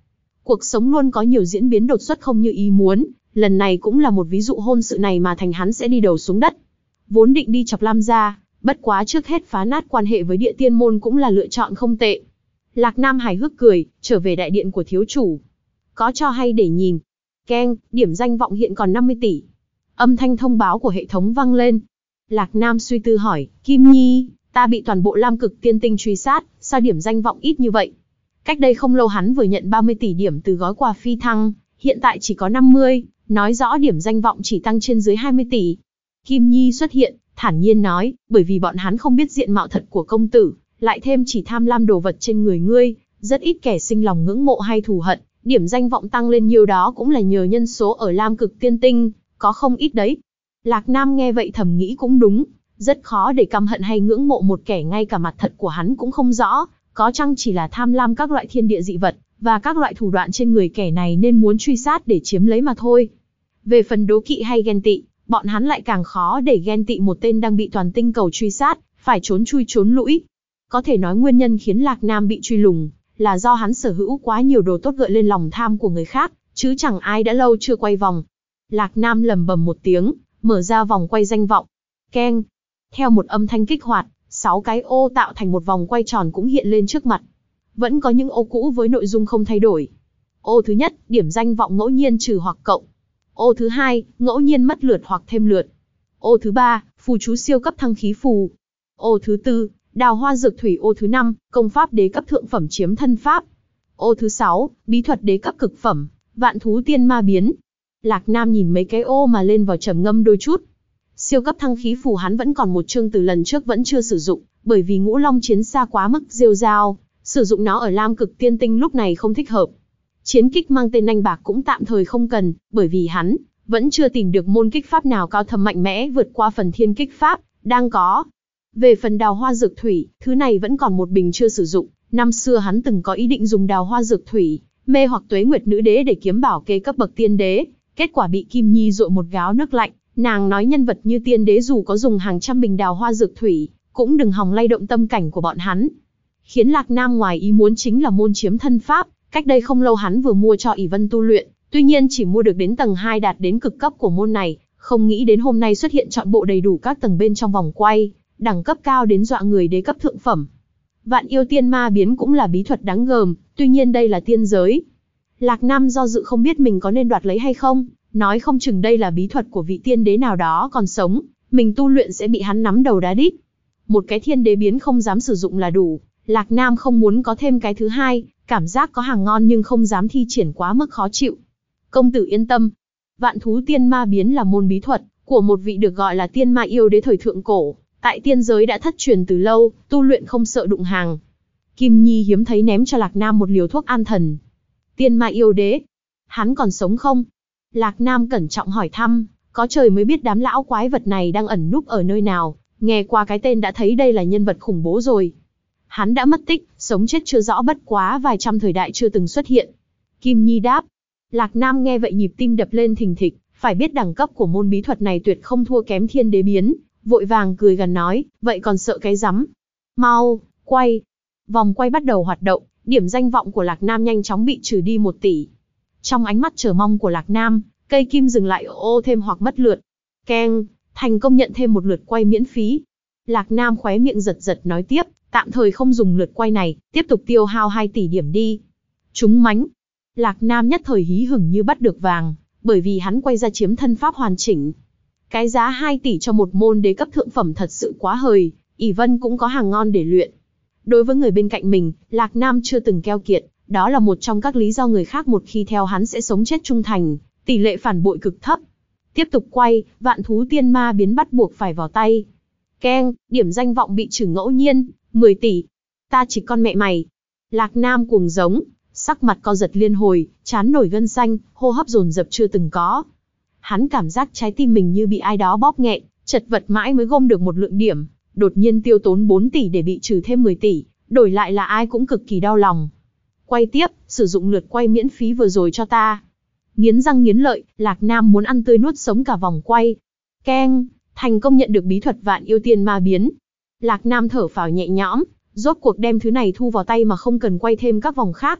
Cuộc sống luôn có nhiều diễn biến đột xuất không như ý muốn, lần này cũng là một ví dụ hôn sự này mà thành hắn sẽ đi đầu xuống đất. Vốn định đi chọc Lam gia, bất quá trước hết phá nát quan hệ với Địa Tiên môn cũng là lựa chọn không tệ. Lạc Nam hài hước cười, trở về đại điện của thiếu chủ. Có cho hay để nhìn. Keng, điểm danh vọng hiện còn 50 tỷ. Âm thanh thông báo của hệ thống vang lên. Lạc Nam suy tư hỏi, Kim Nhi, ta bị toàn bộ Lam Cực Tiên Tinh truy sát, sao điểm danh vọng ít như vậy? Cách đây không lâu hắn vừa nhận 30 tỷ điểm từ gói quà phi thăng, hiện tại chỉ có 50, nói rõ điểm danh vọng chỉ tăng trên dưới 20 tỷ. Kim Nhi xuất hiện, thản nhiên nói, bởi vì bọn hắn không biết diện mạo thật của công tử, lại thêm chỉ tham lam đồ vật trên người ngươi, rất ít kẻ sinh lòng ngưỡng mộ hay thù hận, điểm danh vọng tăng lên nhiều đó cũng là nhờ nhân số ở Lam Cực Tiên Tinh, có không ít đấy. Lạc Nam nghe vậy thầm nghĩ cũng đúng, rất khó để căm hận hay ngưỡng mộ một kẻ ngay cả mặt thật của hắn cũng không rõ, có chăng chỉ là tham lam các loại thiên địa dị vật, và các loại thủ đoạn trên người kẻ này nên muốn truy sát để chiếm lấy mà thôi. Về phần đố kỵ hay ghen tị, bọn hắn lại càng khó để ghen tị một tên đang bị toàn tinh cầu truy sát, phải trốn chui trốn lũi. Có thể nói nguyên nhân khiến Lạc Nam bị truy lùng, là do hắn sở hữu quá nhiều đồ tốt gợi lên lòng tham của người khác, chứ chẳng ai đã lâu chưa quay vòng. Lạc Nam lầm bầm một tiếng, mở ra vòng quay danh vọng. Keng. Theo một âm thanh kích hoạt, 6 cái ô tạo thành một vòng quay tròn cũng hiện lên trước mặt. Vẫn có những ô cũ với nội dung không thay đổi. Ô thứ nhất, điểm danh vọng ngẫu nhiên trừ hoặc cộng. Ô thứ hai, ngẫu nhiên mất lượt hoặc thêm lượt. Ô thứ ba, phù chú siêu cấp thăng khí phù. Ô thứ tư, đào hoa dược thủy. Ô thứ năm, công pháp đế cấp thượng phẩm chiếm thân pháp. Ô thứ sáu, bí thuật đế cấp cực phẩm, vạn thú tiên ma biến. Lạc Nam nhìn mấy cái ô mà lên vào trầm ngâm đôi chút. Siêu cấp thăng khí phù hắn vẫn còn một chương từ lần trước vẫn chưa sử dụng, bởi vì Ngũ Long chiến xa quá mức rêu rao, sử dụng nó ở Lam Cực Tiên Tinh lúc này không thích hợp. Chiến kích mang tên Nanh Bạc cũng tạm thời không cần, bởi vì hắn vẫn chưa tìm được môn kích pháp nào cao thâm mạnh mẽ vượt qua phần thiên kích pháp đang có. Về phần đào hoa dược thủy, thứ này vẫn còn một bình chưa sử dụng. Năm xưa hắn từng có ý định dùng đào hoa dược thủy mê hoặc Tuế Nguyệt Nữ Đế để kiếm bảo kê cấp bậc tiên đế, kết quả bị Kim Nhi dội một gáo nước lạnh. Nàng nói nhân vật như tiên đế dù có dùng hàng trăm bình đào hoa dược thủy, cũng đừng hòng lay động tâm cảnh của bọn hắn. Khiến Lạc Nam ngoài ý muốn chính là môn chiếm thân pháp, cách đây không lâu hắn vừa mua cho ỷ Vân tu luyện, tuy nhiên chỉ mua được đến tầng 2 đạt đến cực cấp của môn này, không nghĩ đến hôm nay xuất hiện trọn bộ đầy đủ các tầng bên trong vòng quay, đẳng cấp cao đến dọa người đế cấp thượng phẩm. Vạn yêu tiên ma biến cũng là bí thuật đáng gờm, tuy nhiên đây là tiên giới. Lạc Nam do dự không biết mình có nên đoạt lấy hay không, nói không chừng đây là bí thuật của vị tiên đế nào đó còn sống, mình tu luyện sẽ bị hắn nắm đầu đá đít. Một cái thiên đế biến không dám sử dụng là đủ, Lạc Nam không muốn có thêm cái thứ hai, cảm giác có hàng ngon nhưng không dám thi triển quá mức khó chịu. Công tử yên tâm, vạn thú tiên ma biến là môn bí thuật của một vị được gọi là tiên ma yêu đế thời thượng cổ, tại tiên giới đã thất truyền từ lâu, tu luyện không sợ đụng hàng. Kim Nhi hiếm thấy ném cho Lạc Nam một liều thuốc an thần. Tiên ma yêu đế, hắn còn sống không? Lạc Nam cẩn trọng hỏi thăm, có trời mới biết đám lão quái vật này đang ẩn núp ở nơi nào, nghe qua cái tên đã thấy đây là nhân vật khủng bố rồi. Hắn đã mất tích, sống chết chưa rõ bất quá vài trăm thời đại chưa từng xuất hiện. Kim Nhi đáp. Lạc Nam nghe vậy nhịp tim đập lên thình thịch, phải biết đẳng cấp của môn bí thuật này tuyệt không thua kém thiên đế biến, vội vàng cười gần nói, vậy còn sợ cái rắm? Mau, quay. Vòng quay bắt đầu hoạt động, điểm danh vọng của Lạc Nam nhanh chóng bị trừ đi 1 tỷ. Trong ánh mắt chờ mong của Lạc Nam, cây kim dừng lại ở ô thêm hoặc mất lượt. Keng, thành công nhận thêm một lượt quay miễn phí. Lạc Nam khóe miệng giật giật nói tiếp, tạm thời không dùng lượt quay này, tiếp tục tiêu hao 2 tỷ điểm đi. Trúng mánh. Lạc Nam nhất thời hí hửng như bắt được vàng, bởi vì hắn quay ra chiếm thân pháp hoàn chỉnh. Cái giá 2 tỷ cho một môn đế cấp thượng phẩm thật sự quá hời, ỷ Vân cũng có hàng ngon để luyện. Đối với người bên cạnh mình, Lạc Nam chưa từng keo kiệt, đó là một trong các lý do người khác một khi theo hắn sẽ sống chết trung thành, tỷ lệ phản bội cực thấp. Tiếp tục quay, vạn thú tiên ma biến bắt buộc phải vào tay. Keng, điểm danh vọng bị trừ ngẫu nhiên, 10 tỷ. Ta chỉ con mẹ mày. Lạc Nam cuồng giống, sắc mặt co giật liên hồi, trán nổi gân xanh, hô hấp dồn dập chưa từng có. Hắn cảm giác trái tim mình như bị ai đó bóp nghẹn, chật vật mãi mới gom được một lượng điểm, đột nhiên tiêu tốn 4 tỷ để bị trừ thêm 10 tỷ, đổi lại là ai cũng cực kỳ đau lòng. Quay tiếp, sử dụng lượt quay miễn phí vừa rồi cho ta. Nghiến răng nghiến lợi, Lạc Nam muốn ăn tươi nuốt sống cả vòng quay. Keng, thành công nhận được bí thuật vạn yêu tiên ma biến. Lạc Nam thở phào nhẹ nhõm, rốt cuộc đem thứ này thu vào tay mà không cần quay thêm các vòng khác.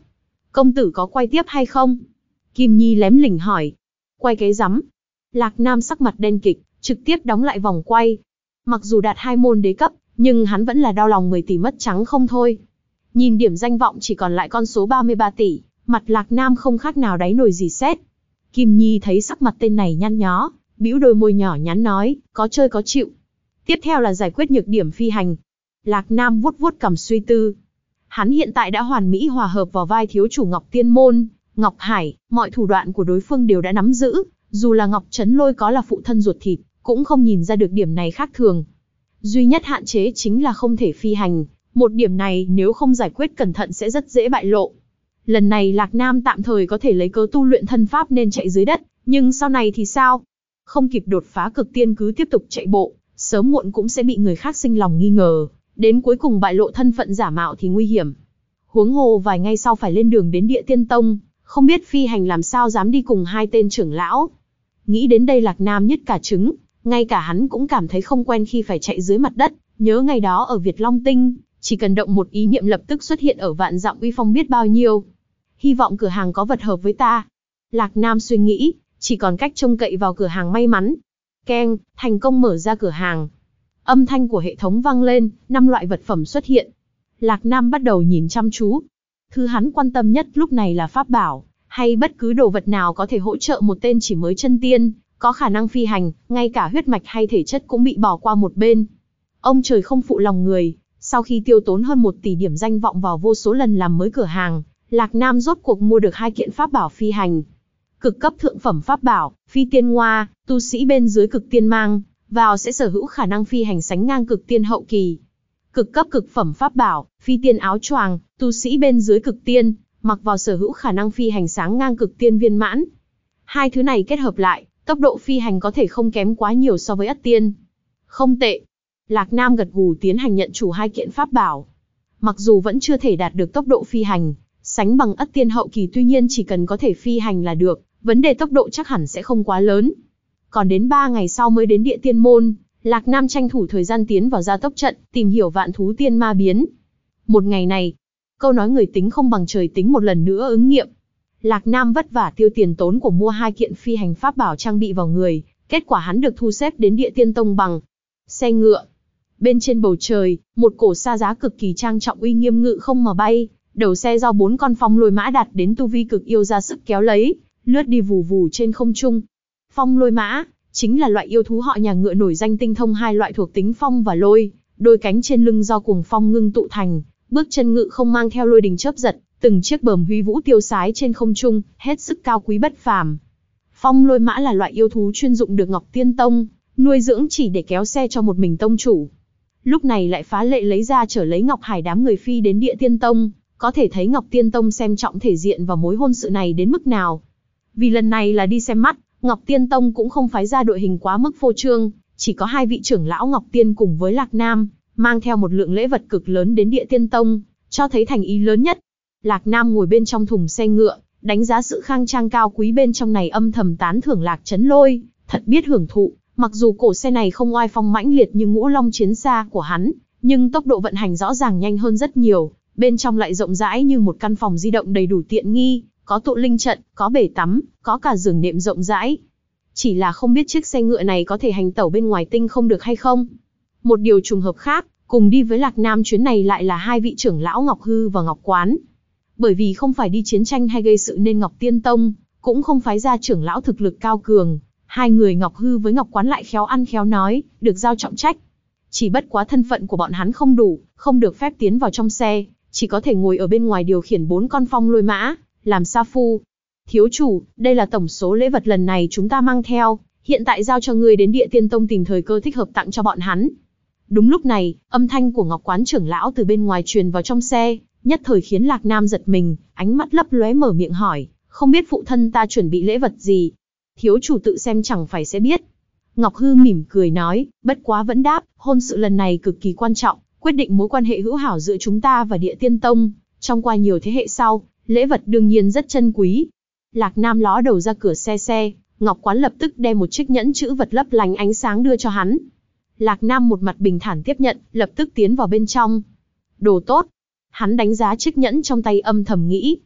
Công tử có quay tiếp hay không? Kim Nhi lém lỉnh hỏi. Quay cái rắm. Lạc Nam sắc mặt đen kịch, trực tiếp đóng lại vòng quay. Mặc dù đạt 2 môn đế cấp, nhưng hắn vẫn là đau lòng 10 tỷ mất trắng không thôi. Nhìn điểm danh vọng chỉ còn lại con số 33 tỷ, mặt Lạc Nam không khác nào đáy nồi dì xét. Kim Nhi thấy sắc mặt tên này nhăn nhó, bĩu đôi môi nhỏ nhắn nói, có chơi có chịu. Tiếp theo là giải quyết nhược điểm phi hành. Lạc Nam vuốt vuốt cằm suy tư. Hắn hiện tại đã hoàn mỹ hòa hợp vào vai thiếu chủ Ngọc Tiên Môn, Ngọc Hải, mọi thủ đoạn của đối phương đều đã nắm giữ, dù là Ngọc Trấn Lôi có là phụ thân ruột thịt, cũng không nhìn ra được điểm này khác thường. Duy nhất hạn chế chính là không thể phi hành, một điểm này nếu không giải quyết cẩn thận sẽ rất dễ bại lộ. Lần này Lạc Nam tạm thời có thể lấy cớ tu luyện thân pháp nên chạy dưới đất, nhưng sau này thì sao? Không kịp đột phá cực tiên cứ tiếp tục chạy bộ, sớm muộn cũng sẽ bị người khác sinh lòng nghi ngờ, đến cuối cùng bại lộ thân phận giả mạo thì nguy hiểm. Huống hồ vài ngày sau phải lên đường đến Địa Tiên Tông, không biết phi hành làm sao dám đi cùng hai tên trưởng lão. Nghĩ đến đây Lạc Nam nhứt cả trứng, ngay cả hắn cũng cảm thấy không quen khi phải chạy dưới mặt đất, nhớ ngày đó ở Việt Long Tinh, chỉ cần động một ý niệm lập tức xuất hiện ở vạn dặm uy phong biết bao nhiêu. Hy vọng cửa hàng có vật hợp với ta. Lạc Nam suy nghĩ, chỉ còn cách trông cậy vào cửa hàng may mắn. Keng, thành công mở ra cửa hàng. Âm thanh của hệ thống vang lên, 5 loại vật phẩm xuất hiện. Lạc Nam bắt đầu nhìn chăm chú. Thứ hắn quan tâm nhất lúc này là pháp bảo, hay bất cứ đồ vật nào có thể hỗ trợ một tên chỉ mới chân tiên, có khả năng phi hành, ngay cả huyết mạch hay thể chất cũng bị bỏ qua một bên. Ông trời không phụ lòng người, sau khi tiêu tốn hơn 1 tỷ điểm danh vọng vào vô số lần làm mới cửa hàng, Lạc Nam rốt cuộc mua được 2 kiện pháp bảo phi hành. Cực cấp thượng phẩm pháp bảo, phi tiên ngoa, tu sĩ bên dưới cực tiên mang, vào sẽ sở hữu khả năng phi hành sánh ngang cực tiên hậu kỳ. Cực cấp cực phẩm pháp bảo, phi tiên áo choàng, tu sĩ bên dưới cực tiên, mặc vào sở hữu khả năng phi hành sáng ngang cực tiên viên mãn. Hai thứ này kết hợp lại, tốc độ phi hành có thể không kém quá nhiều so với Ất Tiên. Không tệ. Lạc Nam gật gù tiến hành nhận chủ 2 kiện pháp bảo. Mặc dù vẫn chưa thể đạt được tốc độ phi hành, sánh bằng Ất Tiên hậu kỳ, tuy nhiên chỉ cần có thể phi hành là được, vấn đề tốc độ chắc hẳn sẽ không quá lớn. Còn đến 3 ngày sau mới đến Địa Tiên Môn, Lạc Nam tranh thủ thời gian tiến vào gia tốc trận, tìm hiểu vạn thú tiên ma biến. Một ngày này, câu nói người tính không bằng trời tính một lần nữa ứng nghiệm. Lạc Nam vất vả tiêu tiền tốn của mua 2 kiện phi hành pháp bảo trang bị vào người, kết quả hắn được thu xếp đến Địa Tiên Tông bằng xe ngựa. Bên trên bầu trời, một cổ sa giá cực kỳ trang trọng uy nghiêm ngự không mà bay, đầu xe do 4 con phong lôi mã đạt đến tu vi cực yêu ra sức kéo lấy, lướt đi vù vù trên không trung. Phong lôi mã chính là loại yêu thú họ nhà ngựa nổi danh tinh thông 2 loại thuộc tính phong và lôi, đôi cánh trên lưng do cuồng phong ngưng tụ thành, bước chân ngự không mang theo lôi đình chớp giật, từng chiếc bờm huy vũ tiêu sái trên không trung, hết sức cao quý bất phàm. Phong lôi mã là loại yêu thú chuyên dụng được Ngọc Tiên Tông nuôi dưỡng chỉ để kéo xe cho một mình tông chủ. Lúc này lại phá lệ lấy ra chở lấy Ngọc Hải đám người phi đến Địa Tiên Tông, có thể thấy Ngọc Tiên Tông xem trọng thể diện và mối hôn sự này đến mức nào. Vì lần này là đi xem mắt, Ngọc Tiên Tông cũng không phái ra đội hình quá mức phô trương, chỉ có 2 vị trưởng lão Ngọc Tiên cùng với Lạc Nam, mang theo một lượng lễ vật cực lớn đến Địa Tiên Tông, cho thấy thành ý lớn nhất. Lạc Nam ngồi bên trong thùng xe ngựa, đánh giá sự khang trang cao quý bên trong này, âm thầm tán thưởng Lạc Trấn Lôi, thật biết hưởng thụ. Mặc dù cổ xe này không oai phong mãnh liệt như Ngũ Long chiến xa của hắn, nhưng tốc độ vận hành rõ ràng nhanh hơn rất nhiều, bên trong lại rộng rãi như một căn phòng di động đầy đủ tiện nghi, có tụ linh trận, có bể tắm, có cả giường nệm rộng rãi. Chỉ là không biết chiếc xe ngựa này có thể hành tẩu bên ngoài tinh không được hay không. Một điều trùng hợp khác, cùng đi với Lạc Nam chuyến này lại là 2 vị trưởng lão Ngọc Hư và Ngọc Quán. Bởi vì không phải đi chiến tranh hay gây sự nên Ngọc Tiên Tông cũng không phái ra trưởng lão thực lực cao cường. 2 người Ngọc Hư với Ngọc Quán lại khéo ăn khéo nói, được giao trọng trách. Chỉ bất quá thân phận của bọn hắn không đủ, không được phép tiến vào trong xe, chỉ có thể ngồi ở bên ngoài điều khiển 4 con phong lôi mã, làm sa phu. Thiếu chủ, đây là tổng số lễ vật lần này chúng ta mang theo, hiện tại giao cho ngươi đến Địa Tiên Tông tìm thời cơ thích hợp tặng cho bọn hắn. Đúng lúc này, âm thanh của Ngọc Quán trưởng lão từ bên ngoài truyền vào trong xe, nhất thời khiến Lạc Nam giật mình, ánh mắt lấp lóe mở miệng hỏi, không biết phụ thân ta chuẩn bị lễ vật gì? Thiếu chủ tự xem chẳng phải sẽ biết. Ngọc Hư mỉm cười nói, bất quá vẫn đáp, hôn sự lần này cực kỳ quan trọng, quyết định mối quan hệ hữu hảo giữa chúng ta và Địa Tiên Tông, trong qua nhiều thế hệ sau, lễ vật đương nhiên rất chân quý. Lạc Nam ló đầu ra cửa xe, Ngọc Quán lập tức đem một chiếc nhẫn chữ vật lấp lánh ánh sáng đưa cho hắn. Lạc Nam một mặt bình thản tiếp nhận, lập tức tiến vào bên trong. Đồ tốt. Hắn đánh giá chiếc nhẫn trong tay âm thầm nghĩ.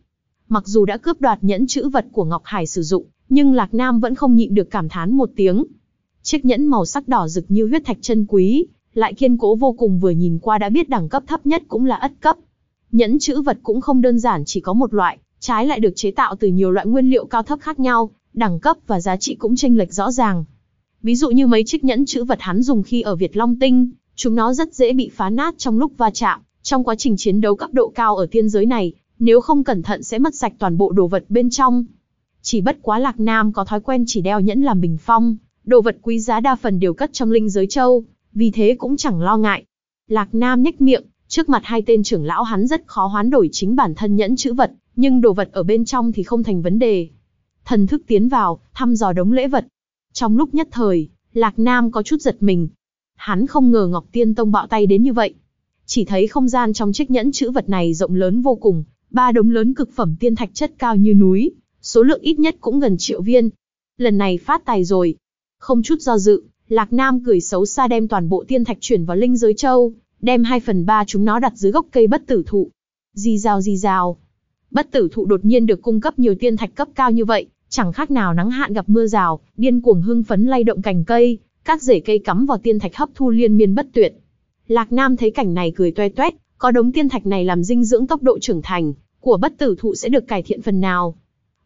Mặc dù đã cướp đoạt nhẫn chữ vật của Ngọc Hải sử dụng, nhưng Lạc Nam vẫn không nhịn được cảm thán một tiếng. Chiếc nhẫn màu sắc đỏ rực như huyết thạch chân quý, lại kiên cố vô cùng, vừa nhìn qua đã biết đẳng cấp thấp nhất cũng là ất cấp. Nhẫn chữ vật cũng không đơn giản chỉ có một loại, trái lại được chế tạo từ nhiều loại nguyên liệu cao thấp khác nhau, đẳng cấp và giá trị cũng chênh lệch rõ ràng. Ví dụ như mấy chiếc nhẫn chữ vật hắn dùng khi ở Việt Long Tinh, chúng nó rất dễ bị phá nát trong lúc va chạm, trong quá trình chiến đấu cấp độ cao ở tiên giới này, nếu không cẩn thận sẽ mất sạch toàn bộ đồ vật bên trong. Chỉ bất quá Lạc Nam có thói quen chỉ đeo nhẫn làm bình phong, đồ vật quý giá đa phần đều cất trong linh giới châu, vì thế cũng chẳng lo ngại. Lạc Nam nhếch miệng, trước mặt hai tên trưởng lão hắn rất khó hoán đổi chính bản thân nhẫn chữ vật, nhưng đồ vật ở bên trong thì không thành vấn đề. Thần thức tiến vào, thăm dò đống lễ vật. Trong lúc nhất thời, Lạc Nam có chút giật mình. Hắn không ngờ Ngọc Tiên Tông bạo tay đến như vậy. Chỉ thấy không gian trong chiếc nhẫn chữ vật này rộng lớn vô cùng, 3 đống lớn cực phẩm tiên thạch chất cao như núi, số lượng ít nhất cũng gần 1.000.000 viên. Lần này phát tài rồi. Không chút do dự, Lạc Nam cười xấu xa đem toàn bộ tiên thạch chuyển vào linh giới châu, đem 2/3 chúng nó đặt dưới gốc cây bất tử thụ. Rì rào. Bất tử thụ đột nhiên được cung cấp nhiều tiên thạch cấp cao như vậy, chẳng khác nào nắng hạn gặp mưa rào, điên cuồng hưng phấn lay động cành cây, các rễ cây cắm vào tiên thạch hấp thu liên miên bất tuyệt. Lạc Nam thấy cảnh này cười toe toét, có đống tiên thạch này làm dinh dưỡng tốc độ trưởng thành của bất tử thụ sẽ được cải thiện phần nào.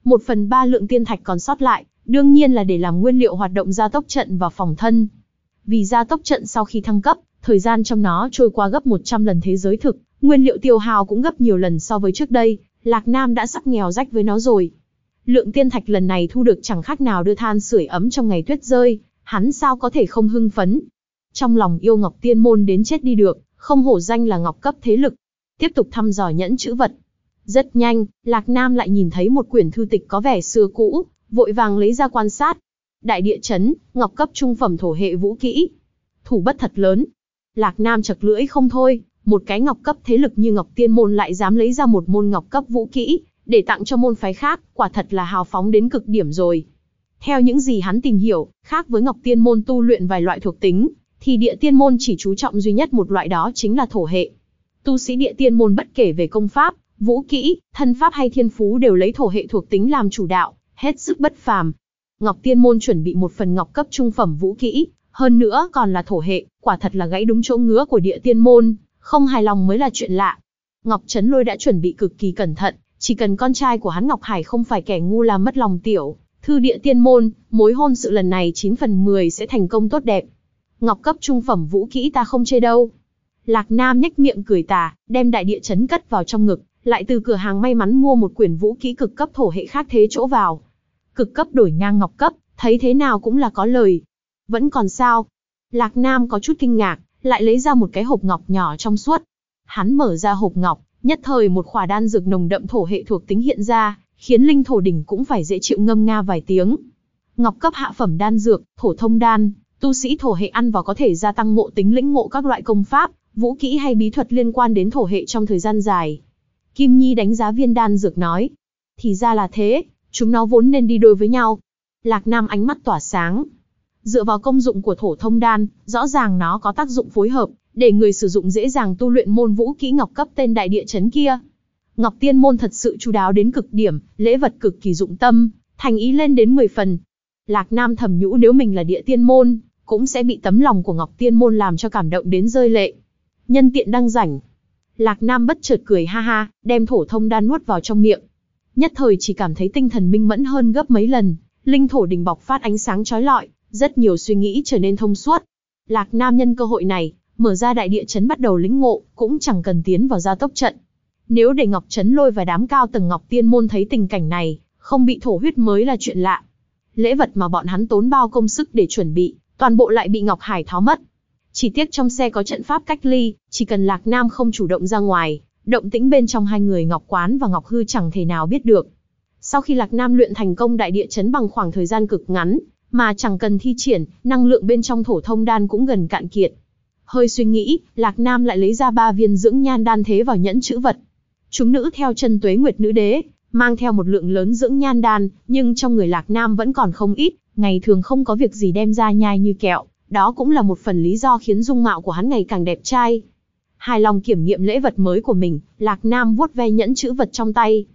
1/3 lượng tiên thạch còn sót lại, đương nhiên là để làm nguyên liệu hoạt động gia tốc trận và phòng thân. Vì gia tốc trận sau khi thăng cấp, thời gian trong nó trôi qua gấp 100 lần thế giới thực, nguyên liệu tiêu hao cũng gấp nhiều lần so với trước đây, Lạc Nam đã sắp nghèo rách với nó rồi. Lượng tiên thạch lần này thu được chẳng khác nào đưa than sưởi ấm trong ngày tuyết rơi, hắn sao có thể không hưng phấn. Trong lòng yêu Ngọc Tiên môn đến chết đi được, không hổ danh là ngọc cấp thế lực. Tiếp tục thăm dò nhẫn chữ vật. Rất nhanh, Lạc Nam lại nhìn thấy một quyển thư tịch có vẻ xưa cũ, vội vàng lấy ra quan sát. Đại địa chấn, ngọc cấp trung phẩm thổ hệ vũ kỹ. Thủ bất thật lớn. Lạc Nam chật lưỡi không thôi, một cái ngọc cấp thế lực như Ngọc Tiên môn lại dám lấy ra một môn ngọc cấp vũ kỹ, để tặng cho môn phái khác, quả thật là hào phóng đến cực điểm rồi. Theo những gì hắn tìm hiểu, khác với Ngọc Tiên môn tu luyện vài loại thuộc tính, thì Địa Tiên môn chỉ chú trọng duy nhất một loại, đó chính là thổ hệ. Tu sĩ Địa Tiên môn bất kể về công pháp, vũ kỹ, thân pháp hay thiên phú đều lấy thổ hệ thuộc tính làm chủ đạo, hết sức bất phàm. Ngọc Tiên môn chuẩn bị một phần ngọc cấp trung phẩm vũ kỹ, hơn nữa còn là thổ hệ, quả thật là gãy đúng chỗ ngứa của Địa Tiên môn, không hài lòng mới là chuyện lạ. Ngọc Trấn Lôi đã chuẩn bị cực kỳ cẩn thận, chỉ cần con trai của hắn Ngọc Hải không phải kẻ ngu làm mất lòng tiểu thư Địa Tiên môn, mối hôn sự lần này 9/10 sẽ thành công tốt đẹp. Ngọc cấp trung phẩm vũ kỹ ta không chê đâu. Lạc Nam nhếch miệng cười tà, đem đại địa chấn cất vào trong ngực, lại từ cửa hàng may mắn mua một quyển vũ kỹ cực cấp thổ hệ khác thế chỗ vào. Cực cấp đổi ngang ngọc cấp, thấy thế nào cũng là có lời. Vẫn còn sao? Lạc Nam có chút kinh ngạc, lại lấy ra một cái hộp ngọc nhỏ trong suốt. Hắn mở ra hộp ngọc, nhất thời một khỏa đan dược nồng đậm thổ hệ thuộc tính hiện ra, khiến linh thổ đỉnh cũng phải dễ chịu ngâm nga vài tiếng. Ngọc cấp hạ phẩm đan dược, thổ thông đan, tu sĩ thổ hệ ăn vào có thể gia tăng ngộ tính lĩnh ngộ các loại công pháp, vũ kỹ hay bí thuật liên quan đến thổ hệ trong thời gian dài. Kim Nhi đánh giá viên đan dược nói, thì ra là thế, chúng nó vốn nên đi đôi với nhau. Lạc Nam ánh mắt tỏa sáng. Dựa vào công dụng của thổ thông đan, rõ ràng nó có tác dụng phối hợp, để người sử dụng dễ dàng tu luyện môn vũ kỹ ngọc cấp tên đại địa chấn kia. Ngọc Tiên môn thật sự chu đáo đến cực điểm, lễ vật cực kỳ dụng tâm, thành ý lên đến 10 phần. Lạc Nam thầm nhủ nếu mình là Địa Tiên môn, cũng sẽ bị tấm lòng của Ngọc Tiên môn làm cho cảm động đến rơi lệ. Nhân tiện đang rảnh, Lạc Nam bất chợt cười ha ha, đem thổ thông đan nuốt vào trong miệng. Nhất thời chỉ cảm thấy tinh thần minh mẫn hơn gấp mấy lần, linh thổ đỉnh bộc phát ánh sáng chói lọi, rất nhiều suy nghĩ trở nên thông suốt. Lạc Nam nhân cơ hội này, mở ra đại địa chấn bắt đầu lĩnh ngộ, cũng chẳng cần tiến vào gia tốc trận. Nếu để Ngọc Trấn Lôi và đám cao tầng Ngọc Tiên môn thấy tình cảnh này, không bị thổ huyết mới là chuyện lạ. Lễ vật mà bọn hắn tốn bao công sức để chuẩn bị, toàn bộ lại bị Ngọc Hải tháo mất. Chỉ tiếc trong xe có trận pháp cách ly, chỉ cần Lạc Nam không chủ động ra ngoài, động tĩnh bên trong hai người Ngọc Quán và Ngọc Hư chẳng thể nào biết được. Sau khi Lạc Nam luyện thành công đại địa chấn bằng khoảng thời gian cực ngắn, mà chẳng cần thi triển, năng lượng bên trong thổ thông đan cũng gần cạn kiệt. Hơi suy nghĩ, Lạc Nam lại lấy ra 3 viên dưỡng nhan đan thế vào nhẫn chữ vật. Chúng nữ theo chân Tuế Nguyệt nữ đế, mang theo một lượng lớn dưỡng nhan đan, nhưng trong người Lạc Nam vẫn còn không ít, ngày thường không có việc gì đem ra nhai như kẹo, đó cũng là một phần lý do khiến dung mạo của hắn ngày càng đẹp trai. Hài lòng kiểm nghiệm lễ vật mới của mình, Lạc Nam vuốt ve nhẫn chữ vật trong tay.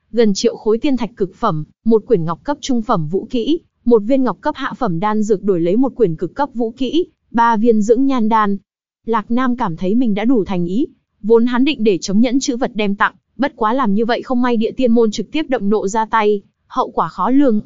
gần triệu khối tiên thạch cực phẩm, một quyển ngọc cấp trung phẩm vũ kỹ, một viên ngọc cấp hạ phẩm đan dược đổi lấy một quyển cực cấp vũ kỹ, 3 viên dưỡng nhan đan. Lạc Nam cảm thấy mình đã đủ thành ý, vốn hắn định để chống nhẫn chữ vật đem tặng, bất quá làm như vậy không may Địa Tiên môn trực tiếp động nộ ra tay, hậu quả khó lường.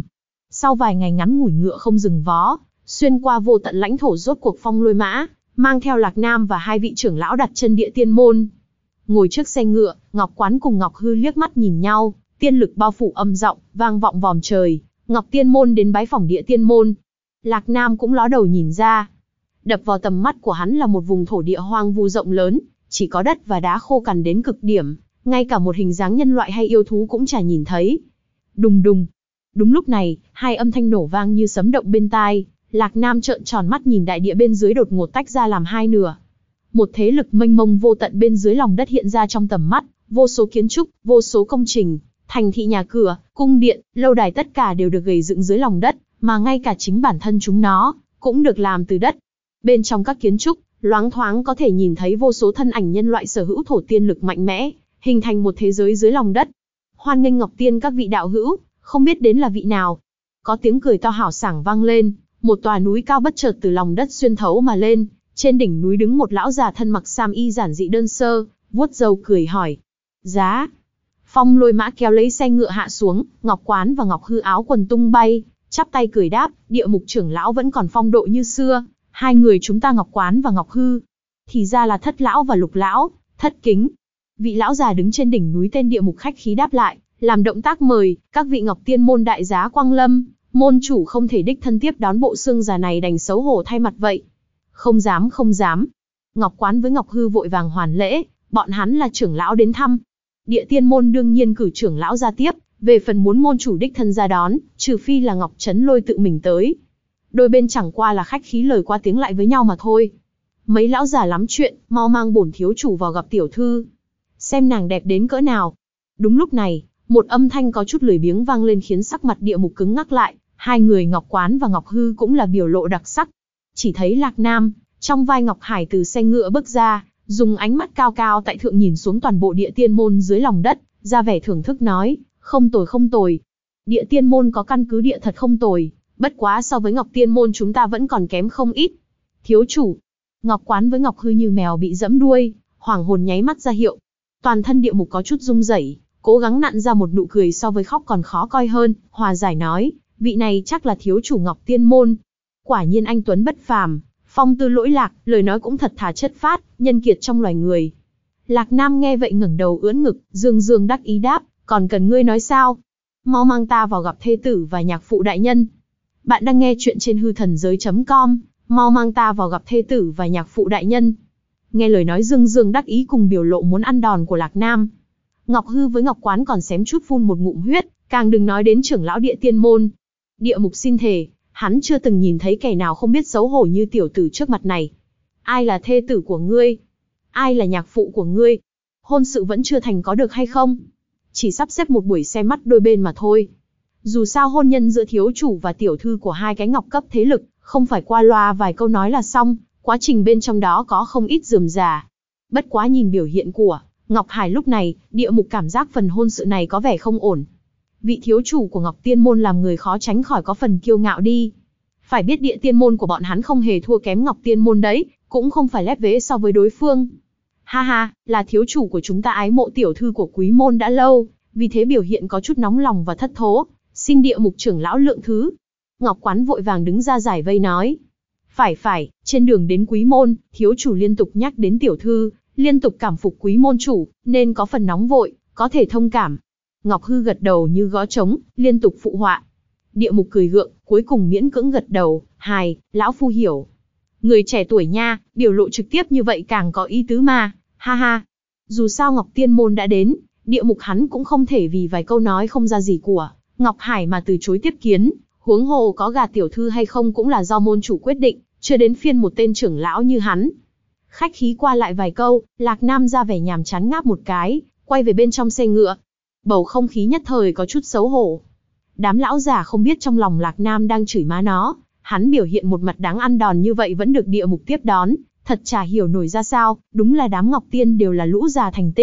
Sau vài ngày ngắn ngủi ngựa không dừng vó, xuyên qua vô tận lãnh thổ, rốt cuộc Phong Lôi Mã mang theo Lạc Nam và 2 vị trưởng lão đặt chân Địa Tiên môn. Ngồi trước xe ngựa, Ngọc Quán cùng Ngọc Hư liếc mắt nhìn nhau, tiên lực bao phủ âm giọng, vang vọng vòm trời. Ngọc Tiên môn đến bái phỏng Địa Tiên môn. Lạc Nam cũng ló đầu nhìn ra. Đập vào tầm mắt của hắn là một vùng thổ địa hoang vu rộng lớn, chỉ có đất và đá khô cằn đến cực điểm, ngay cả một hình dáng nhân loại hay yêu thú cũng chả nhìn thấy. Đùng đùng. Đúng lúc này, 2 âm thanh nổ vang như sấm động bên tai. Lạc Nam trợn tròn mắt nhìn đại địa bên dưới đột ngột tách ra làm 2 nửa. Một thế lực mênh mông vô tận bên dưới lòng đất hiện ra trong tầm mắt, vô số kiến trúc, vô số công trình, thành thị, nhà cửa, cung điện, lâu đài tất cả đều được gầy dựng dưới lòng đất, mà ngay cả chính bản thân chúng nó cũng được làm từ đất. Bên trong các kiến trúc, loáng thoáng có thể nhìn thấy vô số thân ảnh nhân loại sở hữu thổ tiên lực mạnh mẽ, hình thành một thế giới dưới lòng đất. Hoan nghênh Ngọc Tiên các vị đạo hữu, không biết đến là vị nào. Có tiếng cười to hào sảng vang lên, một tòa núi cao bất chợt từ lòng đất xuyên thấu mà lên, trên đỉnh núi đứng một lão già thân mặc sam y giản dị đơn sơ, vuốt râu cười hỏi: "Giá?" Phong Lôi Mã kéo lấy xe ngựa hạ xuống, Ngọc Quán và Ngọc Hư áo quần tung bay, chắp tay cười đáp: "Địa Mục trưởng lão vẫn còn phong độ như xưa, 2 người chúng ta Ngọc Quán và Ngọc Hư, thì ra là Thất lão và Lục lão, thất kính." Vị lão già đứng trên đỉnh núi tên Địa Mục khách khí đáp lại, làm động tác mời: "Các vị Ngọc Tiên môn đại giá quang lâm, môn chủ không thể đích thân tiếp đón, bộ xương già này đành xấu hổ thay mặt vậy." "Không dám, không dám." Ngọc Quán với Ngọc Hư vội vàng hoàn lễ, bọn hắn là trưởng lão đến thăm. Địa Tiên môn đương nhiên cử trưởng lão ra tiếp, về phần muốn môn chủ đích thân ra đón, trừ phi là Ngọc Trấn Lôi tự mình tới. Đôi bên chẳng qua là khách khí lời qua tiếng lại với nhau mà thôi. "Mấy lão già lắm chuyện, mau mang bổn thiếu chủ vào gặp tiểu thư, xem nàng đẹp đến cỡ nào." Đúng lúc này, một âm thanh có chút lười biếng vang lên khiến sắc mặt Địa Mục cứng ngắc lại, 2 người Ngọc Quán và Ngọc Hư cũng là biểu lộ đặc sắc. Chỉ thấy Lạc Nam, trong vai Ngọc Hải từ xe ngựa bước ra, dùng ánh mắt cao cao tại thượng nhìn xuống toàn bộ Địa Tiên môn dưới lòng đất, ra vẻ thưởng thức nói: "Không tồi, không tồi. Địa Tiên môn có căn cứ địa thật không tồi, bất quá so với Ngọc Tiên môn chúng ta vẫn còn kém không ít." "Thiếu chủ." Ngọc Quán với Ngọc Hư như mèo bị giẫm đuôi, hoảng hồn nháy mắt ra hiệu. Toàn thân Địa Mục có chút run rẩy, cố gắng nặn ra một nụ cười so với khóc còn khó coi hơn, hòa giải nói: "Vị này chắc là thiếu chủ Ngọc Tiên môn. Quả nhiên anh tuấn bất phàm, phong tư lỗi lạc, lời nói cũng thật thà chất phát, nhân kiệt trong loài người." Lạc Nam nghe vậy ngẩng đầu ưỡn ngực, dương dương đắc ý đáp: "Còn cần ngươi nói sao? Mau mang ta vào gặp thê tử và nhạc phụ đại nhân." Bạn đang nghe chuyện trên hư thần giới.com, mau mang ta vào gặp thê tử và nhạc phụ đại nhân. Nghe lời nói dương dương đắc ý cùng biểu lộ muốn ăn đòn của Lạc Nam, Ngọc Hư với Ngọc Quán còn xém chút phun một ngụm huyết, càng đừng nói đến trưởng lão Địa Tiên môn. Địa Mục xin thề, hắn chưa từng nhìn thấy kẻ nào không biết xấu hổ như tiểu tử trước mặt này. "Ai là thê tử của ngươi? Ai là nhạc phụ của ngươi? Hôn sự vẫn chưa thành có được hay không? Chỉ sắp xếp một buổi xem mắt đôi bên mà thôi. Dù sao hôn nhân giữa thiếu chủ và tiểu thư của 2 cái ngọc cấp thế lực, không phải qua loa vài câu nói là xong, quá trình bên trong đó có không ít rườm rà." Bất quá nhìn biểu hiện của Ngọc Hải lúc này, Địa Mục cảm giác phần hôn sự này có vẻ không ổn. Vị thiếu chủ của Ngọc Tiên môn làm người khó tránh khỏi có phần kiêu ngạo đi. Phải biết Địa Tiên môn của bọn hắn không hề thua kém Ngọc Tiên môn đấy, cũng không phải lép vế so với đối phương. "Ha ha, là thiếu chủ của chúng ta ái mộ tiểu thư của quý môn đã lâu, vì thế biểu hiện có chút nóng lòng và thất thố, xin Địa Mục trưởng lão lượng thứ." Ngọc Quán vội vàng đứng ra giải vây nói: Phải, trên đường đến quý môn, thiếu chủ liên tục nhắc đến tiểu thư, liên tục cảm phục quý môn chủ, nên có phần nóng vội, có thể thông cảm." Ngọc Hư gật đầu như gõ trống, liên tục phụ họa. Địa Mục cười gượng, cuối cùng miễn cưỡng gật đầu: "Hài, lão phu hiểu. Người trẻ tuổi nha, biểu lộ trực tiếp như vậy càng có ý tứ mà, ha ha." Dù sao Ngọc Tiên môn đã đến, Địa Mục hắn cũng không thể vì vài câu nói không ra gì của Ngọc Hải mà từ chối tiếp kiến, huống hồ có gả tiểu thư hay không cũng là do môn chủ quyết định, chưa đến phiên một tên trưởng lão như hắn. Khách khí qua lại vài câu, Lạc Nam ra vẻ nhàm chán ngáp một cái, quay về bên trong xe ngựa. Bầu không khí nhất thời có chút xấu hổ. Đám lão già không biết trong lòng Lạc Nam đang chửi má nó, hắn biểu hiện một mặt đáng ăn đòn như vậy vẫn được Địa Mục tiếp đón, thật chả hiểu nổi ra sao, đúng là đám Ngọc Tiên đều là lũ già thành tinh,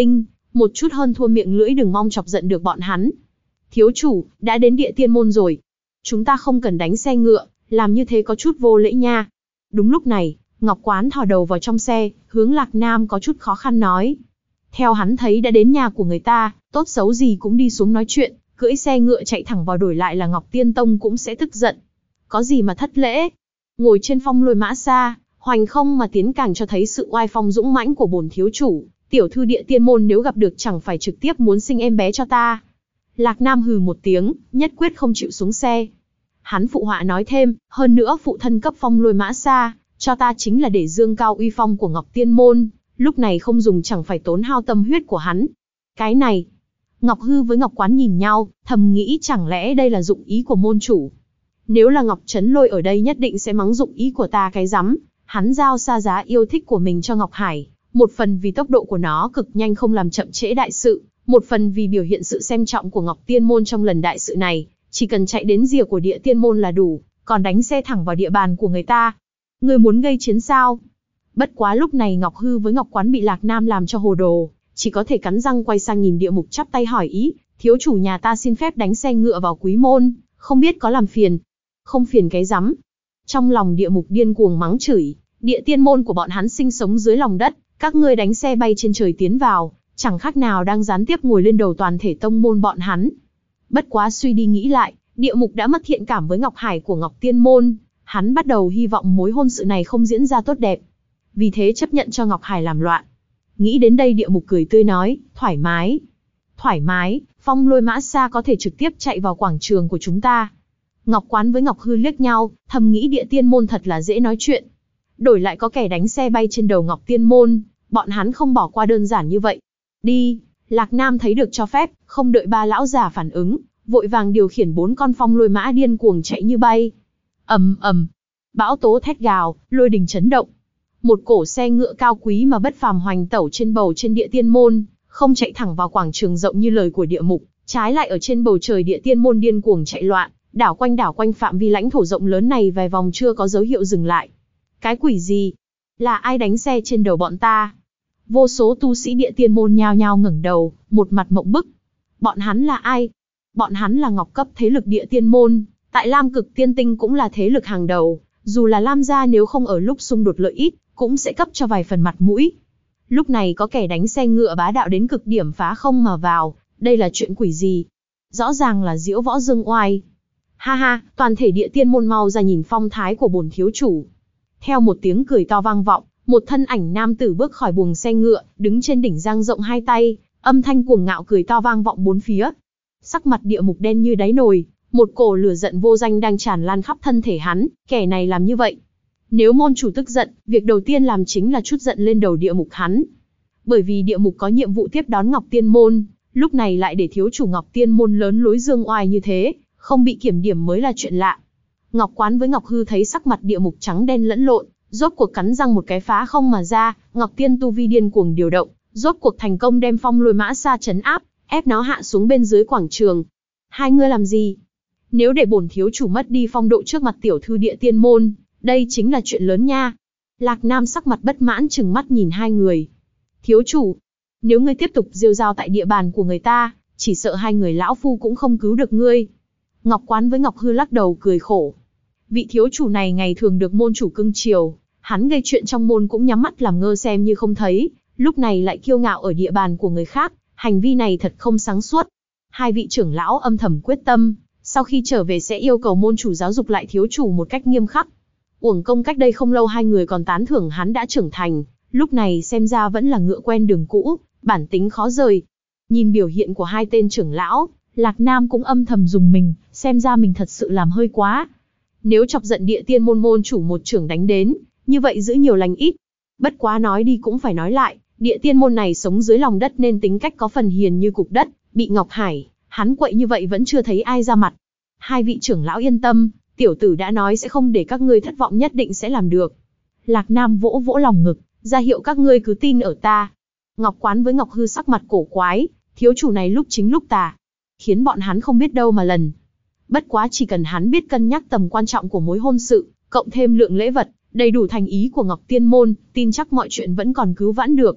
một chút hơn thua miệng lưỡi, đừng mong chọc giận được bọn hắn. Thiếu chủ, đã đến Địa Tiên môn rồi. Chúng ta không cần đánh xe ngựa, làm như thế có chút vô lễ nha. Đúng lúc này, Ngọc Quán thò đầu vào trong xe, hướng Lạc Nam có chút khó khăn nói. Theo hắn thấy đã đến nhà của người ta, tốt xấu gì cũng đi xuống nói chuyện, cưỡi xe ngựa chạy thẳng vào đổi lại là Ngọc Tiên Tông cũng sẽ tức giận. Có gì mà thất lễ? Ngồi trên phong lôi mã xa, hoành không mà tiến càng cho thấy sự oai phong dũng mãnh của bổn thiếu chủ. Tiểu thư Địa Tiên môn nếu gặp được chẳng phải trực tiếp muốn sinh em bé cho ta. Lạc Nam hừ một tiếng, nhất quyết không chịu xuống xe. Hắn phụ họa nói thêm, hơn nữa phụ thân cấp phong lôi mã xa, cho ta chính là để dương cao uy phong của Ngọc Tiên môn, lúc này không dùng chẳng phải tốn hao tâm huyết của hắn. Cái này, Ngọc Hư với Ngọc Quán nhìn nhau, thầm nghĩ chẳng lẽ đây là dụng ý của môn chủ. Nếu là Ngọc Trấn Lôi ở đây nhất định sẽ mắng dụng ý của ta cái rắm. Hắn giao xa giá yêu thích của mình cho Ngọc Hải, một phần vì tốc độ của nó cực nhanh không làm chậm trễ đại sự, một phần vì biểu hiện sự xem trọng của Ngọc Tiên môn trong lần đại sự này, chỉ cần chạy đến rìa của Địa Tiên môn là đủ, còn đánh xe thẳng vào địa bàn của người ta. Ngươi muốn gây chiến sao? Bất quá lúc này Ngọc Hư với Ngọc Quán bị Lạc Nam làm cho hồ đồ, chỉ có thể cắn răng quay sang nhìn Địa Mục chắp tay hỏi ý, thiếu chủ nhà ta xin phép đánh xe ngựa vào Quý môn, không biết có làm phiền? Không phiền cái rắm. Trong lòng Địa Mục điên cuồng mắng chửi, Địa Tiên môn của bọn hắn sinh sống dưới lòng đất, các ngươi đánh xe bay trên trời tiến vào, chẳng khác nào đang gián tiếp ngồi lên đầu toàn thể tông môn bọn hắn. Bất quá suy đi nghĩ lại, Địa Mục đã mất thiện cảm với Ngọc Hải của Ngọc Tiên môn, hắn bắt đầu hy vọng mối hôn sự này không diễn ra tốt đẹp. Vì thế chấp nhận cho Ngọc Hải làm loạn. Nghĩ đến đây Địa Mục cười tươi nói, thoải mái. Thoải mái, phong lôi mã xa có thể trực tiếp chạy vào quảng trường của chúng ta. Ngọc Quán với Ngọc Hư liếc nhau, thầm nghĩ Địa Tiên môn thật là dễ nói chuyện. Đổi lại có kẻ đánh xe bay trên đầu Ngọc Tiên môn, bọn hắn không bỏ qua đơn giản như vậy. Đi, Lạc Nam thấy được cho phép, không đợi ba lão già phản ứng, vội vàng điều khiển 4 con phong lôi mã điên cuồng chạy như bay. Ầm ầm, bão tố thét gào, lôi đình chấn động. Một cổ xe ngựa cao quý mà bất phàm hoành tẩu trên bầu trên Địa Tiên môn, không chạy thẳng vào quảng trường rộng như lời của Địa Mục, trái lại ở trên bầu trời Địa Tiên môn điên cuồng chạy loạn, đảo quanh phạm vi lãnh thổ rộng lớn này vài vòng chưa có dấu hiệu dừng lại. Cái quỷ gì? Là ai đánh xe trên đầu bọn ta? Vô số tu sĩ Địa Tiên môn nhao nhao ngẩng đầu, một mặt mộng bức. Bọn hắn là ai? Bọn hắn là ngọc cấp thế lực Địa Tiên môn, tại Lam Cực Tiên Tinh cũng là thế lực hàng đầu, dù là Lam gia nếu không ở lúc xung đột lợi ích, cũng sẽ cấp cho vài phần mặt mũi. Lúc này có kẻ đánh xe ngựa bá đạo đến cực điểm phá không mà vào, đây là chuyện quỷ gì? Rõ ràng là diễu võ dương oai. Ha ha, toàn thể Địa Tiên môn mau ra nhìn phong thái của bổn thiếu chủ. Theo một tiếng cười to vang vọng, một thân ảnh nam tử bước khỏi buồng xe ngựa, đứng trên đỉnh dang rộng hai tay, âm thanh cuồng ngạo cười to vang vọng bốn phía. Sắc mặt Địa Mục đen như đáy nồi, một cổ lửa giận vô danh đang tràn lan khắp thân thể hắn, kẻ này làm như vậy. Nếu môn chủ tức giận, việc đầu tiên làm chính là trút giận lên đầu Địa Mục hắn. Bởi vì Địa Mục có nhiệm vụ tiếp đón Ngọc Tiên môn, lúc này lại để thiếu chủ Ngọc Tiên môn lớn lối dương oai như thế, không bị kiểm điểm mới là chuyện lạ. Ngọc Quán với Ngọc Hư thấy sắc mặt Địa Mục trắng đen lẫn lộn, rốt cuộc cắn răng một cái phá không mà ra, Ngọc Tiên tu vi điên cuồng điều động, rốt cuộc thành công đem phong lôi mã xa trấn áp, ép nó hạ xuống bên dưới quảng trường. Hai ngươi làm gì? Nếu để bổn thiếu chủ mất đi phong độ trước mặt tiểu thư Địa Tiên môn, đây chính là chuyện lớn nha. Lạc Nam sắc mặt bất mãn trừng mắt nhìn hai người. Thiếu chủ, nếu ngươi tiếp tục rêu rao tại địa bàn của người ta, chỉ sợ hai người lão phu cũng không cứu được ngươi. Ngọc Quán với Ngọc Hư lắc đầu cười khổ. Vị thiếu chủ này ngày thường được môn chủ cưng chiều, hắn gây chuyện trong môn cũng nhắm mắt làm ngơ xem như không thấy, lúc này lại kiêu ngạo ở địa bàn của người khác, hành vi này thật không sáng suốt. Hai vị trưởng lão âm thầm quyết tâm, sau khi trở về sẽ yêu cầu môn chủ giáo dục lại thiếu chủ một cách nghiêm khắc. Uổng công cách đây không lâu hai người còn tán thưởng hắn đã trưởng thành, lúc này xem ra vẫn là ngựa quen đường cũ, bản tính khó rời. Nhìn biểu hiện của hai tên trưởng lão, Lạc Nam cũng âm thầm dùng mình, xem ra mình thật sự làm hơi quá. Nếu chọc giận Địa Tiên môn môn chủ một trưởng đánh đến, như vậy giữ nhiều lành ít. Bất quá nói đi cũng phải nói lại, Địa Tiên môn này sống dưới lòng đất nên tính cách có phần hiền như cục đất, bị Ngọc Hải, hắn quậy như vậy vẫn chưa thấy ai ra mặt. Hai vị trưởng lão yên tâm, tiểu tử đã nói sẽ không để các ngươi thất vọng, nhất định sẽ làm được. Lạc Nam vỗ vỗ lòng ngực, ra hiệu các ngươi cứ tin ở ta. Ngọc Quán với Ngọc Hư sắc mặt cổ quái, thiếu chủ này lúc chính lúc tà, khiến bọn hắn không biết đâu mà lần. Bất quá chỉ cần hắn biết cân nhắc tầm quan trọng của mối hôn sự, cộng thêm lượng lễ vật, đầy đủ thành ý của Ngọc Tiên môn, tin chắc mọi chuyện vẫn còn cứu vãn được.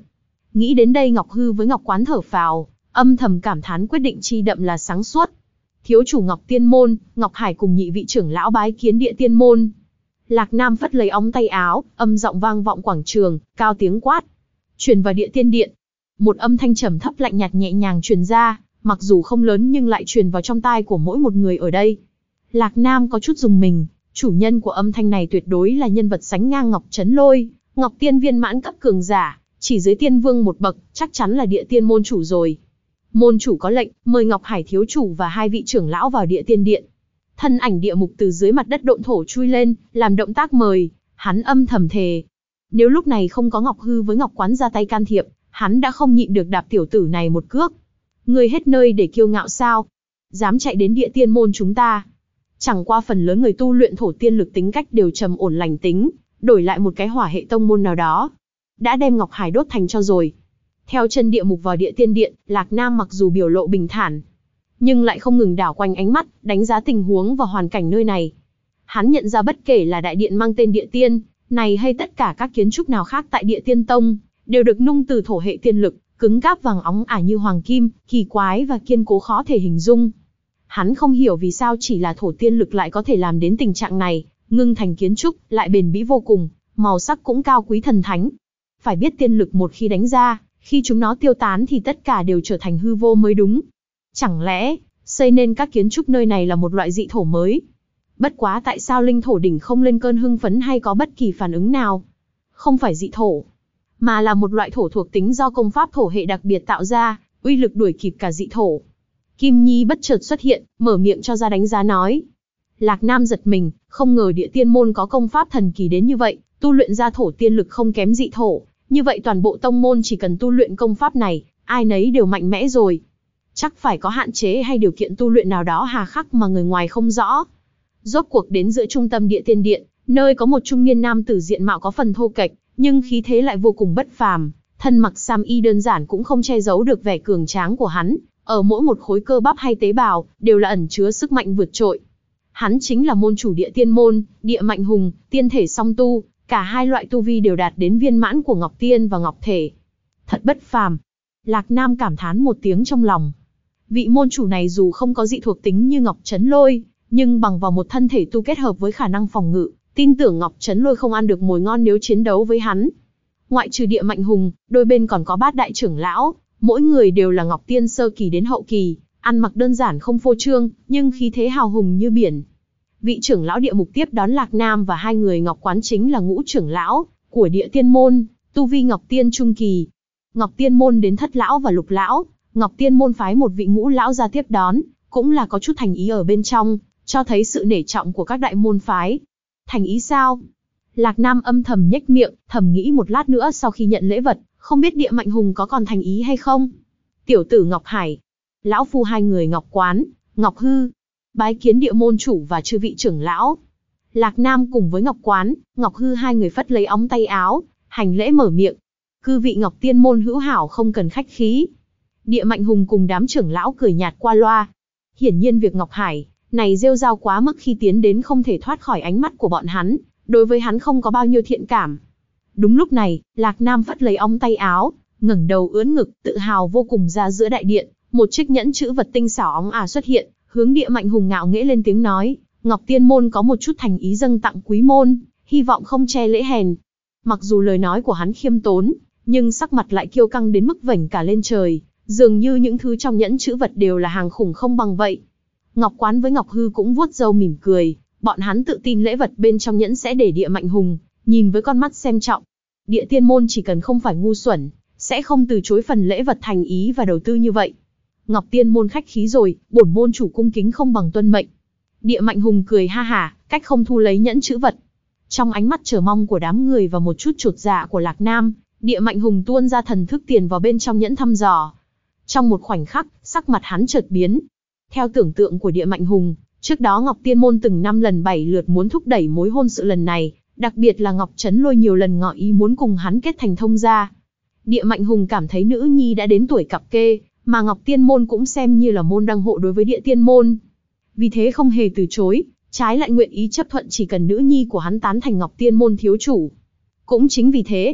Nghĩ đến đây Ngọc Hư với Ngọc Quán thở phào, âm thầm cảm thán quyết định chi đậm là sáng suốt. Thiếu chủ Ngọc Tiên Môn, Ngọc Hải cùng nhị vị trưởng lão bái kiến Địa Tiên Môn. Lạc Nam phất lấy ống tay áo, âm giọng vang vọng quảng trường, cao tiếng quát. Truyền vào Địa Tiên Điện. Một âm thanh trầm thấp lạnh nhạt nhẹ nhàng truyền ra, mặc dù không lớn nhưng lại truyền vào trong tai của mỗi một người ở đây. Lạc Nam có chút rùng mình, chủ nhân của âm thanh này tuyệt đối là nhân vật sánh ngang Ngọc Chấn Lôi, Ngọc Tiên viên mãn cấp cường giả, chỉ dưới Tiên Vương một bậc, chắc chắn là Địa Tiên môn chủ rồi. Môn chủ có lệnh, mời Ngọc Hải thiếu chủ và hai vị trưởng lão vào Địa Tiên Điện. Thân ảnh địa mục từ dưới mặt đất độn thổ chui lên, làm động tác mời, hắn âm thầm thề. Nếu lúc này không có Ngọc Hư với Ngọc Quán ra tay can thiệp, hắn đã không nhịn được đạp tiểu tử này một cước. Ngươi hết nơi để kiêu ngạo sao? Dám chạy đến Địa Tiên môn chúng ta? Chẳng qua phần lớn người tu luyện thổ tiên lực tính cách đều trầm ổn lành tính, đổi lại một cái hỏa hệ tông môn nào đó, đã đem Ngọc Hải đốt thành cho rồi. Theo chân địa mục vào Địa Tiên Điện, Lạc Nam mặc dù biểu lộ bình thản, nhưng lại không ngừng đảo quanh ánh mắt, đánh giá tình huống và hoàn cảnh nơi này. Hắn nhận ra bất kể là đại điện mang tên Địa Tiên này hay tất cả các kiến trúc nào khác tại Địa Tiên Tông, đều được nung từ thổ hệ tiên lực, cứng cáp vàng óng ả như hoàng kim, kỳ quái và kiên cố khó thể hình dung. Hắn không hiểu vì sao chỉ là thổ tiên lực lại có thể làm đến tình trạng này, ngưng thành kiến trúc, lại bền bỉ vô cùng, màu sắc cũng cao quý thần thánh. Phải biết tiên lực một khi đánh ra, khi chúng nó tiêu tán thì tất cả đều trở thành hư vô mới đúng. Chẳng lẽ, xây nên các kiến trúc nơi này là một loại dị thổ mới? Bất quá tại sao linh thổ đỉnh không lên cơn hưng phấn hay có bất kỳ phản ứng nào? Không phải dị thổ, mà là một loại thổ thuộc tính do công pháp thổ hệ đặc biệt tạo ra, uy lực đuổi kịp cả dị thổ. Kim Nhi bất chợt xuất hiện, mở miệng cho ra đánh giá nói. Lạc Nam giật mình, không ngờ Địa Tiên môn có công pháp thần kỳ đến như vậy, tu luyện ra thổ tiên lực không kém dị thổ. Như vậy toàn bộ tông môn chỉ cần tu luyện công pháp này, ai nấy đều mạnh mẽ rồi. Chắc phải có hạn chế hay điều kiện tu luyện nào đó hà khắc mà người ngoài không rõ. Rốt cuộc đến giữa trung tâm Địa Tiên Điện, nơi có một trung niên nam tử diện mạo có phần thô kệch, nhưng khí thế lại vô cùng bất phàm, thân mặc sam y đơn giản cũng không che giấu được vẻ cường tráng của hắn, ở mỗi một khối cơ bắp hay tế bào đều là ẩn chứa sức mạnh vượt trội. Hắn chính là môn chủ Địa Tiên môn, Địa Mạnh Hùng, tiên thể song tu, cả hai loại tu vi đều đạt đến viên mãn của Ngọc Tiên và Ngọc Thể. Thật bất phàm. Lạc Nam cảm thán một tiếng trong lòng. Vị môn chủ này dù không có dị thuộc tính như Ngọc Chấn Lôi, nhưng bằng vào một thân thể tu kết hợp với khả năng phòng ngự, tin tưởng Ngọc Chấn Lôi không ăn được mồi ngon nếu chiến đấu với hắn. Ngoại trừ Địa Mạnh Hùng, đôi bên còn có bát đại trưởng lão, mỗi người đều là Ngọc Tiên sơ kỳ đến hậu kỳ, ăn mặc đơn giản không phô trương, nhưng khí thế hào hùng như biển. Vị trưởng lão địa mục tiếp đón Lạc Nam và hai người Ngọc Quán chính là ngũ trưởng lão của Địa Tiên môn, tu vi Ngọc Tiên trung kỳ. Ngọc Tiên môn đến thất lão và lục lão, Ngọc Tiên môn phái một vị ngũ lão ra tiếp đón, cũng là có chút thành ý ở bên trong, cho thấy sự nể trọng của các đại môn phái. Thành ý sao? Lạc Nam âm thầm nhếch miệng, thầm nghĩ một lát nữa sau khi nhận lễ vật, không biết Địa Mạnh Hùng có còn thành ý hay không. Tiểu tử Ngọc Hải, lão phu hai người Ngọc Quán, Ngọc Hư, bái kiến Địa môn chủ và chư vị trưởng lão. Lạc Nam cùng với Ngọc Quán, Ngọc Hư hai người phất lấy ống tay áo, hành lễ mở miệng. Cư vị Ngọc Tiên môn hữu hảo không cần khách khí. Địa Mạnh Hùng cùng đám trưởng lão cười nhạt qua loa. Hiển nhiên việc Ngọc Hải này rêu rao quá mức khi tiến đến không thể thoát khỏi ánh mắt của bọn hắn, đối với hắn không có bao nhiêu thiện cảm. Đúng lúc này, Lạc Nam phất lấy ống tay áo, ngẩng đầu ưỡn ngực, tự hào vô cùng ra giữa đại điện, một chiếc nhẫn chữ vật tinh xảo óng ả xuất hiện, hướng Địa Mạnh Hùng ngạo nghễ lên tiếng nói, Ngọc Tiên môn có một chút thành ý dâng tặng quý môn, hy vọng không che lễ hèn. Mặc dù lời nói của hắn khiêm tốn, nhưng sắc mặt lại kiêu căng đến mức vểnh cả lên trời, dường như những thứ trong nhẫn chữ vật đều là hàng khủng không bằng vậy. Ngọc Quán với Ngọc Hư cũng vuốt râu mỉm cười, bọn hắn tự tin lễ vật bên trong nhẫn sẽ để Địa Mạnh Hùng nhìn với con mắt xem trọng. Địa Tiên môn chỉ cần không phải ngu xuẩn, sẽ không từ chối phần lễ vật thành ý và đầu tư như vậy. Ngọc Tiên môn khách khí rồi, bổn môn chủ cung kính không bằng tuân mệnh. Địa Mạnh Hùng cười ha hả, cách không thu lấy nhẫn chữ vật. Trong ánh mắt chờ mong của đám người và một chút chột dạ của Lạc Nam, Địa Mạnh Hùng tuôn ra thần thức tiền vào bên trong nhẫn thăm dò. Trong một khoảnh khắc, sắc mặt hắn chợt biến. Theo tưởng tượng của Địa Mạnh Hùng, trước đó Ngọc Tiên môn từng 5 lần 7 lượt muốn thúc đẩy mối hôn sự lần này, đặc biệt là Ngọc Chấn Lôi nhiều lần ngỏ ý muốn cùng hắn kết thành thông gia. Địa Mạnh Hùng cảm thấy nữ nhi đã đến tuổi cặp kê, mà Ngọc Tiên môn cũng xem như là môn đăng hộ đối với Địa Tiên môn. Vì thế không hề từ chối, trái lại nguyện ý chấp thuận chỉ cần nữ nhi của hắn tán thành Ngọc Tiên môn thiếu chủ. Cũng chính vì thế,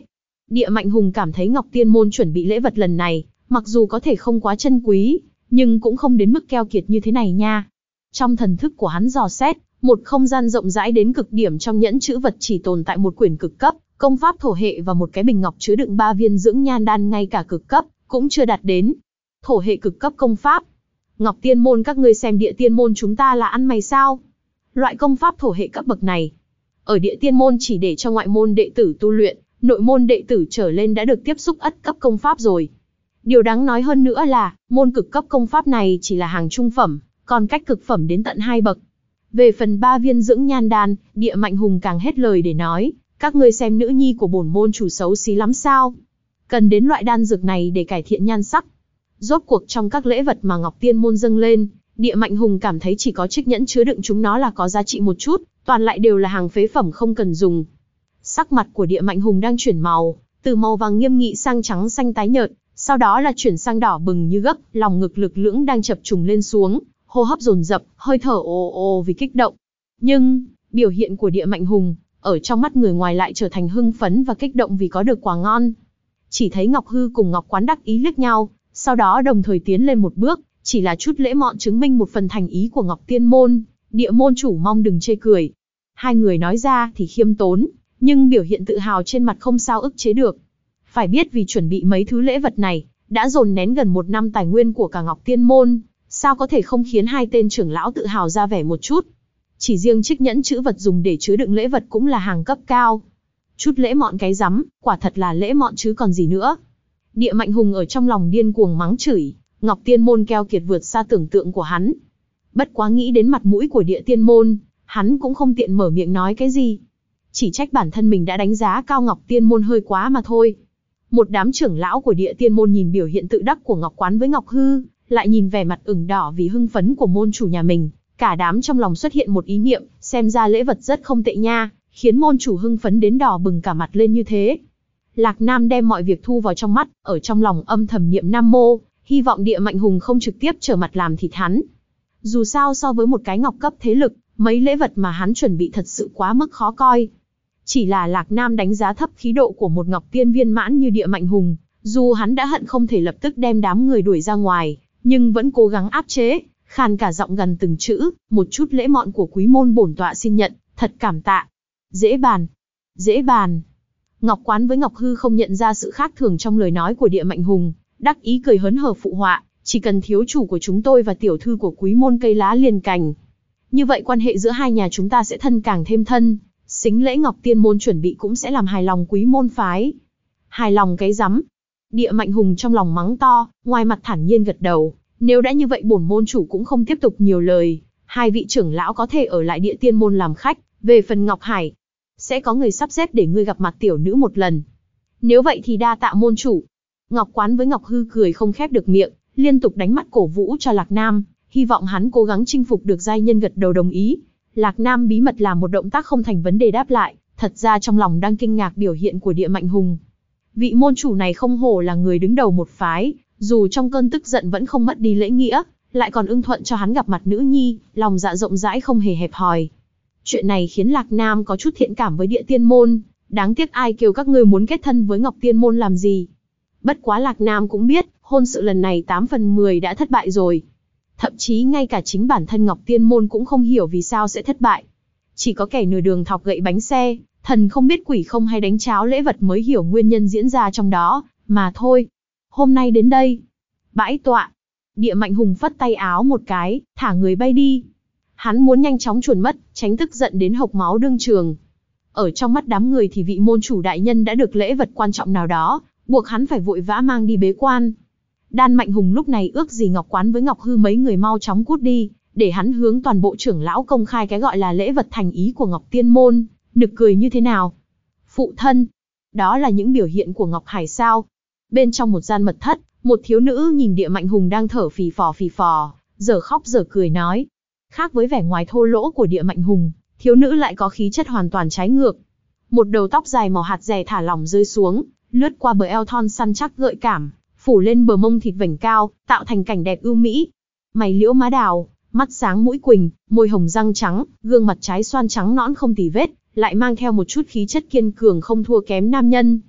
Địa Mạnh Hùng cảm thấy Ngọc Tiên Môn chuẩn bị lễ vật lần này, mặc dù có thể không quá chân quý, nhưng cũng không đến mức keo kiệt như thế này nha. Trong thần thức của hắn dò xét, một không gian rộng rãi đến cực điểm trong nhẫn chữ vật chỉ tồn tại một quyển cực cấp, công pháp thổ hệ và một cái bình ngọc chứa đựng 3 viên dưỡng nhan đan, ngay cả cực cấp cũng chưa đạt đến. Thổ hệ cực cấp công pháp. Ngọc Tiên Môn các ngươi xem Địa Tiên Môn chúng ta là ăn mày sao? Loại công pháp thổ hệ cấp bậc này, ở Địa Tiên Môn chỉ để cho ngoại môn đệ tử tu luyện, nội môn đệ tử trở lên đã được tiếp xúc ất cấp công pháp rồi. Điều đáng nói hơn nữa là, môn cực cấp công pháp này chỉ là hàng trung phẩm, còn cách cực phẩm đến tận 2 bậc. Về phần 3 viên dưỡng nhan đan, Địa Mạnh Hùng càng hết lời để nói, các ngươi xem nữ nhi của bổn môn chủ xấu xí lắm sao? Cần đến loại đan dược này để cải thiện nhan sắc. Rốt cuộc trong các lễ vật mà Ngọc Tiên Môn dâng lên, Địa Mạnh Hùng cảm thấy chỉ có chiếc nhẫn chứa đựng chúng nó là có giá trị một chút, toàn lại đều là hàng phế phẩm không cần dùng. Sắc mặt của Địa Mạnh Hùng đang chuyển màu, từ màu vàng nghiêm nghị sang trắng xanh tái nhợt, sau đó là chuyển sang đỏ bừng như gấc, lòng ngực lực lưỡng đang chập trùng lên xuống, hô hấp dồn dập, hơi thở ồ ồ vì kích động. Nhưng, biểu hiện của Địa Mạnh Hùng, ở trong mắt người ngoài lại trở thành hưng phấn và kích động vì có được quà ngon. Chỉ thấy Ngọc Hư cùng Ngọc Quán đắc ý liếc nhau, sau đó đồng thời tiến lên một bước, chỉ là chút lễ mọn chứng minh một phần thành ý của Ngọc Tiên Môn, Địa môn chủ mong đừng chê cười. Hai người nói ra thì khiêm tốn, nhưng biểu hiện tự hào trên mặt không sao ức chế được. Phải biết vì chuẩn bị mấy thứ lễ vật này, đã dồn nén gần 1 năm tài nguyên của cả Ngọc Tiên Môn, sao có thể không khiến hai tên trưởng lão tự hào ra vẻ một chút. Chỉ riêng chiếc nhẫn chữ vật dùng để chứa đựng lễ vật cũng là hàng cấp cao. Chút lễ mọn cái rắm, quả thật là lễ mọn chứ còn gì nữa. Địa Mạnh Hùng ở trong lòng điên cuồng mắng chửi, Ngọc Tiên Môn keo kiệt vượt xa tưởng tượng của hắn. Bất quá nghĩ đến mặt mũi của Địa Tiên Môn, hắn cũng không tiện mở miệng nói cái gì. Chỉ trách bản thân mình đã đánh giá cao Ngọc Tiên Môn hơi quá mà thôi. Một đám trưởng lão của Địa Tiên Môn nhìn biểu hiện tự đắc của Ngọc Quán với Ngọc Hư, lại nhìn vẻ mặt ửng đỏ vì hưng phấn của môn chủ nhà mình, cả đám trong lòng xuất hiện một ý niệm, xem ra lễ vật rất không tệ nha, khiến môn chủ hưng phấn đến đỏ bừng cả mặt lên như thế. Lạc Nam đem mọi việc thu vào trong mắt, ở trong lòng âm thầm niệm Nam Mô, hy vọng Địa Mạnh Hùng không trực tiếp trở mặt làm thịt hắn. Dù sao so với một cái ngọc cấp thế lực, mấy lễ vật mà hắn chuẩn bị thật sự quá mức khó coi. Chỉ là Lạc Nam đánh giá thấp khí độ của một ngọc tiên viên mãn như Địa Mạnh Hùng, dù hắn đã hận không thể lập tức đem đám người đuổi ra ngoài, nhưng vẫn cố gắng áp chế, khàn cả giọng gần từng chữ, một chút lễ mọn của quý môn bổn tọa xin nhận, thật cảm tạ. Dễ bàn, dễ bàn. Ngọc Quán với Ngọc Hư không nhận ra sự khác thường trong lời nói của Địa Mạnh Hùng, đắc ý cười hớn hở phụ họa, chỉ cần thiếu chủ của chúng tôi và tiểu thư của quý môn cây lá liền cành. Như vậy quan hệ giữa hai nhà chúng ta sẽ thân càng thêm thân, sính lễ Ngọc Tiên Môn chuẩn bị cũng sẽ làm hài lòng quý môn phái. Hài lòng cái rắm. Địa Mạnh Hùng trong lòng mắng to, ngoài mặt thản nhiên gật đầu, nếu đã như vậy bổn môn chủ cũng không tiếp tục nhiều lời, hai vị trưởng lão có thể ở lại Địa Tiên Môn làm khách, về phần Ngọc Hải, sẽ có người sắp xếp để ngươi gặp mặt tiểu nữ một lần. Nếu vậy thì đa tạ môn chủ. Ngọc Quán với Ngọc Hư cười không khép được miệng, liên tục đánh mắt cổ vũ cho Lạc Nam, hy vọng hắn cố gắng chinh phục được giai nhân, gật đầu đồng ý. Lạc Nam bí mật làm một động tác không thành vấn đề đáp lại, thật ra trong lòng đang kinh ngạc biểu hiện của Địa Mạnh Hùng. Vị môn chủ này không hổ là người đứng đầu một phái, dù trong cơn tức giận vẫn không mất đi lễ nghĩa, lại còn ưng thuận cho hắn gặp mặt nữ nhi, lòng dạ rộng rãi không hề hẹp hòi. Chuyện này khiến Lạc Nam có chút thiện cảm với Địa Tiên Môn, đáng tiếc ai kêu các ngươi muốn kết thân với Ngọc Tiên Môn làm gì. Bất quá Lạc Nam cũng biết, hôn sự lần này 8 phần 10 đã thất bại rồi. Thậm chí ngay cả chính bản thân Ngọc Tiên Môn cũng không hiểu vì sao sẽ thất bại. Chỉ có kẻ nửa đường thọc gậy bánh xe, thần không biết quỷ không hay đánh cháo lễ vật mới hiểu nguyên nhân diễn ra trong đó, mà thôi. Hôm nay đến đây. Bãi tọa. Địa Mạnh Hùng phất tay áo một cái, thả người bay đi. Hắn muốn nhanh chóng chuồn mất, tránh tức giận đến hộc máu đương trường. Ở trong mắt đám người thì vị môn chủ đại nhân đã được lễ vật quan trọng nào đó, buộc hắn phải vội vã mang đi bế quan. Đan Mạnh Hùng lúc này ước gì Ngọc Quán với Ngọc Hư mấy người mau chóng cút đi, để hắn hướng toàn bộ trưởng lão công khai cái gọi là lễ vật thành ý của Ngọc Tiên Môn, nực cười như thế nào. Phụ thân, đó là những biểu hiện của Ngọc Hải sao? Bên trong một gian mật thất, một thiếu nữ nhìn Địa Mạnh Hùng đang thở phì phò, giờ khóc giờ cười nói. Khác với vẻ ngoài thô lỗ của Địa Mạnh Hùng, thiếu nữ lại có khí chất hoàn toàn trái ngược. Một đầu tóc dài màu hạt dẻ thả lỏng rơi xuống, lướt qua bờ eo thon săn chắc gợi cảm, phủ lên bờ mông thịt vành cao, tạo thành cảnh đẹp ưu mỹ. Mày liễu má đào, mắt sáng mũi quỳnh, môi hồng răng trắng, gương mặt trái xoan trắng nõn không tì vết, lại mang theo một chút khí chất kiên cường không thua kém nam nhân.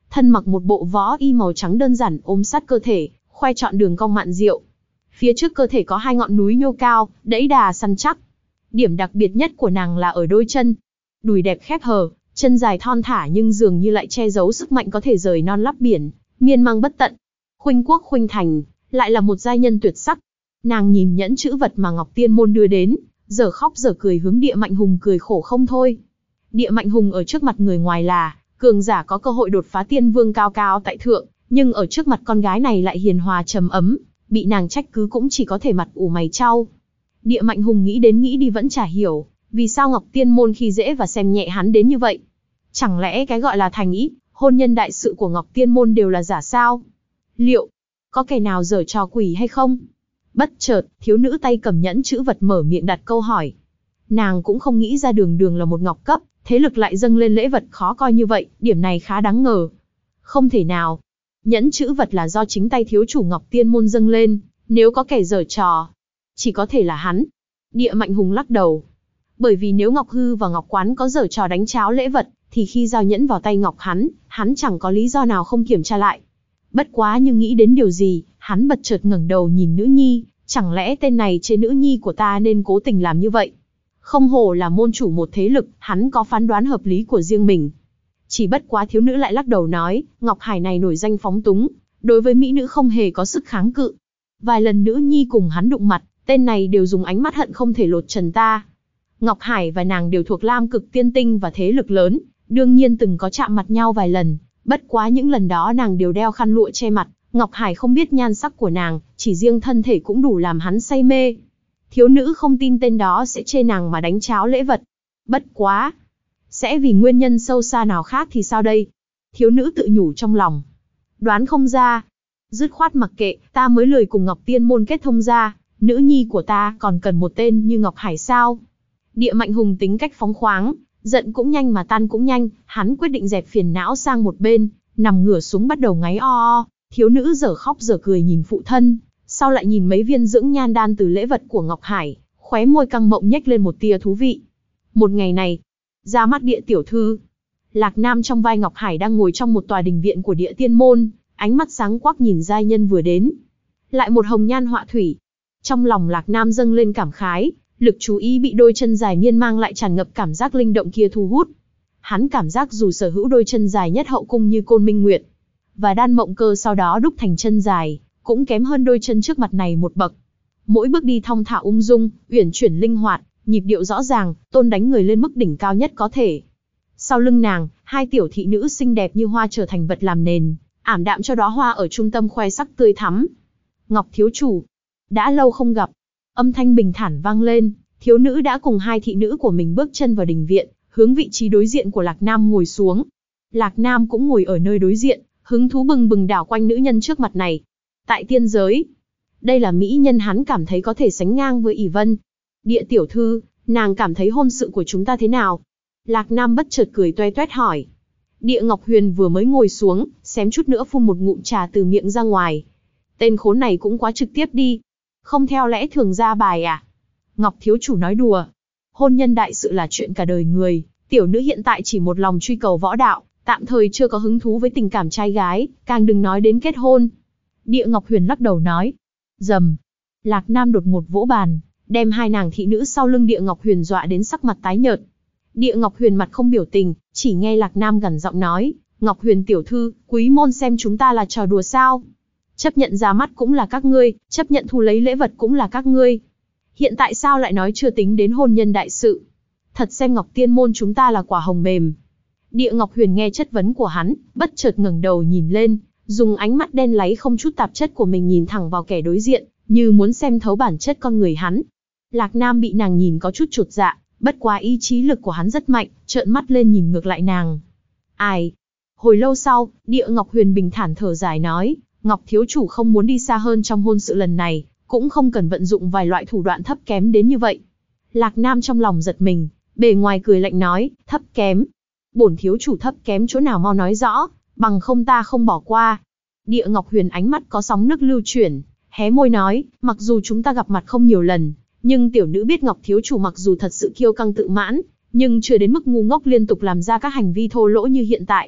thân mặc một bộ võ y màu trắng đơn giản ôm sát cơ thể, khoe trọn đường cong mạn diệu. Phía trước cơ thể có hai ngọn núi nhô cao, đẫy đà săn chắc. Điểm đặc biệt nhất của nàng là ở đôi chân. Đùi đẹp khép hờ, chân dài thon thả nhưng dường như lại che giấu sức mạnh có thể rời non lấp biển, miên mang bất tận. Khuynh quốc khuynh thành, lại là một giai nhân tuyệt sắc. Nàng nhìn nhẫn chữ vật mà Ngọc Tiên Môn đưa đến, giờ khóc giờ cười hướng Địa Mạnh Hùng cười khổ không thôi. Địa Mạnh Hùng ở trước mặt người ngoài là cường giả có cơ hội đột phá tiên vương cao cao tại thượng, nhưng ở trước mặt con gái này lại hiền hòa trầm ấm, bị nàng trách cứ cũng chỉ có thể mặt ủ mày chau. Địa Mạnh Hùng nghĩ đến nghĩ đi vẫn chả hiểu, vì sao Ngọc Tiên Môn khi dễ và xem nhẹ hắn đến như vậy. Chẳng lẽ cái gọi là thành ý, hôn nhân đại sự của Ngọc Tiên Môn đều là giả sao? Liệu có kẻ nào giở trò quỷ hay không? Bất chợt, thiếu nữ tay cầm nhẫn chữ vật mở miệng đặt câu hỏi. Nàng cũng không nghĩ ra đường đường là một ngọc cấp, thế lực lại dâng lên lễ vật khó coi như vậy, điểm này khá đáng ngờ. Không thể nào. Nhẫn chữ vật là do chính tay thiếu chủ Ngọc Tiên Môn dâng lên, nếu có kẻ giở trò, chỉ có thể là hắn. Địa Mạnh Hùng lắc đầu. Bởi vì nếu Ngọc Hư và Ngọc Quán có giở trò đánh cháo lễ vật, thì khi giao nhẫn vào tay Ngọc hắn chẳng có lý do nào không kiểm tra lại. Bất quá như nghĩ đến điều gì, hắn bật chợt ngẩng đầu nhìn nữ nhi, chẳng lẽ tên này chế nữ nhi của ta nên cố tình làm như vậy? Không hổ là môn chủ một thế lực, hắn có phán đoán hợp lý của riêng mình. Chỉ bất quá thiếu nữ lại lắc đầu nói, Ngọc Hải này nổi danh phóng túng, đối với mỹ nữ không hề có sức kháng cự. Vài lần nữ nhi cùng hắn đụng mặt, tên này đều dùng ánh mắt hận không thể lột trần ta. Ngọc Hải và nàng đều thuộc Lam Cực Tiên Tinh và thế lực lớn, đương nhiên từng có chạm mặt nhau vài lần, bất quá những lần đó nàng đều đeo khăn lụa che mặt, Ngọc Hải không biết nhan sắc của nàng, chỉ riêng thân thể cũng đủ làm hắn say mê. Thiếu nữ không tin tên đó sẽ chê nàng mà đánh cháo lễ vật. Bất quá, sẽ vì nguyên nhân sâu xa nào khác thì sao đây? Thiếu nữ tự nhủ trong lòng. Đoán không ra. Dứt khoát mặc kệ, ta mới lười cùng Ngọc Tiên Môn kết thông ra, nữ nhi của ta còn cần một tên như Ngọc Hải sao? Địa Mạnh Hùng tính cách phóng khoáng, giận cũng nhanh mà tan cũng nhanh, hắn quyết định dẹp phiền não sang một bên, nằm ngửa xuống bắt đầu ngáy o o. Thiếu nữ dở khóc dở cười nhìn phụ thân, sau lại nhìn mấy viên dưỡng nhan đan từ lễ vật của Ngọc Hải, khóe môi căng mộng nhếch lên một tia thú vị. Một ngày này, ra mắt Địa tiểu thư, Lạc Nam trong vai Ngọc Hải đang ngồi trong một tòa đình viện của Địa Tiên Môn, ánh mắt sáng quắc nhìn giai nhân vừa đến. Lại một hồng nhan họa thủy. Trong lòng Lạc Nam dâng lên cảm khái, lực chú ý bị đôi chân dài miên mang lại tràn ngập cảm giác linh động kia thu hút. Hắn cảm giác dù sở hữu đôi chân dài nhất hậu cung như Côn Minh Nguyệt, và Đan Mộng Cơ sau đó đúc thành chân dài, cũng kém hơn đôi chân trước mặt này một bậc. Mỗi bước đi thong thả ung dung, uyển chuyển linh hoạt, nhịp điệu rõ ràng, tôn đánh người lên mức đỉnh cao nhất có thể. Sau lưng nàng, hai tiểu thị nữ xinh đẹp như hoa trở thành vật làm nền, ảm đạm cho đóa hoa ở trung tâm khoe sắc tươi thắm. Ngọc thiếu chủ, đã lâu không gặp. Âm thanh bình thản vang lên, thiếu nữ đã cùng hai thị nữ của mình bước chân vào đình viện, hướng vị trí đối diện của Lạc Nam ngồi xuống. Lạc Nam cũng ngồi ở nơi đối diện, hứng thú bừng bừng đảo quanh nữ nhân trước mặt này. Tại tiên giới, đây là mỹ nhân hắn cảm thấy có thể sánh ngang với ỷ Vân. Địa tiểu thư, nàng cảm thấy hôn sự của chúng ta thế nào? Lạc Nam bất chợt cười toe toét hỏi. Địa Ngọc Huyền vừa mới ngồi xuống, xém chút nữa phun một ngụm trà từ miệng ra ngoài. Tên khốn này cũng quá trực tiếp đi. Không theo lẽ thường ra bài à? Ngọc thiếu chủ nói đùa. Hôn nhân đại sự là chuyện cả đời người, tiểu nữ hiện tại chỉ một lòng truy cầu võ đạo, tạm thời chưa có hứng thú với tình cảm trai gái, càng đừng nói đến kết hôn. Địa Ngọc Huyền lắc đầu nói. Rầm. Lạc Nam đột ngột vỗ bàn, đem hai nàng thị nữ sau lưng Địa Ngọc Huyền dọa đến sắc mặt tái nhợt. Địa Ngọc Huyền mặt không biểu tình, chỉ nghe Lạc Nam gằn giọng nói, Ngọc Huyền tiểu thư, quý môn xem chúng ta là trò đùa sao? Chấp nhận ra mắt cũng là các ngươi, chấp nhận thu lấy lễ vật cũng là các ngươi. Hiện tại sao lại nói chưa tính đến hôn nhân đại sự? Thật xem Ngọc Tiên Môn chúng ta là quả hồng mềm. Địa Ngọc Huyền nghe chất vấn của hắn, bất chợt ngẩng đầu nhìn lên, dùng ánh mắt đen láy không chút tạp chất của mình nhìn thẳng vào kẻ đối diện, như muốn xem thấu bản chất con người hắn. Lạc Nam bị nàng nhìn có chút chột dạ, bất quá ý chí lực của hắn rất mạnh, trợn mắt lên nhìn ngược lại nàng. Ai? Hồi lâu sau, Địa Ngọc Huyền bình thản thở dài nói, Ngọc thiếu chủ không muốn đi xa hơn trong hôn sự lần này, cũng không cần vận dụng vài loại thủ đoạn thấp kém đến như vậy. Lạc Nam trong lòng giật mình, bề ngoài cười lạnh nói, thấp kém. Bổn thiếu chủ thấp kém chỗ nào mau nói rõ, bằng không ta không bỏ qua. Địa Ngọc Huyền ánh mắt có sóng nước lưu chuyển, hé môi nói, mặc dù chúng ta gặp mặt không nhiều lần, nhưng tiểu nữ biết Ngọc thiếu chủ mặc dù thật sự kiêu căng tự mãn, nhưng chưa đến mức ngu ngốc liên tục làm ra các hành vi thô lỗ như hiện tại.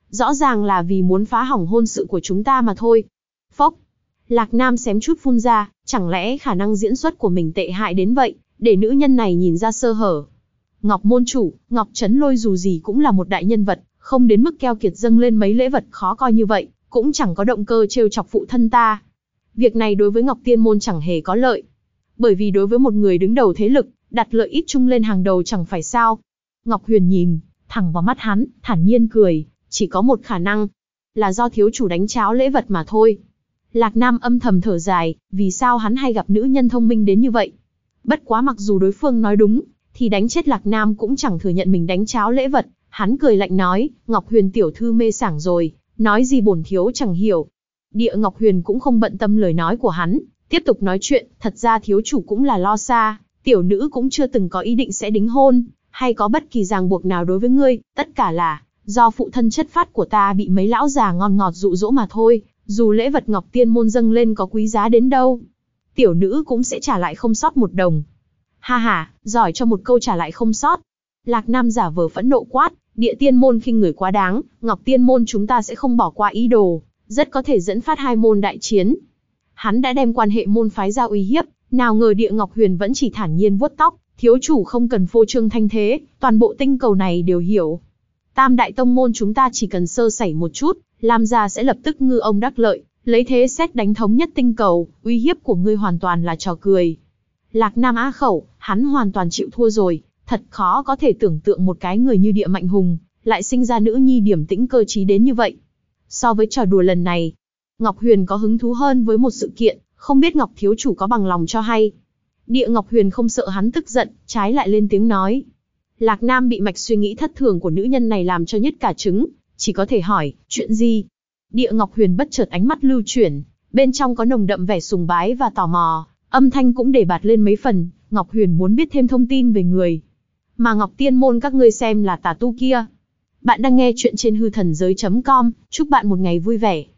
rõ ràng là vì muốn phá hỏng hôn sự của chúng ta mà thôi. Phốc. Lạc Nam xém chút phun ra, chẳng lẽ khả năng diễn xuất của mình tệ hại đến vậy, để nữ nhân này nhìn ra sơ hở. Ngọc môn chủ, Ngọc Trấn Lôi dù gì cũng là một đại nhân vật, không đến mức keo kiệt dâng lên mấy lễ vật khó coi như vậy, cũng chẳng có động cơ trêu chọc phụ thân ta. Việc này đối với Ngọc Tiên Môn chẳng hề có lợi. Bởi vì đối với một người đứng đầu thế lực, đặt lợi ích chung lên hàng đầu chẳng phải sao. Ngọc Huyền nhìn thẳng vào mắt hắn, thản nhiên cười, chỉ có một khả năng, là do thiếu chủ đánh cháo lễ vật mà thôi. Lạc Nam âm thầm thở dài, vì sao hắn hay gặp nữ nhân thông minh đến như vậy. Bất quá mặc dù đối phương nói đúng, thì đánh chết Lạc Nam cũng chẳng thừa nhận mình đánh cháo lễ vật. Hắn cười lạnh nói, Ngọc Huyền tiểu thư mê sảng rồi, nói gì bổn thiếu chẳng hiểu. Địa Ngọc Huyền cũng không bận tâm lời nói của hắn, tiếp tục nói chuyện, thật ra thiếu chủ cũng là lo xa, tiểu nữ cũng chưa từng có ý định sẽ đính hôn, hay có bất kỳ ràng buộc nào đối với ngươi, tất cả là do phụ thân chất phát của ta bị mấy lão già ngon ngọt dụ dỗ mà thôi, dù lễ vật Ngọc Tiên Môn dâng lên có quý giá đến đâu, tiểu nữ cũng sẽ trả lại không sót một đồng. Ha ha, giỏi cho một câu trả lại không sót. Lạc Nam giả vờ phẫn nộ quát, Địa Tiên Môn khinh người quá đáng, Ngọc Tiên Môn chúng ta sẽ không bỏ qua ý đồ, rất có thể dẫn phát hai môn đại chiến. Hắn đã đem quan hệ môn phái ra uy hiếp, nào ngờ Địa Ngọc Huyền vẫn chỉ thản nhiên vuốt tóc, thiếu chủ không cần phô trương thanh thế, toàn bộ tinh cầu này đều hiểu. Tam đại tông môn chúng ta chỉ cần sơ sẩy một chút, Lam gia sẽ lập tức ngư ông đắc lợi, lấy thế xét đánh thống nhất tinh cầu, uy hiếp của ngươi hoàn toàn là trò cười. Lạc Nam á khẩu, hắn hoàn toàn chịu thua rồi, thật khó có thể tưởng tượng một cái người như Địa Mạnh Hùng, lại sinh ra nữ nhi điểm tĩnh cơ trí đến như vậy. So với trò đùa lần này, Ngọc Huyền có hứng thú hơn với một sự kiện, không biết Ngọc thiếu chủ có bằng lòng cho hay. Địa Ngọc Huyền không sợ hắn tức giận, trái lại lên tiếng nói. Lạc Nam bị mạch suy nghĩ thất thường của nữ nhân này làm cho nhứt cả trứng, chỉ có thể hỏi, chuyện gì? Địa Ngọc Huyền bất chợt ánh mắt lưu chuyển, bên trong có nồng đậm vẻ sùng bái và tò mò, âm thanh cũng để bạt lên mấy phần, Ngọc Huyền muốn biết thêm thông tin về người mà Ngọc Tiên Môn các ngươi xem là tà tu kia. Bạn đang nghe chuyện trên hư thần giới.com, chúc bạn một ngày vui vẻ.